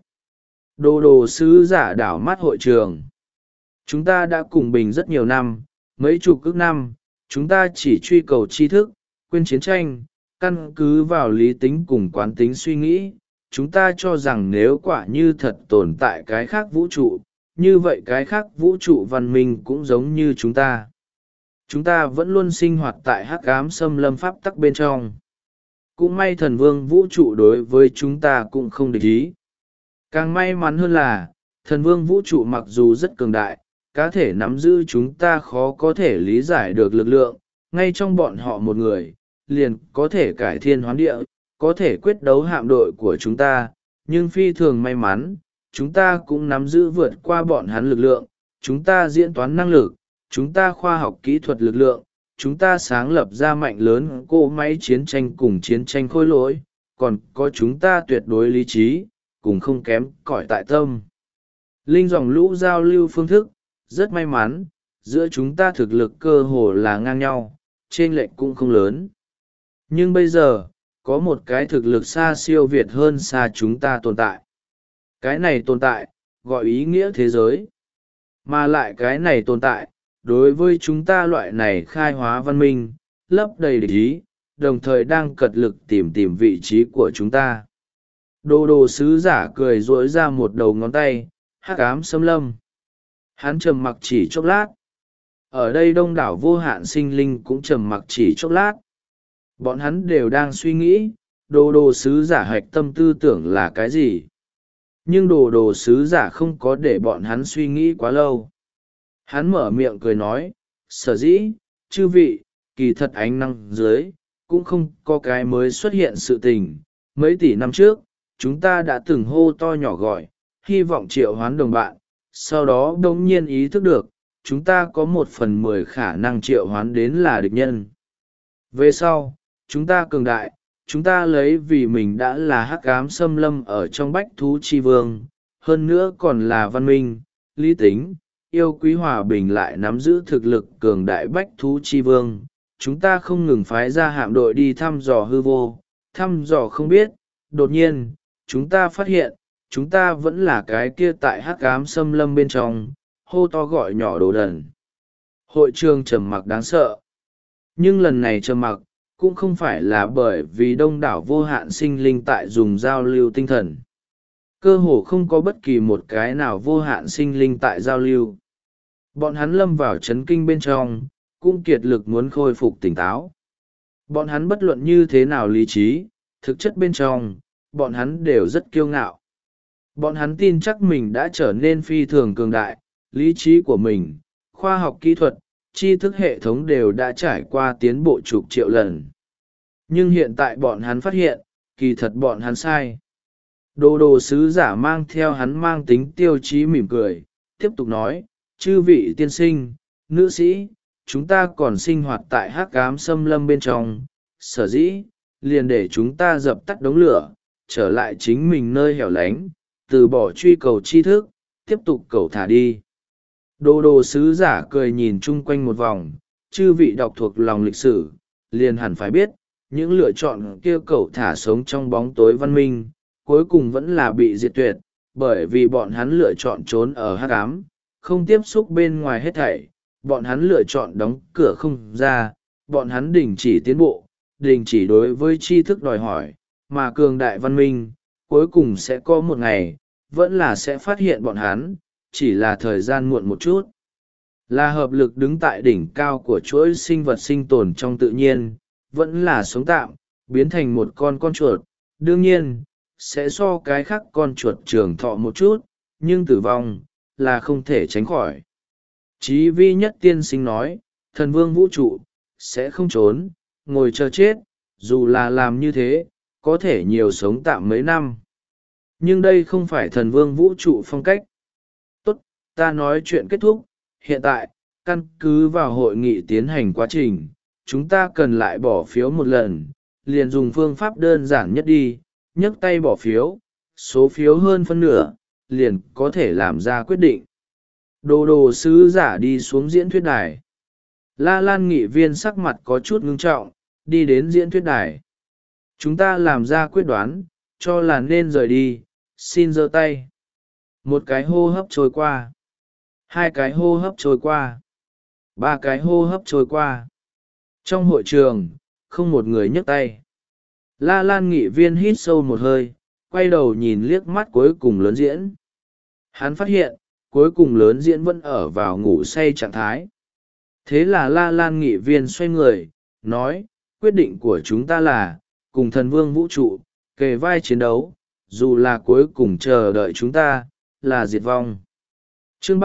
Đô đô sứ giả đảo mắt hội trường. Chúng ta đã cùng bình rất nhiều năm, mấy chục ức năm, chúng ta chỉ truy cầu tri thức, quên chiến tranh, căn cứ vào lý tính cùng quán tính suy nghĩ. Chúng ta cho rằng nếu quả như thật tồn tại cái khác vũ trụ, như vậy cái khác vũ trụ văn minh cũng giống như chúng ta. Chúng ta vẫn luôn sinh hoạt tại hắc ám xâm lâm pháp tắc bên trong. Cũng may thần vương vũ trụ đối với chúng ta cũng không địch ý. Càng may mắn hơn là, thần vương vũ trụ mặc dù rất cường đại, cá thể nắm giữ chúng ta khó có thể lý giải được lực lượng, ngay trong bọn họ một người, liền có thể cải thiên hoán địa, có thể quyết đấu hạm đội của chúng ta, nhưng phi thường may mắn, chúng ta cũng nắm giữ vượt qua bọn hắn lực lượng, chúng ta diễn toán năng lực, chúng ta khoa học kỹ thuật lực lượng, chúng ta sáng lập ra mạnh lớn cỗ máy chiến tranh cùng chiến tranh khôi lỗi, còn có chúng ta tuyệt đối lý trí, cùng không kém cỏi tại tâm. Linh dòng lũ giao lưu phương thức, rất may mắn, giữa chúng ta thực lực cơ hồ là ngang nhau, chênh lệch cũng không lớn. Nhưng bây giờ, có một cái thực lực xa siêu việt hơn xa chúng ta tồn tại. Cái này tồn tại, gọi ý nghĩa thế giới. Mà lại cái này tồn tại, đối với chúng ta loại này khai hóa văn minh, lấp đầy địch ý, đồng thời đang cật lực tìm vị trí của chúng ta. Đô đô sứ giả cười rỗi ra một đầu ngón tay, hắc ám xâm lâm. Hắn trầm mặc chỉ chốc lát. Ở đây đông đảo vô hạn sinh linh cũng trầm mặc chỉ chốc lát. Bọn hắn đều đang suy nghĩ, đô đô sứ giả hạch tâm tư tưởng là cái gì. Nhưng đồ đồ sứ giả không có để bọn hắn suy nghĩ quá lâu. Hắn mở miệng cười nói, sở dĩ, chư vị, kỳ thật ánh năng dưới, cũng không có cái mới xuất hiện sự tình. Mấy tỷ năm trước, chúng ta đã từng hô to nhỏ gọi, hy vọng triệu hoán đồng bạn, sau đó đống nhiên ý thức được, chúng ta có 1/10 khả năng triệu hoán đến là địch nhân. Về sau, chúng ta cường đại, chúng ta lấy vì mình đã là hắc ám xâm lâm ở trong bách thú chi vương, hơn nữa còn là văn minh, lý tính, yêu quý hòa bình lại nắm giữ thực lực cường đại bách thú chi vương. Chúng ta không ngừng phái ra hạm đội đi thăm dò hư vô, thăm dò không biết. Đột nhiên chúng ta phát hiện chúng ta vẫn là cái kia tại hắc ám xâm lâm bên trong, hô to gọi nhỏ đồ đần. Hội trường trầm mặc đáng sợ. Nhưng lần này trầm mặc cũng không phải là bởi vì đông đảo vô hạn sinh linh tại dùng giao lưu tinh thần. Cơ hồ không có bất kỳ một cái nào vô hạn sinh linh tại giao lưu. Bọn hắn lâm vào chấn kinh bên trong, cũng kiệt lực muốn khôi phục tỉnh táo. Bọn hắn bất luận như thế nào lý trí, thực chất bên trong, bọn hắn đều rất kiêu ngạo. Bọn hắn tin chắc mình đã trở nên phi thường cường đại, lý trí của mình, khoa học kỹ thuật, tri thức hệ thống đều đã trải qua tiến bộ chục triệu lần. Nhưng hiện tại bọn hắn phát hiện, kỳ thật bọn hắn sai. Đồ đồ sứ giả mang theo hắn mang tính tiêu chí mỉm cười, tiếp tục nói, chư vị tiên sinh, nữ sĩ, chúng ta còn sinh hoạt tại hắc ám xâm lâm bên trong, sở dĩ, liền để chúng ta dập tắt đống lửa, trở lại chính mình nơi hẻo lánh, từ bỏ truy cầu tri thức, tiếp tục cầu thả đi. Đồ đồ sứ giả cười nhìn chung quanh một vòng, chư vị đọc thuộc lòng lịch sử, liền hẳn phải biết, những lựa chọn kia cầu thả sống trong bóng tối văn minh, cuối cùng vẫn là bị diệt tuyệt, bởi vì bọn hắn lựa chọn trốn ở hắc ám, không tiếp xúc bên ngoài hết thảy, bọn hắn lựa chọn đóng cửa không ra, bọn hắn đình chỉ tiến bộ, đình chỉ đối với tri thức đòi hỏi, mà cường đại văn minh, cuối cùng sẽ có một ngày, vẫn là sẽ phát hiện bọn hắn, chỉ là thời gian muộn một chút. Là hợp lực đứng tại đỉnh cao của chuỗi sinh vật sinh tồn trong tự nhiên, vẫn là sống tạm, biến thành một con chuột, đương nhiên, sẽ so cái khác con chuột trường thọ một chút, nhưng tử vong, là không thể tránh khỏi. Chí vi nhất tiên sinh nói, thần vương vũ trụ, sẽ không trốn, ngồi chờ chết, dù là làm như thế, có thể nhiều sống tạm mấy năm. Nhưng đây không phải thần vương vũ trụ phong cách. Tốt, ta nói chuyện kết thúc, hiện tại, căn cứ vào hội nghị tiến hành quá trình, chúng ta cần lại bỏ phiếu một lần, liền dùng phương pháp đơn giản nhất đi, nhấc tay bỏ phiếu, số phiếu hơn phân nửa, liền có thể làm ra quyết định. Đồ đồ sứ giả đi xuống diễn thuyết đài. La Lan nghị viên sắc mặt có chút ngưng trọng, đi đến diễn thuyết đài. Chúng ta làm ra quyết đoán, cho là nên rời đi, xin giơ tay. Một cái hô hấp trôi qua. Hai cái hô hấp trôi qua. Ba cái hô hấp trôi qua. Trong hội trường, không một người nhấc tay. La Lan nghị viên hít sâu một hơi, quay đầu nhìn liếc mắt cuối cùng lớn diễn. Hắn phát hiện, cuối cùng lớn diễn vẫn ở vào ngủ say trạng thái. Thế là La Lan nghị viên xoay người, nói, quyết định của chúng ta là, cùng thần vương vũ trụ, kề vai chiến đấu, dù là cuối cùng chờ đợi chúng ta, là diệt vong. Chương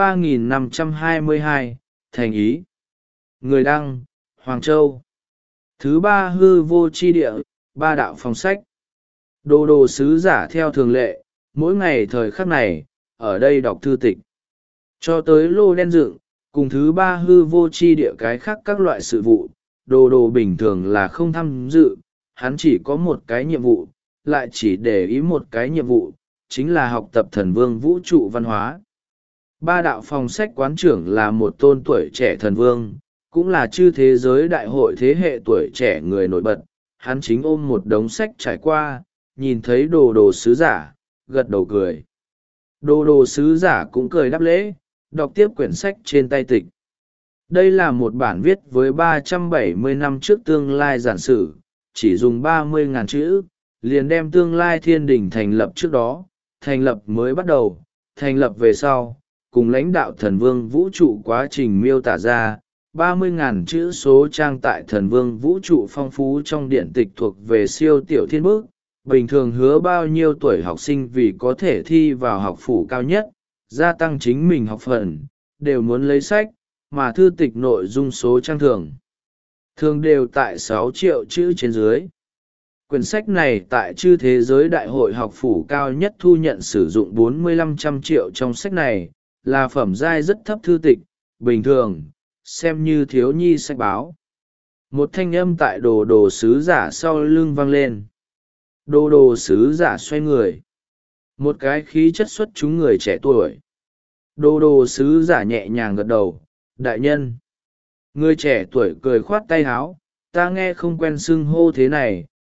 3522, Thành ý. Người đăng, Hoàng Châu. Thứ ba hư vô chi địa, ba đạo phòng sách. Đồ đồ sứ giả theo thường lệ, mỗi ngày thời khắc này, ở đây đọc thư tịch. Cho tới lô đen dựng, cùng thứ ba hư vô chi địa cái khác các loại sự vụ, đồ đồ bình thường là không tham dự, hắn chỉ có một cái nhiệm vụ, lại chỉ để ý một cái nhiệm vụ, chính là học tập thần vương vũ trụ văn hóa. Ba đạo phòng sách quán trưởng là một tôn tuổi trẻ thần vương, cũng là chư thế giới đại hội thế hệ tuổi trẻ người nổi bật. Hắn chính ôm một đống sách trải qua, nhìn thấy đồ đồ sứ giả, gật đầu cười. Đồ đồ sứ giả cũng cười đáp lễ, đọc tiếp quyển sách trên tay tịch. Đây là một bản viết với 370 năm trước tương lai giản sử, chỉ dùng 30.000 chữ, liền đem tương lai thiên đình thành lập trước đó, thành lập mới bắt đầu, thành lập về sau, cùng lãnh đạo thần vương vũ trụ quá trình miêu tả ra. 30.000 chữ số trang tại thần vương vũ trụ phong phú trong điện tịch thuộc về siêu tiểu thiên bức, bình thường hứa bao nhiêu tuổi học sinh vì có thể thi vào học phủ cao nhất, gia tăng chính mình học phần, đều muốn lấy sách, mà thư tịch nội dung số trang thường đều tại 6 triệu chữ trên dưới. Quyển sách này tại chư thế giới đại hội học phủ cao nhất thu nhận sử dụng 4500 triệu trong sách này, là phẩm giai rất thấp thư tịch, bình thường, xem như thiếu nhi sách báo. Một thanh âm tại đồ đồ sứ giả sau lưng vang lên. Đồ đồ sứ giả xoay người. Một cái khí chất xuất chúng người trẻ tuổi. Đồ đồ sứ giả nhẹ nhàng gật đầu, đại nhân. Người trẻ tuổi cười khoát tay háo, ta nghe không quen xưng hô thế này,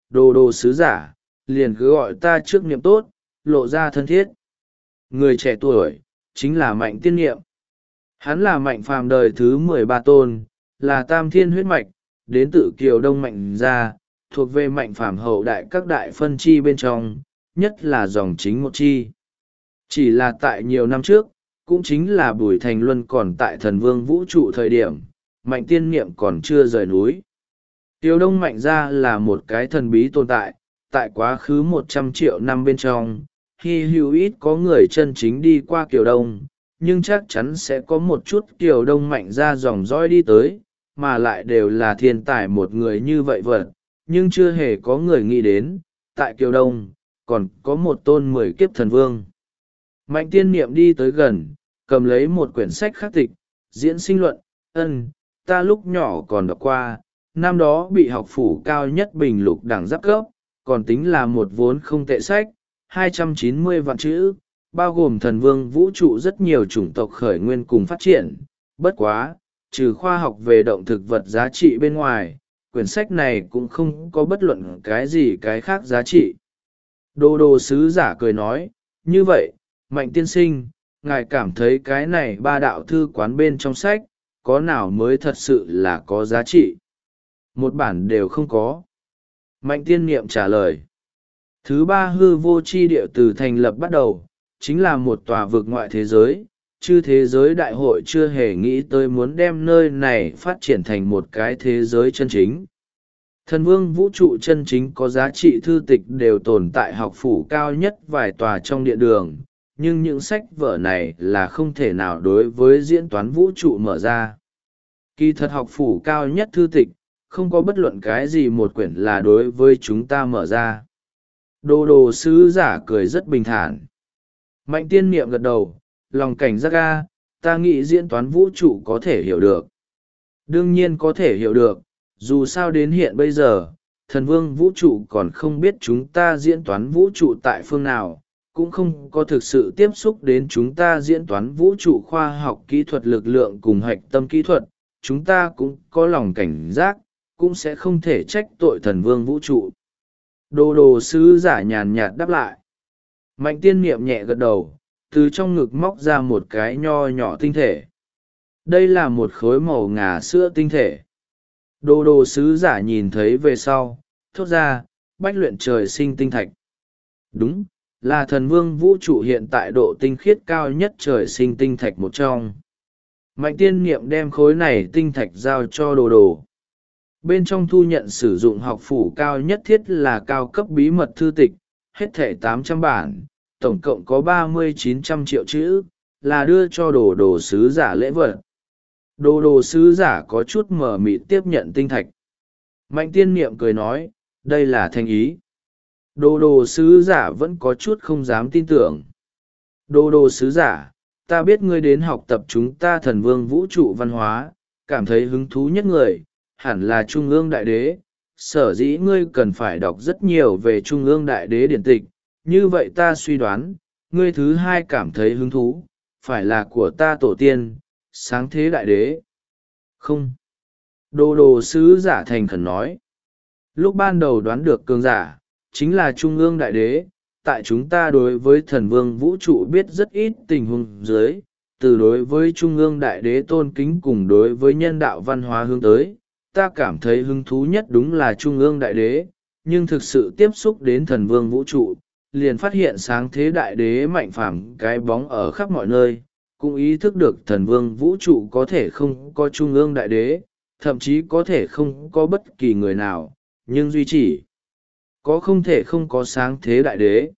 đồ đồ sứ giả, liền cứ gọi ta trước niệm tốt, lộ ra thân thiết. Người trẻ tuổi, chính là Mạnh Tiên Niệm. Hắn là Mạnh Phàm đời thứ 13 tôn, là tam thiên huyết mạch, đến từ Kiều Đông Mạnh gia, thuộc về Mạnh Phàm hậu đại các đại phân chi bên trong, nhất là dòng chính một chi. Chỉ là tại nhiều năm trước, cũng chính là Bùi Thành Luân còn tại Thần Vương vũ trụ thời điểm, Mạnh Tiên Niệm còn chưa rời núi. Kiều Đông Mạnh gia là một cái thần bí tồn tại, tại quá khứ 100 triệu năm bên trong, hy hữu ít có người chân chính đi qua Kiều Đông, nhưng chắc chắn sẽ có một chút Kiều Đông Mạnh gia dòng dõi đi tới, mà lại đều là thiên tài một người như vậy vật, nhưng chưa hề có người nghĩ đến, tại Kiều Đông, còn có một tôn 10 kiếp thần vương. Mạnh Tiên Niệm đi tới gần, cầm lấy một quyển sách khắc tịch, diễn sinh luận, ta lúc nhỏ còn đọc qua, năm đó bị học phủ cao nhất bình lục đẳng giáp cấp, còn tính là một vốn không tệ sách, 290 vạn chữ, bao gồm thần vương vũ trụ rất nhiều chủng tộc khởi nguyên cùng phát triển. Bất quá, trừ khoa học về động thực vật giá trị bên ngoài, quyển sách này cũng không có bất luận cái gì cái khác giá trị. Đồ đồ sứ giả cười nói, như vậy, Mạnh tiên sinh, ngài cảm thấy cái này ba đạo thư quán bên trong sách, có nào mới thật sự là có giá trị? Một bản đều không có. Mạnh Tiên Niệm trả lời. Thứ ba hư vô chi địa từ thành lập bắt đầu, chính là một tòa vực ngoại thế giới, chư thế giới đại hội chưa hề nghĩ tới muốn đem nơi này phát triển thành một cái thế giới chân chính. Thần vương vũ trụ chân chính có giá trị thư tịch đều tồn tại học phủ cao nhất vài tòa trong địa đường, nhưng những sách vở này là không thể nào đối với diễn toán vũ trụ mở ra. Kỳ thật học phủ cao nhất thư tịch, không có bất luận cái gì một quyển là đối với chúng ta mở ra. Đồ đồ sứ giả cười rất bình thản. Mạnh Tiên Niệm gật đầu, lòng cảnh giác ga, ta nghĩ diễn toán vũ trụ có thể hiểu được. Đương nhiên có thể hiểu được, dù sao đến hiện bây giờ, thần vương vũ trụ còn không biết chúng ta diễn toán vũ trụ tại phương nào, cũng không có thực sự tiếp xúc đến chúng ta diễn toán vũ trụ khoa học kỹ thuật lực lượng cùng hạch tâm kỹ thuật, chúng ta cũng có lòng cảnh giác, cũng sẽ không thể trách tội thần vương vũ trụ. Đồ đồ sứ giả nhàn nhạt đáp lại. Mạnh Tiên Niệm nhẹ gật đầu, từ trong ngực móc ra một cái nho nhỏ tinh thể. Đây là một khối màu ngà sữa tinh thể. Đồ đồ sứ giả nhìn thấy về sau, thốt ra, bách luyện trời sinh tinh thạch. Đúng, là thần vương vũ trụ hiện tại độ tinh khiết cao nhất trời sinh tinh thạch một trong. Mạnh Tiên Niệm đem khối này tinh thạch giao cho đồ đồ. Bên trong thu nhận sử dụng học phủ cao nhất thiết là cao cấp bí mật thư tịch, hết thẻ 800 bản, tổng cộng có 30-900 triệu chữ, là đưa cho đồ đồ sứ giả lễ vật. Đồ đồ sứ giả có chút mờ mịt tiếp nhận tinh thạch. Mạnh Tiên Niệm cười nói, đây là thành ý. Đồ đồ sứ giả vẫn có chút không dám tin tưởng. Đồ đồ sứ giả, ta biết ngươi đến học tập chúng ta thần vương vũ trụ văn hóa, cảm thấy hứng thú nhất người, hẳn là Trung ương Đại Đế. Sở dĩ ngươi cần phải đọc rất nhiều về Trung ương Đại Đế điển tịch, như vậy ta suy đoán, ngươi thứ hai cảm thấy hứng thú, phải là của ta tổ tiên, sáng thế Đại Đế. Không. Đồ đồ sứ giả thành khẩn nói. Lúc ban đầu đoán được cường giả, chính là Trung ương Đại Đế, tại chúng ta đối với thần vương vũ trụ biết rất ít tình huống dưới, từ đối với Trung ương Đại Đế tôn kính cùng đối với nhân đạo văn hóa hướng tới, ta cảm thấy hứng thú nhất đúng là Trung ương Đại Đế, nhưng thực sự tiếp xúc đến thần vương vũ trụ, liền phát hiện sáng thế Đại Đế Mạnh Phàm cái bóng ở khắp mọi nơi, cũng ý thức được thần vương vũ trụ có thể không có Trung ương Đại Đế, thậm chí có thể không có bất kỳ người nào, nhưng duy chỉ có không thể không có sáng thế Đại Đế,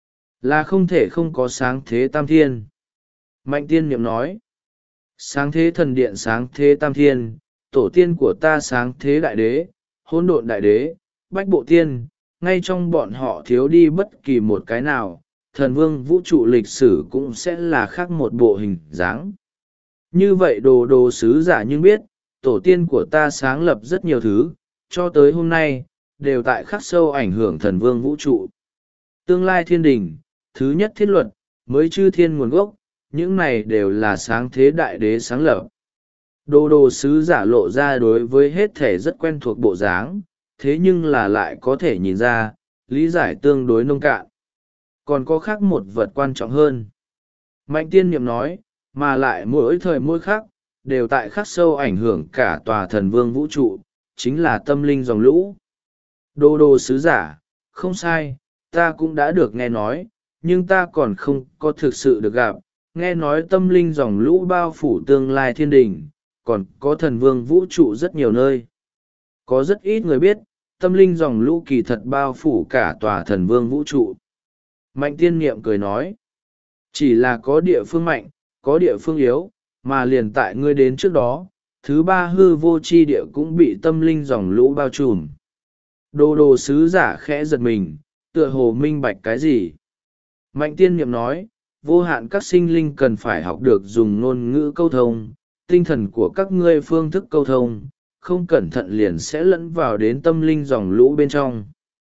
là không thể không có sáng thế Tam Thiên. Mạnh Tiên Niệm nói, sáng thế thần điện sáng thế Tam Thiên, tổ tiên của ta sáng thế Đại Đế, hỗn độn Đại Đế, bách bộ tiên, ngay trong bọn họ thiếu đi bất kỳ một cái nào, thần vương vũ trụ lịch sử cũng sẽ là khác một bộ hình dáng. Như vậy đồ đồ sứ giả nhưng biết, tổ tiên của ta sáng lập rất nhiều thứ, cho tới hôm nay, đều tại khắc sâu ảnh hưởng thần vương vũ trụ. Tương lai thiên đình, thứ nhất thiết luật, mới chư thiên nguồn gốc, những này đều là sáng thế Đại Đế sáng lập. Đồ đồ sứ giả lộ ra đối với hết thể rất quen thuộc bộ dáng, thế nhưng là lại có thể nhìn ra, lý giải tương đối nông cạn. Còn có khác một vật quan trọng hơn. Mạnh tiên niệm nói, mà lại mỗi thời mỗi khắc, đều tại khắc sâu ảnh hưởng cả tòa thần vương vũ trụ, chính là tâm linh dòng lũ. Đô đô sứ giả, không sai, ta cũng đã được nghe nói, nhưng ta còn không có thực sự được gặp. Nghe nói tâm linh dòng lũ bao phủ tương lai thiên đình, còn có thần vương vũ trụ rất nhiều nơi. Có rất ít người biết, tâm linh dòng lũ kỳ thật bao phủ cả tòa thần vương vũ trụ. Mạnh tiên niệm cười nói, chỉ là có địa phương mạnh, có địa phương yếu, mà liền tại ngươi đến trước đó, thứ ba hư vô chi địa cũng bị tâm linh dòng lũ bao trùm. Đô đô sứ giả khẽ giật mình, tựa hồ minh bạch cái gì. Mạnh tiên niệm nói, vô hạn các sinh linh cần phải học được dùng ngôn ngữ câu thông, tinh thần của các ngươi phương thức câu thông, không cẩn thận liền sẽ lẫn vào đến tâm linh dòng lũ bên trong.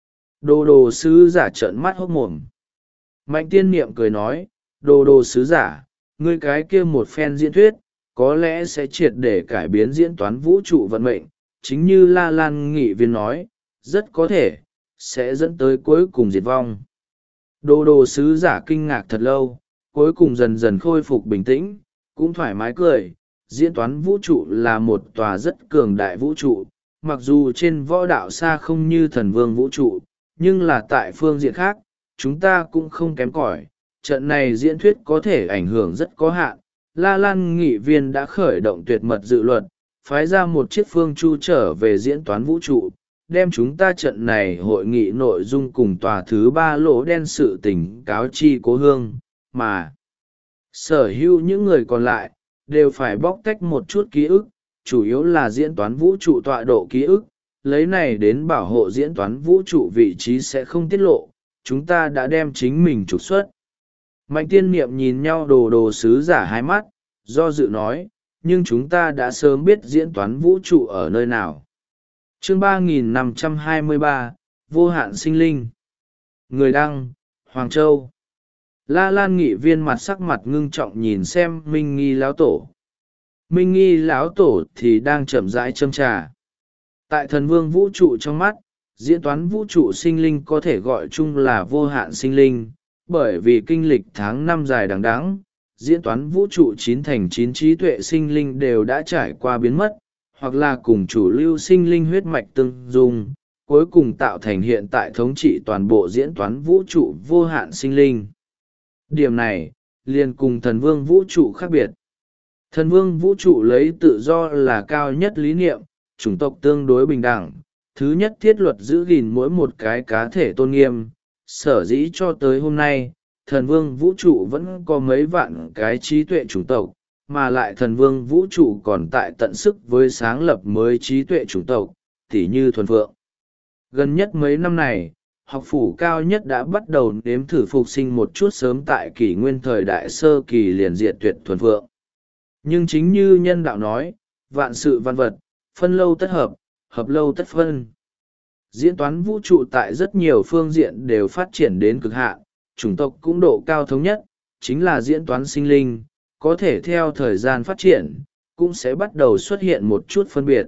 Đô đô sứ giả trợn mắt hốt mồm. Mạnh tiên niệm cười nói, đô đô sứ giả, ngươi cái kia một phen diễn thuyết, có lẽ sẽ triệt để cải biến diễn toán vũ trụ vận mệnh, chính như La Lan nghị viên nói, rất có thể, sẽ dẫn tới cuối cùng diệt vong. Đô đô sứ giả kinh ngạc thật lâu, cuối cùng dần dần khôi phục bình tĩnh, cũng thoải mái cười. Diễn toán vũ trụ là một tòa rất cường đại vũ trụ, mặc dù trên võ đạo xa không như thần vương vũ trụ, nhưng là tại phương diện khác, chúng ta cũng không kém cỏi. Trận này diễn thuyết có thể ảnh hưởng rất có hạn. La Lan nghị viên đã khởi động tuyệt mật dự luật, phái ra một chiếc phương chu trở về diễn toán vũ trụ, đem chúng ta trận này hội nghị nội dung cùng tòa thứ ba lỗ đen sự tình cáo chi cố hương, mà sở hữu những người còn lại, đều phải bóc tách một chút ký ức, chủ yếu là diễn toán vũ trụ tọa độ ký ức, lấy này đến bảo hộ diễn toán vũ trụ vị trí sẽ không tiết lộ, chúng ta đã đem chính mình trục xuất. Mạnh tiên niệm nhìn nhau đồ đồ sứ giả hai mắt, do dự nói, nhưng chúng ta đã sớm biết diễn toán vũ trụ ở nơi nào. Chương 3523, Vô hạn sinh linh. Người đăng, Hoàng Châu. La Lan nghị viên mặt sắc mặt ngưng trọng nhìn xem Minh Nghi lão tổ. Minh Nghi lão tổ thì đang chậm rãi châm trà. Tại thần vương vũ trụ trong mắt, diễn toán vũ trụ sinh linh có thể gọi chung là vô hạn sinh linh, bởi vì kinh lịch tháng năm dài đằng đẵng, diễn toán vũ trụ 9 thành 9 trí tuệ sinh linh đều đã trải qua biến mất, hoặc là cùng chủ lưu sinh linh huyết mạch tương dung, cuối cùng tạo thành hiện tại thống trị toàn bộ diễn toán vũ trụ vô hạn sinh linh. Điểm này, liền cùng thần vương vũ trụ khác biệt. Thần vương vũ trụ lấy tự do là cao nhất lý niệm, chủng tộc tương đối bình đẳng, thứ nhất thiết luật giữ gìn mỗi một cái cá thể tôn nghiêm, sở dĩ cho tới hôm nay, thần vương vũ trụ vẫn có mấy vạn cái trí tuệ chủng tộc, mà lại thần vương vũ trụ còn tại tận sức với sáng lập mới trí tuệ chủng tộc, tỉ như thuần phượng. Gần nhất mấy năm này, học phủ cao nhất đã bắt đầu nếm thử phục sinh một chút sớm tại kỷ nguyên thời đại sơ kỳ liền diệt tuyệt thuần phượng. Nhưng chính như nhân đạo nói, vạn sự văn vật, phân lâu tất hợp, hợp lâu tất phân. Diễn toán vũ trụ tại rất nhiều phương diện đều phát triển đến cực hạn, chủng tộc cũng độ cao thống nhất, chính là diễn toán sinh linh, có thể theo thời gian phát triển, cũng sẽ bắt đầu xuất hiện một chút phân biệt.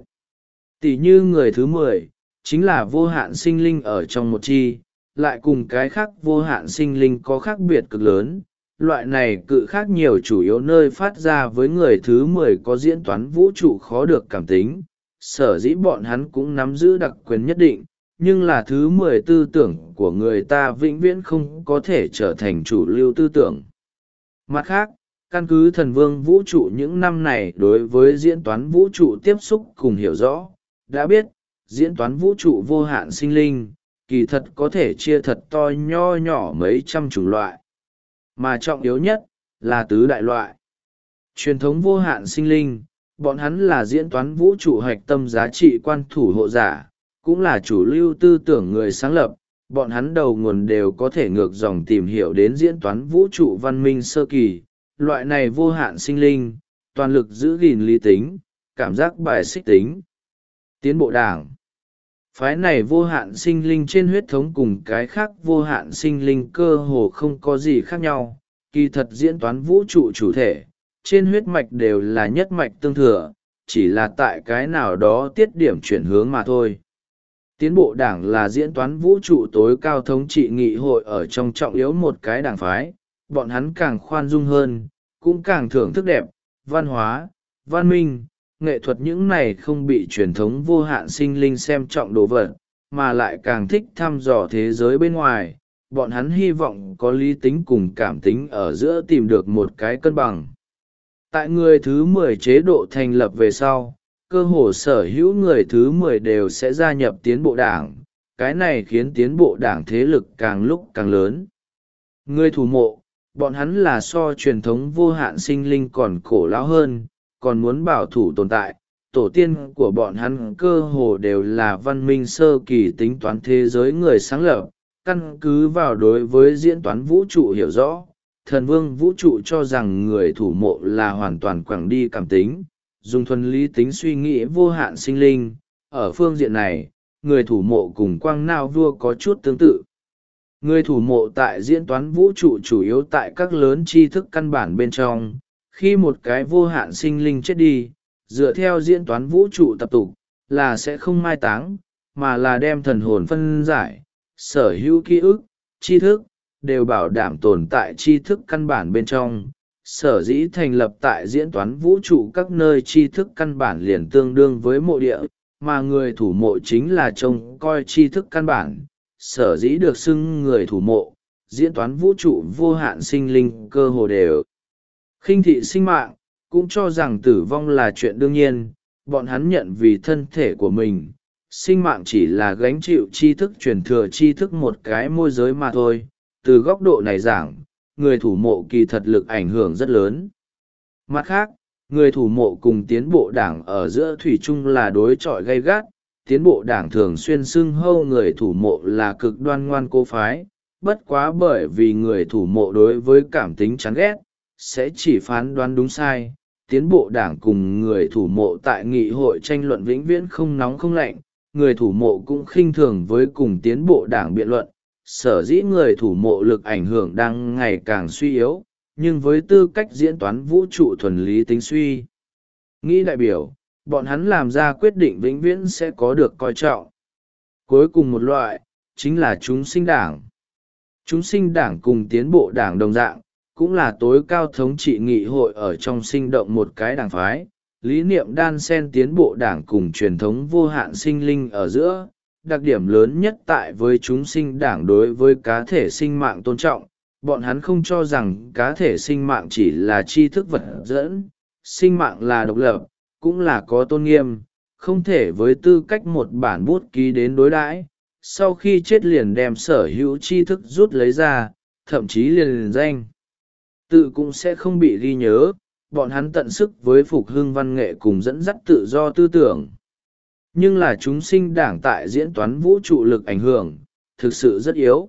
Tỷ như người thứ 10, chính là vô hạn sinh linh ở trong một chi, lại cùng cái khác vô hạn sinh linh có khác biệt cực lớn. Loại này cự khác nhiều chủ yếu nơi phát ra với người thứ 10 có diễn toán vũ trụ khó được cảm tính, sở dĩ bọn hắn cũng nắm giữ đặc quyền nhất định, nhưng là thứ 10 tư tưởng của người ta vĩnh viễn không có thể trở thành chủ lưu tư tưởng. Mặt khác, căn cứ thần vương vũ trụ những năm này đối với diễn toán vũ trụ tiếp xúc cùng hiểu rõ, đã biết, diễn toán vũ trụ vô hạn sinh linh, kỳ thật có thể chia thật to nho nhỏ mấy trăm chủng loại. Mà trọng yếu nhất, là tứ đại loại. Truyền thống vô hạn sinh linh, bọn hắn là diễn toán vũ trụ hạch tâm giá trị quan thủ hộ giả, cũng là chủ lưu tư tưởng người sáng lập, bọn hắn đầu nguồn đều có thể ngược dòng tìm hiểu đến diễn toán vũ trụ văn minh sơ kỳ. Loại này vô hạn sinh linh, toàn lực giữ gìn lý tính, cảm giác bài xích tính. Tiến bộ đảng. Phái này vô hạn sinh linh trên huyết thống cùng cái khác vô hạn sinh linh cơ hồ không có gì khác nhau. Kỳ thật diễn toán vũ trụ chủ thể, trên huyết mạch đều là nhất mạch tương thừa, chỉ là tại cái nào đó tiết điểm chuyển hướng mà thôi. tiến bộ đảng là diễn toán vũ trụ tối cao thống trị nghị hội ở trong trọng yếu một cái đảng phái, bọn hắn càng khoan dung hơn, cũng càng thưởng thức đẹp, văn hóa, văn minh, nghệ thuật, những này không bị truyền thống vô hạn sinh linh xem trọng đồ vật, mà lại càng thích thăm dò thế giới bên ngoài. Bọn hắn hy vọng có lý tính cùng cảm tính ở giữa tìm được một cái cân bằng. Tại người thứ 10 chế độ thành lập về sau, cơ hồ sở hữu người thứ 10 đều sẽ gia nhập tiến bộ đảng, cái này khiến tiến bộ đảng thế lực càng lúc càng lớn. Người thủ mộ, bọn hắn là so truyền thống vô hạn sinh linh còn cổ lão hơn, còn muốn bảo thủ tồn tại. Tổ tiên của bọn hắn cơ hồ đều là văn minh sơ kỳ tính toán thế giới người sáng lập, căn cứ vào đối với diễn toán vũ trụ hiểu rõ. Thần vương vũ trụ cho rằng người thủ mộ là hoàn toàn quẳng đi cảm tính, dùng thuần lý tính suy nghĩ vô hạn sinh linh. Ở phương diện này, người thủ mộ cùng quang nao vua có chút tương tự. Người thủ mộ tại diễn toán vũ trụ chủ yếu tại các lớn tri thức căn bản bên trong. Khi một cái vô hạn sinh linh chết đi, dựa theo diễn toán vũ trụ tập tục, là sẽ không mai táng, mà là đem thần hồn phân giải, sở hữu ký ức, tri thức, đều bảo đảm tồn tại tri thức căn bản bên trong. Sở dĩ thành lập tại diễn toán vũ trụ các nơi tri thức căn bản liền tương đương với mộ địa, mà người thủ mộ chính là trông coi tri thức căn bản. Sở dĩ được xưng người thủ mộ, diễn toán vũ trụ vô hạn sinh linh cơ hồ đều khinh thị sinh mạng, cũng cho rằng tử vong là chuyện đương nhiên. Bọn hắn nhận vì thân thể của mình, sinh mạng chỉ là gánh chịu tri thức truyền thừa tri thức một cái môi giới mà thôi. Từ góc độ này giảng, người thủ mộ kỳ thật lực ảnh hưởng rất lớn. Mặt khác, người thủ mộ cùng tiến bộ đảng ở giữa thủy chung là đối chọi gay gắt. Tiến bộ đảng thường xuyên xưng hâu người thủ mộ là cực đoan ngoan cố phái, bất quá bởi vì người thủ mộ đối với cảm tính chán ghét, sẽ chỉ phán đoán đúng sai. Tiến bộ đảng cùng người thủ mộ tại nghị hội tranh luận vĩnh viễn không nóng không lạnh, người thủ mộ cũng khinh thường với cùng tiến bộ đảng biện luận. Sở dĩ người thủ mộ lực ảnh hưởng đang ngày càng suy yếu, nhưng với tư cách diễn toán vũ trụ thuần lý tính suy nghĩ đại biểu, bọn hắn làm ra quyết định vĩnh viễn sẽ có được coi trọng. Cuối cùng một loại, chính là chúng sinh đảng. Chúng sinh đảng cùng tiến bộ đảng đồng dạng, cũng là tối cao thống trị nghị hội ở trong sinh động một cái đảng phái. Lý niệm đan xen tiến bộ đảng cùng truyền thống vô hạn sinh linh ở giữa. Đặc điểm lớn nhất tại với chúng sinh đảng đối với cá thể sinh mạng tôn trọng, bọn hắn không cho rằng cá thể sinh mạng chỉ là tri thức vật dẫn, sinh mạng là độc lập, cũng là có tôn nghiêm, không thể với tư cách một bản bút ký đến đối đãi. Sau khi chết liền đem sở hữu tri thức rút lấy ra, thậm chí liền danh tự cũng sẽ không bị ghi nhớ. Bọn hắn tận sức với phục hưng văn nghệ cùng dẫn dắt tự do tư tưởng. Nhưng là chúng sinh đảng tại diễn toán vũ trụ lực ảnh hưởng, thực sự rất yếu.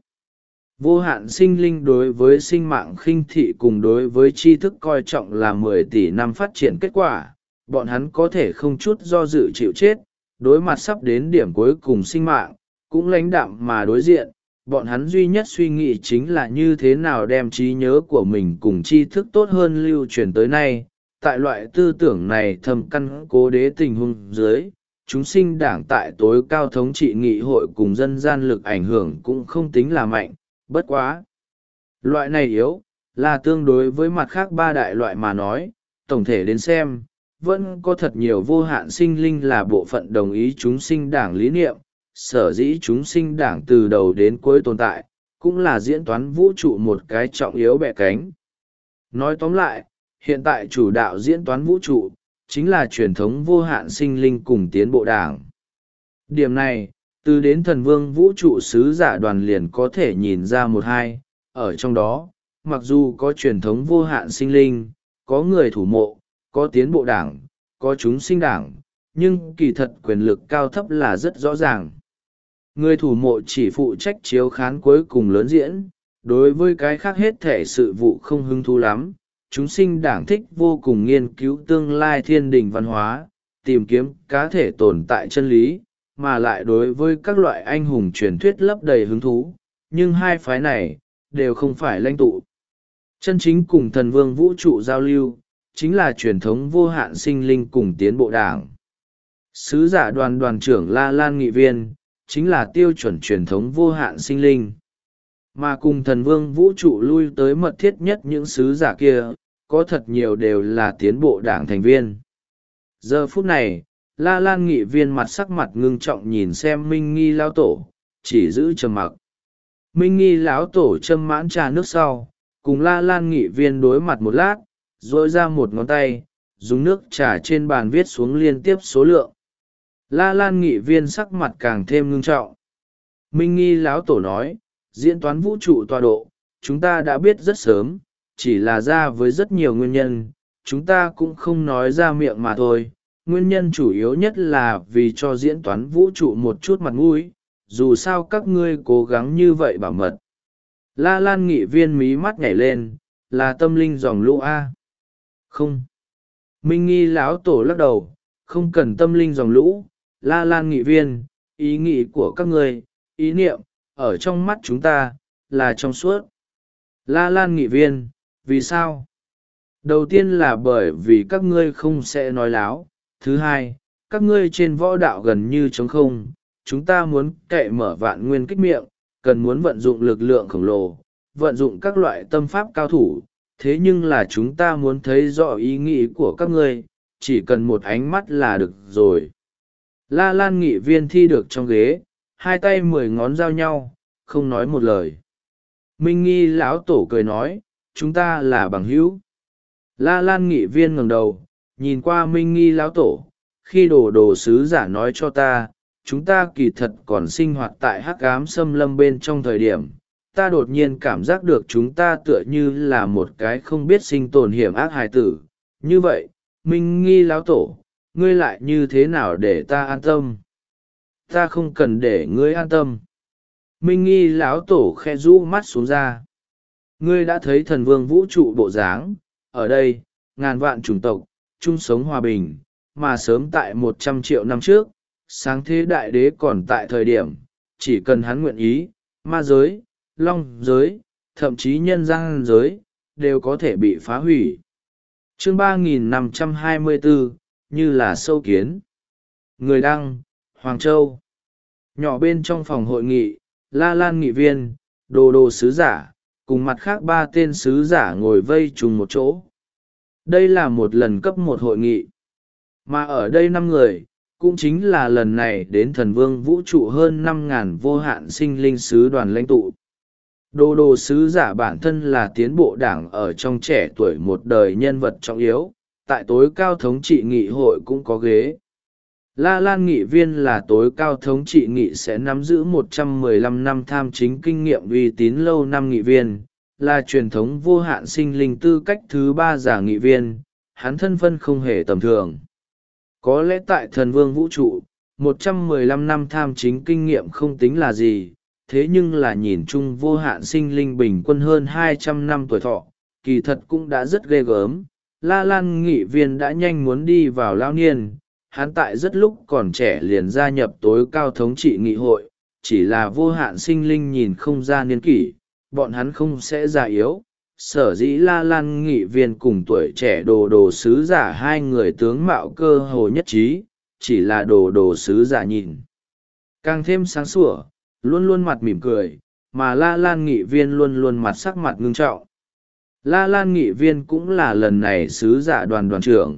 Vô hạn sinh linh đối với sinh mạng khinh thị cùng đối với tri thức coi trọng là 10 tỷ năm phát triển kết quả. Bọn hắn có thể không chút do dự chịu chết, đối mặt sắp đến điểm cuối cùng sinh mạng, cũng lãnh đạm mà đối diện. Bọn hắn duy nhất suy nghĩ chính là như thế nào đem trí nhớ của mình cùng tri thức tốt hơn lưu truyền tới nay. Tại loại tư tưởng này thâm căn cố đế tình huống dưới, chúng sinh đảng tại tối cao thống trị nghị hội cùng dân gian lực ảnh hưởng cũng không tính là mạnh, bất quá. Loại này yếu, là tương đối với mặt khác ba đại loại mà nói, tổng thể đến xem, vẫn có thật nhiều vô hạn sinh linh là bộ phận đồng ý chúng sinh đảng lý niệm. Sở dĩ chúng sinh đảng từ đầu đến cuối tồn tại, cũng là diễn toán vũ trụ một cái trọng yếu bẻ cánh. Nói tóm lại, hiện tại chủ đạo diễn toán vũ trụ, chính là truyền thống vô hạn sinh linh cùng tiến bộ đảng. Điểm này, từ đến thần vương vũ trụ sứ giả đoàn liền có thể nhìn ra một hai. Ở trong đó, mặc dù có truyền thống vô hạn sinh linh, có người thủ mộ, có tiến bộ đảng, có chúng sinh đảng, nhưng kỳ thật quyền lực cao thấp là rất rõ ràng. Người thủ mộ chỉ phụ trách chiếu khán cuối cùng lớn diễn, đối với cái khác hết thể sự vụ không hứng thú lắm. Chúng sinh đảng thích vô cùng nghiên cứu tương lai thiên đình văn hóa, tìm kiếm cá thể tồn tại chân lý, mà lại đối với các loại anh hùng truyền thuyết lấp đầy hứng thú. Nhưng hai phái này, đều không phải lãnh tụ. Chân chính cùng thần vương vũ trụ giao lưu, chính là truyền thống vô hạn sinh linh cùng tiến bộ đảng. Sứ giả đoàn trưởng La Lan nghị viên, chính là tiêu chuẩn truyền thống vô hạn sinh linh. Mà cùng thần vương vũ trụ lui tới mật thiết nhất những sứ giả kia, có thật nhiều đều là tiến bộ đảng thành viên. Giờ phút này, La Lan nghị viên mặt sắc mặt ngưng trọng nhìn xem Minh Nghi lão tổ, chỉ giữ trầm mặc. Minh Nghi lão tổ châm mãn trà nước sau, cùng La Lan nghị viên đối mặt một lát, duỗi ra một ngón tay, dùng nước trà trên bàn viết xuống liên tiếp số lượng. La Lan nghị viên sắc mặt càng thêm ngưng trọng. Minh Nghi lão tổ nói, diễn toán vũ trụ tọa độ, chúng ta đã biết rất sớm, chỉ là ra với rất nhiều nguyên nhân, chúng ta cũng không nói ra miệng mà thôi. Nguyên nhân chủ yếu nhất là vì cho diễn toán vũ trụ một chút mặt mũi, dù sao các ngươi cố gắng như vậy bảo mật. La Lan nghị viên mí mắt nhảy lên, là tâm linh dòng lũ A. Không. Minh Nghi lão tổ lắc đầu, không cần tâm linh dòng lũ. La Lan nghị viên, ý nghĩ của các ngươi, ý niệm, ở trong mắt chúng ta, là trong suốt. La Lan nghị viên, vì sao? Đầu tiên là bởi vì các ngươi không sẽ nói láo. Thứ hai, các ngươi trên võ đạo gần như trống không. Chúng ta muốn cậy mở vạn nguyên kích miệng, cần muốn vận dụng lực lượng khổng lồ, vận dụng các loại tâm pháp cao thủ. Thế nhưng là chúng ta muốn thấy rõ ý nghĩ của các ngươi, chỉ cần một ánh mắt là được rồi. La Lan nghị viên thi được trong ghế, hai tay 10 ngón giao nhau, không nói một lời. Minh Nghi lão tổ cười nói, chúng ta là bằng hữu. La Lan nghị viên ngẩng đầu, nhìn qua Minh Nghi lão tổ, khi đồ sứ giả nói cho ta, chúng ta kỳ thật còn sinh hoạt tại hắc ám xâm lâm bên trong thời điểm, ta đột nhiên cảm giác được chúng ta tựa như là một cái không biết sinh tồn hiểm ác hài tử. Như vậy, Minh Nghi lão tổ, ngươi lại như thế nào để ta an tâm? Ta không cần để ngươi an tâm. Minh Nghi lão tổ khe rũ mắt xuống ra. Ngươi đã thấy thần vương vũ trụ bộ dáng, ở đây, ngàn vạn chủng tộc, chung sống hòa bình, mà sớm tại 100 triệu năm trước, sáng thế đại đế còn tại thời điểm, chỉ cần hắn nguyện ý, ma giới, long giới, thậm chí nhân gian giới, đều có thể bị phá hủy. Chương 3524, như là sâu kiến. Người đăng, Hoàng Châu. Nhỏ bên trong phòng hội nghị, La Lan nghị viên, đồ sứ giả, cùng mặt khác 3 tên sứ giả ngồi vây trùng một chỗ. Đây là một lần cấp 1 hội nghị. Mà ở đây 5 người, cũng chính là lần này đến thần vương vũ trụ hơn 5.000 vô hạn sinh linh sứ đoàn lãnh tụ. Đồ sứ giả bản thân là tiến bộ đảng ở trong trẻ tuổi một đời nhân vật trọng yếu, tại tối cao thống trị nghị hội cũng có ghế. La Lan nghị viên là tối cao thống trị nghị sẽ nắm giữ 115 năm tham chính kinh nghiệm uy tín lâu năm nghị viên, là truyền thống vô hạn sinh linh tư cách thứ 3 giả nghị viên, hắn thân phân không hề tầm thường. Có lẽ tại thần vương vũ trụ, 115 năm tham chính kinh nghiệm không tính là gì, thế nhưng là nhìn chung vô hạn sinh linh bình quân hơn 200 năm tuổi thọ, kỳ thật cũng đã rất ghê gớm. La Lan nghị viên đã nhanh muốn đi vào lao niên, hắn tại rất lúc còn trẻ liền gia nhập tối cao thống trị nghị hội, chỉ là vô hạn sinh linh nhìn không ra niên kỷ, bọn hắn không sẽ già yếu. Sở dĩ La Lan nghị viên cùng tuổi trẻ đồ sứ giả 2 người tướng mạo cơ hồ nhất trí, chỉ là đồ sứ giả nhìn càng thêm sáng sủa, luôn luôn mặt mỉm cười, mà La Lan nghị viên luôn luôn mặt sắc mặt ngưng trọng. La Lan nghị viên cũng là lần này sứ giả đoàn trưởng.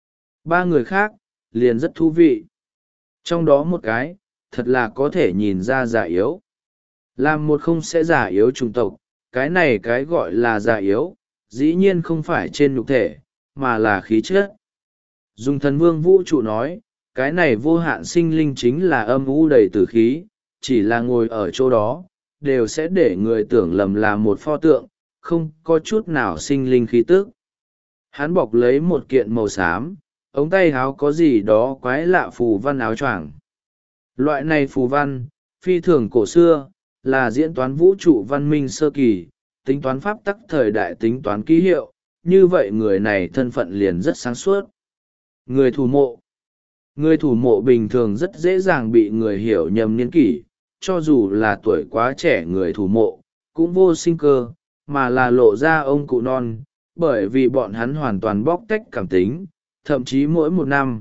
3 người khác, liền rất thú vị. Trong đó một cái, thật là có thể nhìn ra già yếu. Làm một không sẽ già yếu chủng tộc, cái này cái gọi là già yếu, dĩ nhiên không phải trên nhục thể, mà là khí chất. Dùng thần vương vũ trụ nói, cái này vô hạn sinh linh chính là âm u đầy tử khí, chỉ là ngồi ở chỗ đó, đều sẽ để người tưởng lầm là một pho tượng, không có chút nào sinh linh khí tức. Hắn bọc lấy một kiện màu xám, ống tay áo có gì đó quái lạ phù văn áo choàng. Loại này phù văn, phi thường cổ xưa, là diễn toán vũ trụ văn minh sơ kỳ, tính toán pháp tắc thời đại tính toán ký hiệu, như vậy người này thân phận liền rất sáng suốt. Người thủ mộ. Người thủ mộ bình thường rất dễ dàng bị người hiểu nhầm niên kỷ, cho dù là tuổi quá trẻ người thủ mộ, cũng vô sinh cơ, mà là lộ ra ông cụ non, bởi vì bọn hắn hoàn toàn bóc tách cảm tính, thậm chí mỗi một năm,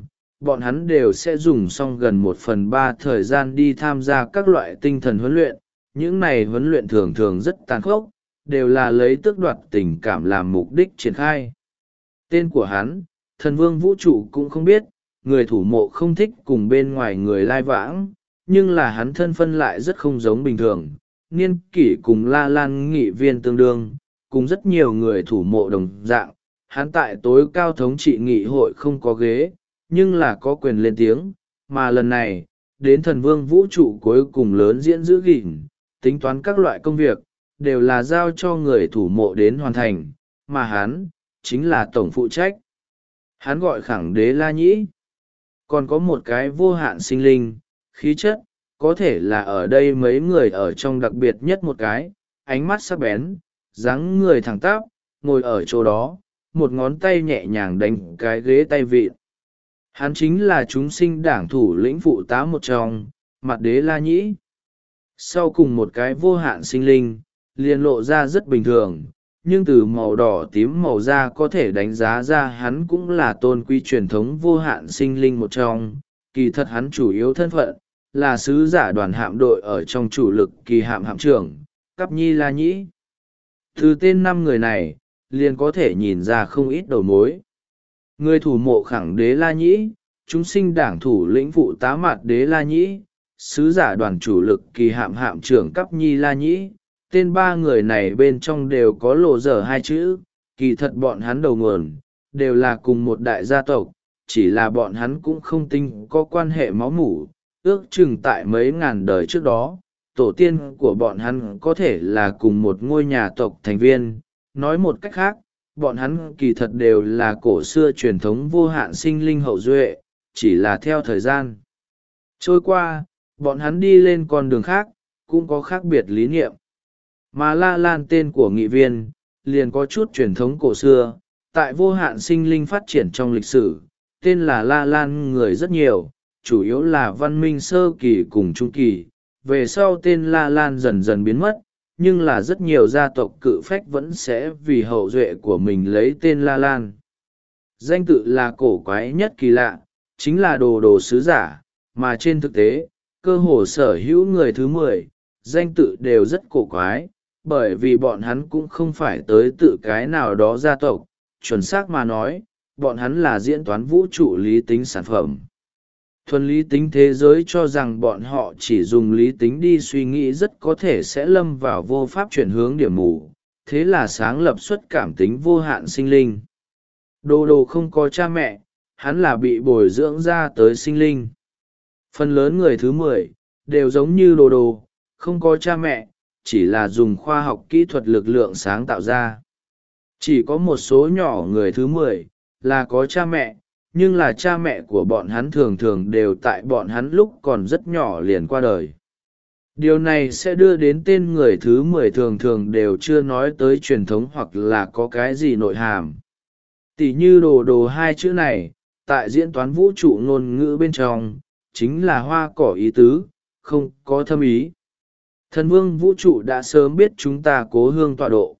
bọn hắn đều sẽ dùng xong gần 1/3 thời gian đi tham gia các loại tinh thần huấn luyện. Những này huấn luyện thường thường rất tàn khốc, đều là lấy tước đoạt tình cảm làm mục đích triển khai. Tên của hắn, thần vương vũ trụ cũng không biết, người thủ mộ không thích cùng bên ngoài người lai vãng, nhưng là hắn thân phân lại rất không giống bình thường. Niên kỷ cùng La Lan nghị viên tương đương, cùng rất nhiều người thủ mộ đồng dạng. Hắn tại tối cao thống trị nghị hội không có ghế, nhưng là có quyền lên tiếng, mà lần này, đến thần vương vũ trụ cuối cùng lớn diễn giữ gìn, tính toán các loại công việc, đều là giao cho người thủ mộ đến hoàn thành, mà hắn, chính là tổng phụ trách. Hắn gọi khẳng đế La Nhĩ. Còn có một cái vô hạn sinh linh, khí chất, có thể là ở đây mấy người ở trong đặc biệt nhất một cái, ánh mắt sắc bén, dáng người thẳng tắp, ngồi ở chỗ đó, một ngón tay nhẹ nhàng đánh cái ghế tay vịn. Hắn chính là chúng sinh đảng thủ lĩnh phụ tá một trong, mặt đế La Nhĩ. Sau cùng một cái vô hạn sinh linh, liền lộ ra rất bình thường, nhưng từ màu đỏ tím màu da có thể đánh giá ra hắn cũng là tôn quý truyền thống vô hạn sinh linh một trong. Kỳ thật hắn chủ yếu thân phận, là sứ giả đoàn hạm đội ở trong chủ lực kỳ hạm hạm trưởng, Cáp Nhi La Nhĩ. Từ tên 5 người này, liền có thể nhìn ra không ít đầu mối. Người thủ mộ khẳng đế La Nhĩ, chúng sinh đảng thủ lĩnh phụ tá mạt đế La Nhĩ, sứ giả đoàn chủ lực kỳ hạm hạm trưởng Cáp Nhi La Nhĩ. Tên 3 người này bên trong đều có lộ dở 2 chữ, kỳ thật bọn hắn đầu nguồn, đều là cùng một đại gia tộc, chỉ là bọn hắn cũng không tin có quan hệ máu mủ, ước chừng tại mấy ngàn đời trước đó, tổ tiên của bọn hắn có thể là cùng một ngôi nhà tộc thành viên. Nói một cách khác, bọn hắn kỳ thật đều là cổ xưa truyền thống vô hạn sinh linh hậu duệ, chỉ là theo thời gian trôi qua, bọn hắn đi lên con đường khác, cũng có khác biệt lý niệm. Mà La Lan tên của nghị viên, liền có chút truyền thống cổ xưa, tại vô hạn sinh linh phát triển trong lịch sử, tên là La Lan người rất nhiều, chủ yếu là văn minh sơ kỳ cùng trung kỳ, về sau tên La Lan dần dần biến mất, nhưng là rất nhiều gia tộc cự phách vẫn sẽ vì hậu duệ của mình lấy tên La Lan. Danh tự là cổ quái nhất kỳ lạ, chính là đồ đồ sứ giả, mà trên thực tế, cơ hồ sở hữu người thứ 10, danh tự đều rất cổ quái, bởi vì bọn hắn cũng không phải tới tự cái nào đó gia tộc, chuẩn xác mà nói, bọn hắn là diễn toán vũ trụ lý tính sản phẩm. Thuần lý tính thế giới cho rằng bọn họ chỉ dùng lý tính đi suy nghĩ rất có thể sẽ lâm vào vô pháp chuyển hướng điểm mù, thế là sáng lập xuất cảm tính vô hạn sinh linh. Đồ đồ không có cha mẹ, hắn là bị bồi dưỡng ra tới sinh linh. Phần lớn người thứ 10, đều giống như đồ đồ, không có cha mẹ, chỉ là dùng khoa học kỹ thuật lực lượng sáng tạo ra. Chỉ có một số nhỏ người thứ 10, là có cha mẹ, nhưng là cha mẹ của bọn hắn thường thường đều tại bọn hắn lúc còn rất nhỏ liền qua đời. Điều này sẽ đưa đến tên người thứ 10 thường thường đều chưa nói tới truyền thống hoặc là có cái gì nội hàm. Tỷ như đồ đồ 2 chữ này, tại diễn toán vũ trụ ngôn ngữ bên trong, chính là hoa cỏ ý tứ, không có thâm ý. Thần vương vũ trụ đã sớm biết chúng ta cố hương tọa độ.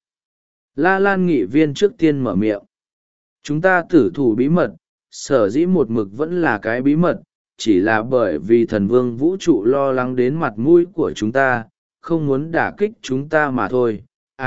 La Lan nghị viên trước tiên mở miệng. Chúng ta tử thủ bí mật, sở dĩ một mực vẫn là cái bí mật, chỉ là bởi vì thần vương vũ trụ lo lắng đến mặt mũi của chúng ta, không muốn đả kích chúng ta mà thôi.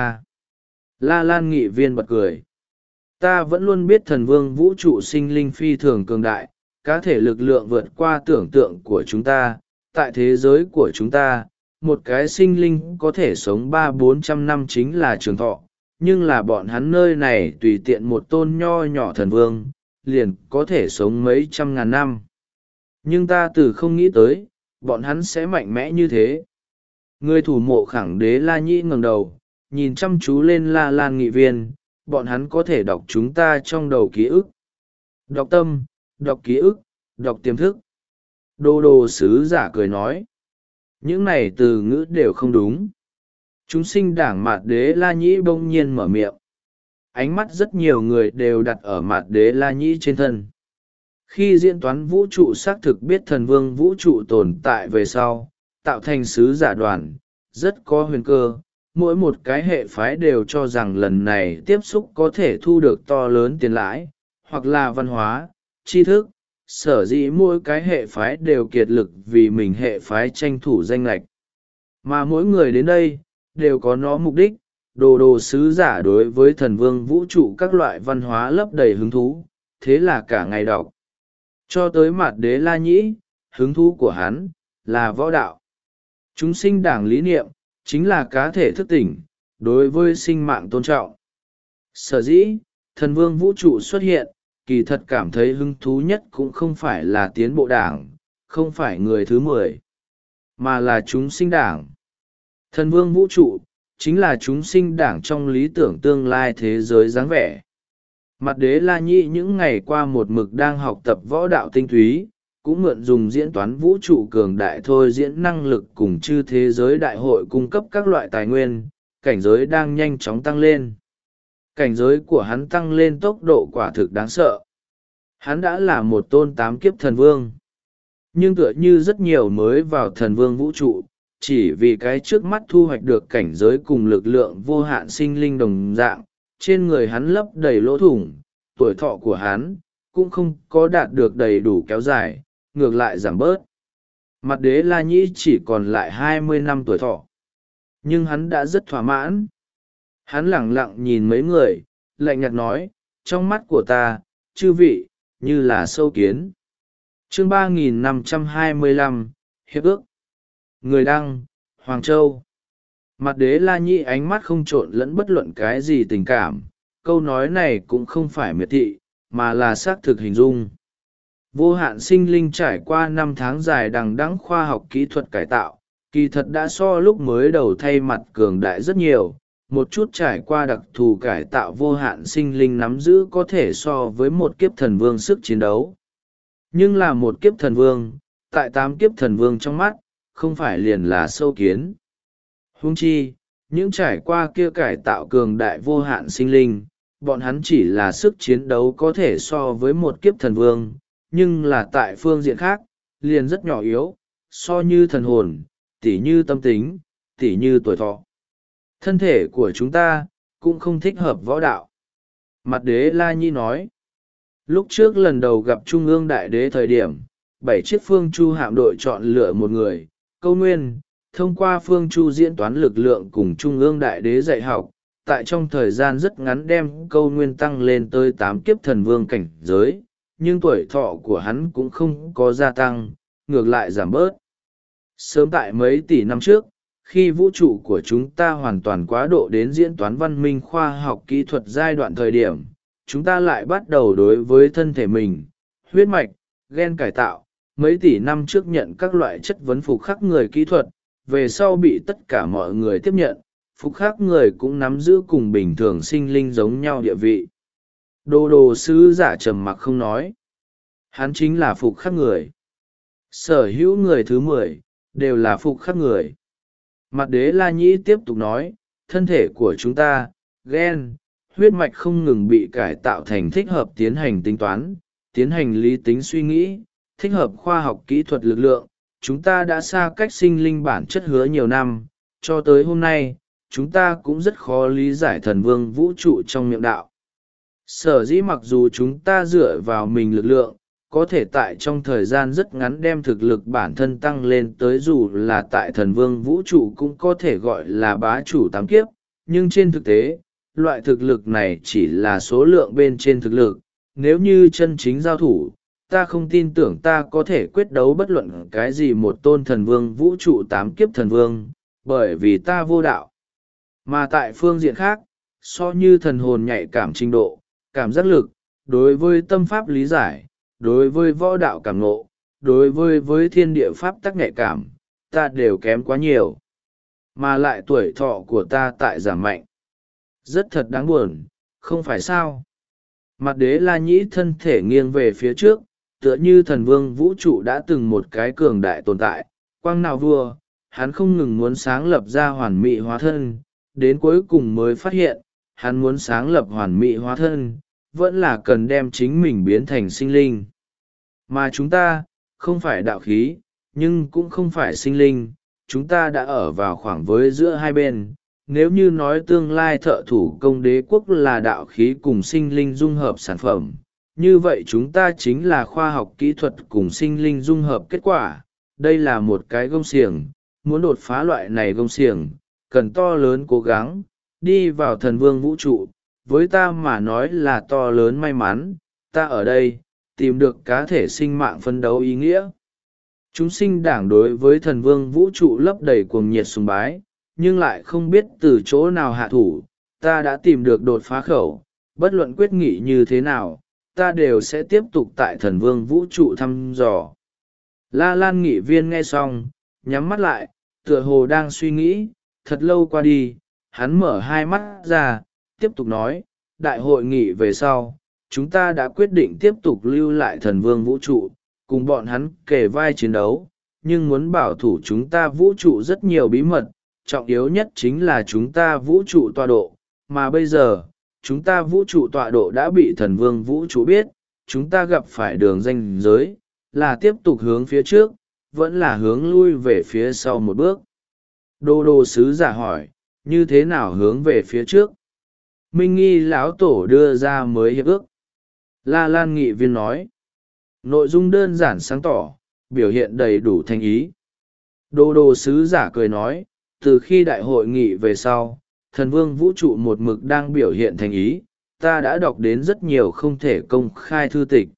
La Lan nghị viên bật cười. Ta vẫn luôn biết thần vương vũ trụ sinh linh phi thường cường đại, cá thể lực lượng vượt qua tưởng tượng của chúng ta. Tại thế giới của chúng ta, một cái sinh linh có thể sống 300-400 năm chính là trường thọ, nhưng là bọn hắn nơi này tùy tiện một tôn nho nhỏ thần vương, liền có thể sống mấy trăm ngàn năm. Nhưng ta từ không nghĩ tới, bọn hắn sẽ mạnh mẽ như thế. Người thủ mộ khẳng đế La Nhĩ ngẩng đầu, nhìn chăm chú lên La Lan nghị viên, bọn hắn có thể đọc chúng ta trong đầu ký ức. Đọc tâm, đọc ký ức, đọc tiềm thức. Đồ đồ sứ giả cười nói. Những này từ ngữ đều không đúng. Chúng sinh đảng mạt đế La Nhĩ bỗng nhiên mở miệng. Ánh mắt rất nhiều người đều đặt ở mạt đế La Nhĩ trên thân. Khi diễn toán vũ trụ xác thực biết thần vương vũ trụ tồn tại về sau, tạo thành sứ giả đoàn, rất có huyền cơ. Mỗi một cái hệ phái đều cho rằng lần này tiếp xúc có thể thu được to lớn tiền lãi, hoặc là văn hóa, tri thức, sở dĩ mỗi cái hệ phái đều kiệt lực vì mình hệ phái tranh thủ danh lệch, mà mỗi người đến đây đều có nó mục đích. Đồ đồ sứ giả đối với thần vương vũ trụ các loại văn hóa lấp đầy hứng thú, thế là cả ngày đọc cho tới mặt đế La Nhĩ, hứng thú của hắn là võ đạo. Chúng sinh đảng lý niệm chính là cá thể thức tỉnh, đối với sinh mạng tôn trọng. Sở dĩ thần vương vũ trụ xuất hiện, kỳ thật cảm thấy hứng thú nhất cũng không phải là tiến bộ đảng, không phải người thứ 10, mà là chúng sinh đảng. Thần vương vũ trụ chính là chúng sinh đảng trong lý tưởng tương lai thế giới dáng vẻ. Mặt đế La Nhĩ những ngày qua một mực đang học tập võ đạo tinh túy, cũng mượn dùng diễn toán vũ trụ cường đại thôi diễn năng lực cùng chư thế giới đại hội cung cấp các loại tài nguyên, cảnh giới đang nhanh chóng tăng lên. Cảnh giới của hắn tăng lên tốc độ quả thực đáng sợ. Hắn đã là một tôn 8 kiếp thần vương. Nhưng tựa như rất nhiều mới vào thần vương vũ trụ, chỉ vì cái trước mắt thu hoạch được cảnh giới cùng lực lượng vô hạn sinh linh đồng dạng, trên người hắn lấp đầy lỗ thủng, tuổi thọ của hắn cũng không có đạt được đầy đủ kéo dài, ngược lại giảm bớt. Mặt đế La Nhĩ chỉ còn lại 20 năm tuổi thọ, nhưng hắn đã rất thỏa mãn. Hắn lẳng lặng nhìn mấy người, lạnh nhạt nói, trong mắt của ta, chư vị, như là sâu kiến. Chương 3525, Hiệp ước. Người đăng, Hoàng Châu. Mặt đế La Nhĩ ánh mắt không trộn lẫn bất luận cái gì tình cảm, câu nói này cũng không phải miệt thị, mà là xác thực hình dung. Vô hạn sinh linh trải qua 5 tháng dài đằng đẵng khoa học kỹ thuật cải tạo, kỳ thật đã so lúc mới đầu thay mặt cường đại rất nhiều. Một chút trải qua đặc thù cải tạo vô hạn sinh linh nắm giữ có thể so với một kiếp thần vương sức chiến đấu. Nhưng là một kiếp thần vương, tại 8 kiếp thần vương trong mắt, không phải liền là sâu kiến. Huống chi, những trải qua kia cải tạo cường đại vô hạn sinh linh, bọn hắn chỉ là sức chiến đấu có thể so với một kiếp thần vương, nhưng là tại phương diện khác, liền rất nhỏ yếu, so như thần hồn, tỉ như tâm tính, tỉ như tuổi thọ. Thân thể của chúng ta cũng không thích hợp võ đạo. Mặt đế La Nhĩ nói, lúc trước lần đầu gặp Trung ương Đại Đế thời điểm, 7 chiếc phương chu hạm đội chọn lựa một người, Câu Nguyên, thông qua phương chu diễn toán lực lượng cùng Trung ương Đại Đế dạy học, tại trong thời gian rất ngắn đem Câu Nguyên tăng lên tới 8 kiếp thần vương cảnh giới, nhưng tuổi thọ của hắn cũng không có gia tăng, ngược lại giảm bớt. Sớm tại mấy tỷ năm trước, khi vũ trụ của chúng ta hoàn toàn quá độ đến diễn toán văn minh khoa học kỹ thuật giai đoạn thời điểm, chúng ta lại bắt đầu đối với thân thể mình, huyết mạch, gen cải tạo. Mấy tỷ năm trước nhận các loại chất vấn phục khắc người kỹ thuật, về sau bị tất cả mọi người tiếp nhận, phục khắc người cũng nắm giữ cùng bình thường sinh linh giống nhau địa vị. Đồ đồ sứ giả trầm mặc không nói. Hắn chính là phục khắc người. Sở hữu người thứ 10, đều là phục khắc người. Mặt đế La Nhĩ tiếp tục nói, thân thể của chúng ta, gen, huyết mạch không ngừng bị cải tạo thành thích hợp tiến hành tính toán, tiến hành lý tính suy nghĩ, thích hợp khoa học kỹ thuật lực lượng. Chúng ta đã xa cách sinh linh bản chất hứa nhiều năm, cho tới hôm nay, chúng ta cũng rất khó lý giải thần vương vũ trụ trong miệng đạo. Sở dĩ mặc dù chúng ta dựa vào mình lực lượng, có thể tại trong thời gian rất ngắn đem thực lực bản thân tăng lên tới dù là tại thần vương vũ trụ cũng có thể gọi là bá chủ 8 kiếp, nhưng trên thực tế, loại thực lực này chỉ là số lượng bên trên thực lực. Nếu như chân chính giao thủ, ta không tin tưởng ta có thể quyết đấu bất luận cái gì một tôn thần vương vũ trụ 8 kiếp thần vương, bởi vì ta vô đạo. Mà tại phương diện khác, so như thần hồn nhạy cảm trình độ, cảm giác lực, đối với tâm pháp lý giải, đối với võ đạo cảm ngộ, đối với thiên địa pháp tắc nhạy cảm, ta đều kém quá nhiều. Mà lại tuổi thọ của ta tại giảm mạnh. Rất thật đáng buồn, không phải sao? Mặt đế La Nhĩ thân thể nghiêng về phía trước, tựa như thần vương vũ trụ đã từng một cái cường đại tồn tại, quang nào vua, hắn không ngừng muốn sáng lập ra hoàn mỹ hóa thân, đến cuối cùng mới phát hiện, hắn muốn sáng lập hoàn mỹ hóa thân, vẫn là cần đem chính mình biến thành sinh linh. Mà chúng ta, không phải đạo khí, nhưng cũng không phải sinh linh, chúng ta đã ở vào khoảng với giữa hai bên. Nếu như nói tương lai thợ thủ công đế quốc là đạo khí cùng sinh linh dung hợp sản phẩm, như vậy chúng ta chính là khoa học kỹ thuật cùng sinh linh dung hợp kết quả. Đây là một cái gông xiềng, muốn đột phá loại này gông xiềng cần to lớn cố gắng, đi vào thần vương vũ trụ với ta mà nói là to lớn may mắn. Ta ở đây tìm được cá thể sinh mạng phấn đấu ý nghĩa. Chúng sinh đảng đối với thần vương vũ trụ lấp đầy cuồng nhiệt sùng bái, nhưng lại không biết từ chỗ nào hạ thủ. Ta đã tìm được đột phá khẩu, bất luận quyết nghị như thế nào, ta đều sẽ tiếp tục tại thần vương vũ trụ thăm dò. La Lan nghị viên nghe xong, nhắm mắt lại, tựa hồ đang suy nghĩ. Thật lâu qua đi, hắn mở hai mắt ra, tiếp tục nói, đại hội nghị về sau, chúng ta đã quyết định tiếp tục lưu lại thần vương vũ trụ, cùng bọn hắn kề vai chiến đấu, nhưng muốn bảo thủ chúng ta vũ trụ rất nhiều bí mật, trọng yếu nhất chính là chúng ta vũ trụ tọa độ, mà bây giờ, chúng ta vũ trụ tọa độ đã bị thần vương vũ trụ biết, chúng ta gặp phải đường ranh giới, là tiếp tục hướng phía trước, vẫn là hướng lui về phía sau một bước. Đô đô sứ giả hỏi, như thế nào hướng về phía trước? Minh Nghi lão tổ đưa ra mới hiệp ước. La Lan nghị viên nói, nội dung đơn giản sáng tỏ, biểu hiện đầy đủ thành ý. Đô đô sứ giả cười nói, từ khi đại hội nghị về sau, thần vương vũ trụ một mực đang biểu hiện thành ý, ta đã đọc đến rất nhiều không thể công khai thư tịch.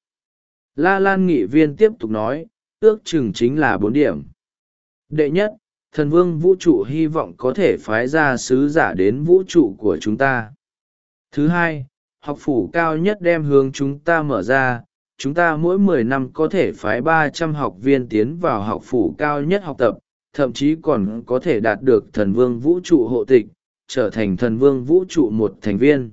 La Lan nghị viên tiếp tục nói, ước chừng chính là 4 điểm. Đệ nhất, thần vương vũ trụ hy vọng có thể phái ra sứ giả đến vũ trụ của chúng ta. Thứ hai, học phủ cao nhất đem hướng chúng ta mở ra, chúng ta mỗi 10 năm có thể phái 300 học viên tiến vào học phủ cao nhất học tập, thậm chí còn có thể đạt được thần vương vũ trụ hộ tịch, trở thành thần vương vũ trụ một thành viên.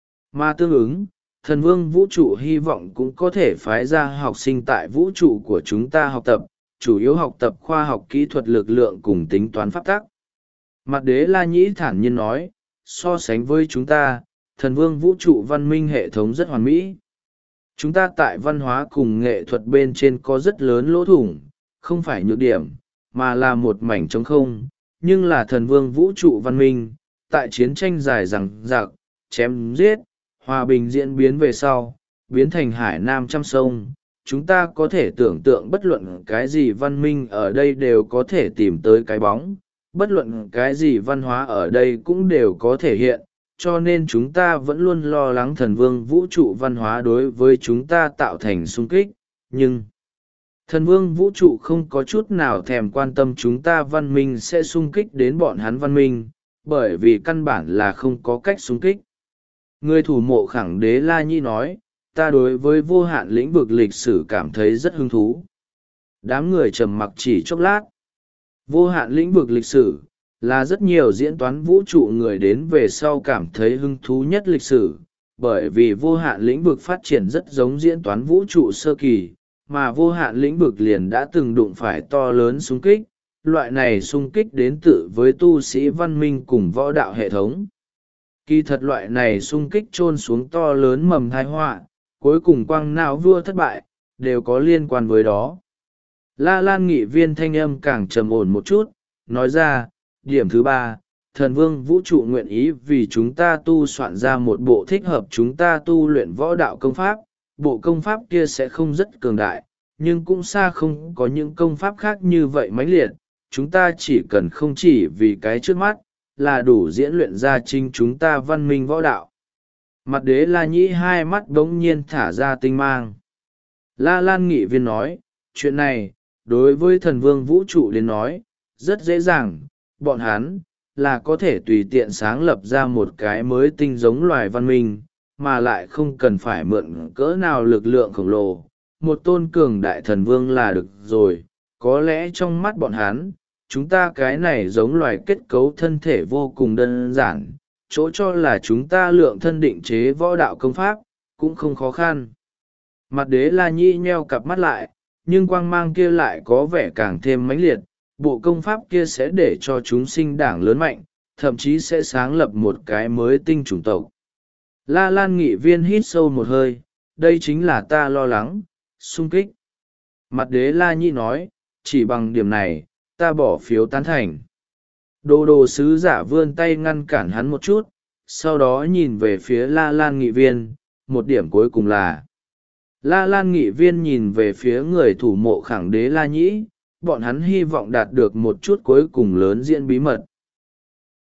Mà tương ứng, thần vương vũ trụ hy vọng cũng có thể phái ra học sinh tại vũ trụ của chúng ta học tập, chủ yếu học tập khoa học kỹ thuật lực lượng cùng tính toán pháp tắc. Mặt đế La Nhĩ thản nhiên nói, so sánh với chúng ta, thần vương vũ trụ văn minh hệ thống rất hoàn mỹ. Chúng ta tại văn hóa cùng nghệ thuật bên trên có rất lớn lỗ thủng, không phải nhược điểm, mà là một mảnh trống không, nhưng là thần vương vũ trụ văn minh, tại chiến tranh dài dằng dặc, chém giết, hòa bình diễn biến về sau, biến thành hải nam trăm sông. Chúng ta có thể tưởng tượng bất luận cái gì văn minh ở đây đều có thể tìm tới cái bóng, bất luận cái gì văn hóa ở đây cũng đều có thể hiện, cho nên chúng ta vẫn luôn lo lắng thần vương vũ trụ văn hóa đối với chúng ta tạo thành xung kích, nhưng thần vương vũ trụ không có chút nào thèm quan tâm chúng ta văn minh sẽ xung kích đến bọn hắn văn minh, bởi vì căn bản là không có cách xung kích. Người thủ mộ khẳng đế La Nhĩ nói, ta đối với vô hạn lĩnh vực lịch sử cảm thấy rất hứng thú. Đám người trầm mặc chỉ chốc lát. Vô hạn lĩnh vực lịch sử là rất nhiều diễn toán vũ trụ người đến về sau cảm thấy hứng thú nhất lịch sử, bởi vì vô hạn lĩnh vực phát triển rất giống diễn toán vũ trụ sơ kỳ, mà vô hạn lĩnh vực liền đã từng đụng phải to lớn xung kích. Loại này xung kích đến tự với tu sĩ văn minh cùng võ đạo hệ thống. Kỳ thật loại này xung kích chôn xuống to lớn mầm tai họa, cuối cùng quang não vua thất bại, đều có liên quan với đó. La Lan nghị viên thanh âm càng trầm ổn một chút, nói ra, điểm thứ 3, thần vương vũ trụ nguyện ý vì chúng ta tu soạn ra một bộ thích hợp chúng ta tu luyện võ đạo công pháp. Bộ công pháp kia sẽ không rất cường đại, nhưng cũng xa không có những công pháp khác như vậy mãnh liệt. Chúng ta chỉ cần không chỉ vì cái trước mắt, là đủ diễn luyện ra chính chúng ta văn minh võ đạo. Mặt đế La Nhĩ hai mắt đống nhiên thả ra tinh mang. La Lan nghị viên nói, chuyện này, đối với thần vương vũ trụ đến nói, rất dễ dàng, bọn hắn, là có thể tùy tiện sáng lập ra một cái mới tinh giống loài văn minh, mà lại không cần phải mượn cỡ nào lực lượng khổng lồ. Một tôn cường đại thần vương là được rồi, có lẽ trong mắt bọn hắn, chúng ta cái này giống loài kết cấu thân thể vô cùng đơn giản, chỗ cho là chúng ta lượng thân định chế võ đạo công pháp, cũng không khó khăn. Mặt đế La Nhĩ nheo cặp mắt lại, nhưng quang mang kia lại có vẻ càng thêm mãnh liệt, bộ công pháp kia sẽ để cho chúng sinh đảng lớn mạnh, thậm chí sẽ sáng lập một cái mới tinh chủng tộc. La Lan nghị viên hít sâu một hơi, đây chính là ta lo lắng, xung kích. Mặt đế La Nhĩ nói, chỉ bằng điểm này, ta bỏ phiếu tán thành. Đồ đồ sứ giả vươn tay ngăn cản hắn một chút, sau đó nhìn về phía La Lan nghị viên, một điểm cuối cùng là La Lan nghị viên nhìn về phía người thủ mộ khẳng đế La Nhĩ, bọn hắn hy vọng đạt được một chút cuối cùng lớn diễn bí mật.